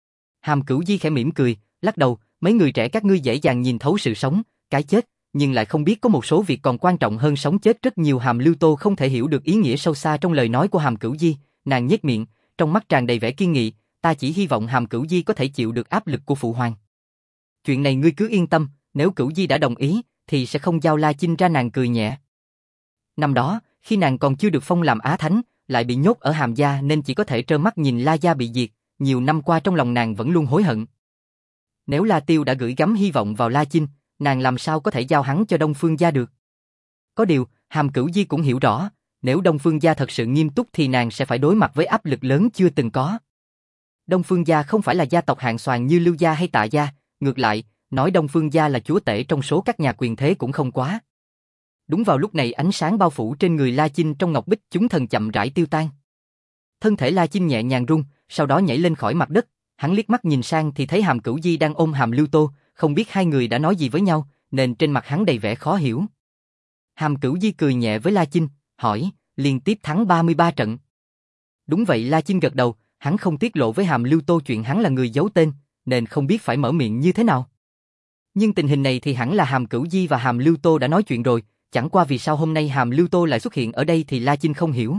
Hàm Cửu Di khẽ mỉm cười, lắc đầu, mấy người trẻ các ngươi dễ dàng nhìn thấu sự sống, cái chết, nhưng lại không biết có một số việc còn quan trọng hơn sống chết rất nhiều. Hàm Lưu Tô không thể hiểu được ý nghĩa sâu xa trong lời nói của Hàm Cửu Di, nàng nhếch miệng, trong mắt tràn đầy vẻ kiên nghị, ta chỉ hy vọng Hàm Cửu Di có thể chịu được áp lực của phụ hoàng. Chuyện này ngươi cứ yên tâm, nếu Cửu Di đã đồng ý, thì sẽ không giao La Chinh ra. Nàng cười nhẹ. Năm đó, khi nàng còn chưa được phong làm Á Thánh, lại bị nhốt ở Hàm gia nên chỉ có thể trơ mắt nhìn La gia bị diệt, nhiều năm qua trong lòng nàng vẫn luôn hối hận. Nếu La Tiêu đã gửi gắm hy vọng vào La Chinh, nàng làm sao có thể giao hắn cho Đông Phương gia được? Có điều, Hàm Cửu Di cũng hiểu rõ, nếu Đông Phương gia thật sự nghiêm túc thì nàng sẽ phải đối mặt với áp lực lớn chưa từng có. Đông Phương gia không phải là gia tộc hạng soàn như Lưu gia hay Tạ gia, ngược lại, nói Đông Phương gia là chúa tể trong số các nhà quyền thế cũng không quá. Đúng vào lúc này ánh sáng bao phủ trên người La Chinh trong ngọc bích chúng thần chậm rãi tiêu tan. Thân thể La Chinh nhẹ nhàng rung, sau đó nhảy lên khỏi mặt đất, hắn liếc mắt nhìn sang thì thấy Hàm Cửu Di đang ôm Hàm Lưu Tô, không biết hai người đã nói gì với nhau, nên trên mặt hắn đầy vẻ khó hiểu. Hàm Cửu Di cười nhẹ với La Chinh, hỏi, liên tiếp thắng ba mươi ba trận. Đúng vậy. La Chinh gật đầu, hắn không tiết lộ với Hàm Lưu Tô chuyện hắn là người giấu tên, nên không biết phải mở miệng như thế nào. Nhưng tình hình này thì hẳn là Hàm Cửu Di và Hàm Lưu Tô đã nói chuyện rồi, chẳng qua vì sao hôm nay Hàm Lưu Tô lại xuất hiện ở đây thì La Chinh không hiểu.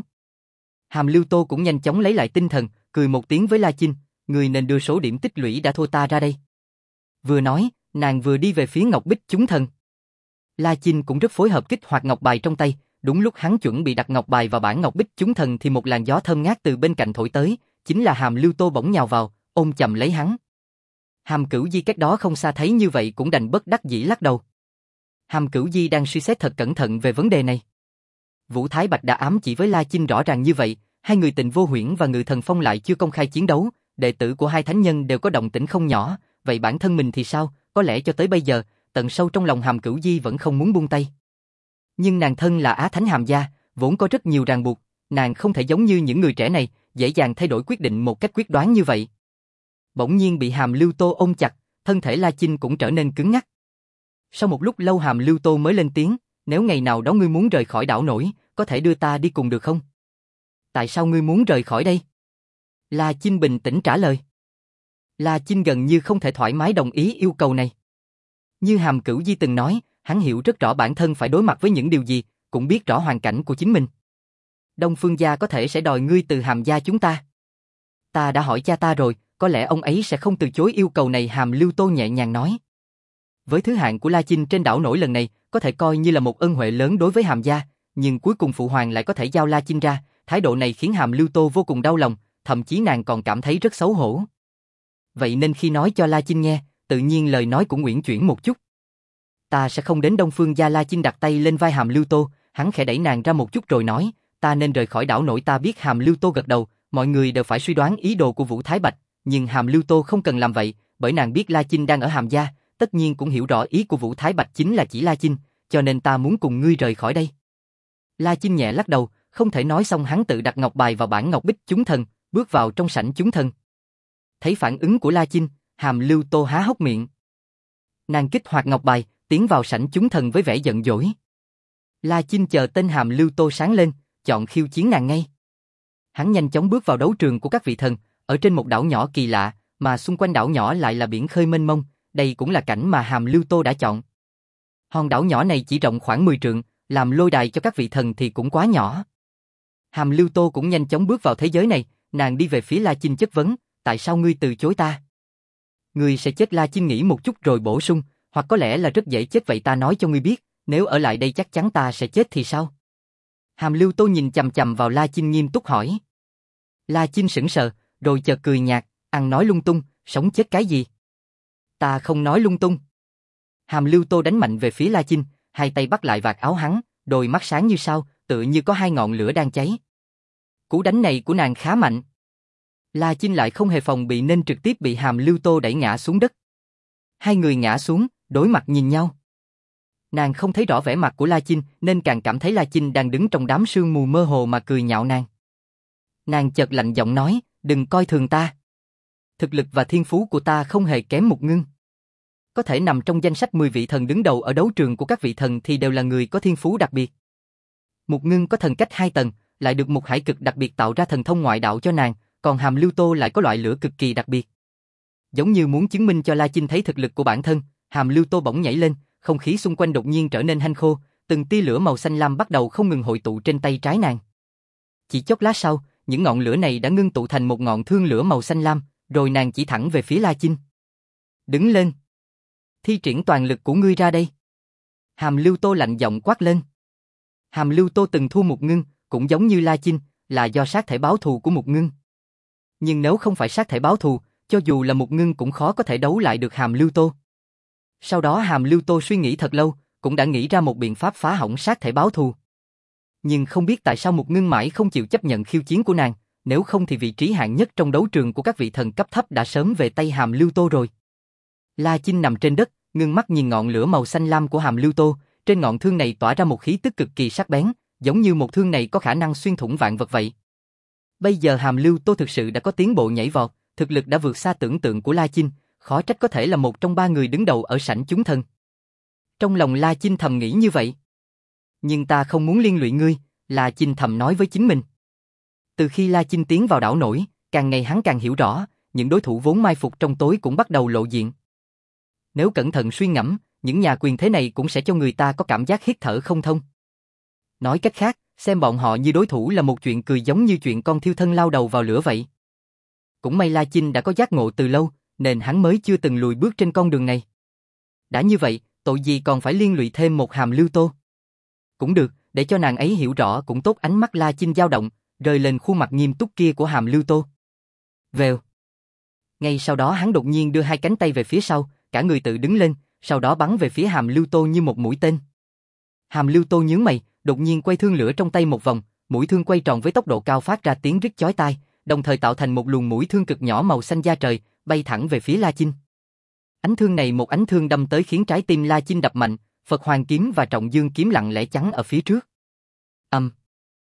Hàm Lưu Tô cũng nhanh chóng lấy lại tinh thần, cười một tiếng với La Chinh, người nên đưa số điểm tích lũy đã thua ta ra đây. Vừa nói, nàng vừa đi về phía ngọc bích chúng thần. La Chinh cũng rất phối hợp kích hoạt ngọc bài trong tay, đúng lúc hắn chuẩn bị đặt ngọc bài vào bản ngọc bích chúng thần thì một làn gió thơm ngát từ bên cạnh thổi tới, chính là Hàm Lưu Tô bỗng nhào vào, ôm chầm lấy hắn. Hàm Cửu Di cách đó không xa thấy như vậy cũng đành bất đắc dĩ lắc đầu. Hàm Cửu Di đang suy xét thật cẩn thận về vấn đề này. Vũ Thái Bạch đã ám chỉ với La Chinh rõ ràng như vậy, hai người Tịnh Vô Huyễn và Ngự Thần Phong lại chưa công khai chiến đấu, đệ tử của hai thánh nhân đều có động tĩnh không nhỏ, vậy bản thân mình thì sao? Có lẽ cho tới bây giờ, tận sâu trong lòng Hàm Cửu Di vẫn không muốn buông tay. Nhưng nàng thân là Á Thánh Hàm gia, vốn có rất nhiều ràng buộc, nàng không thể giống như những người trẻ này, dễ dàng thay đổi quyết định một cách quyết đoán như vậy. Bỗng nhiên bị Hàm Lưu Tô ôm chặt, thân thể La Chinh cũng trở nên cứng ngắc. Sau một lúc lâu Hàm Lưu Tô mới lên tiếng, nếu ngày nào đó ngươi muốn rời khỏi đảo nổi, có thể đưa ta đi cùng được không? Tại sao ngươi muốn rời khỏi đây? La Chinh bình tĩnh trả lời. La Chinh gần như không thể thoải mái đồng ý yêu cầu này. Như Hàm Cửu Di từng nói, hắn hiểu rất rõ bản thân phải đối mặt với những điều gì, cũng biết rõ hoàn cảnh của chính mình. Đông Phương gia có thể sẽ đòi ngươi từ Hàm gia chúng ta. Ta đã hỏi cha ta rồi, có lẽ ông ấy sẽ không từ chối yêu cầu này. Hàm Lưu Tô nhẹ nhàng nói. Với thứ hạng của La Chinh trên đảo nổi lần này, có thể coi như là một ân huệ lớn đối với Hàm gia, nhưng cuối cùng phụ hoàng lại có thể giao La Chinh ra, thái độ này khiến Hàm Lưu Tô vô cùng đau lòng, thậm chí nàng còn cảm thấy rất xấu hổ. Vậy nên khi nói cho La Chinh nghe, tự nhiên lời nói cũng uyển chuyển một chút. Ta sẽ không đến Đông Phương gia. La Chinh đặt tay lên vai Hàm Lưu Tô, hắn khẽ đẩy nàng ra một chút rồi nói, ta nên rời khỏi đảo nổi. Ta biết. Hàm Lưu Tô gật đầu, mọi người đều phải suy đoán ý đồ của Vũ Thái Bạch, nhưng Hàm Lưu Tô không cần làm vậy, bởi nàng biết La Chinh đang ở Hàm gia, tất nhiên cũng hiểu rõ ý của Vũ Thái Bạch chính là chỉ La Chinh, cho nên ta muốn cùng ngươi rời khỏi đây. La Chinh nhẹ lắc đầu, không thể nói xong hắn tự đặt ngọc bài vào bản ngọc bích chúng thần, bước vào trong sảnh chúng thần. Thấy phản ứng của La Chinh, Hàm Lưu Tô há hốc miệng. Nàng kích hoạt ngọc bài, tiến vào sảnh chúng thần với vẻ giận dỗi. La Chinh chờ tên Hàm Lưu Tô sáng lên, chọn khiêu chiến nàng ngay. Hắn nhanh chóng bước vào đấu trường của các vị thần, ở trên một đảo nhỏ kỳ lạ, mà xung quanh đảo nhỏ lại là biển khơi mênh mông, đây cũng là cảnh mà Hàm Lưu Tô đã chọn. Hòn đảo nhỏ này chỉ rộng khoảng mười trượng, làm lôi đài cho các vị thần thì cũng quá nhỏ. Hàm Lưu Tô cũng nhanh chóng bước vào thế giới này, nàng đi về phía La Chinh chất vấn, tại sao ngươi từ chối ta? Ngươi sẽ chết. La Chinh nghĩ một chút rồi bổ sung, hoặc có lẽ là rất dễ chết. Vậy ta nói cho ngươi biết, nếu ở lại đây chắc chắn ta sẽ chết thì sao? Hàm Lưu Tô nhìn chằm chằm vào La Chinh nghiêm túc hỏi. La Chinh sững sờ, rồi chợt cười nhạt, ăn nói lung tung, sống chết cái gì? Ta không nói lung tung. Hàm Lưu Tô đánh mạnh về phía La Chinh, hai tay bắt lại vạt áo hắn, đôi mắt sáng như sao, tựa như có hai ngọn lửa đang cháy. Cú đánh này của nàng khá mạnh. La Chinh lại không hề phòng bị nên trực tiếp bị Hàm Lưu Tô đẩy ngã xuống đất. Hai người ngã xuống, đối mặt nhìn nhau. Nàng không thấy rõ vẻ mặt của La Chinh nên càng cảm thấy La Chinh đang đứng trong đám sương mù mơ hồ mà cười nhạo nàng. Nàng chợt lạnh giọng nói, đừng coi thường ta. Thực lực và thiên phú của ta không hề kém Mục Ngưng. Có thể nằm trong danh sách mười vị thần đứng đầu ở đấu trường của các vị thần thì đều là người có thiên phú đặc biệt. Mục Ngưng có thần cách hai tầng, lại được một hải cực đặc biệt tạo ra thần thông ngoại đạo cho nàng, còn Hàm Lưu Tô lại có loại lửa cực kỳ đặc biệt. Giống như muốn chứng minh cho La Chinh thấy thực lực của bản thân, Hàm Lưu Tô bỗng nhảy lên, không khí xung quanh đột nhiên trở nên hanh khô, từng tia lửa màu xanh lam bắt đầu không ngừng hội tụ trên tay trái nàng. Chỉ chốc lát sau, những ngọn lửa này đã ngưng tụ thành một ngọn thương lửa màu xanh lam, rồi nàng chỉ thẳng về phía La Chinh. Đứng lên! Thi triển toàn lực của ngươi ra đây! Hàm Lưu Tô lạnh giọng quát lên. Hàm Lưu Tô từng thua Mục Ngưng, cũng giống như La Chinh, là do sát thể báo thù của Mục Ngưng. Nhưng nếu không phải sát thể báo thù, cho dù là Mục Ngưng cũng khó có thể đấu lại được Hàm Lưu Tô. Sau đó Hàm Lưu Tô suy nghĩ thật lâu, cũng đã nghĩ ra một biện pháp phá hỏng sát thể báo thù. Nhưng không biết tại sao Mục Ngưng mãi không chịu chấp nhận khiêu chiến của nàng, nếu không thì vị trí hạng nhất trong đấu trường của các vị thần cấp thấp đã sớm về tay Hàm Lưu Tô rồi. La Chinh nằm trên đất, ngưng mắt nhìn ngọn lửa màu xanh lam của Hàm Lưu Tô, trên ngọn thương này tỏa ra một khí tức cực kỳ sắc bén, giống như một thương này có khả năng xuyên thủng vạn vật vậy. Bây giờ Hàm Lưu Tô thực sự đã có tiến bộ nhảy vọt, thực lực đã vượt xa tưởng tượng của La Chinh, khó trách có thể là một trong ba người đứng đầu ở sảnh chúng thần. Trong lòng La Chinh thầm nghĩ như vậy. Nhưng ta không muốn liên lụy ngươi, La Chinh thầm nói với chính mình. Từ khi La Chinh tiến vào đảo nổi, càng ngày hắn càng hiểu rõ, những đối thủ vốn mai phục trong tối cũng bắt đầu lộ diện. Nếu cẩn thận suy ngẫm, những nhà quyền thế này cũng sẽ cho người ta có cảm giác hít thở không thông. Nói cách khác, xem bọn họ như đối thủ là một chuyện cười giống như chuyện con thiêu thân lao đầu vào lửa vậy. Cũng may La Chinh đã có giác ngộ từ lâu, nên hắn mới chưa từng lùi bước trên con đường này. Đã như vậy, tội gì còn phải liên lụy thêm một Hàm Lưu Tô. Cũng được, để cho nàng ấy hiểu rõ cũng tốt. Ánh mắt La Chinh dao động, rơi lên khuôn mặt nghiêm túc kia của Hàm Lưu Tô. Vèo. Ngay sau đó hắn đột nhiên đưa hai cánh tay về phía sau, cả người tự đứng lên, sau đó bắn về phía Hàm Lưu Tô như một mũi tên. Hàm Lưu Tô nhướng mày, đột nhiên quay thương lửa trong tay một vòng, mũi thương quay tròn với tốc độ cao phát ra tiếng rít chói tai, đồng thời tạo thành một luồng mũi thương cực nhỏ màu xanh da trời, bay thẳng về phía La Chinh. Ánh thương này một ánh thương đâm tới khiến trái tim La Chinh đập mạnh, Phật Hoàng kiếm và Trọng Dương kiếm lặng lẽ chắn ở phía trước. Ầm. Um.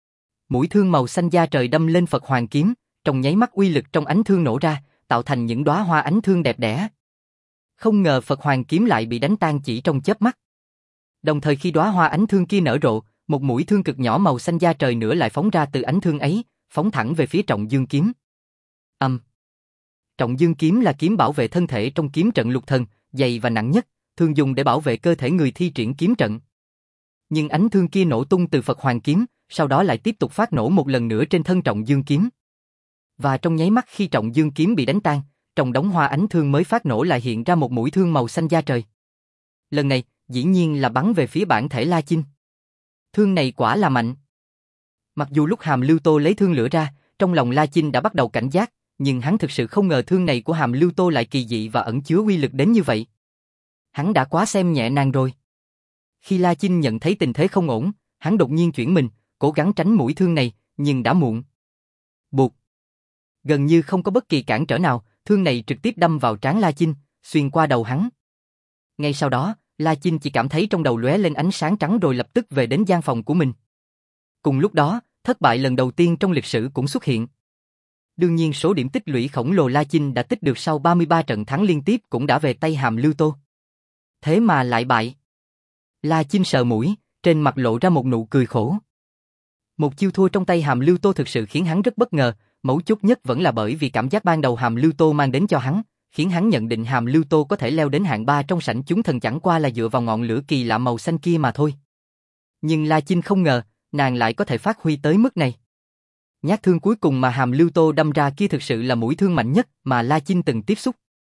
Mũi thương màu xanh da trời đâm lên Phật Hoàng kiếm, trong nháy mắt uy lực trong ánh thương nổ ra, tạo thành những đóa hoa ánh thương đẹp đẽ. Không ngờ Phật Hoàng kiếm lại bị đánh tan chỉ trong chớp mắt. Đồng thời khi đóa hoa ánh thương kia nở rộ, một mũi thương cực nhỏ màu xanh da trời nữa lại phóng ra từ ánh thương ấy, phóng thẳng về phía Trọng Dương kiếm. Ầm. Um. Trọng Dương kiếm là kiếm bảo vệ thân thể trong kiếm trận lục thần, dày và nặng nhất, thường dùng để bảo vệ cơ thể người thi triển kiếm trận. Nhưng ánh thương kia nổ tung từ Phật Hoàng kiếm, sau đó lại tiếp tục phát nổ một lần nữa trên thân Trọng Dương kiếm. Và trong nháy mắt khi Trọng Dương kiếm bị đánh tan, trong đống hoa ánh thương mới phát nổ lại hiện ra một mũi thương màu xanh da trời. Lần này, dĩ nhiên là bắn về phía bản thể La Chinh. Thương này quả là mạnh. Mặc dù lúc Hàm Lưu Tô lấy thương lửa ra, trong lòng La Chinh đã bắt đầu cảnh giác, nhưng hắn thực sự không ngờ thương này của Hàm Lưu Tô lại kỳ dị và ẩn chứa uy lực đến như vậy. Hắn đã quá xem nhẹ nàng rồi. Khi La Chinh nhận thấy tình thế không ổn, hắn đột nhiên chuyển mình, cố gắng tránh mũi thương này, nhưng đã muộn. Bụt. Gần như không có bất kỳ cản trở nào, thương này trực tiếp đâm vào trán La Chinh, xuyên qua đầu hắn. Ngay sau đó, La Chinh chỉ cảm thấy trong đầu lóe lên ánh sáng trắng rồi lập tức về đến gian phòng của mình. Cùng lúc đó, thất bại lần đầu tiên trong lịch sử cũng xuất hiện. Đương nhiên số điểm tích lũy khổng lồ La Chinh đã tích được sau ba mươi ba trận thắng liên tiếp cũng đã về tay Hàm Lưu Tô. Thế mà lại bại. La Chinh sờ mũi, trên mặt lộ ra một nụ cười khổ. Một chiêu thua trong tay Hàm Lưu Tô thực sự khiến hắn rất bất ngờ, mấu chốt nhất vẫn là bởi vì cảm giác ban đầu Hàm Lưu Tô mang đến cho hắn, khiến hắn nhận định Hàm Lưu Tô có thể leo đến hạng ba trong sảnh chúng thần chẳng qua là dựa vào ngọn lửa kỳ lạ màu xanh kia mà thôi. Nhưng La Chinh không ngờ, nàng lại có thể phát huy tới mức này. Nhát thương cuối cùng mà Hàm Lưu Tô đâm ra kia thực sự là mũi thương mạnh nhất mà La Chinh từng tiếp xúc.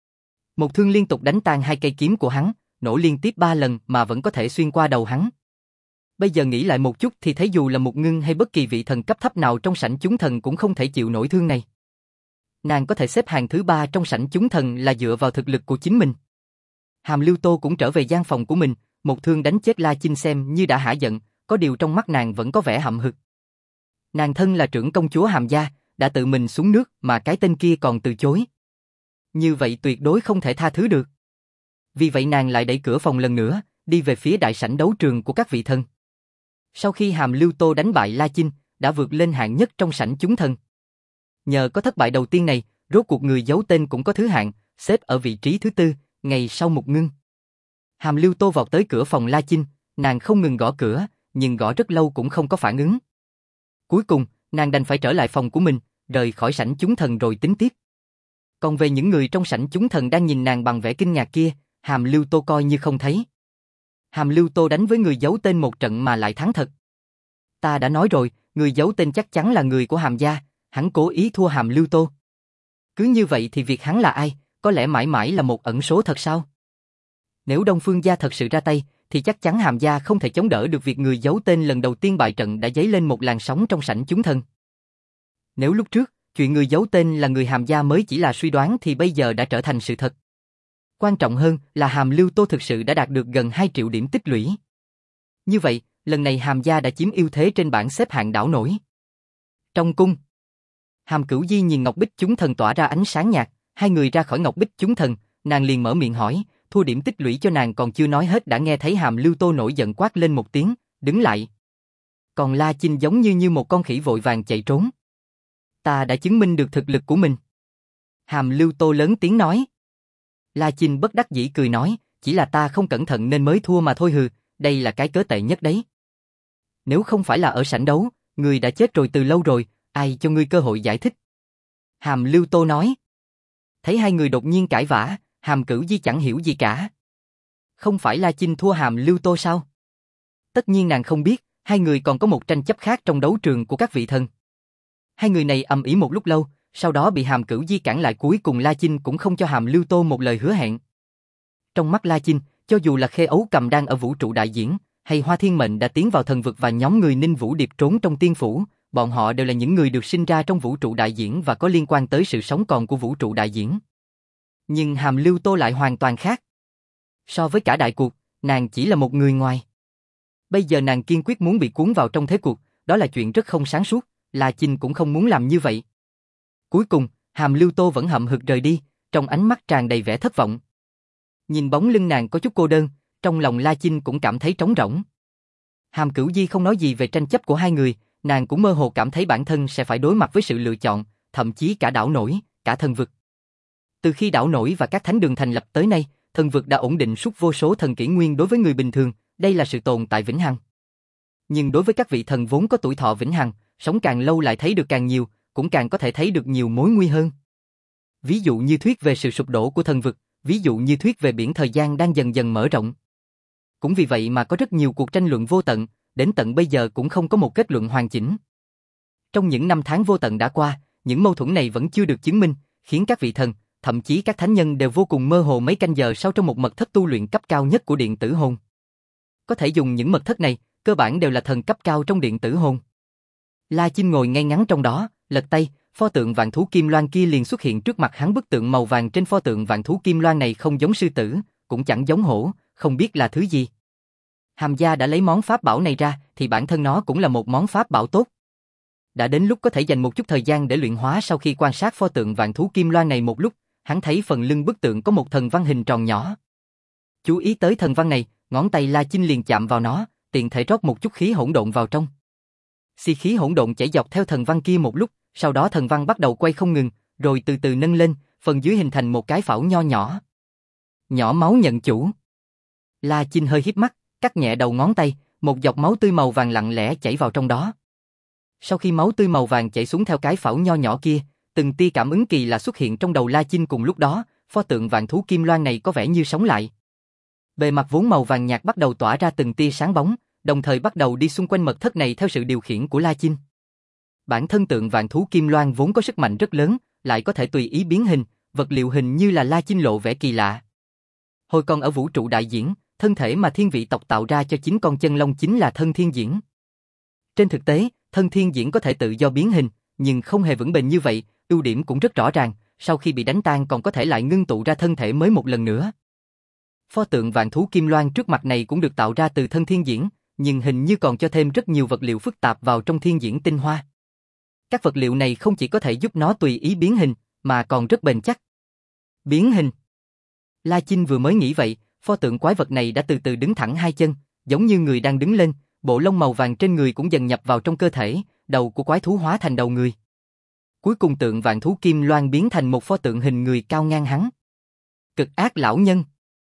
Một thương liên tục đánh tan hai cây kiếm của hắn, nổ liên tiếp ba lần mà vẫn có thể xuyên qua đầu hắn. Bây giờ nghĩ lại một chút thì thấy dù là Mục Ngưng hay bất kỳ vị thần cấp thấp nào trong sảnh chúng thần cũng không thể chịu nổi thương này. Nàng có thể xếp hàng thứ ba trong sảnh chúng thần là dựa vào thực lực của chính mình. Hàm Lưu Tô cũng trở về gian phòng của mình, một thương đánh chết La Chinh xem như đã hả giận, có điều trong mắt nàng vẫn có vẻ hậm hực. Nàng thân là trưởng công chúa Hàm gia, đã tự mình xuống nước mà cái tên kia còn từ chối. Như vậy tuyệt đối không thể tha thứ được. Vì vậy nàng lại đẩy cửa phòng lần nữa, đi về phía đại sảnh đấu trường của các vị thần. Sau khi Hàm Lưu Tô đánh bại La Chinh, đã vượt lên hạng nhất trong sảnh chúng thần. Nhờ có thất bại đầu tiên này, rốt cuộc người giấu tên cũng có thứ hạng, xếp ở vị trí thứ tư, ngày sau một ngưng. Hàm Lưu Tô vọt tới cửa phòng La Chinh, nàng không ngừng gõ cửa, nhưng gõ rất lâu cũng không có phản ứng. Cuối cùng, nàng đành phải trở lại phòng của mình, rời khỏi sảnh chúng thần rồi tính tiếp. Còn về những người trong sảnh chúng thần đang nhìn nàng bằng vẻ kinh ngạc kia, Hàm Lưu Tô coi như không thấy. Hàm Lưu Tô đánh với người giấu tên một trận mà lại thắng thật. Ta đã nói rồi, người giấu tên chắc chắn là người của Hàm gia, hắn cố ý thua Hàm Lưu Tô. Cứ như vậy thì việc hắn là ai, có lẽ mãi mãi là một ẩn số thật sao? Nếu Đông Phương gia thật sự ra tay, thì chắc chắn Hàm gia không thể chống đỡ được việc người giấu tên lần đầu tiên bại trận đã dấy lên một làn sóng trong sảnh chúng thần. Nếu lúc trước, chuyện người giấu tên là người Hàm gia mới chỉ là suy đoán thì bây giờ đã trở thành sự thật. Quan trọng hơn là Hàm Lưu Tô thực sự đã đạt được gần hai triệu điểm tích lũy. Như vậy, lần này Hàm gia đã chiếm ưu thế trên bảng xếp hạng đảo nổi. Trong cung, Hàm Cửu Di nhìn Ngọc Bích chúng thần tỏa ra ánh sáng nhạt, hai người ra khỏi Ngọc Bích chúng thần, nàng liền mở miệng hỏi, thua điểm tích lũy cho nàng còn chưa nói hết đã nghe thấy Hàm Lưu Tô nổi giận quát lên một tiếng, đứng lại. Còn La Chinh giống như như một con khỉ vội vàng chạy trốn. Ta đã chứng minh được thực lực của mình. Hàm Lưu Tô lớn tiếng nói. La Chinh bất đắc dĩ cười nói, chỉ là ta không cẩn thận nên mới thua mà thôi hừ, đây là cái cớ tệ nhất đấy. Nếu không phải là ở sảnh đấu, người đã chết rồi từ lâu rồi, ai cho ngươi cơ hội giải thích? Hàm Lưu Tô nói. Thấy hai người đột nhiên cãi vã, Hàm Cửu Di chẳng hiểu gì cả. Không phải La Chinh thua Hàm Lưu Tô sao? Tất nhiên nàng không biết, hai người còn có một tranh chấp khác trong đấu trường của các vị thần. Hai người này ầm ĩ một lúc lâu, sau đó bị Hàm Cửu Di cản lại, cuối cùng La Chinh cũng không cho Hàm Lưu Tô một lời hứa hẹn. Trong mắt La Chinh, cho dù là Khê Ấu Cầm đang ở vũ trụ đại diễn, hay Hoa Thiên Mệnh đã tiến vào thần vực và nhóm người Ninh Vũ Điệp trốn trong tiên phủ, bọn họ đều là những người được sinh ra trong vũ trụ đại diễn và có liên quan tới sự sống còn của vũ trụ đại diễn. Nhưng Hàm Lưu Tô lại hoàn toàn khác. So với cả đại cuộc, nàng chỉ là một người ngoài. Bây giờ nàng kiên quyết muốn bị cuốn vào trong thế cuộc, đó là chuyện rất không sáng suốt, La Chinh cũng không muốn làm như vậy. Cuối cùng, Hàm Lưu Tô vẫn hậm hực rời đi, trong ánh mắt tràn đầy vẻ thất vọng. Nhìn bóng lưng nàng có chút cô đơn, trong lòng La Chinh cũng cảm thấy trống rỗng. Hàm Cửu Di không nói gì về tranh chấp của hai người, nàng cũng mơ hồ cảm thấy bản thân sẽ phải đối mặt với sự lựa chọn, thậm chí cả đảo nổi, cả thần vực. Từ khi đảo nổi và các thánh đường thành lập tới nay, thần vực đã ổn định suốt vô số thần kỷ nguyên. Đối với người bình thường, đây là sự tồn tại vĩnh hằng. Nhưng đối với các vị thần vốn có tuổi thọ vĩnh hằng, sống càng lâu lại thấy được càng nhiều, cũng càng có thể thấy được nhiều mối nguy hơn. Ví dụ như thuyết về sự sụp đổ của thần vực, ví dụ như thuyết về biển thời gian đang dần dần mở rộng. Cũng vì vậy mà có rất nhiều cuộc tranh luận vô tận, đến tận bây giờ cũng không có một kết luận hoàn chỉnh. Trong những năm tháng vô tận đã qua, những mâu thuẫn này vẫn chưa được chứng minh, khiến các vị thần, thậm chí các thánh nhân đều vô cùng mơ hồ mấy canh giờ sau trong một mật thất tu luyện cấp cao nhất của điện tử hồn. Có thể dùng những mật thất này, cơ bản đều là thần cấp cao trong điện tử hồn. La Chinh ngồi ngay ngắn trong đó, lật tay, pho tượng vạn thú kim loan kia liền xuất hiện trước mặt hắn. Bức tượng màu vàng trên pho tượng vạn thú kim loan này không giống sư tử, cũng chẳng giống hổ, không biết là thứ gì. Hàm gia đã lấy món pháp bảo này ra, thì bản thân nó cũng là một món pháp bảo tốt. Đã đến lúc có thể dành một chút thời gian để luyện hóa. Sau khi quan sát pho tượng vạn thú kim loan này một lúc, hắn thấy phần lưng bức tượng có một thần văn hình tròn nhỏ. Chú ý tới thần văn này, ngón tay La Chinh liền chạm vào nó, tiện thể rót một chút khí hỗn độn vào trong. Xi khí hỗn độn chảy dọc theo thần văn kia một lúc, sau đó thần văn bắt đầu quay không ngừng, rồi từ từ nâng lên, phần dưới hình thành một cái phảo nho nhỏ. Nhỏ máu nhận chủ. La Chinh hơi híp mắt, cắt nhẹ đầu ngón tay, một giọt máu tươi màu vàng lặng lẽ chảy vào trong đó. Sau khi máu tươi màu vàng chảy xuống theo cái phảo nho nhỏ kia, từng tia cảm ứng kỳ lạ xuất hiện trong đầu La Chinh. Cùng lúc đó, pho tượng vạn thú kim loan này có vẻ như sống lại. Bề mặt vốn màu vàng nhạt bắt đầu tỏa ra từng tia sáng bóng, đồng thời bắt đầu đi xung quanh mật thất này theo sự điều khiển của La Chinh. Bản thân tượng vạn thú kim loan vốn có sức mạnh rất lớn, lại có thể tùy ý biến hình, vật liệu hình như là La Chinh lộ vẻ kỳ lạ. Hồi còn ở vũ trụ đại diễn, thân thể mà thiên vị tộc tạo ra cho chính con chân long chính là thân thiên diễn. Trên thực tế, thân thiên diễn có thể tự do biến hình, nhưng không hề vững bền như vậy, ưu điểm cũng rất rõ ràng, sau khi bị đánh tan còn có thể lại ngưng tụ ra thân thể mới một lần nữa. Pho tượng vạn thú kim loan trước mặt này cũng được tạo ra từ thân thiên diễn, nhưng hình như còn cho thêm rất nhiều vật liệu phức tạp vào trong thiên diễn tinh hoa. Các vật liệu này không chỉ có thể giúp nó tùy ý biến hình, mà còn rất bền chắc. Biến hình. La Chinh vừa mới nghĩ vậy, Pho tượng quái vật này đã từ từ đứng thẳng hai chân, giống như người đang đứng lên, bộ lông màu vàng trên người cũng dần nhập vào trong cơ thể, đầu của quái thú hóa thành đầu người. Cuối cùng tượng vạn thú Kim Loan biến thành một pho tượng hình người cao ngang hắn. Cực ác lão nhân.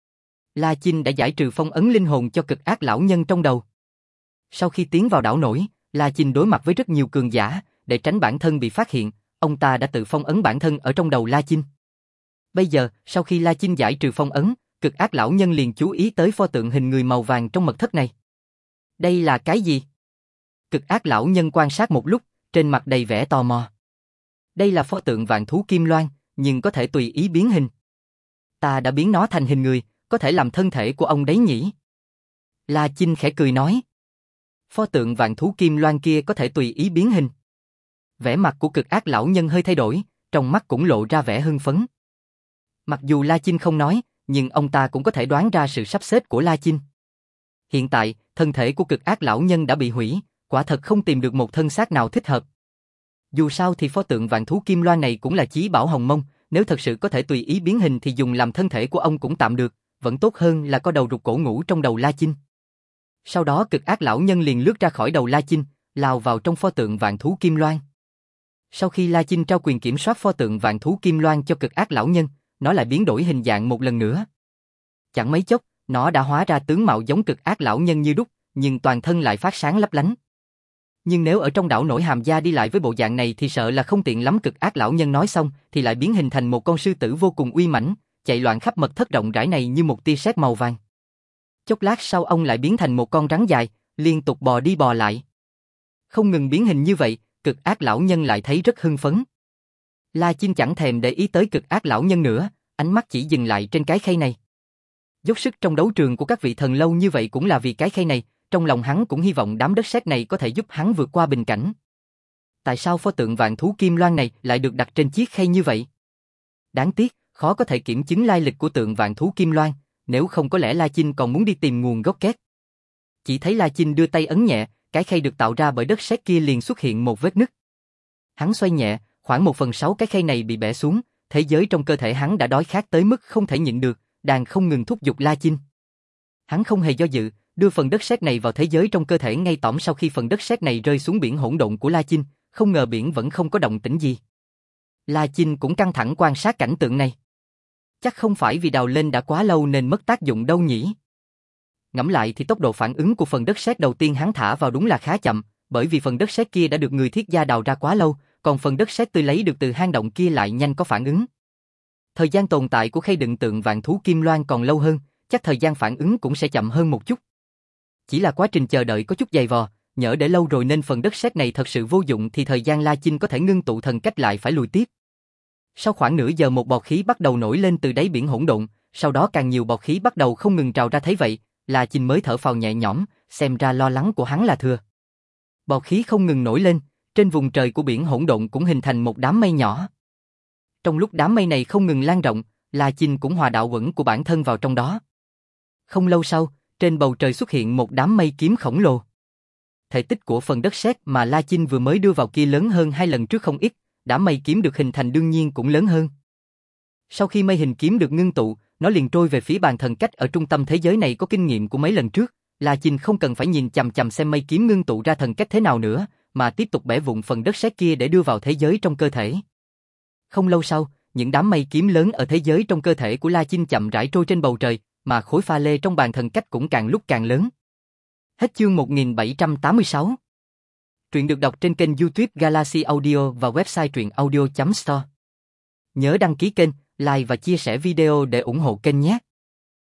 La Chinh đã giải trừ phong ấn linh hồn cho cực ác lão nhân trong đầu. Sau khi tiến vào đảo nổi, La Chinh đối mặt với rất nhiều cường giả, để tránh bản thân bị phát hiện, ông ta đã tự phong ấn bản thân ở trong đầu La Chinh. Bây giờ, sau khi La Chinh giải trừ phong ấn, cực ác lão nhân liền chú ý tới pho tượng hình người màu vàng trong mật thất này. Đây là cái gì? Cực ác lão nhân quan sát một lúc, trên mặt đầy vẻ tò mò. Đây là pho tượng vạn thú Kim Loan, nhưng có thể tùy ý biến hình. Ta đã biến nó thành hình người, có thể làm thân thể của ông đấy nhỉ? La Chinh khẽ cười nói. Pho tượng vạn thú Kim Loan kia có thể tùy ý biến hình. Vẻ mặt của cực ác lão nhân hơi thay đổi, trong mắt cũng lộ ra vẻ hưng phấn. Mặc dù La Chinh không nói, nhưng ông ta cũng có thể đoán ra sự sắp xếp của La Chinh. Hiện tại, thân thể của cực ác lão nhân đã bị hủy, quả thật không tìm được một thân xác nào thích hợp. Dù sao thì pho tượng vạn thú Kim Loan này cũng là chí bảo hồng mông, nếu thật sự có thể tùy ý biến hình thì dùng làm thân thể của ông cũng tạm được, vẫn tốt hơn là có đầu rụt cổ ngủ trong đầu La Chinh. Sau đó cực ác lão nhân liền lướt ra khỏi đầu La Chinh, lao vào trong pho tượng vạn thú Kim Loan. Sau khi La Chinh trao quyền kiểm soát pho tượng vạn thú Kim Loan cho cực ác lão nhân, nó lại biến đổi hình dạng một lần nữa. Chẳng mấy chốc, nó đã hóa ra tướng mạo giống cực ác lão nhân như đúc, nhưng toàn thân lại phát sáng lấp lánh. Nhưng nếu ở trong đảo nổi Hàm Gia đi lại với bộ dạng này thì sợ là không tiện lắm. Cực ác lão nhân nói xong thì lại biến hình thành một con sư tử vô cùng uy mãnh, chạy loạn khắp mật thất rộng rãi này như một tia sét màu vàng. Chốc lát sau ông lại biến thành một con rắn dài, liên tục bò đi bò lại. Không ngừng biến hình như vậy, cực ác lão nhân lại thấy rất hưng phấn. La Chinh chẳng thèm để ý tới cực ác lão nhân nữa, ánh mắt chỉ dừng lại trên cái khay này. Dốc sức trong đấu trường của các vị thần lâu như vậy cũng là vì cái khay này, trong lòng hắn cũng hy vọng đám đất sét này có thể giúp hắn vượt qua bình cảnh. Tại sao pho tượng vạn thú Kim Loan này lại được đặt trên chiếc khay như vậy? Đáng tiếc, khó có thể kiểm chứng lai lịch của tượng vạn thú Kim Loan, nếu không có lẽ La Chinh còn muốn đi tìm nguồn gốc két. Chỉ thấy La Chinh đưa tay ấn nhẹ, cái khay được tạo ra bởi đất sét kia liền xuất hiện một vết nứt. Hắn xoay nhẹ, khoảng một phần sáu cái khay này bị bẻ xuống, thế giới trong cơ thể hắn đã đói khát tới mức không thể nhịn được, đang không ngừng thúc giục La Chinh. Hắn không hề do dự, đưa phần đất sét này vào thế giới trong cơ thể ngay tõm sau khi phần đất sét này rơi xuống biển hỗn độn của La Chinh, không ngờ biển vẫn không có động tĩnh gì. La Chinh cũng căng thẳng quan sát cảnh tượng này. Chắc không phải vì đào lên đã quá lâu nên mất tác dụng đâu nhỉ? Ngẫm lại thì tốc độ phản ứng của phần đất sét đầu tiên hắn thả vào đúng là khá chậm, bởi vì phần đất sét kia đã được người thiết gia đào ra quá lâu, còn phần đất sét tươi lấy được từ hang động kia lại nhanh có phản ứng. Thời gian tồn tại của khay đựng tượng vạn thú Kim Loan còn lâu hơn, chắc thời gian phản ứng cũng sẽ chậm hơn một chút. Chỉ là quá trình chờ đợi có chút dày vò, nhỡ để lâu rồi nên phần đất sét này thật sự vô dụng thì thời gian La Chinh có thể ngưng tụ thần cách lại phải lùi tiếp. Sau khoảng nửa giờ một bọt khí bắt đầu nổi lên từ đáy biển hỗn độn, sau đó càng nhiều bọt khí bắt đầu không ngừng trào ra. Thấy vậy, La Chinh mới thở phào nhẹ nhõm, xem ra lo lắng của hắn là thừa. Bọt khí không ngừng nổi lên, trên vùng trời của biển hỗn độn cũng hình thành một đám mây nhỏ. Trong lúc đám mây này không ngừng lan rộng, La Chinh cũng hòa đạo uẩn của bản thân vào trong đó. Không lâu sau, trên bầu trời xuất hiện một đám mây kiếm khổng lồ. Thể tích của phần đất sét mà La Chinh vừa mới đưa vào kia lớn hơn hai lần trước không ít, đám mây kiếm được hình thành đương nhiên cũng lớn hơn. Sau khi mây hình kiếm được ngưng tụ, nó liền trôi về phía bàn thần cách ở trung tâm thế giới này. Có kinh nghiệm của mấy lần trước, La Chinh không cần phải nhìn chằm chằm xem mây kiếm ngưng tụ ra thần cách thế nào nữa, mà tiếp tục bẻ vụn phần đất sét kia để đưa vào thế giới trong cơ thể. Không lâu sau, những đám mây kiếm lớn ở thế giới trong cơ thể của La Chinh chậm rãi trôi trên bầu trời, mà khối pha lê trong bàn thần cách cũng càng lúc càng lớn. Hết chương một nghìn bảy trăm tám mươi sáu. Truyện được đọc trên kênh YouTube Galaxy Audio và website truyện audio chấm store. Nhớ đăng ký kênh, like và chia sẻ video để ủng hộ kênh nhé.